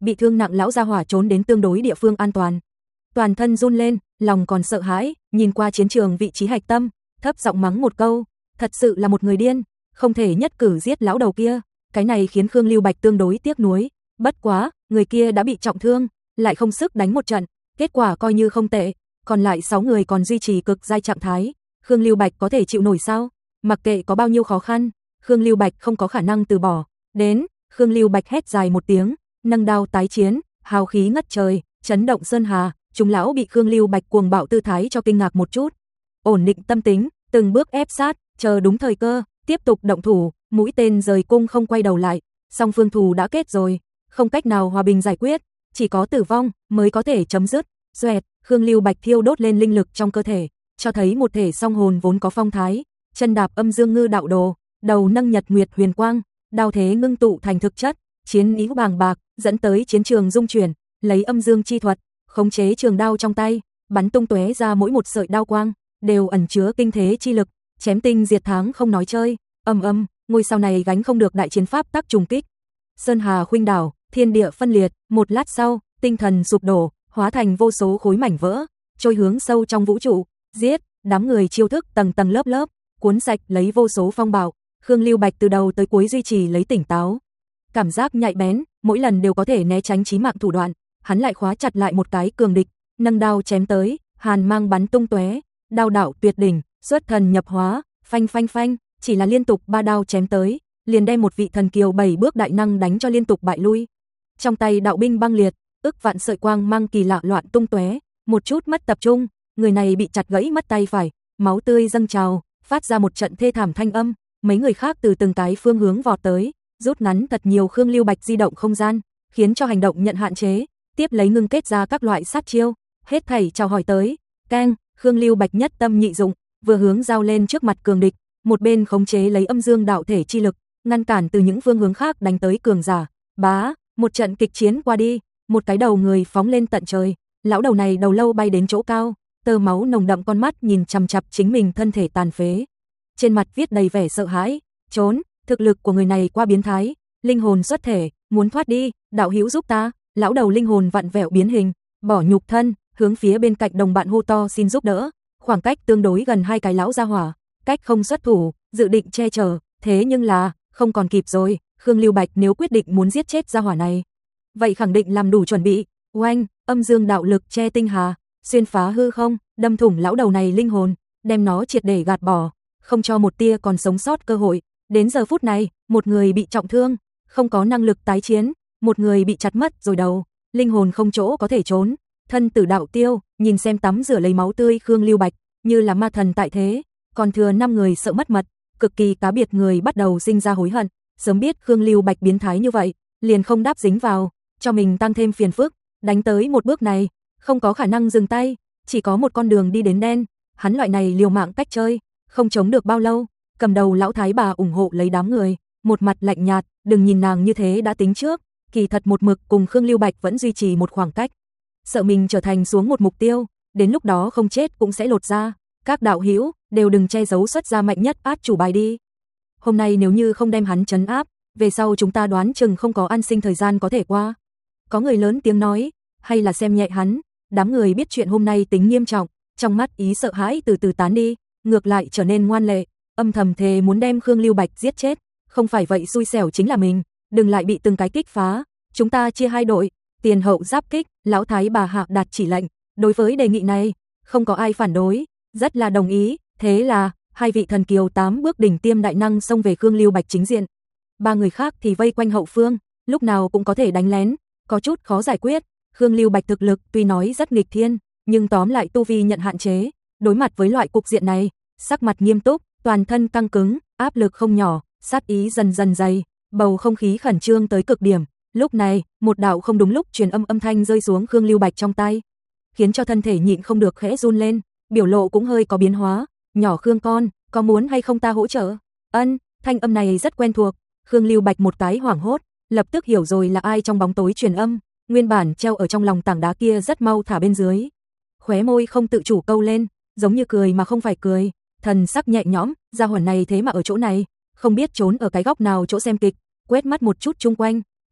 bị thương nặng lão gia hỏa trốn đến tương đối địa phương an toàn. Toàn thân run lên, lòng còn sợ hãi, nhìn qua chiến trường vị trí hạch tâm, thấp giọng mắng một câu, thật sự là một người điên, không thể nhất cử giết lão đầu kia. Cái này khiến Khương Lưu Bạch tương đối tiếc nuối, bất quá, người kia đã bị trọng thương, lại không sức đánh một trận, kết quả coi như không tệ, còn lại 6 người còn duy trì cực giai trạng thái, Khương Lưu Bạch có thể chịu nổi sao? Mặc kệ có bao nhiêu khó khăn, Khương Lưu Bạch không có khả năng từ bỏ. Đến, Khương Lưu Bạch hét dài một tiếng, nâng đao tái chiến, hào khí ngất trời, chấn động sơn hà, chúng lão bị Khương Lưu Bạch cuồng bạo tư thái cho kinh ngạc một chút. Ổn định tâm tính, từng bước ép sát, chờ đúng thời cơ, tiếp tục động thủ, mũi tên rời cung không quay đầu lại, song phương thù đã kết rồi, không cách nào hòa bình giải quyết, chỉ có tử vong mới có thể chấm dứt. Xoẹt, Khương Lưu Bạch thiêu đốt lên linh lực trong cơ thể, cho thấy một thể song hồn vốn có phong thái, chân đạp âm dương ngư đạo đồ, đầu nâng nhật nguyệt huyền quang, đao thế ngưng tụ thành thực chất, chiến ý bàng bạc, dẫn tới chiến trường dung chuyển, lấy âm dương chi thuật, khống chế trường đao trong tay, bắn tung tóe ra mỗi một sợi đao quang, đều ẩn chứa kinh thế chi lực, chém tinh diệt tháng không nói chơi. Ngôi sao này gánh không được đại chiến pháp tắc trùng kích. Sơn hà khuynh đảo, thiên địa phân liệt, một lát sau, tinh thần sụp đổ, hóa thành vô số khối mảnh vỡ, trôi hướng sâu trong vũ trụ, giết, đám người chiêu thức tầng tầng lớp lớp, cuốn sạch lấy vô số phong bạo. Khương Lưu Bạch từ đầu tới cuối duy trì lấy tỉnh táo, cảm giác nhạy bén, mỗi lần đều có thể né tránh chí mạng thủ đoạn, hắn lại khóa chặt lại một cái cường địch, nâng đao chém tới, hàn mang bắn tung tóe, đao đạo tuyệt đỉnh, xuất thần nhập hóa, phanh phanh phanh, chỉ là liên tục 3 đao chém tới, liền đem một vị thần kiều 7 bước đại năng đánh cho liên tục bại lui. Trong tay đạo binh băng liệt, ức vạn sợi quang mang kỳ lạ loạn tung tóe, một chút mất tập trung, người này bị chặt gãy mất tay phải, máu tươi dâng trào, phát ra một trận thê thảm thanh âm, mấy người khác từ từng cái phương hướng vọt tới, rút ngắn thật nhiều Khương Lưu Bạch di động không gian, khiến cho hành động nhận hạn chế, tiếp lấy ngưng kết ra các loại sát chiêu, hết thảy chào hỏi tới. Keng, Khương Lưu Bạch nhất tâm nhị dụng, vừa hướng giao lên trước mặt cường địch, một bên khống chế lấy âm dương đạo thể chi lực, ngăn cản từ những phương hướng khác đánh tới cường giả. Bá, một trận kịch chiến qua đi, một cái đầu người phóng lên tận trời, lão đầu này đầu lâu bay đến chỗ cao, tơ máu nồng đậm con mắt nhìn chằm chằm chính mình thân thể tàn phế. Trên mặt viết đầy vẻ sợ hãi, trốn, thực lực của người này quá biến thái, linh hồn xuất thể, muốn thoát đi, đạo hữu giúp ta. Lão đầu linh hồn vặn vẹo biến hình, bỏ nhục thân, hướng phía bên cạnh đồng bạn hô to xin giúp đỡ, khoảng cách tương đối gần hai cái lão gia hỏa, cách không xuất thủ, dự định che chở, thế nhưng là, không còn kịp rồi, Khương Lưu Bạch nếu quyết định muốn giết chết gia hỏa này, vậy khẳng định làm đủ chuẩn bị. Oanh, âm dương đạo lực che tinh hà, xuyên phá hư không, đâm thủng lão đầu này linh hồn, đem nó triệt để gạt bỏ, không cho một tia còn sống sót cơ hội. Đến giờ phút này, một người bị trọng thương, không có năng lực tái chiến, một người bị chặt mất rồi đầu, linh hồn không chỗ có thể trốn, thân tử đạo tiêu, nhìn xem tắm rửa lấy máu tươi Khương Lưu Bạch, như là ma thần tại thế, còn thừa 5 người sợ mất mật, cực kỳ cá biệt người bắt đầu sinh ra hối hận, sớm biết Khương Lưu Bạch biến thái như vậy, liền không đáp dính vào, cho mình tăng thêm phiền phức, đánh tới một bước này, không có khả năng dừng tay, chỉ có một con đường đi đến đen, hắn loại này liều mạng cách chơi, không chống được bao lâu, cầm đầu lão thái bà ủng hộ lấy đám người, một mặt lạnh nhạt, đừng nhìn nàng như thế đã tính trước, kỳ thật một mực cùng Khương Lưu Bạch vẫn duy trì một khoảng cách, sợ mình trở thành xuống một mục tiêu, đến lúc đó không chết cũng sẽ lột ra. Các đạo hữu đều đừng che giấu xuất ra mạnh nhất át chủ bài đi. Hôm nay nếu như không đem hắn trấn áp, về sau chúng ta đoán chừng không có an sinh thời gian có thể qua. Có người lớn tiếng nói, hay là xem nhẹ hắn, đám người biết chuyện hôm nay tính nghiêm trọng, trong mắt ý sợ hãi từ từ tán đi, ngược lại trở nên ngoan lệ, âm thầm thề muốn đem Khương Lưu Bạch giết chết, không phải vậy xui xẻo chính là mình, đừng lại bị từng cái kích phá, chúng ta chia 2 đội, tiền hậu giáp kích, lão thái bà hạ đạt chỉ lệnh, đối với đề nghị này, không có ai phản đối, rất là đồng ý, thế là 2 vị thần kiều 8 bước đỉnh tiêm đại năng xông về Khương Lưu Bạch chính diện. 3 người khác thì vây quanh hậu phương, lúc nào cũng có thể đánh lén, có chút khó giải quyết. Khương Lưu Bạch thực lực tuy nói rất nghịch thiên, nhưng tóm lại tu vi nhận hạn chế, đối mặt với loại cục diện này, sắc mặt nghiêm túc, toàn thân căng cứng, áp lực không nhỏ, sát ý dần dần dày, bầu không khí khẩn trương tới cực điểm. Lúc này, một đạo không đúng lúc truyền âm thanh rơi xuống Khương Lưu Bạch trong tay, khiến cho thân thể nhịn không được khẽ run lên, biểu lộ cũng hơi có biến hóa. Nhỏ Khương con, có muốn hay không ta hỗ trợ? Ân, thanh âm này rất quen thuộc. Khương Lưu Bạch một cái hoảng hốt, lập tức hiểu rồi là ai trong bóng tối truyền âm, nguyên bản treo ở trong lòng tảng đá kia rất mau thả bên dưới. Khóe môi không tự chủ câu lên, giống như cười mà không phải cười, thần sắc nhẹ nhõm, gia hỏa này thế mà ở chỗ này, không biết trốn ở cái góc nào chỗ xem kịch, quét mắt một chút chung quanh,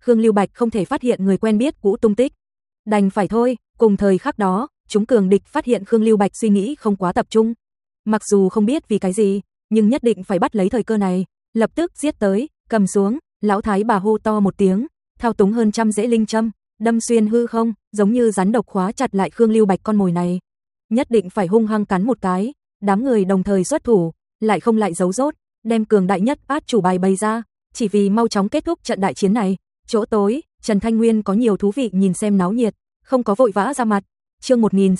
Khương Lưu Bạch không thể phát hiện người quen biết cũ tung tích. Đành phải thôi, cùng thời khắc đó, chúng cường địch phát hiện Khương Lưu Bạch suy nghĩ không quá tập trung. Mặc dù không biết vì cái gì, nhưng nhất định phải bắt lấy thời cơ này, lập tức giết tới, cầm xuống, lão thái bà hô to một tiếng, thao túng hơn trăm rễ linh châm, đâm xuyên hư không, giống như rắn độc khóa chặt lại Khương Lưu Bạch con mồi này. Nhất định phải hung hăng cắn một cái, đám người đồng thời xuất thủ, lại không lại giấu rốt, đem cường đại nhất át chủ bài bày ra, chỉ vì mau chóng kết thúc trận đại chiến này. Chỗ tối, Trần Thanh Nguyên có nhiều thú vị nhìn xem náo nhiệt, không có vội vã ra mặt. Chương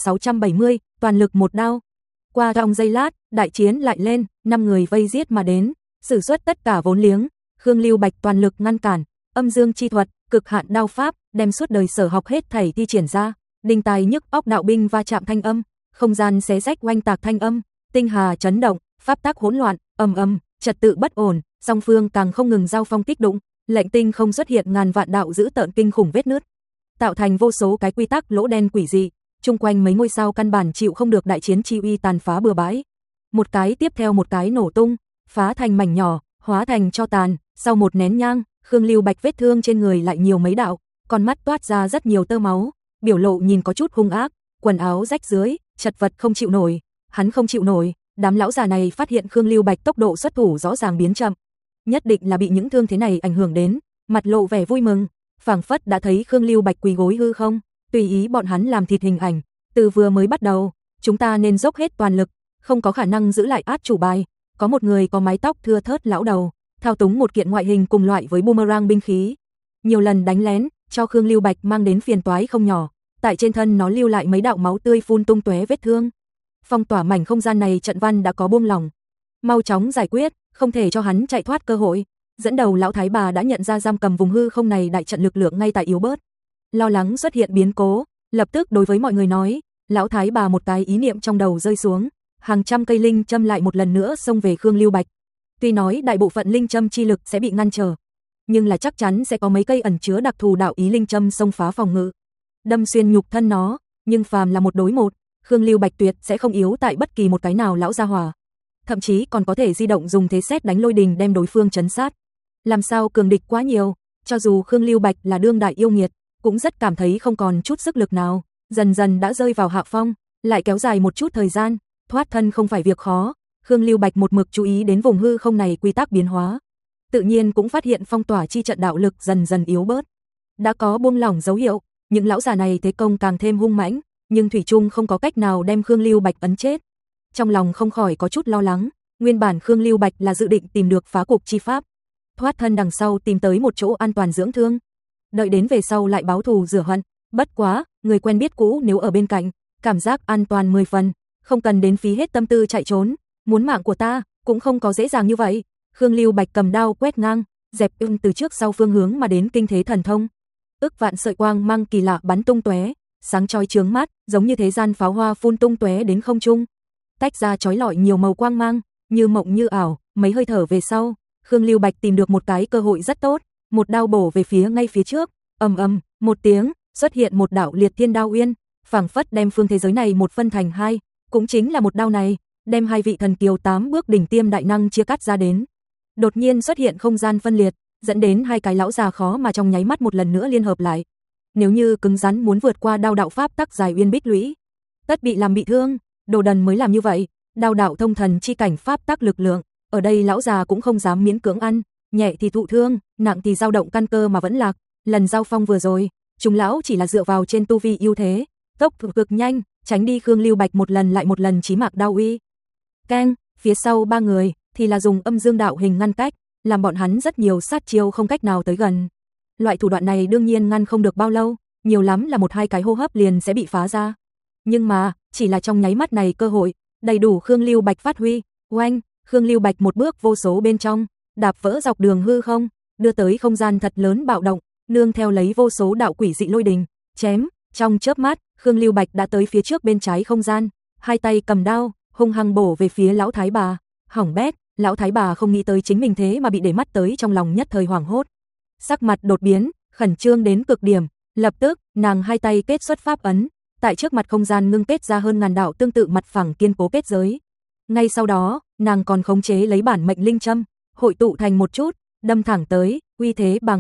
1670, toàn lực một đao. Qua trong giây lát, đại chiến lại lên, 5 người vây giết mà đến, sử xuất tất cả vốn liếng, Khương Lưu Bạch toàn lực ngăn cản, âm dương chi thuật, cực hạn đao pháp, đem suốt đời sở học hết thảy thi triển ra, đinh tài nhức óc đạo binh va chạm thanh âm, không gian xé rách oanh tạc thanh âm, tinh hà chấn động, pháp tắc hỗn loạn, ầm ầm, trật tự bất ổn, song phương càng không ngừng giao phong kích đụng, lệnh tinh không xuất hiện ngàn vạn đạo dữ tợn kinh khủng vết nứt, tạo thành vô số cái quy tắc lỗ đen quỷ dị, chung quanh mấy ngôi sao căn bản chịu không được đại chiến chi uy tàn phá bừa bãi. Một cái tiếp theo một cái nổ tung, phá thành mảnh nhỏ, hóa thành tro tàn, sau một nén nhang, Khương Lưu Bạch vết thương trên người lại nhiều mấy đạo, con mắt toát ra rất nhiều tơ máu, biểu lộ nhìn có chút hung ác, quần áo rách rưới, chật vật không chịu nổi, hắn không chịu nổi, đám lão già này phát hiện Khương Lưu Bạch tốc độ xuất thủ rõ ràng biến chậm, nhất định là bị những thương thế này ảnh hưởng đến, mặt lộ vẻ vui mừng, phảng phất đã thấy Khương Lưu Bạch quỳ gối hư không, tùy ý bọn hắn làm thịt hình ảnh, từ vừa mới bắt đầu, chúng ta nên dốc hết toàn lực, không có khả năng giữ lại át chủ bài. Có một người có mái tóc thưa thớt lão đầu, thao túng một kiện ngoại hình cùng loại với boomerang binh khí, nhiều lần đánh lén, cho Khương Lưu Bạch mang đến phiền toái không nhỏ, tại trên thân nó lưu lại mấy đạo máu tươi phun tung tóe vết thương. Phong tỏa mảnh không gian này trận văn đã có buông lỏng, mau chóng giải quyết, không thể cho hắn chạy thoát cơ hội. Dẫn đầu lão thái bà đã nhận ra giam cầm vùng hư không này đại trận lực lượng ngay tại yếu bớt, lo lắng xuất hiện biến cố, lập tức đối với mọi người nói, lão thái bà một cái ý niệm trong đầu rơi xuống, hàng trăm cây linh châm lại một lần nữa xông về Khương Lưu Bạch. Tuy nói đại bộ phận linh châm chi lực sẽ bị ngăn trở, nhưng là chắc chắn sẽ có mấy cây ẩn chứa đặc thù đạo ý linh châm xông phá phòng ngự, đâm xuyên nhục thân nó, nhưng phàm là một đối một, Khương Lưu Bạch tuyệt sẽ không yếu tại bất kỳ một cái nào lão gia hỏa, thậm chí còn có thể di động dùng thế sét đánh lôi đình đem đối phương trấn sát. Làm sao cường địch quá nhiều, cho dù Khương Lưu Bạch là đương đại yêu nghiệt, cũng rất cảm thấy không còn chút sức lực nào, dần dần đã rơi vào hạ phong, lại kéo dài một chút thời gian, thoát thân không phải việc khó. Khương Lưu Bạch một mực chú ý đến vùng hư không này quy tắc biến hóa, tự nhiên cũng phát hiện phong tỏa chi trận đạo lực dần dần yếu bớt, đã có buông lỏng dấu hiệu. Những lão già này thế công càng thêm hung mãnh, nhưng thủy chung không có cách nào đem Khương Lưu Bạch ấn chết. Trong lòng không khỏi có chút lo lắng, nguyên bản Khương Lưu Bạch là dự định tìm được phá cục chi pháp, thoát thân đằng sau tìm tới một chỗ an toàn dưỡng thương, đợi đến về sau lại báo thù rửa hận. Bất quá, người quen biết cũ nếu ở bên cạnh, cảm giác an toàn 10 phần, không cần đến phí hết tâm tư chạy trốn, muốn mạng của ta cũng không có dễ dàng như vậy. Khương Lưu Bạch cầm đao quét ngang, dẹp từ trước sau phương hướng mà đến kinh thế thần thông, ức vạn sợi quang mang kỳ lạ bắn tung tóe, sáng chói chướng mắt, giống như thế gian pháo hoa phun tung tóe đến không trung, tách ra chói lọi nhiều màu quang mang, như mộng như ảo. Mấy hơi thở về sau, Khương Lưu Bạch tìm được một cái cơ hội rất tốt, một đao bổ về phía ngay phía trước, ầm ầm, một tiếng, xuất hiện một đạo liệt thiên đao uyên, phảng phất đem phương thế giới này một phân thành hai, cũng chính là một đao này, đem hai vị thần kiều 8 bước đỉnh tiêm đại năng chia cắt ra đến. Đột nhiên xuất hiện không gian phân liệt, dẫn đến hai cái lão già khó mà trong nháy mắt một lần nữa liên hợp lại. Nếu như cứng rắn muốn vượt qua đao đạo pháp tắc dài uyên bích lũy, tất bị làm bị thương, đồ đần mới làm như vậy. Đao đạo thông thần chi cảnh pháp tắc lực lượng, ở đây lão già cũng không dám miễn cưỡng ăn, nhẹ thì thụ thương, nặng thì dao động căn cơ mà vẫn lạc. Lần giao phong vừa rồi, chúng lão chỉ là dựa vào trên tu vi ưu thế, tốc độ cực nhanh, tránh đi Khương Lưu Bạch một lần lại một lần chí mạng đao uy. Keng, phía sau ba người thì là dùng âm dương đạo hình ngăn cách, làm bọn hắn rất nhiều sát chiêu không cách nào tới gần. Loại thủ đoạn này đương nhiên ngăn không được bao lâu, nhiều lắm là một hai cái hô hấp liền sẽ bị phá ra. Nhưng mà, chỉ là trong nháy mắt này cơ hội, đầy đủ Khương Lưu Bạch phát huy. Oanh, Khương Lưu Bạch một bước vô số bên trong, đạp vỡ dọc đường hư không, đưa tới không gian thật lớn bạo động, nương theo lấy vô số đạo quỷ dị lôi đình, chém, trong chớp mắt, Khương Lưu Bạch đã tới phía trước bên trái không gian, hai tay cầm đao, hung hăng bổ về phía lão thái bà. Hỏng bét, lão thái bà không nghĩ tới chính mình thế mà bị để mắt tới, trong lòng nhất thời hoảng hốt, sắc mặt đột biến, khẩn trương đến cực điểm, lập tức, nàng hai tay kết xuất pháp ấn, tại trước mặt không gian ngưng kết ra hơn ngàn đạo tương tự mặt phẳng kiên cố kết giới. Ngay sau đó, nàng còn khống chế lấy bản mệnh linh châm, hội tụ thành một chút, đâm thẳng tới, uy thế bàng bạc,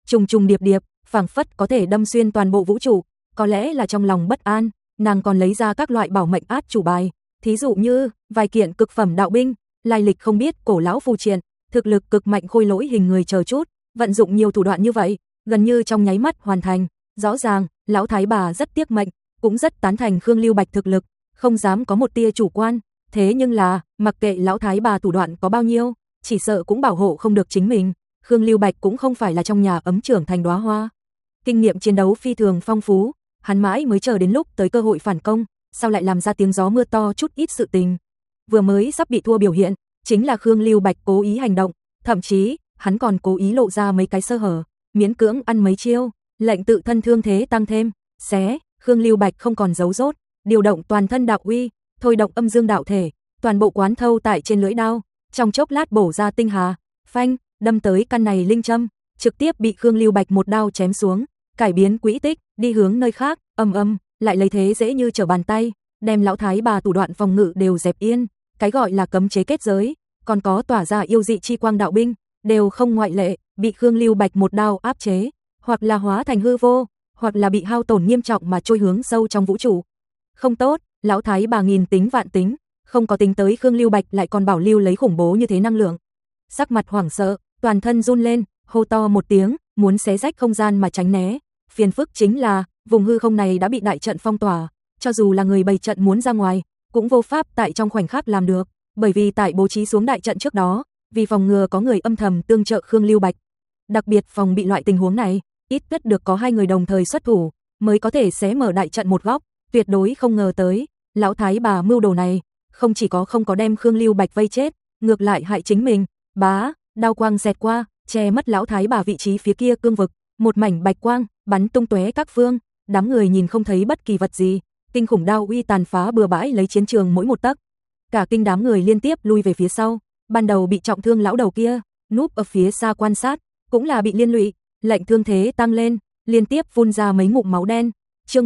trùng trùng điệp điệp, phảng phất có thể đâm xuyên toàn bộ vũ trụ. Có lẽ là trong lòng bất an, nàng còn lấy ra các loại bảo mệnh át chủ bài, thí dụ như vài kiện cực phẩm đạo binh, lai lịch không biết cổ lão phù triện, thực lực cực mạnh khôi lỗi hình người chờ chút, vận dụng nhiều thủ đoạn như vậy, gần như trong nháy mắt hoàn thành. Rõ ràng, lão thái bà rất tiếc mệnh, cũng rất tán thành Khương Lưu Bạch thực lực, không dám có một tia chủ quan, thế nhưng là, mặc kệ lão thái bà thủ đoạn có bao nhiêu, chỉ sợ cũng bảo hộ không được chính mình. Khương Lưu Bạch cũng không phải là trong nhà ấm trưởng thành đóa hoa. Kinh nghiệm chiến đấu phi thường phong phú, hắn mãi mới chờ đến lúc tới cơ hội phản công, sao lại làm ra tiếng gió mưa to chút ít sự tình. Vừa mới sắp bị thua biểu hiện, chính là Khương Lưu Bạch cố ý hành động, thậm chí, hắn còn cố ý lộ ra mấy cái sơ hở, miễn cưỡng ăn mấy chiêu, lệnh tự thân thương thế tăng thêm, Khương Lưu Bạch không còn giấu rốt, điều động toàn thân đạo uy, thôi động âm dương đạo thể, toàn bộ quán thâu tại trên lưỡi đao, trong chốc lát bổ ra tinh hà, phanh, đâm tới căn này linh châm, trực tiếp bị Khương Lưu Bạch một đao chém xuống, cải biến quỹ tích, đi hướng nơi khác, lại lấy thế dễ như trở bàn tay, đem lão thái bà thủ đoạn phòng ngự đều dẹp yên, cái gọi là cấm chế kết giới, còn có tỏa ra yêu dị chi quang đạo binh, đều không ngoại lệ, bị Khương Lưu Bạch một đao áp chế, hoặc là hóa thành hư vô, hoặc là bị hao tổn nghiêm trọng mà trôi hướng sâu trong vũ trụ. Không tốt, lão thái bà nghìn tính vạn tính, không có tính tới Khương Lưu Bạch lại còn bảo lưu lấy khủng bố như thế năng lượng. Sắc mặt hoảng sợ, toàn thân run lên, hô to một tiếng, muốn xé rách không gian mà tránh né. Phiền phức chính là, vùng hư không này đã bị đại trận phong tỏa, cho dù là người bày trận muốn ra ngoài, cũng vô pháp tại trong khoảnh khắc làm được, bởi vì tại bố trí xuống đại trận trước đó, vì phòng ngừa có người âm thầm tương trợ Khương Lưu Bạch. Đặc biệt phòng bị loại tình huống này, ít nhất được có 2 người đồng thời xuất thủ, mới có thể xé mở đại trận một góc, tuyệt đối không ngờ tới, lão thái bà mưu đồ này, không chỉ có không có đem Khương Lưu Bạch vây chết, ngược lại hại chính mình. Bá, đao quang xẹt qua, che mất lão thái bà vị trí phía kia cương vực, một mảnh bạch quang bắn tung tóe các phương, đám người nhìn không thấy bất kỳ vật gì, kinh khủng đao uy tàn phá bừa bãi lấy chiến trường mỗi một tấc. Cả kinh đám người liên tiếp lui về phía sau, ban đầu bị trọng thương lão đầu kia, núp ở phía xa quan sát, cũng là bị liên lụy, lệnh thương thế tăng lên, liên tiếp phun ra mấy ngụm máu đen. Chương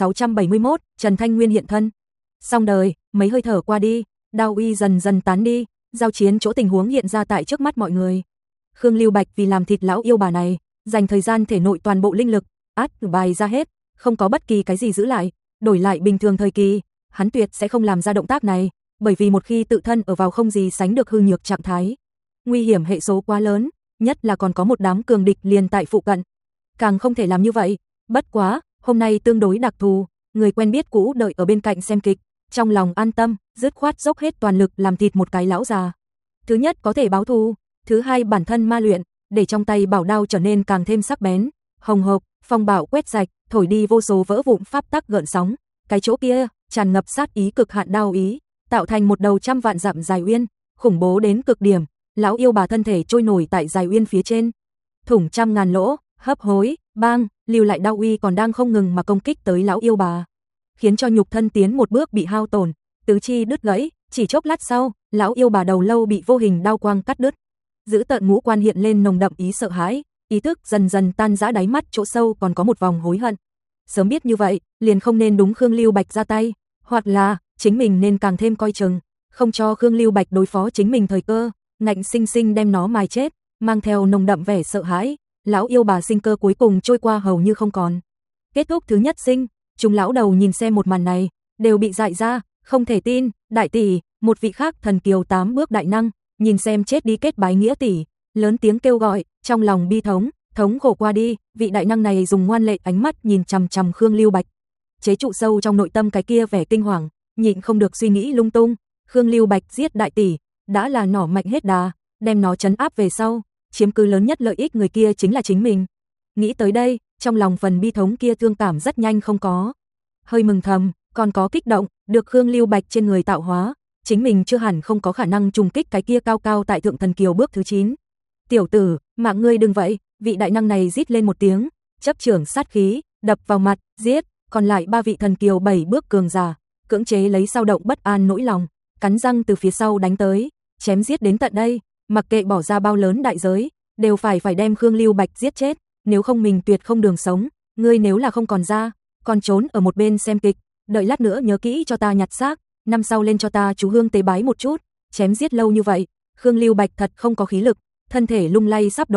1671, Trần Thanh Nguyên hiện thân. Xong đời, mấy hơi thở qua đi, đao uy dần dần tán đi, giao chiến chỗ tình huống hiện ra tại trước mắt mọi người. Khương Lưu Bạch vì làm thịt lão yêu bà này, dành thời gian thể nội toàn bộ linh lực, át bài ra hết, không có bất kỳ cái gì giữ lại, đổi lại bình thường thời kỳ, hắn tuyệt sẽ không làm ra động tác này, bởi vì một khi tự thân ở vào không gì sánh được hư nhược trạng thái, nguy hiểm hệ số quá lớn, nhất là còn có một đám cường địch liền tại phụ cận, càng không thể làm như vậy. Bất quá, hôm nay tương đối đặc thù, người quen biết cũ đợi ở bên cạnh xem kịch, trong lòng an tâm, dứt khoát dốc hết toàn lực làm thịt một cái lão già. Thứ nhất có thể báo thù, thứ hai bản thân ma luyện, để trong tay bảo đao trở nên càng thêm sắc bén, hồng hộc, phong bạo quét sạch, thổi đi vô số vỡ vụn pháp tắc gợn sóng, cái chỗ kia tràn ngập sát ý cực hạn đao ý, tạo thành một đầu trăm vạn dặm dài uyên, khủng bố đến cực điểm. Lão yêu bà thân thể trôi nổi tại dài uyên phía trên, thủng trăm ngàn lỗ, hấp hối, bang, lưu lại đao uy còn đang không ngừng mà công kích tới lão yêu bà, khiến cho nhục thân tiến một bước bị hao tổn, tứ chi đứt gãy, chỉ chốc lát sau, lão yêu bà đầu lâu bị vô hình đao quang cắt đứt. Giữ tợn ngũ quan hiện lên nồng đậm ý sợ hãi, ý thức dần dần tan rã, đáy mắt chỗ sâu còn có một vòng hối hận. Sớm biết như vậy, liền không nên đúng Khương Lưu Bạch ra tay, hoặc là chính mình nên càng thêm coi chừng, không cho Khương Lưu Bạch đối phó chính mình thời cơ, ngạnh sinh sinh đem nó mài chết, mang theo nồng đậm vẻ sợ hãi, lão yêu bà sinh cơ cuối cùng trôi qua hầu như không còn. Kết thúc thứ nhất sinh, chúng lão đầu nhìn xem một màn này, đều bị dại ra, không thể tin, đại tỷ, một vị khác thần kiều 8 bước đại năng, nhìn xem chết đi kết bái nghĩa tỷ, lớn tiếng kêu gọi, trong lòng bi thống khổ qua đi, vị đại năng này dùng ngoan lệ ánh mắt nhìn chằm chằm Khương Lưu Bạch. Chế trụ sâu trong nội tâm cái kia vẻ kinh hoàng, nhịn không được suy nghĩ lung tung, Khương Lưu Bạch giết đại tỷ, đã là nỏ mạnh hết đà, đem nó trấn áp về sau, chiếm cứ lớn nhất lợi ích người kia chính là chính mình. Nghĩ tới đây, trong lòng phần bi thống kia thương cảm rất nhanh không có. Hơi mừng thầm, còn có kích động, được Khương Lưu Bạch trên người tạo hóa, chính mình chưa hẳn không có khả năng trùng kích cái kia cao cao tại thượng thần kiều bước thứ 9. Tiểu tử, mạng ngươi đừng vậy, vị đại năng này rít lên một tiếng, chấp trưởng sát khí, đập vào mặt, giết, còn lại 3 vị thần kiều 7 bước cường giả, cưỡng chế lấy sao động bất an nỗi lòng, cắn răng từ phía sau đánh tới, chém giết đến tận đây, mặc kệ bỏ ra bao lớn đại giới, đều phải đem Khương Lưu Bạch giết chết, nếu không mình tuyệt không đường sống, ngươi nếu là không còn ra, còn trốn ở một bên xem kịch, đợi lát nữa nhớ kỹ cho ta nhặt xác, năm sau lên cho ta chú hương tế bái một chút, chém giết lâu như vậy, Khương Lưu Bạch thật không có khí lực, thân thể lung lay sắp đổ,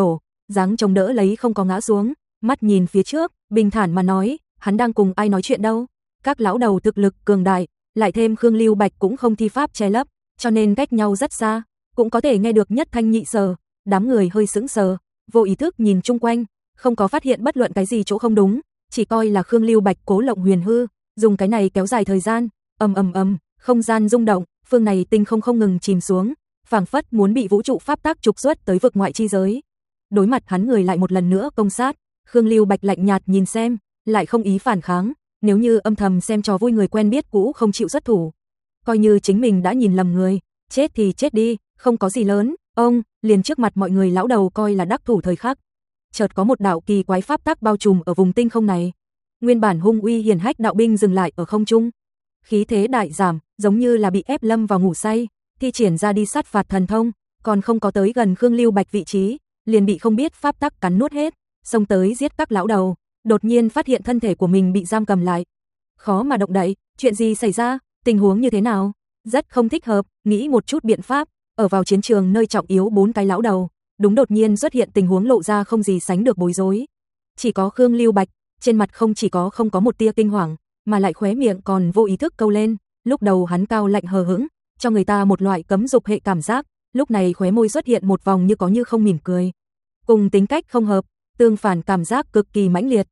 dáng chống đỡ lấy không có ngã xuống, mắt nhìn phía trước, bình thản mà nói, hắn đang cùng ai nói chuyện đâu? Các lão đầu thực lực cường đại, lại thêm Khương Lưu Bạch cũng không thi pháp che lấp, cho nên cách nhau rất xa, cũng có thể nghe được nhất thanh nhị sở. Đám người hơi sững sờ, vô ý thức nhìn chung quanh, không có phát hiện bất luận cái gì chỗ không đúng, chỉ coi là Khương Lưu Bạch cố lộng huyền hư, dùng cái này kéo dài thời gian. Không gian rung động, phương này tinh không ngừng chìm xuống, phảng phất muốn bị vũ trụ pháp tắc trục xuất tới vực ngoại chi giới. Đối mặt hắn người lại một lần nữa công sát, Khương Lưu Bạch lạnh nhạt nhìn xem, lại không ý phản kháng, nếu như âm thầm xem trò vui người quen biết cũ không chịu xuất thủ, coi như chính mình đã nhìn lầm người, chết thì chết đi, không có gì lớn. Ông liền trước mặt mọi người lão đầu coi là đắc thủ thời khắc, chợt có một đạo kỳ quái pháp tắc bao trùm ở vùng tinh không này. Nguyên bản hung uy hiển hách đạo binh dừng lại ở không trung, khí thế đại giảm, giống như là bị ép lâm vào ngủ say, thi triển ra đi sát phạt thần thông, còn không có tới gần Khương Lưu Bạch vị trí, liền bị không biết pháp tắc cắn nuốt hết, xông tới giết các lão đầu, đột nhiên phát hiện thân thể của mình bị giam cầm lại, khó mà động đậy, chuyện gì xảy ra, tình huống như thế nào? Rất không thích hợp, nghĩ một chút biện pháp, ở vào chiến trường nơi trọng yếu 4 cái lão đầu, đúng đột nhiên xuất hiện tình huống lộ ra không gì sánh được bối rối. Chỉ có Khương Lưu Bạch, trên mặt không chỉ có không có một tia kinh hoàng, mà lại khóe miệng còn vô ý thức câu lên, lúc đầu hắn cao lạnh hờ hững, cho người ta một loại cấm dục hệ cảm giác, lúc này khóe môi xuất hiện một vòng như có như không mỉm cười. Cùng tính cách không hợp, tương phản cảm giác cực kỳ mãnh liệt.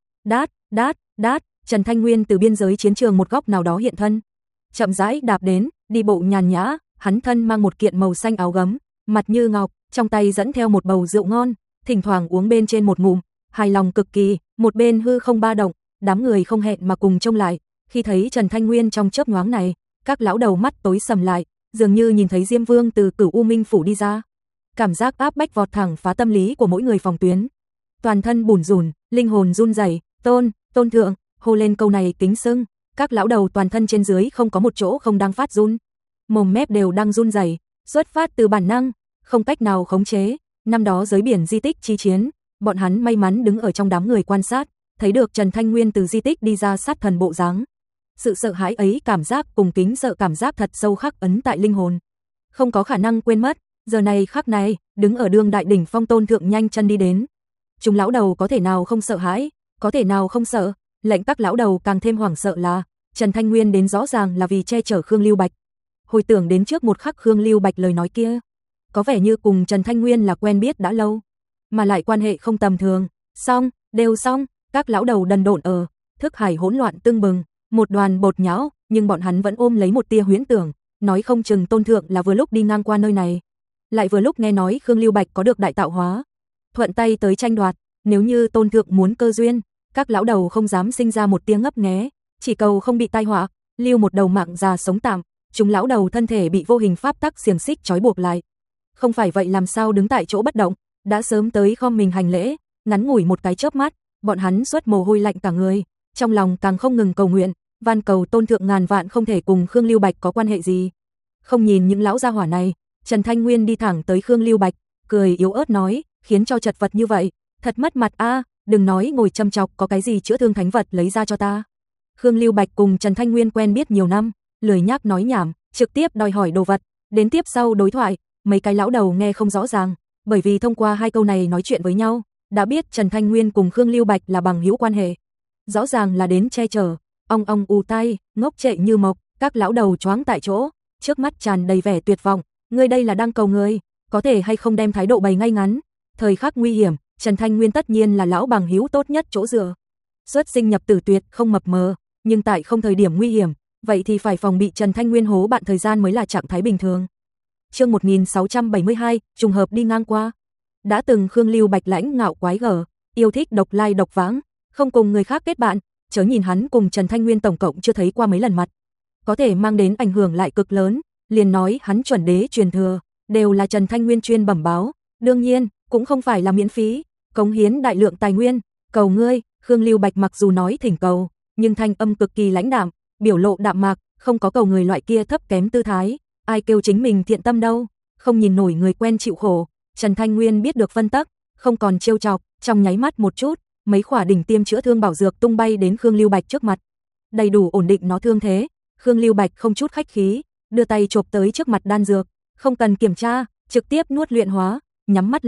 Đát, Trần Thanh Nguyên từ biên giới chiến trường một góc nào đó hiện thân, chậm rãi đạp đến, đi bộ nhàn nhã, hắn thân mang một kiện màu xanh áo gấm, mặt như ngọc, trong tay dẫn theo một bầu rượu ngon, thỉnh thoảng uống bên trên một ngụm, hài lòng cực kỳ, một bên hư không ba động, đám người không hẹn mà cùng trông lại, khi thấy Trần Thanh Nguyên trong chớp nhoáng này, các lão đầu mắt tối sầm lại, dường như nhìn thấy Diêm Vương từ Cửu U Minh phủ đi ra. Cảm giác áp bách vọt thẳng phá tâm lý của mỗi người phòng tuyến. Toàn thân bủn rủn, linh hồn run rẩy, "Tôn thượng", hô lên câu này kính sưng, các lão đầu toàn thân trên dưới không có một chỗ không đang phát run. Mồm mép đều đang run rẩy, xuất phát từ bản năng, không cách nào khống chế. Năm đó dưới biển di tích chi chiến, bọn hắn may mắn đứng ở trong đám người quan sát, thấy được Trần Thanh Nguyên từ di tích đi ra sát thần bộ dáng. Sự sợ hãi ấy cảm giác cùng kính sợ cảm giác thật sâu khắc ấn tại linh hồn, không có khả năng quên mất. Giờ này khắc này, đứng ở đường đại đỉnh phong Tôn thượng nhanh chân đi đến. Chúng lão đầu có thể nào không sợ hãi, có thể nào không sợ, lệnh các lão đầu càng thêm hoảng sợ là Trần Thanh Nguyên đến rõ ràng là vì che chở Khương Lưu Bạch. Hồi tưởng đến trước một khắc Khương Lưu Bạch lời nói kia, có vẻ như cùng Trần Thanh Nguyên là quen biết đã lâu, mà lại quan hệ không tầm thường. Đều xong, các lão đầu đần độn ở, thức hải hỗn loạn tưng bừng, một đoàn bột nhão, nhưng bọn hắn vẫn ôm lấy một tia huyễn tưởng, nói không chừng Tôn thượng là vừa lúc đi ngang qua nơi này, lại vừa lúc nghe nói Khương Lưu Bạch có được đại tạo hóa, thuận tay tới tranh đoạt, nếu như Tôn thượng muốn cơ duyên, các lão đầu không dám sinh ra một tiếng ngấp nghé, chỉ cầu không bị tai họa, lưu một đầu mạng già sống tạm. Chúng lão đầu thân thể bị vô hình pháp tắc xiềng xích trói buộc lại, không phải vậy làm sao đứng tại chỗ bất động, đã sớm tới khom mình hành lễ, ngắn ngủi một cái chớp mắt, bọn hắn xuất mồ hôi lạnh cả người, trong lòng càng không ngừng cầu nguyện, van cầu Tôn thượng ngàn vạn không thể cùng Khương Lưu Bạch có quan hệ gì. Không nhìn những lão gia hỏa này, Trần Thanh Nguyên đi thẳng tới Khương Lưu Bạch, cười yếu ớt nói, khiến cho chật vật như vậy, thật mất mặt a, đừng nói ngồi châm chọc, có cái gì chữa thương thánh vật lấy ra cho ta. Khương Lưu Bạch cùng Trần Thanh Nguyên quen biết nhiều năm, lười nhác nói nhảm, trực tiếp đòi hỏi đồ vật, đến tiếp sau đối thoại, mấy cái lão đầu nghe không rõ ràng, bởi vì thông qua hai câu này nói chuyện với nhau, đã biết Trần Thanh Nguyên cùng Khương Lưu Bạch là bằng hữu quan hệ. Rõ ràng là đến che chở, ong ù tai, ngốc trệ như mộc, các lão đầu choáng tại chỗ, trước mắt tràn đầy vẻ tuyệt vọng, ngươi đây là đang cầu người, có thể hay không đem thái độ bày ngay ngắn. Thời khắc nguy hiểm, Trần Thanh Nguyên tất nhiên là lão bằng hữu tốt nhất chỗ dựa. Xuất sinh nhập tử tuyệt không mập mờ, nhưng tại không thời điểm nguy hiểm, vậy thì phải phòng bị Trần Thanh Nguyên hố bạn thời gian mới là trạng thái bình thường. Chương 1672, trùng hợp đi ngang qua. Đã từng Khương Lưu Bạch lãnh ngạo quái gở, yêu thích độc lai độc vãng, không cùng người khác kết bạn, chớ nhìn hắn cùng Trần Thanh Nguyên tổng cộng chưa thấy qua mấy lần mặt, có thể mang đến ảnh hưởng lại cực lớn, liền nói hắn chuẩn đế truyền thừa, đều là Trần Thanh Nguyên chuyên bẩm báo, đương nhiên, cũng không phải là miễn phí, cống hiến đại lượng tài nguyên, cầu ngươi. Khương Lưu Bạch mặc dù nói thỉnh cầu, nhưng thanh âm cực kỳ lãnh đạm, biểu lộ đạm mạc, không có cầu người loại kia thấp kém tư thái, ai kêu chính mình thiện tâm đâu, không nhìn nổi người quen chịu khổ. Trần Thanh Nguyên biết được phân tắc, không còn trêu chọc, trong nháy mắt một chút, mấy khỏa đỉnh tiêm chữa thương bảo dược tung bay đến Khương Lưu Bạch trước mặt, đầy đủ ổn định nó thương thế. Khương Lưu Bạch không chút khách khí, đưa tay chộp tới trước mặt đan dược, không cần kiểm tra, trực tiếp nuốt luyện hóa, nhắm mắt lại,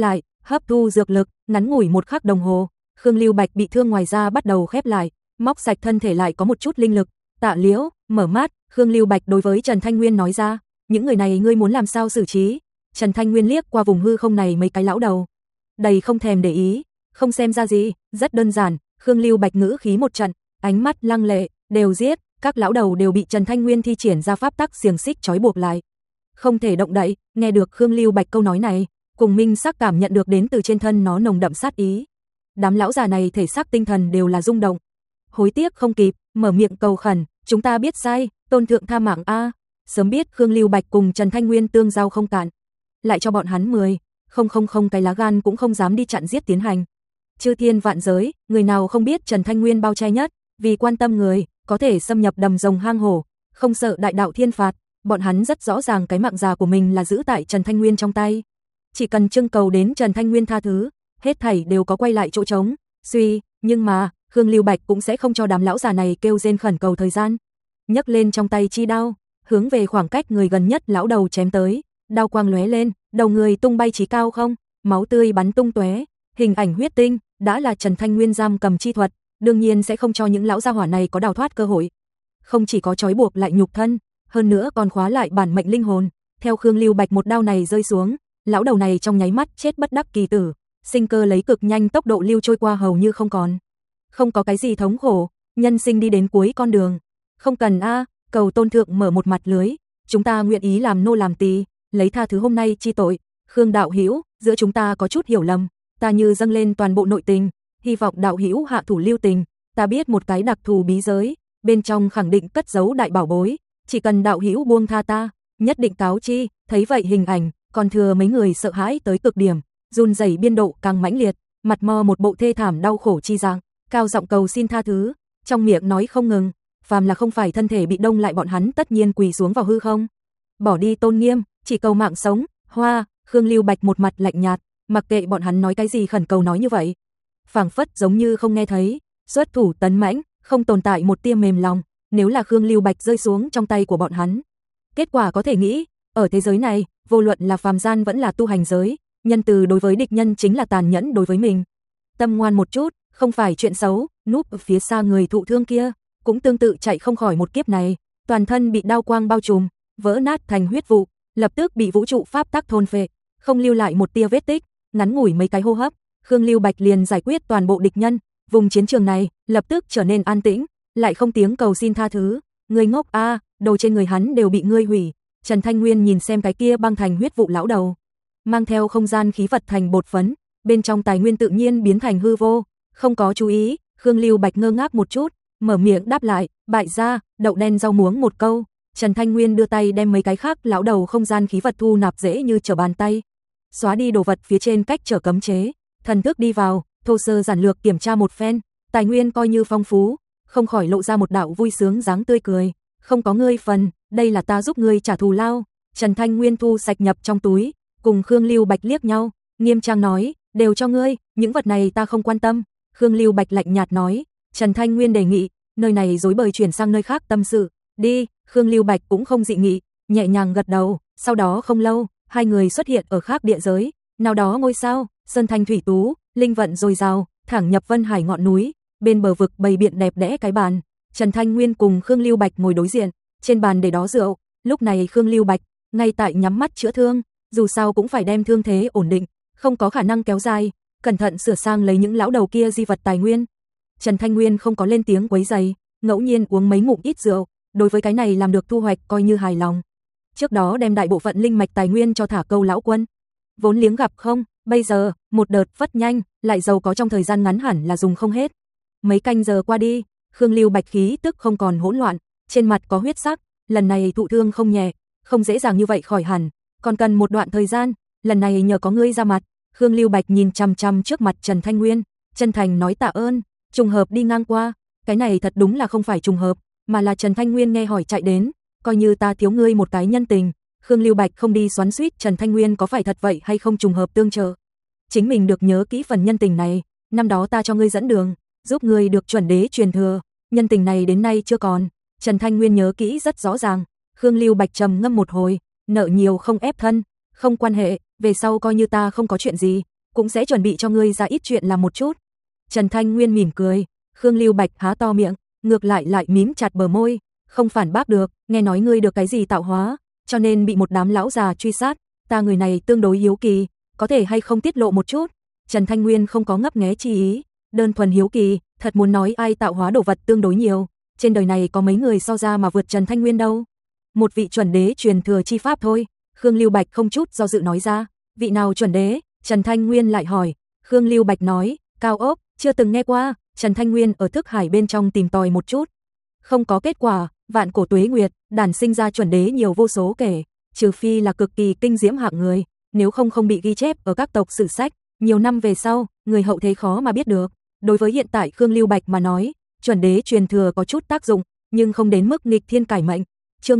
hấp thu dược lực, ngắn ngủi một khắc đồng hồ, Khương Lưu Bạch bị thương ngoài da bắt đầu khép lại, móc sạch thân thể lại có một chút linh lực. Tạ Liễu mở mắt, Khương Lưu Bạch đối với Trần Thanh Nguyên nói ra, những người này ngươi muốn làm sao xử trí? Trần Thanh Nguyên liếc qua vùng hư không này mấy cái lão đầu, đầy không thèm để ý, không xem ra gì, rất đơn giản. Khương Lưu Bạch ngữ khí một trận, ánh mắt lăng lệ, đều giết, các lão đầu đều bị Trần Thanh Nguyên thi triển ra pháp tắc xiềng xích trói buộc lại, không thể động đậy. Nghe được Khương Lưu Bạch câu nói này, cùng Minh Sắc cảm nhận được đến từ trên thân nó nồng đậm sát ý. Đám lão già này thể xác tinh thần đều là rung động, hối tiếc không kịp, mở miệng cầu khẩn, chúng ta biết sai, tôn thượng tha mạng a. Sớm biết Khương Lưu Bạch cùng Trần Thanh Nguyên tương giao không cạn, lại cho bọn hắn 10,000 cái lá gan cũng không dám đi chặn giết tiến hành. Chư thiên vạn giới, người nào không biết Trần Thanh Nguyên bao che nhất, vì quan tâm người, có thể xâm nhập đầm rồng hang hổ, không sợ đại đạo thiên phạt, bọn hắn rất rõ ràng cái mạng già của mình là giữ tại Trần Thanh Nguyên trong tay. Chỉ cần trưng cầu đến Trần Thanh Nguyên tha thứ, hết thảy đều có quay lại chỗ trống. Nhưng mà, Khương Lưu Bạch cũng sẽ không cho đám lão già này kêu rên khẩn cầu thời gian. Nhấc lên trong tay chi đao, hướng về khoảng cách người gần nhất lão đầu chém tới, đao quang lóe lên, đầu người tung bay chí cao không, máu tươi bắn tung tóe, hình ảnh huyết tinh, đã là Trần Thanh Nguyên giam cầm chi thuật, đương nhiên sẽ không cho những lão gia hỏa này có đào thoát cơ hội. Không chỉ có trói buộc lại nhục thân, hơn nữa còn khóa lại bản mệnh linh hồn. Theo Khương Lưu Bạch một đao này rơi xuống, lão đầu này trong nháy mắt chết bất đắc kỳ tử, sinh cơ lấy cực nhanh tốc độ lưu trôi qua hầu như không còn. Không có cái gì thống khổ, nhân sinh đi đến cuối con đường. Không cần a, cầu tôn thượng mở một mặt lưới, chúng ta nguyện ý làm nô làm tỳ, lấy tha thứ hôm nay chi tội. Khương đạo hữu, giữa chúng ta có chút hiểu lầm, ta như dâng lên toàn bộ nội tình, hy vọng đạo hữu hạ thủ lưu tình, ta biết một cái đặc thù bí giới, bên trong khẳng định cất giấu đại bảo bối, chỉ cần đạo hữu buông tha ta, nhất định cáo chi. Thấy vậy hình ảnh, còn thừa mấy người sợ hãi tới cực điểm, run rẩy biên độ càng mãnh liệt, mặt mò một bộ thê thảm đau khổ chi dạng, cao giọng cầu xin tha thứ, trong miệng nói không ngừng, phàm là không phải thân thể bị đông lại bọn hắn tất nhiên quỳ xuống vào hư không. Bỏ đi tôn nghiêm, chỉ cầu mạng sống. Hoa, Khương Lưu Bạch một mặt lạnh nhạt, mặc kệ bọn hắn nói cái gì khẩn cầu nói như vậy, phảng phất giống như không nghe thấy, xuất thủ tấn mãnh, không tồn tại một tia mềm lòng. Nếu là Khương Lưu Bạch rơi xuống trong tay của bọn hắn, kết quả có thể nghĩ, ở thế giới này, vô luận là phàm gian vẫn là tu hành giới, nhân từ đối với địch nhân chính là tàn nhẫn đối với mình. Tâm ngoan một chút, không phải chuyện xấu. Núp ở phía xa người thụ thương kia, cũng tương tự chạy không khỏi một kiếp này, toàn thân bị đao quang bao trùm, vỡ nát thành huyết vụ, lập tức bị vũ trụ pháp tắc thôn phệ, không lưu lại một tia vết tích. Ngắn ngủi mấy cái hô hấp, Khương Lưu Bạch liền giải quyết toàn bộ địch nhân, vùng chiến trường này lập tức trở nên an tĩnh, lại không tiếng cầu xin tha thứ. Người ngốc a, đồ trên người hắn đều bị ngươi hủy. Trần Thanh Nguyên nhìn xem cái kia băng thành huyết vụ lão đầu, mang theo không gian khí vật thành bột phấn, bên trong tài nguyên tự nhiên biến thành hư vô, không có chú ý. Khương Lưu Bạch ngơ ngác một chút, mở miệng đáp lại, bại gia, đậu đen rau muống một câu. Trần Thanh Nguyên đưa tay đem mấy cái khác lão đầu không gian khí vật thu nạp dễ như trở bàn tay, xóa đi đồ vật phía trên cách trở cấm chế, thần thức đi vào, thô sơ giản lược kiểm tra một phen, tài nguyên coi như phong phú, không khỏi lộ ra một đạo vui sướng dáng tươi cười. Không có ngươi phần, đây là ta giúp ngươi trả thù lao. Trần Thanh Nguyên thu sạch nhập trong túi, cùng Khương Lưu Bạch liếc nhau, nghiêm trang nói, đều cho ngươi, những vật này ta không quan tâm. Khương Lưu Bạch lạnh nhạt nói. Trần Thanh Nguyên đề nghị, nơi này rối bời chuyển sang nơi khác tâm sự, đi. Khương Lưu Bạch cũng không dị nghị, nhẹ nhàng gật đầu. Sau đó không lâu, hai người xuất hiện ở khác địa giới, nào đó ngôi sao, sơn thanh thủy tú, linh vận dồi dào, thẳng nhập Vân Hải ngọn núi, bên bờ vực bày biện đẹp đẽ cái bàn. Trần Thanh Nguyên cùng Khương Lưu Bạch ngồi đối diện, trên bàn để đó rượu. Lúc này Khương Lưu Bạch ngay tại nhắm mắt chữa thương, dù sao cũng phải đem thương thế ổn định, không có khả năng kéo dài, cẩn thận sửa sang lấy những lão đầu kia di vật tài nguyên. Trần Thanh Nguyên không có lên tiếng quấy rầy, ngẫu nhiên uống mấy ngụm ít rượu, đối với cái này làm được thu hoạch coi như hài lòng. Trước đó đem đại bộ phận linh mạch tài nguyên cho Thả Câu lão quân, vốn liếng gặp không, bây giờ một đợt phất nhanh, lại giàu có trong thời gian ngắn hẳn là dùng không hết. Mấy canh giờ qua đi, Khương Lưu Bạch khí tức không còn hỗn loạn, trên mặt có huyết sắc, lần này thụ thương không nhẹ, không dễ dàng như vậy khỏi hẳn, còn cần một đoạn thời gian, lần này nhờ có ngươi ra mặt. Khương Lưu Bạch nhìn chằm chằm trước mặt Trần Thanh Nguyên, chân thành nói tạ ơn. Trùng hợp đi ngang qua, cái này thật đúng là không phải trùng hợp, mà là Trần Thanh Nguyên nghe hỏi chạy đến, coi như ta thiếu ngươi một cái nhân tình. Khương Lưu Bạch không đi xoắn xuýt Trần Thanh Nguyên có phải thật vậy hay không trùng hợp tương trợ, chính mình được nhớ kỹ phần nhân tình này, năm đó ta cho ngươi dẫn đường, giúp ngươi được chuẩn đế truyền thừa, nhân tình này đến nay chưa còn. Trần Thanh Nguyên nhớ kỹ rất rõ ràng. Khương Lưu Bạch trầm ngâm một hồi, nợ nhiều không ép thân, không quan hệ, về sau coi như ta không có chuyện gì, cũng sẽ chuẩn bị cho ngươi ra ít chuyện làm một chút. Trần Thanh Nguyên mỉm cười, Khương Lưu Bạch há to miệng, ngược lại mím chặt bờ môi, không phản bác được, nghe nói ngươi được cái gì tạo hóa, cho nên bị một đám lão già truy sát, ta người này tương đối hiếu kỳ, có thể hay không tiết lộ một chút. Trần Thanh Nguyên không có ngấp nghé chi ý, đơn thuần hiếu kỳ, thật muốn nói ai tạo hóa đồ vật tương đối nhiều, trên đời này có mấy người so ra mà vượt Trần Thanh Nguyên đâu. Một vị chuẩn đế truyền thừa chi pháp thôi, Khương Lưu Bạch không chút do dự nói ra. Vị nào chuẩn đế? Trần Thanh Nguyên lại hỏi. Khương Lưu Bạch nói, Cao Ốc, chưa từng nghe qua. Trần Thanh Nguyên ở thức hải bên trong tìm tòi một chút, không có kết quả. Vạn cổ tuế nguyệt, đản sinh ra chuẩn đế nhiều vô số kể, trừ phi là cực kỳ kinh diễm hạng người, nếu không bị ghi chép ở các tộc sử sách, nhiều năm về sau, người hậu thế khó mà biết được. Đối với hiện tại Khương Lưu Bạch mà nói, chuẩn đế truyền thừa có chút tác dụng, nhưng không đến mức nghịch thiên cải mệnh. Chương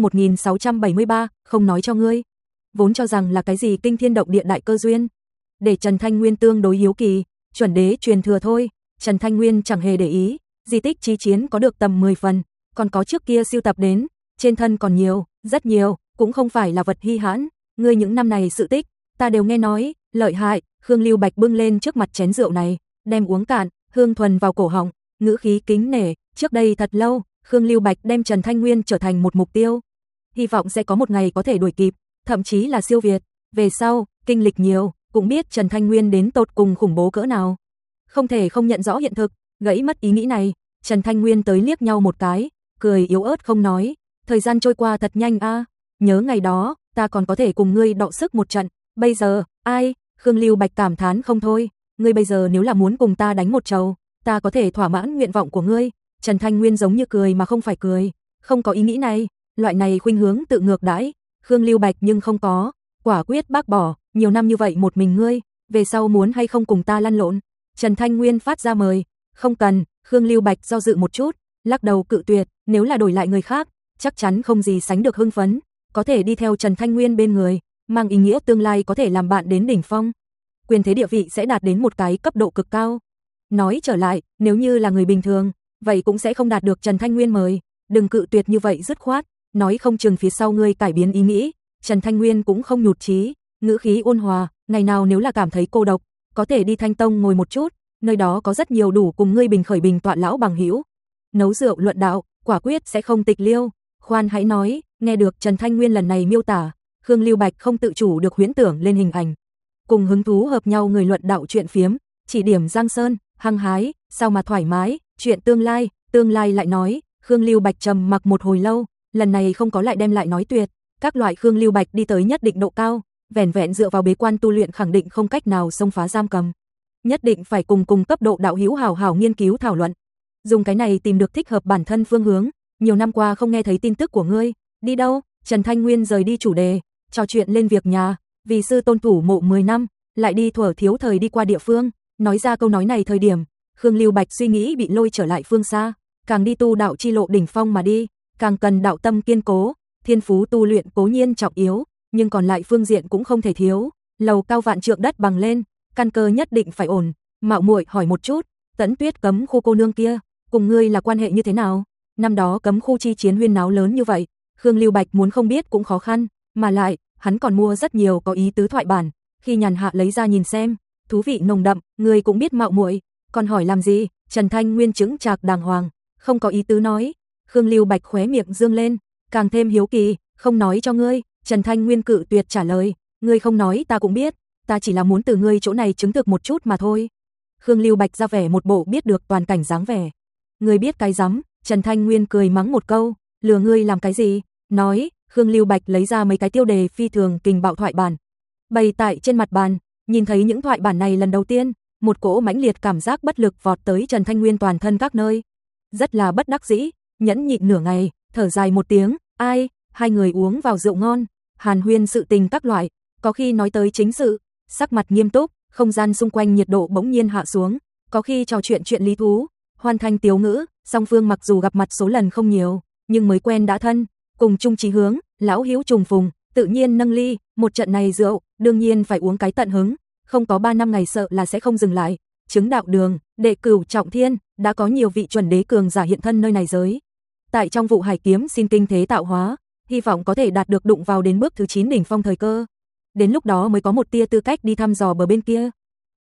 1673, không nói cho ngươi. Vốn cho rằng là cái gì kinh thiên động địa đại cơ duyên, để Trần Thanh Nguyên tương đối hiếu kỳ, chuẩn đế truyền thừa thôi. Trần Thanh Nguyên chẳng hề để ý, di tích chí chiến có được tầm 10 phần, còn có trước kia siêu tập đến, trên thân còn nhiều, rất nhiều, cũng không phải là vật hi hãn. Ngươi những năm này sự tích, ta đều nghe nói, lợi hại. Khương Lưu Bạch bưng lên trước mặt chén rượu này, đem uống cạn, hương thuần vào cổ họng, ngữ khí kính nể. Trước đây thật lâu, Khương Lưu Bạch đem Trần Thanh Nguyên trở thành một mục tiêu, hy vọng sẽ có một ngày có thể đuổi kịp, thậm chí là siêu việt. Về sau, kinh lịch nhiều, cũng biết Trần Thanh Nguyên đến tột cùng khủng bố cỡ nào. Không thể không nhận rõ hiện thực, gãy mất ý nghĩ này. Trần Thanh Nguyên tới liếc nhau một cái, cười yếu ớt không nói. Thời gian trôi qua thật nhanh a, nhớ ngày đó, ta còn có thể cùng ngươi đọ sức một trận, bây giờ, ai? Khương Lưu Bạch cảm thán không thôi, ngươi bây giờ nếu là muốn cùng ta đánh một trầu, ta có thể thỏa mãn nguyện vọng của ngươi. Trần Thanh Nguyên giống như cười mà không phải cười, không có ý nghĩ này, loại này khuynh hướng tự ngược đãi, Khương Lưu Bạch nhưng không có, quả quyết bác bỏ, nhiều năm như vậy một mình ngươi, về sau muốn hay không cùng ta lăn lộn. Trần Thanh Nguyên phát ra mời, không cần. Khương Lưu Bạch do dự một chút, lắc đầu cự tuyệt, nếu là đổi lại người khác, chắc chắn không gì sánh được hưng phấn, có thể đi theo Trần Thanh Nguyên bên người, mang ý nghĩa tương lai có thể làm bạn đến đỉnh phong, quyền thế địa vị sẽ đạt đến một cái cấp độ cực cao. Nói trở lại, nếu như là người bình thường, vậy cũng sẽ không đạt được Trần Thanh Nguyên mời, đừng cự tuyệt như vậy dứt khoát, nói không chừng phía sau ngươi cải biến ý nghĩ. Trần Thanh Nguyên cũng không nhụt chí, ngữ khí ôn hòa, ngày nào nếu là cảm thấy cô độc, có thể đi Thanh Tông ngồi một chút, nơi đó có rất nhiều đủ cùng ngươi bình khởi bình tọa lão bằng hữu, nấu rượu luận đạo, quả quyết sẽ không tịch liêu. Khoan hãy nói. Nghe được Trần Thanh Nguyên lần này miêu tả, Khương Lưu Bạch không tự chủ được huyễn tưởng lên hình ảnh, cùng hứng thú hợp nhau người luận đạo chuyện phiếm, chỉ điểm Giang Sơn, hăng hái, sao mà thoải mái, chuyện tương lai lại nói. Khương Lưu Bạch trầm mặc một hồi lâu, lần này không có lại đem lại nói tuyệt, các loại Khương Lưu Bạch đi tới nhất định độ cao, vẻn vẹn dựa vào bế quan tu luyện khẳng định không cách nào xông phá giam cầm, nhất định phải cùng cấp độ đạo hữu hảo hảo nghiên cứu thảo luận, dùng cái này tìm được thích hợp bản thân phương hướng. Nhiều năm qua không nghe thấy tin tức của ngươi, đi đâu? Trần Thanh Nguyên rời đi chủ đề, trò chuyện lên việc nhà, vì sư tôn thủ mộ 10 năm, lại đi thuở thiếu thời đi qua địa phương. Nói ra câu nói này thời điểm, Khương Lưu Bạch suy nghĩ bị lôi trở lại phương xa, càng đi tu đạo chi lộ đỉnh phong mà đi, càng cần đạo tâm kiên cố, thiên phú tu luyện cố nhiên trọng yếu, nhưng còn lại phương diện cũng không thể thiếu. Lầu cao vạn trượng đất bằng lên, căn cơ nhất định phải ổn. Mạo muội hỏi một chút, Tẫn Tuyết cấm khu cô nương kia, cùng ngươi là quan hệ như thế nào? Năm đó cấm khu chi chiến huyên náo lớn như vậy, Khương Lưu Bạch muốn không biết cũng khó khăn, mà lại, hắn còn mua rất nhiều có ý tứ thoại bản, khi nhàn hạ lấy ra nhìn xem, thú vị nồng đậm. Ngươi cũng biết mạo muội, còn hỏi làm gì? Trần Thanh Nguyên chững chạc đàng hoàng, không có ý tứ nói. Khương Lưu Bạch khóe miệng dương lên, càng thêm hiếu kỳ, không nói cho ngươi. Trần Thanh Nguyên cự tuyệt trả lời, ngươi không nói ta cũng biết, ta chỉ là muốn từ ngươi chỗ này chứng thực một chút mà thôi. Khương Lưu Bạch ra vẻ một bộ biết được toàn cảnh dáng vẻ. Ngươi biết cái rắm? Trần Thanh Nguyên cười mắng một câu, lừa ngươi làm cái gì? Nói. Khương Lưu Bạch lấy ra mấy cái tiêu đề phi thường kình bạo thoại bản, bày tại trên mặt bàn. Nhìn thấy những thoại bản này lần đầu tiên, một cỗ mãnh liệt cảm giác bất lực vọt tới Trần Thanh Nguyên toàn thân các nơi, rất là bất đắc dĩ, nhẫn nhịn nửa ngày, thở dài một tiếng, ai? Hai người uống vào rượu ngon, hàn huyên sự tình các loại, có khi nói tới chính sự, sắc mặt nghiêm túc, không gian xung quanh nhiệt độ bỗng nhiên hạ xuống, có khi trò chuyện lý thú, hoàn thành tiếu ngữ. Song phương mặc dù gặp mặt số lần không nhiều, nhưng mới quen đã thân, cùng chung chí hướng, lão hữu trùng phùng, tự nhiên nâng ly. Một trận này rượu, đương nhiên phải uống cái tận hứng, không có 3 năm ngày sợ là sẽ không dừng lại. Chứng đạo đường, đệ cửu trọng thiên, đã có nhiều vị chuẩn đế cường giả hiện thân nơi này giới. Tại trong vụ hải kiếm xin kinh thế tạo hóa, hy vọng có thể đạt được đụng vào đến bước thứ 9 đỉnh phong thời cơ. Đến lúc đó mới có một tia tư cách đi thăm dò bờ bên kia.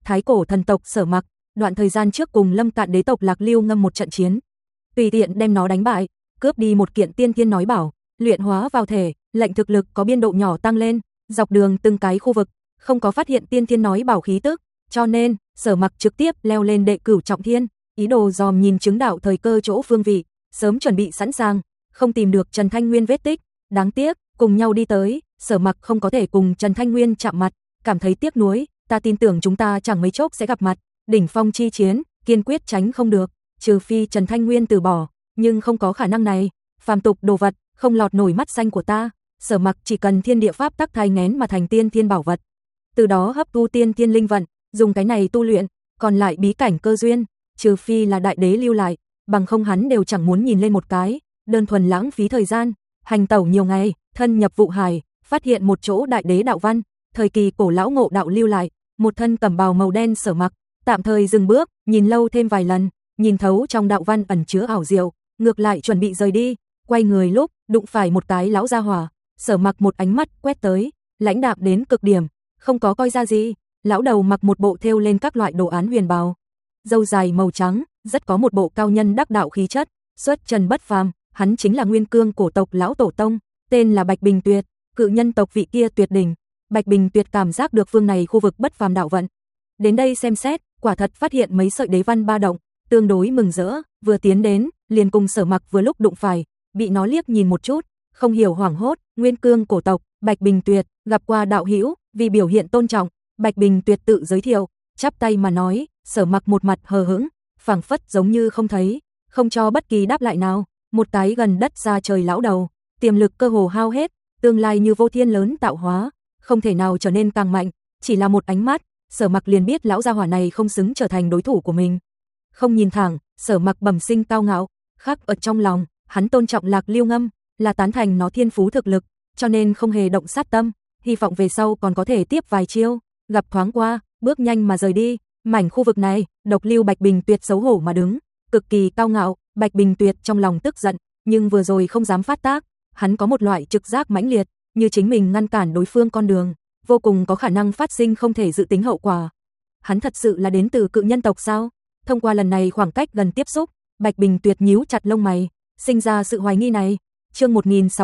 thái cổ thần tộc Sở Mặc, đoạn thời gian trước cùng Lâm Cạn đế tộc Lạc Lưu ngâm một trận chiến, tùy tiện đem nó đánh bại, cướp đi một kiện tiên thiên nói bảo, luyện hóa vào thể, lệnh thực lực có biên độ nhỏ tăng lên, dọc đường từng cái khu vực, không có phát hiện tiên thiên nói bảo khí tức, cho nên, Sở Mặc trực tiếp leo lên đệ cửu trọng thiên, ý đồ dòm nhìn chứng đạo thời cơ chỗ phương vị, sớm chuẩn bị sẵn sàng, không tìm được Trần Thanh Nguyên vết tích, đáng tiếc, cùng nhau đi tới, Sở Mặc không có thể cùng Trần Thanh Nguyên chạm mặt, cảm thấy tiếc nuối, ta tin tưởng chúng ta chẳng mấy chốc sẽ gặp mặt, đỉnh phong chi chiến, kiên quyết tránh không được, trừ phi Trần Thanh Nguyên từ bỏ, nhưng không có khả năng này, phàm tục đồ vật, không lọt nổi mắt xanh của ta, Sở Mặc chỉ cần thiên địa pháp tắc thai nghén mà thành tiên thiên bảo vật, từ đó hấp thu tiên thiên linh vận, dùng cái này tu luyện, còn lại bí cảnh cơ duyên, trừ phi là đại đế lưu lại, bằng không hắn đều chẳng muốn nhìn lên một cái, đơn thuần lãng phí thời gian, hành tẩu nhiều ngày, thân nhập vụ hải, phát hiện một chỗ đại đế đạo văn, thời kỳ cổ lão ngộ đạo lưu lại, một thân cẩm bào màu đen Sở Mặc, tạm thời dừng bước, nhìn lâu thêm vài lần, nhìn thấu trong đạo văn ẩn chứa ảo diệu, ngược lại chuẩn bị rời đi, quay người lúc đụng phải một cái lão gia hỏa, Sở Mặc một ánh mắt quét tới, lãnh đạm đến cực điểm, không có coi ra gì, lão đầu mặc một bộ thêu lên các loại đồ án huyền bào, râu dài màu trắng, rất có một bộ cao nhân đắc đạo khí chất, xuất trần bất phàm, hắn chính là Nguyên Cương cổ tộc lão tổ tông, tên là Bạch Bình Tuyệt, cự nhân tộc vị kia tuyệt đỉnh. Bạch Bình Tuyệt cảm giác được phương này khu vực bất phàm đạo vận. Đến đây xem xét, quả thật phát hiện mấy sợi đế văn ba động, tương đối mừng rỡ, vừa tiến đến, liền cùng Sở Mặc vừa lúc đụng phải, bị nó liếc nhìn một chút, không hiểu hoảng hốt, Nguyên Cương cổ tộc, Bạch Bình Tuyệt, gặp qua đạo hữu, vì biểu hiện tôn trọng, Bạch Bình Tuyệt tự giới thiệu, chắp tay mà nói, Sở Mặc một mặt hờ hững, phảng phất giống như không thấy, không cho bất kỳ đáp lại nào, một cái gần đất xa trời lão đầu, tiềm lực cơ hồ hao hết, tương lai như vô thiên lớn tạo hóa, không thể nào trở nên càng mạnh, chỉ là một ánh mắt, Sở Mặc liền biết lão gia hỏa này không xứng trở thành đối thủ của mình. Không nhìn thẳng, Sở Mặc bẩm sinh cao ngạo, khắc ở trong lòng, hắn tôn trọng Lạc Lưu Ngâm, là tán thành nó thiên phú thực lực, cho nên không hề động sát tâm, hy vọng về sau còn có thể tiếp vài chiêu, gặp thoáng qua, bước nhanh mà rời đi, mảnh khu vực này, độc lưu Bạch Bình Tuyệt xấu hổ mà đứng, cực kỳ cao ngạo, Bạch Bình Tuyệt trong lòng tức giận, nhưng vừa rồi không dám phát tác, hắn có một loại trực giác mãnh liệt, như chính mình ngăn cản đối phương con đường, vô cùng có khả năng phát sinh không thể dự tính hậu quả. Hắn thật sự là đến từ cự nhân tộc sao? Thông qua lần này khoảng cách gần tiếp xúc, Bạch Bình Tuyệt nhíu chặt lông mày, sinh ra sự hoài nghi này. Chương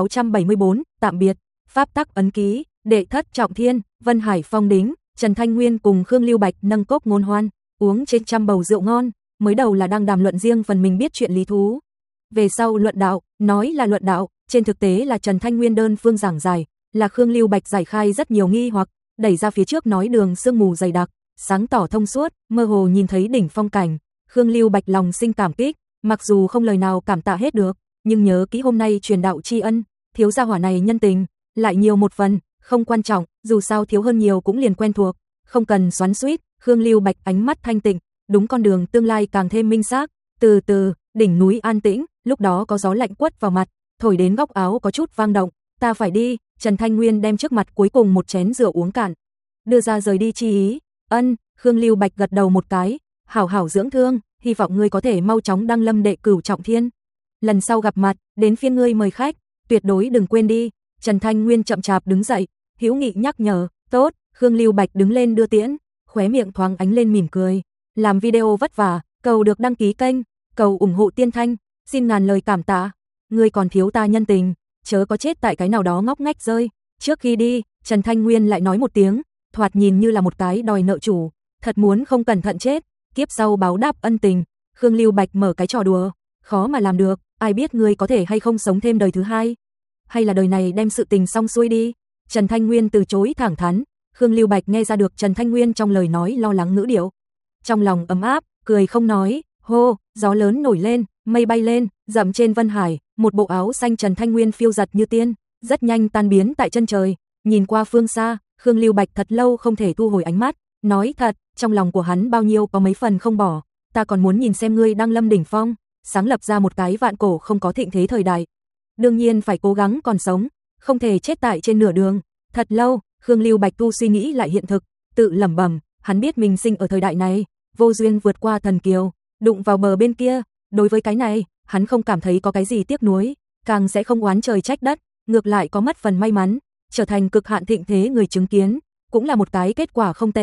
1674, tạm biệt, pháp tắc ấn ký, đệ thất trọng thiên, Vân Hải Phong đính, Trần Thanh Nguyên cùng Khương Lưu Bạch nâng cốc ngôn hoan, uống trên trăm bầu rượu ngon, mới đầu là đang đàm luận riêng phần mình biết chuyện lý thú. Về sau luận đạo, nói là luận đạo, trên thực tế là Trần Thanh Nguyên đơn phương giảng giải, là Khương Lưu Bạch giải khai rất nhiều nghi hoặc, đẩy ra phía trước nói đường sương mù dày đặc, sáng tỏ thông suốt, mơ hồ nhìn thấy đỉnh phong cảnh, Khương Lưu Bạch lòng sinh cảm kích, mặc dù không lời nào cảm tạ hết được, nhưng nhớ kỹ hôm nay truyền đạo tri ân, thiếu gia hỏa này nhân tình, lại nhiều một phần, không quan trọng, dù sao thiếu hơn nhiều cũng liền quen thuộc, không cần xoắn xuýt, Khương Lưu Bạch ánh mắt thanh tịnh, đúng con đường tương lai càng thêm minh xác, từ từ, đỉnh núi an tĩnh, lúc đó có gió lạnh quất vào mặt, thổi đến góc áo có chút vang động, ta phải đi, Trần Thanh Nguyên đem trước mặt cuối cùng một chén rượu uống cạn, đưa ra rời đi chi ý, ân, Khương Lưu Bạch gật đầu một cái, hảo hảo dưỡng thương, hy vọng ngươi có thể mau chóng đăng lâm đệ cửu trọng thiên. Lần sau gặp mặt, đến phiên ngươi mời khách, tuyệt đối đừng quên đi, Trần Thanh Nguyên chậm chạp đứng dậy, hữu nghị nhắc nhở, tốt, Khương Lưu Bạch đứng lên đưa tiễn, khóe miệng thoáng ánh lên mỉm cười, làm video vất vả, cầu được đăng ký kênh, cầu ủng hộ Tiên Thanh, xin ngàn lời cảm tạ, ngươi còn thiếu ta nhân tình, chớ có chết tại cái nào đó ngóc ngách rơi. Trước khi đi, Trần Thanh Nguyên lại nói một tiếng, thoạt nhìn như là một cái đòi nợ chủ, thật muốn không cẩn thận chết, kiếp sau báo đáp ân tình. Khương Lưu Bạch mở cái trò đùa, khó mà làm được, ai biết ngươi có thể hay không sống thêm đời thứ hai, hay là đời này đem sự tình xong xuôi đi. Trần Thanh Nguyên từ chối thẳng thắn, Khương Lưu Bạch nghe ra được Trần Thanh Nguyên trong lời nói lo lắng ngữ điệu, trong lòng ấm áp, cười không nói, hô, gió lớn nổi lên, mây bay lên, dậm trên Vân Hải, một bộ áo xanh Trần Thanh Nguyên phiêu giật như tiên, rất nhanh tan biến tại chân trời, nhìn qua phương xa, Khương Lưu Bạch thật lâu không thể thu hồi ánh mắt, nói thật, trong lòng của hắn bao nhiêu có mấy phần không bỏ, ta còn muốn nhìn xem ngươi đăng lâm đỉnh phong, sáng lập ra một cái vạn cổ không có thịnh thế thời đại. Đương nhiên phải cố gắng còn sống, không thể chết tại trên nửa đường. Thật lâu, Khương Lưu Bạch tu suy nghĩ lại hiện thực, tự lẩm bẩm, hắn biết mình sinh ở thời đại này, vô duyên vượt qua thần kiều, đụng vào bờ bên kia, đối với cái này, hắn không cảm thấy có cái gì tiếc nuối, càng sẽ không oán trời trách đất, ngược lại có mất phần may mắn, trở thành cực hạn thịnh thế người chứng kiến, cũng là một cái kết quả không tệ,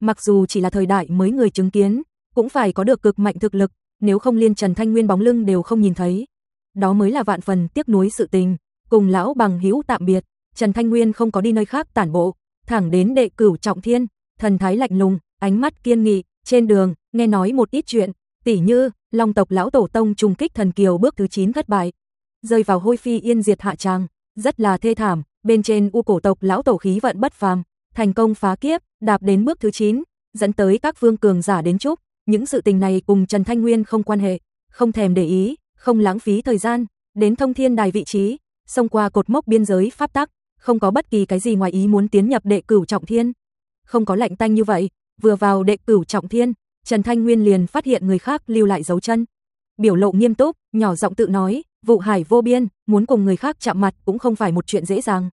mặc dù chỉ là thời đại mới người chứng kiến, cũng phải có được cực mạnh thực lực, nếu không liên Trần Thanh Nguyên bóng lưng đều không nhìn thấy. Đó mới là vạn phần tiếc nuối sự tình, cùng lão bằng hữu tạm biệt, Trần Thanh Nguyên không có đi nơi khác tản bộ, thẳng đến Đệ Cửu Trọng Thiên, thần thái lạnh lùng, ánh mắt kiên nghị, trên đường, nghe nói một ít chuyện, tỉ như, Long tộc lão tổ tông trùng kích thần kiều bước thứ 9 thất bại, rơi vào hôi phi yên diệt hạ tràng, rất là thê thảm, bên trên U cổ tộc lão tổ khí vận bất phàm, thành công phá kiếp, đạp đến bước thứ 9, dẫn tới các vương cường giả đến chúc, những sự tình này cùng Trần Thanh Nguyên không quan hệ, không thèm để ý, không lãng phí thời gian, đến Thông Thiên Đài vị trí, xông qua cột mốc biên giới pháp tắc, không có bất kỳ cái gì ngoài ý muốn tiến nhập Đệ Cửu Trọng Thiên. Không có lạnh tanh như vậy, vừa vào Đệ Cửu Trọng Thiên, Trần Thanh Nguyên liền phát hiện người khác lưu lại dấu chân. Biểu lộ nghiêm túc, nhỏ giọng tự nói, vụ hải vô biên, muốn cùng người khác chạm mặt cũng không phải một chuyện dễ dàng.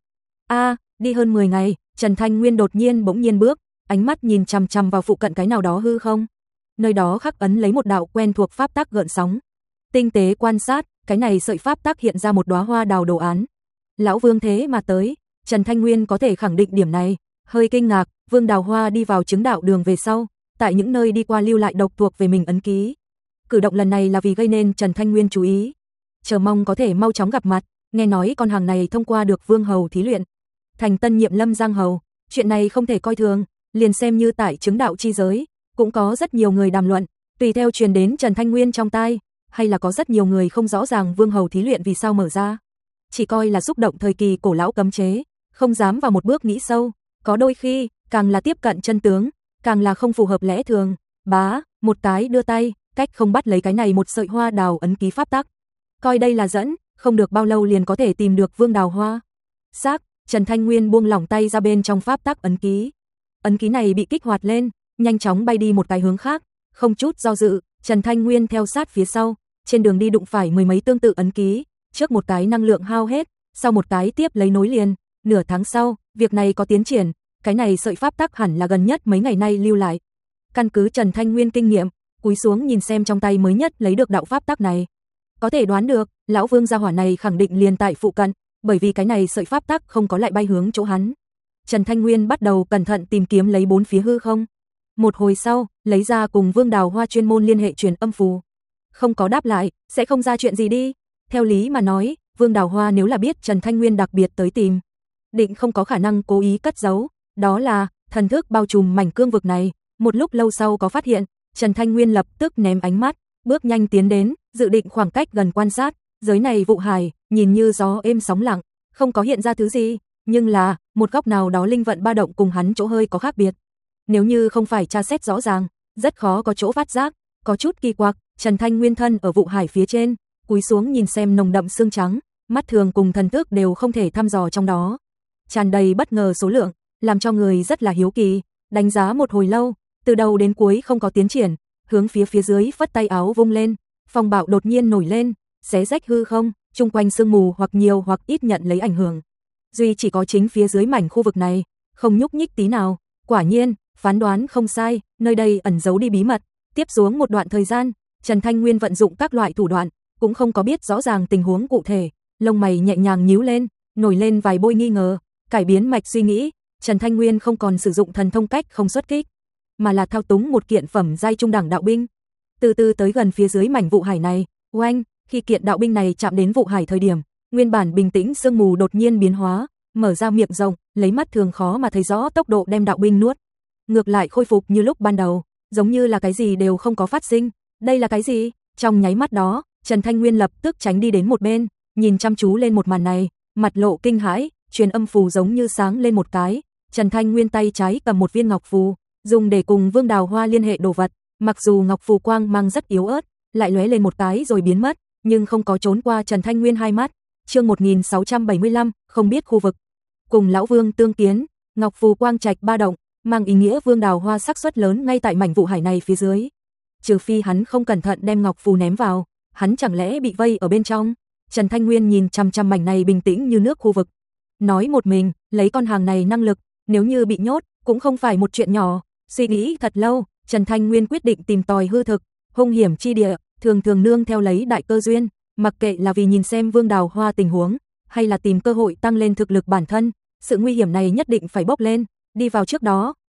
Đi hơn 10 ngày, Trần Thanh Nguyên đột nhiên bỗng nhiên bước, ánh mắt nhìn chằm chằm vào phụ cận cái nào đó hư không. Nơi đó khắc ấn lấy một đạo quen thuộc pháp tắc gợn sóng. Tinh tế quan sát, cái này sợi pháp tắc hiện ra một đóa hoa đào đồ án. Lão Vương thế mà tới, Trần Thanh Nguyên có thể khẳng định điểm này, hơi kinh ngạc, Vương Đào Hoa đi vào chứng đạo đường về sau, tại những nơi đi qua lưu lại độc thuộc về mình ấn ký. Cử động lần này là vì gây nên Trần Thanh Nguyên chú ý, chờ mong có thể mau chóng gặp mặt, nghe nói con hàng này thông qua được Vương hầu thí luyện, thành tân nhiệm Lâm Giang hầu, chuyện này không thể coi thường, liền xem như tại chứng đạo chi giới, cũng có rất nhiều người đàm luận, tùy theo truyền đến Trần Thanh Nguyên trong tai, hay là có rất nhiều người không rõ ràng Vương hầu thí luyện vì sao mở ra, chỉ coi là xúc động thời kỳ cổ lão cấm chế, không dám vào một bước nghĩ sâu, có đôi khi, càng là tiếp cận chân tướng, càng là không phù hợp lẽ thường. Một cái đưa tay, cách không bắt lấy cái này một sợi hoa đào ấn ký pháp tắc. Coi đây là dẫn, không được bao lâu liền có thể tìm được Vương Đào Hoa. Trần Thanh Nguyên buông lỏng tay ra bên trong pháp tắc ấn ký. Ấn ký này bị kích hoạt lên, nhanh chóng bay đi một cái hướng khác, không chút do dự, Trần Thanh Nguyên theo sát phía sau, trên đường đi đụng phải mười mấy tương tự ấn ký, trước một cái năng lượng hao hết, sau một cái tiếp lấy nối liền, nửa tháng sau, việc này có tiến triển, cái này sợi pháp tắc hẳn là gần nhất mấy ngày nay lưu lại. Căn cứ Trần Thanh Nguyên kinh nghiệm, cúi xuống nhìn xem trong tay mới nhất lấy được đạo pháp tắc này. Có thể đoán được, lão Vương gia hỏa này khẳng định liền tại phụ cận, bởi vì cái này sợi pháp tắc không có lại bay hướng chỗ hắn. Trần Thanh Nguyên bắt đầu cẩn thận tìm kiếm lấy bốn phía hư không. Một hồi sau, lấy ra cùng Vương Đào Hoa chuyên môn liên hệ truyền âm phù. Không có đáp lại, sẽ không ra chuyện gì đi. Theo lý mà nói, Vương Đào Hoa nếu là biết Trần Thanh Nguyên đặc biệt tới tìm, định không có khả năng cố ý cất giấu, đó là thần thức bao trùm mảnh cương vực này. Một lúc lâu sau có phát hiện, Trần Thanh Nguyên lập tức ném ánh mắt, bước nhanh tiến đến, dự định khoảng cách gần quan sát, giới này vụ hải, nhìn như gió êm sóng lặng, không có hiện ra thứ gì, nhưng là, một góc nào đó linh vận ba động cùng hắn chỗ hơi có khác biệt. Nếu như không phải tra xét rõ ràng, rất khó có chỗ phát giác, có chút kỳ quặc, Trần Thanh Nguyên thân ở vụ hải phía trên, cúi xuống nhìn xem nồng đậm xương trắng, mắt thường cùng thần thức đều không thể thăm dò trong đó. Tràn đầy bất ngờ số lượng, làm cho người rất là hiếu kỳ, đánh giá một hồi lâu, từ đầu đến cuối không có tiến triển, hướng phía dưới phất tay áo vung lên, phong bạo đột nhiên nổi lên, xé rách hư không, chung quanh sương mù hoặc nhiều hoặc ít nhận lấy ảnh hưởng. Duy chỉ có chính phía dưới mảnh khu vực này, không nhúc nhích tí nào, quả nhiên, phán đoán không sai, nơi đây ẩn giấu đi bí mật. Tiếp xuống một đoạn thời gian, Trần Thanh Nguyên vận dụng các loại thủ đoạn, cũng không có biết rõ ràng tình huống cụ thể, lông mày nhẹ nhàng nhíu lên, nổi lên vài bôi nghi ngờ, cải biến mạch suy nghĩ, Trần Thanh Nguyên không còn sử dụng thần thông cách không xuất kích, mà là thao túng một kiện phẩm giai trung đẳng đạo binh. Từ từ tới gần phía dưới mảnh vụ hải này, oanh, khi kiện đạo binh này chạm đến vụ hải thời điểm, nguyên bản bình tĩnh sương mù đột nhiên biến hóa, mở ra miệng rộng, lấy mắt thường khó mà thấy rõ tốc độ đem đạo binh nuốt. Ngược lại khôi phục như lúc ban đầu, giống như là cái gì đều không có phát sinh. Đây là cái gì? Trong nháy mắt đó, Trần Thanh Nguyên lập tức tránh đi đến một bên, nhìn chăm chú lên một màn này, mặt lộ kinh hãi, truyền âm phù giống như sáng lên một cái. Trần Thanh Nguyên tay trái cầm một viên ngọc phù, dùng để cùng Vương Đào Hoa liên hệ đồ vật, mặc dù ngọc phù quang mang rất yếu ớt, lại lóe lên một cái rồi biến mất, nhưng không có trốn qua Trần Thanh Nguyên hai mắt. Chương 1675, không biết khu vực. Cùng lão Vương tương kiến, ngọc phù quang trạch ba động, mang ý nghĩa Vương Đào Hoa xác suất lớn ngay tại mảnh vụ hải này phía dưới. Trừ phi hắn không cẩn thận đem ngọc phù ném vào, hắn chẳng lẽ bị vây ở bên trong. Trần Thanh Nguyên nhìn chằm chằm mảnh này bình tĩnh như nước khu vực, nói một mình, lấy con hàng này năng lực, nếu như bị nhốt, cũng không phải một chuyện nhỏ. Suy nghĩ thật lâu, Trần Thanh Nguyên quyết định tìm tòi hư thực, hung hiểm chi địa, thường thường nương theo lấy đại cơ duyên, mặc kệ là vì nhìn xem Vương Đào Hoa tình huống, hay là tìm cơ hội tăng lên thực lực bản thân, sự nguy hiểm này nhất định phải bốc lên. Đi vào trước đó,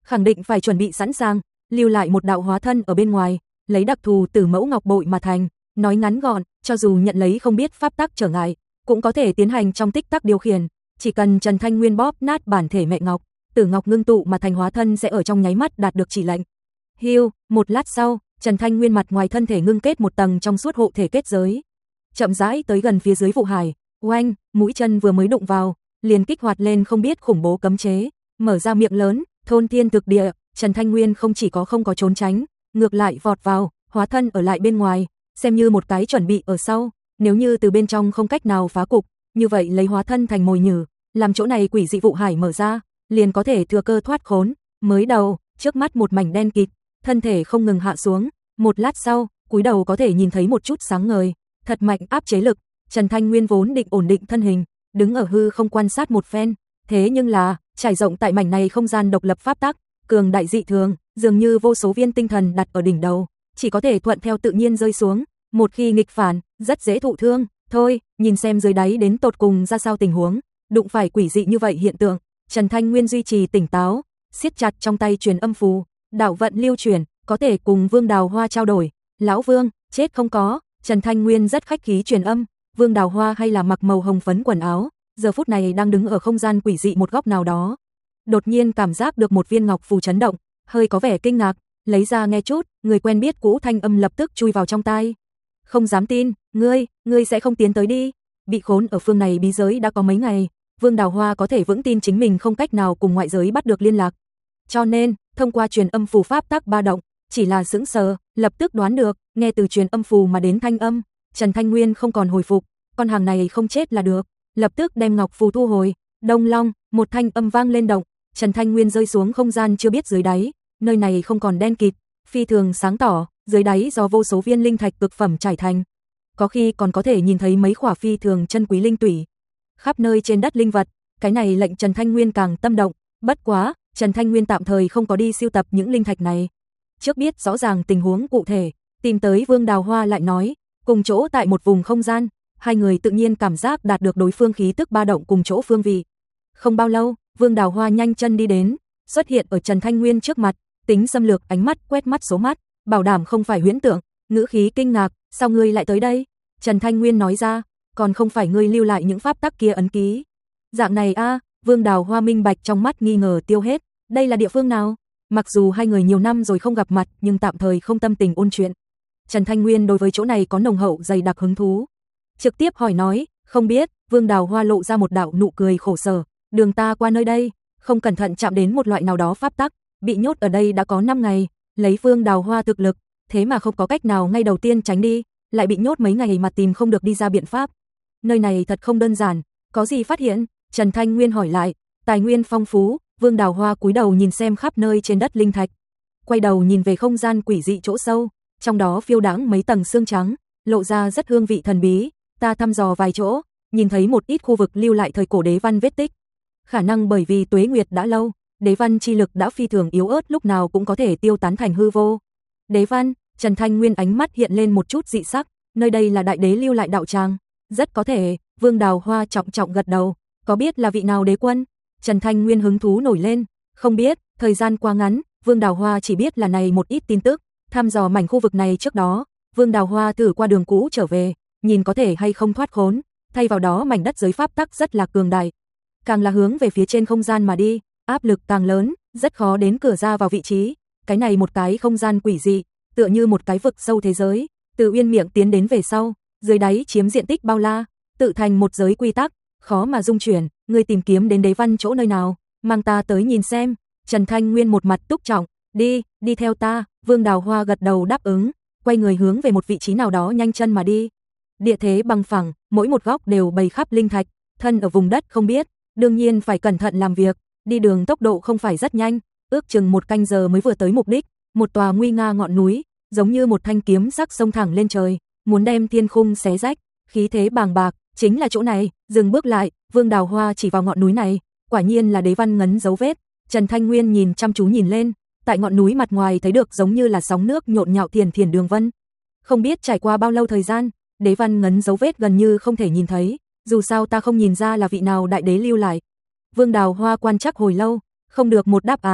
khẳng định phải chuẩn bị sẵn sàng, lưu lại một đạo hóa thân ở bên ngoài, lấy đặc thù Tử Mẫu Ngọc bội mà thành, nói ngắn gọn, cho dù nhận lấy không biết pháp tắc trở ngại, cũng có thể tiến hành trong tích tắc điều khiển, chỉ cần Trần Thanh Nguyên bóp nát bản thể mẹ Ngọc, Tử Ngọc ngưng tụ mà thành hóa thân sẽ ở trong nháy mắt đạt được chỉ lệnh. Hưu, một lát sau, Trần Thanh Nguyên mặt ngoài thân thể ngưng kết một tầng trong suốt hộ thể kết giới, chậm rãi tới gần phía dưới vụ hải, oanh, mũi chân vừa mới đụng vào, liền kích hoạt lên không biết khủng bố cấm chế, mở ra miệng lớn, thôn thiên thực địa, Trần Thanh Nguyên không chỉ có không có trốn tránh, ngược lại vọt vào, hóa thân ở lại bên ngoài, xem như một cái chuẩn bị ở sau, nếu như từ bên trong không cách nào phá cục, như vậy lấy hóa thân thành mồi nhử, làm chỗ này quỷ dị vụ hải mở ra, liền có thể thừa cơ thoát khốn. Mới đầu, trước mắt một mảnh đen kịt, thân thể không ngừng hạ xuống, một lát sau, cúi đầu có thể nhìn thấy một chút sáng ngời, thật mạnh áp chế lực, Trần Thanh Nguyên vốn định ổn định thân hình, đứng ở hư không quan sát một phen, thế nhưng là, trải rộng tại mảnh này không gian độc lập pháp tắc, cường đại dị thường, dường như vô số viên tinh thần đặt ở đỉnh đầu, chỉ có thể thuận theo tự nhiên rơi xuống, một khi nghịch phản, rất dễ thụ thương, thôi, nhìn xem dưới đáy đến tột cùng ra sao tình huống, đụng phải quỷ dị như vậy hiện tượng, Trần Thanh Nguyên duy trì tỉnh táo, siết chặt trong tay truyền âm phù, đạo vận lưu chuyển, có thể cùng Vương Đào Hoa trao đổi, lão Vương, chết không có, Trần Thanh Nguyên rất khách khí truyền âm, Vương Đào Hoa hay là mặc màu hồng phấn quần áo, giờ phút này đang đứng ở không gian quỷ dị một góc nào đó. Đột nhiên cảm giác được một viên ngọc phù chấn động, hơi có vẻ kinh ngạc, lấy ra nghe chút, người quen biết cũ thanh âm lập tức chui vào trong tai. Không dám tin, ngươi sẽ không tiến tới đi, bị khốn ở phương này bí giới đã có mấy ngày, Vương Đào Hoa có thể vững tin chính mình không cách nào cùng ngoại giới bắt được liên lạc. Cho nên, thông qua truyền âm phù pháp tác ba động, chỉ là sững sờ, lập tức đoán được, nghe từ truyền âm phù mà đến thanh âm, Trần Thanh Nguyên không còn hồi phục, con hàng này không chết là được, lập tức đem ngọc phù thu hồi. Đông long, một thanh âm vang lên động, Trần Thanh Nguyên rơi xuống không gian chưa biết dưới đáy, nơi này không còn đen kịt, phi thường sáng tỏ, dưới đáy do vô số viên linh thạch cực phẩm trải thành. Có khi còn có thể nhìn thấy mấy khỏa phi thường chân quý linh tủy. Khắp nơi trên đất linh vật, cái này lệnh Trần Thanh Nguyên càng tâm động, bất quá, Trần Thanh Nguyên tạm thời không có đi sưu tập những linh thạch này. Trước biết rõ ràng tình huống cụ thể, tìm tới Vương Đào Hoa lại nói, cùng chỗ tại một vùng không gian, hai người tự nhiên cảm giác đạt được đối phương khí tức ba động cùng chỗ phương vị. Không bao lâu, Vương Đào Hoa nhanh chân đi đến, xuất hiện ở Trần Thanh Nguyên trước mặt, tính xâm lược ánh mắt quét mắt số mắt, bảo đảm không phải huyễn tưởng, ngữ khí kinh ngạc, sao ngươi lại tới đây? Trần Thanh Nguyên nói ra, còn không phải ngươi lưu lại những pháp tắc kia ấn ký. Dạng này a, Vương Đào Hoa minh bạch trong mắt nghi ngờ tiêu hết, đây là địa phương nào? Mặc dù hai người nhiều năm rồi không gặp mặt, nhưng tạm thời không tâm tình ôn chuyện. Trần Thanh Nguyên đối với chỗ này có nồng hậu dày đặc hứng thú. Trực tiếp hỏi nói, không biết, Vương Đào Hoa lộ ra một đạo nụ cười khổ sở, đường ta qua nơi đây, không cẩn thận chạm đến một loại nào đó pháp tắc, bị nhốt ở đây đã có 5 ngày, lấy Vương Đào Hoa thực lực, thế mà không có cách nào ngay đầu tiên tránh đi, lại bị nhốt mấy ngày mà tìm không được đi ra biện pháp. Nơi này thật không đơn giản, có gì phát hiện? Trần Thanh Nguyên hỏi lại, tài nguyên phong phú, Vương Đào Hoa cúi đầu nhìn xem khắp nơi trên đất linh thạch, quay đầu nhìn về không gian quỷ dị chỗ sâu, trong đó phiêu đãng mấy tầng xương trắng, lộ ra rất hương vị thần bí, ta thăm dò vài chỗ, nhìn thấy một ít khu vực lưu lại thời cổ đế văn vết tích. Khả năng bởi vì tuế nguyệt đã lâu, đế văn chi lực đã phi thường yếu ớt lúc nào cũng có thể tiêu tán thành hư vô. Đế văn, Trần Thanh Nguyên ánh mắt hiện lên một chút dị sắc, nơi đây là đại đế lưu lại đạo tràng, rất có thể, Vương Đào Hoa trọng trọng gật đầu, có biết là vị nào đế quân? Trần Thanh Nguyên hứng thú nổi lên, không biết, thời gian quá ngắn, Vương Đào Hoa chỉ biết là này một ít tin tức, thăm dò mảnh khu vực này trước đó, Vương Đào Hoa thử qua đường cũ trở về, nhìn có thể hay không thoát khốn, thay vào đó mảnh đất giới pháp tắc rất là cường đại. Càng là hướng về phía trên không gian mà đi, áp lực càng lớn, rất khó đến cửa ra vào vị trí, cái này một cái không gian quỷ dị, tựa như một cái vực sâu thế giới, từ uyên miệng tiến đến về sau, dưới đáy chiếm diện tích bao la, tự thành một giới quy tắc, khó mà dung chuyển, ngươi tìm kiếm đến đế văn chỗ nơi nào, mang ta tới nhìn xem. Trần Thanh Nguyên một mặt túc trọng, đi theo ta, Vương Đào Hoa gật đầu đáp ứng, quay người hướng về một vị trí nào đó nhanh chân mà đi. Địa thế bằng phẳng, mỗi một góc đều bày khắp linh thạch, thân ở vùng đất không biết, đương nhiên phải cẩn thận làm việc, đi đường tốc độ không phải rất nhanh, ước chừng 1 canh giờ mới vừa tới mục đích, một tòa nguy nga ngọn núi, giống như một thanh kiếm sắc xông thẳng lên trời, muốn đem thiên khung xé rách, khí thế bàng bạc, chính là chỗ này. Dừng bước lại, Vương Đào Hoa chỉ vào ngọn núi này, quả nhiên là đế văn ngấn dấu vết. Trần Thanh Nguyên nhìn chăm chú nhìn lên, tại ngọn núi mặt ngoài thấy được giống như là sóng nước nhộn nhạo thiền thiền đường vân. Không biết trải qua bao lâu thời gian, đế văn ngấn dấu vết gần như không thể nhìn thấy, dù sao ta không nhìn ra là vị nào đại đế lưu lại. Vương Đào Hoa quan trắc hồi lâu, không được một đáp án,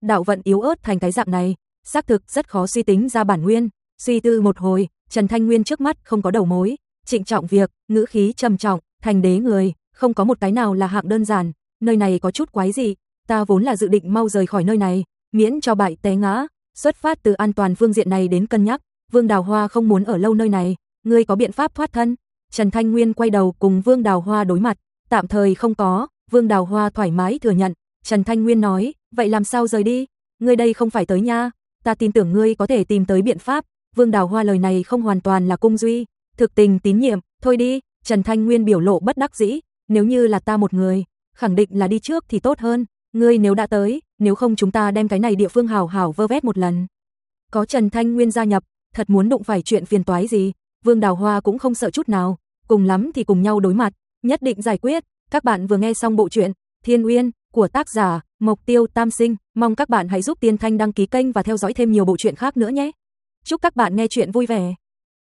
đạo vận yếu ớt thành cái dạng này, xác thực rất khó suy tính ra bản nguyên. Suy tư một hồi, Trần Thanh Nguyên trước mắt không có đầu mối, trịnh trọng việc, ngữ khí trầm trọng, thành đế người, không có một cái nào là hạng đơn giản, nơi này có chút quái dị, ta vốn là dự định mau rời khỏi nơi này, miễn cho bại té ngã, xuất phát từ an toàn phương diện này đến cân nhắc, Vương Đào Hoa không muốn ở lâu nơi này, ngươi có biện pháp thoát thân? Trần Thanh Nguyên quay đầu cùng Vương Đào Hoa đối mặt, tạm thời không có, Vương Đào Hoa thoải mái thừa nhận. Trần Thanh Nguyên nói, vậy làm sao rời đi? Ngươi đây không phải tới nha, ta tin tưởng ngươi có thể tìm tới biện pháp. Vương Đào Hoa lời này không hoàn toàn là cung duy, thực tình tín nhiệm, thôi đi. Trần Thanh Nguyên biểu lộ bất đắc dĩ, nếu như là ta một người, khẳng định là đi trước thì tốt hơn, ngươi nếu đã tới, nếu không chúng ta đem cái này địa phương hảo hảo vơ vét một lần. Có Trần Thanh Nguyên gia nhập, thật muốn đụng phải chuyện phiền toái gì, Vương Đào Hoa cũng không sợ chút nào, cùng lắm thì cùng nhau đối mặt, nhất định giải quyết. Các bạn vừa nghe xong bộ truyện Thiên Uyên của tác giả Mộc Tiêu Tam Sinh, mong các bạn hãy giúp Tiên Thanh đăng ký kênh và theo dõi thêm nhiều bộ truyện khác nữa nhé. Chúc các bạn nghe truyện vui vẻ.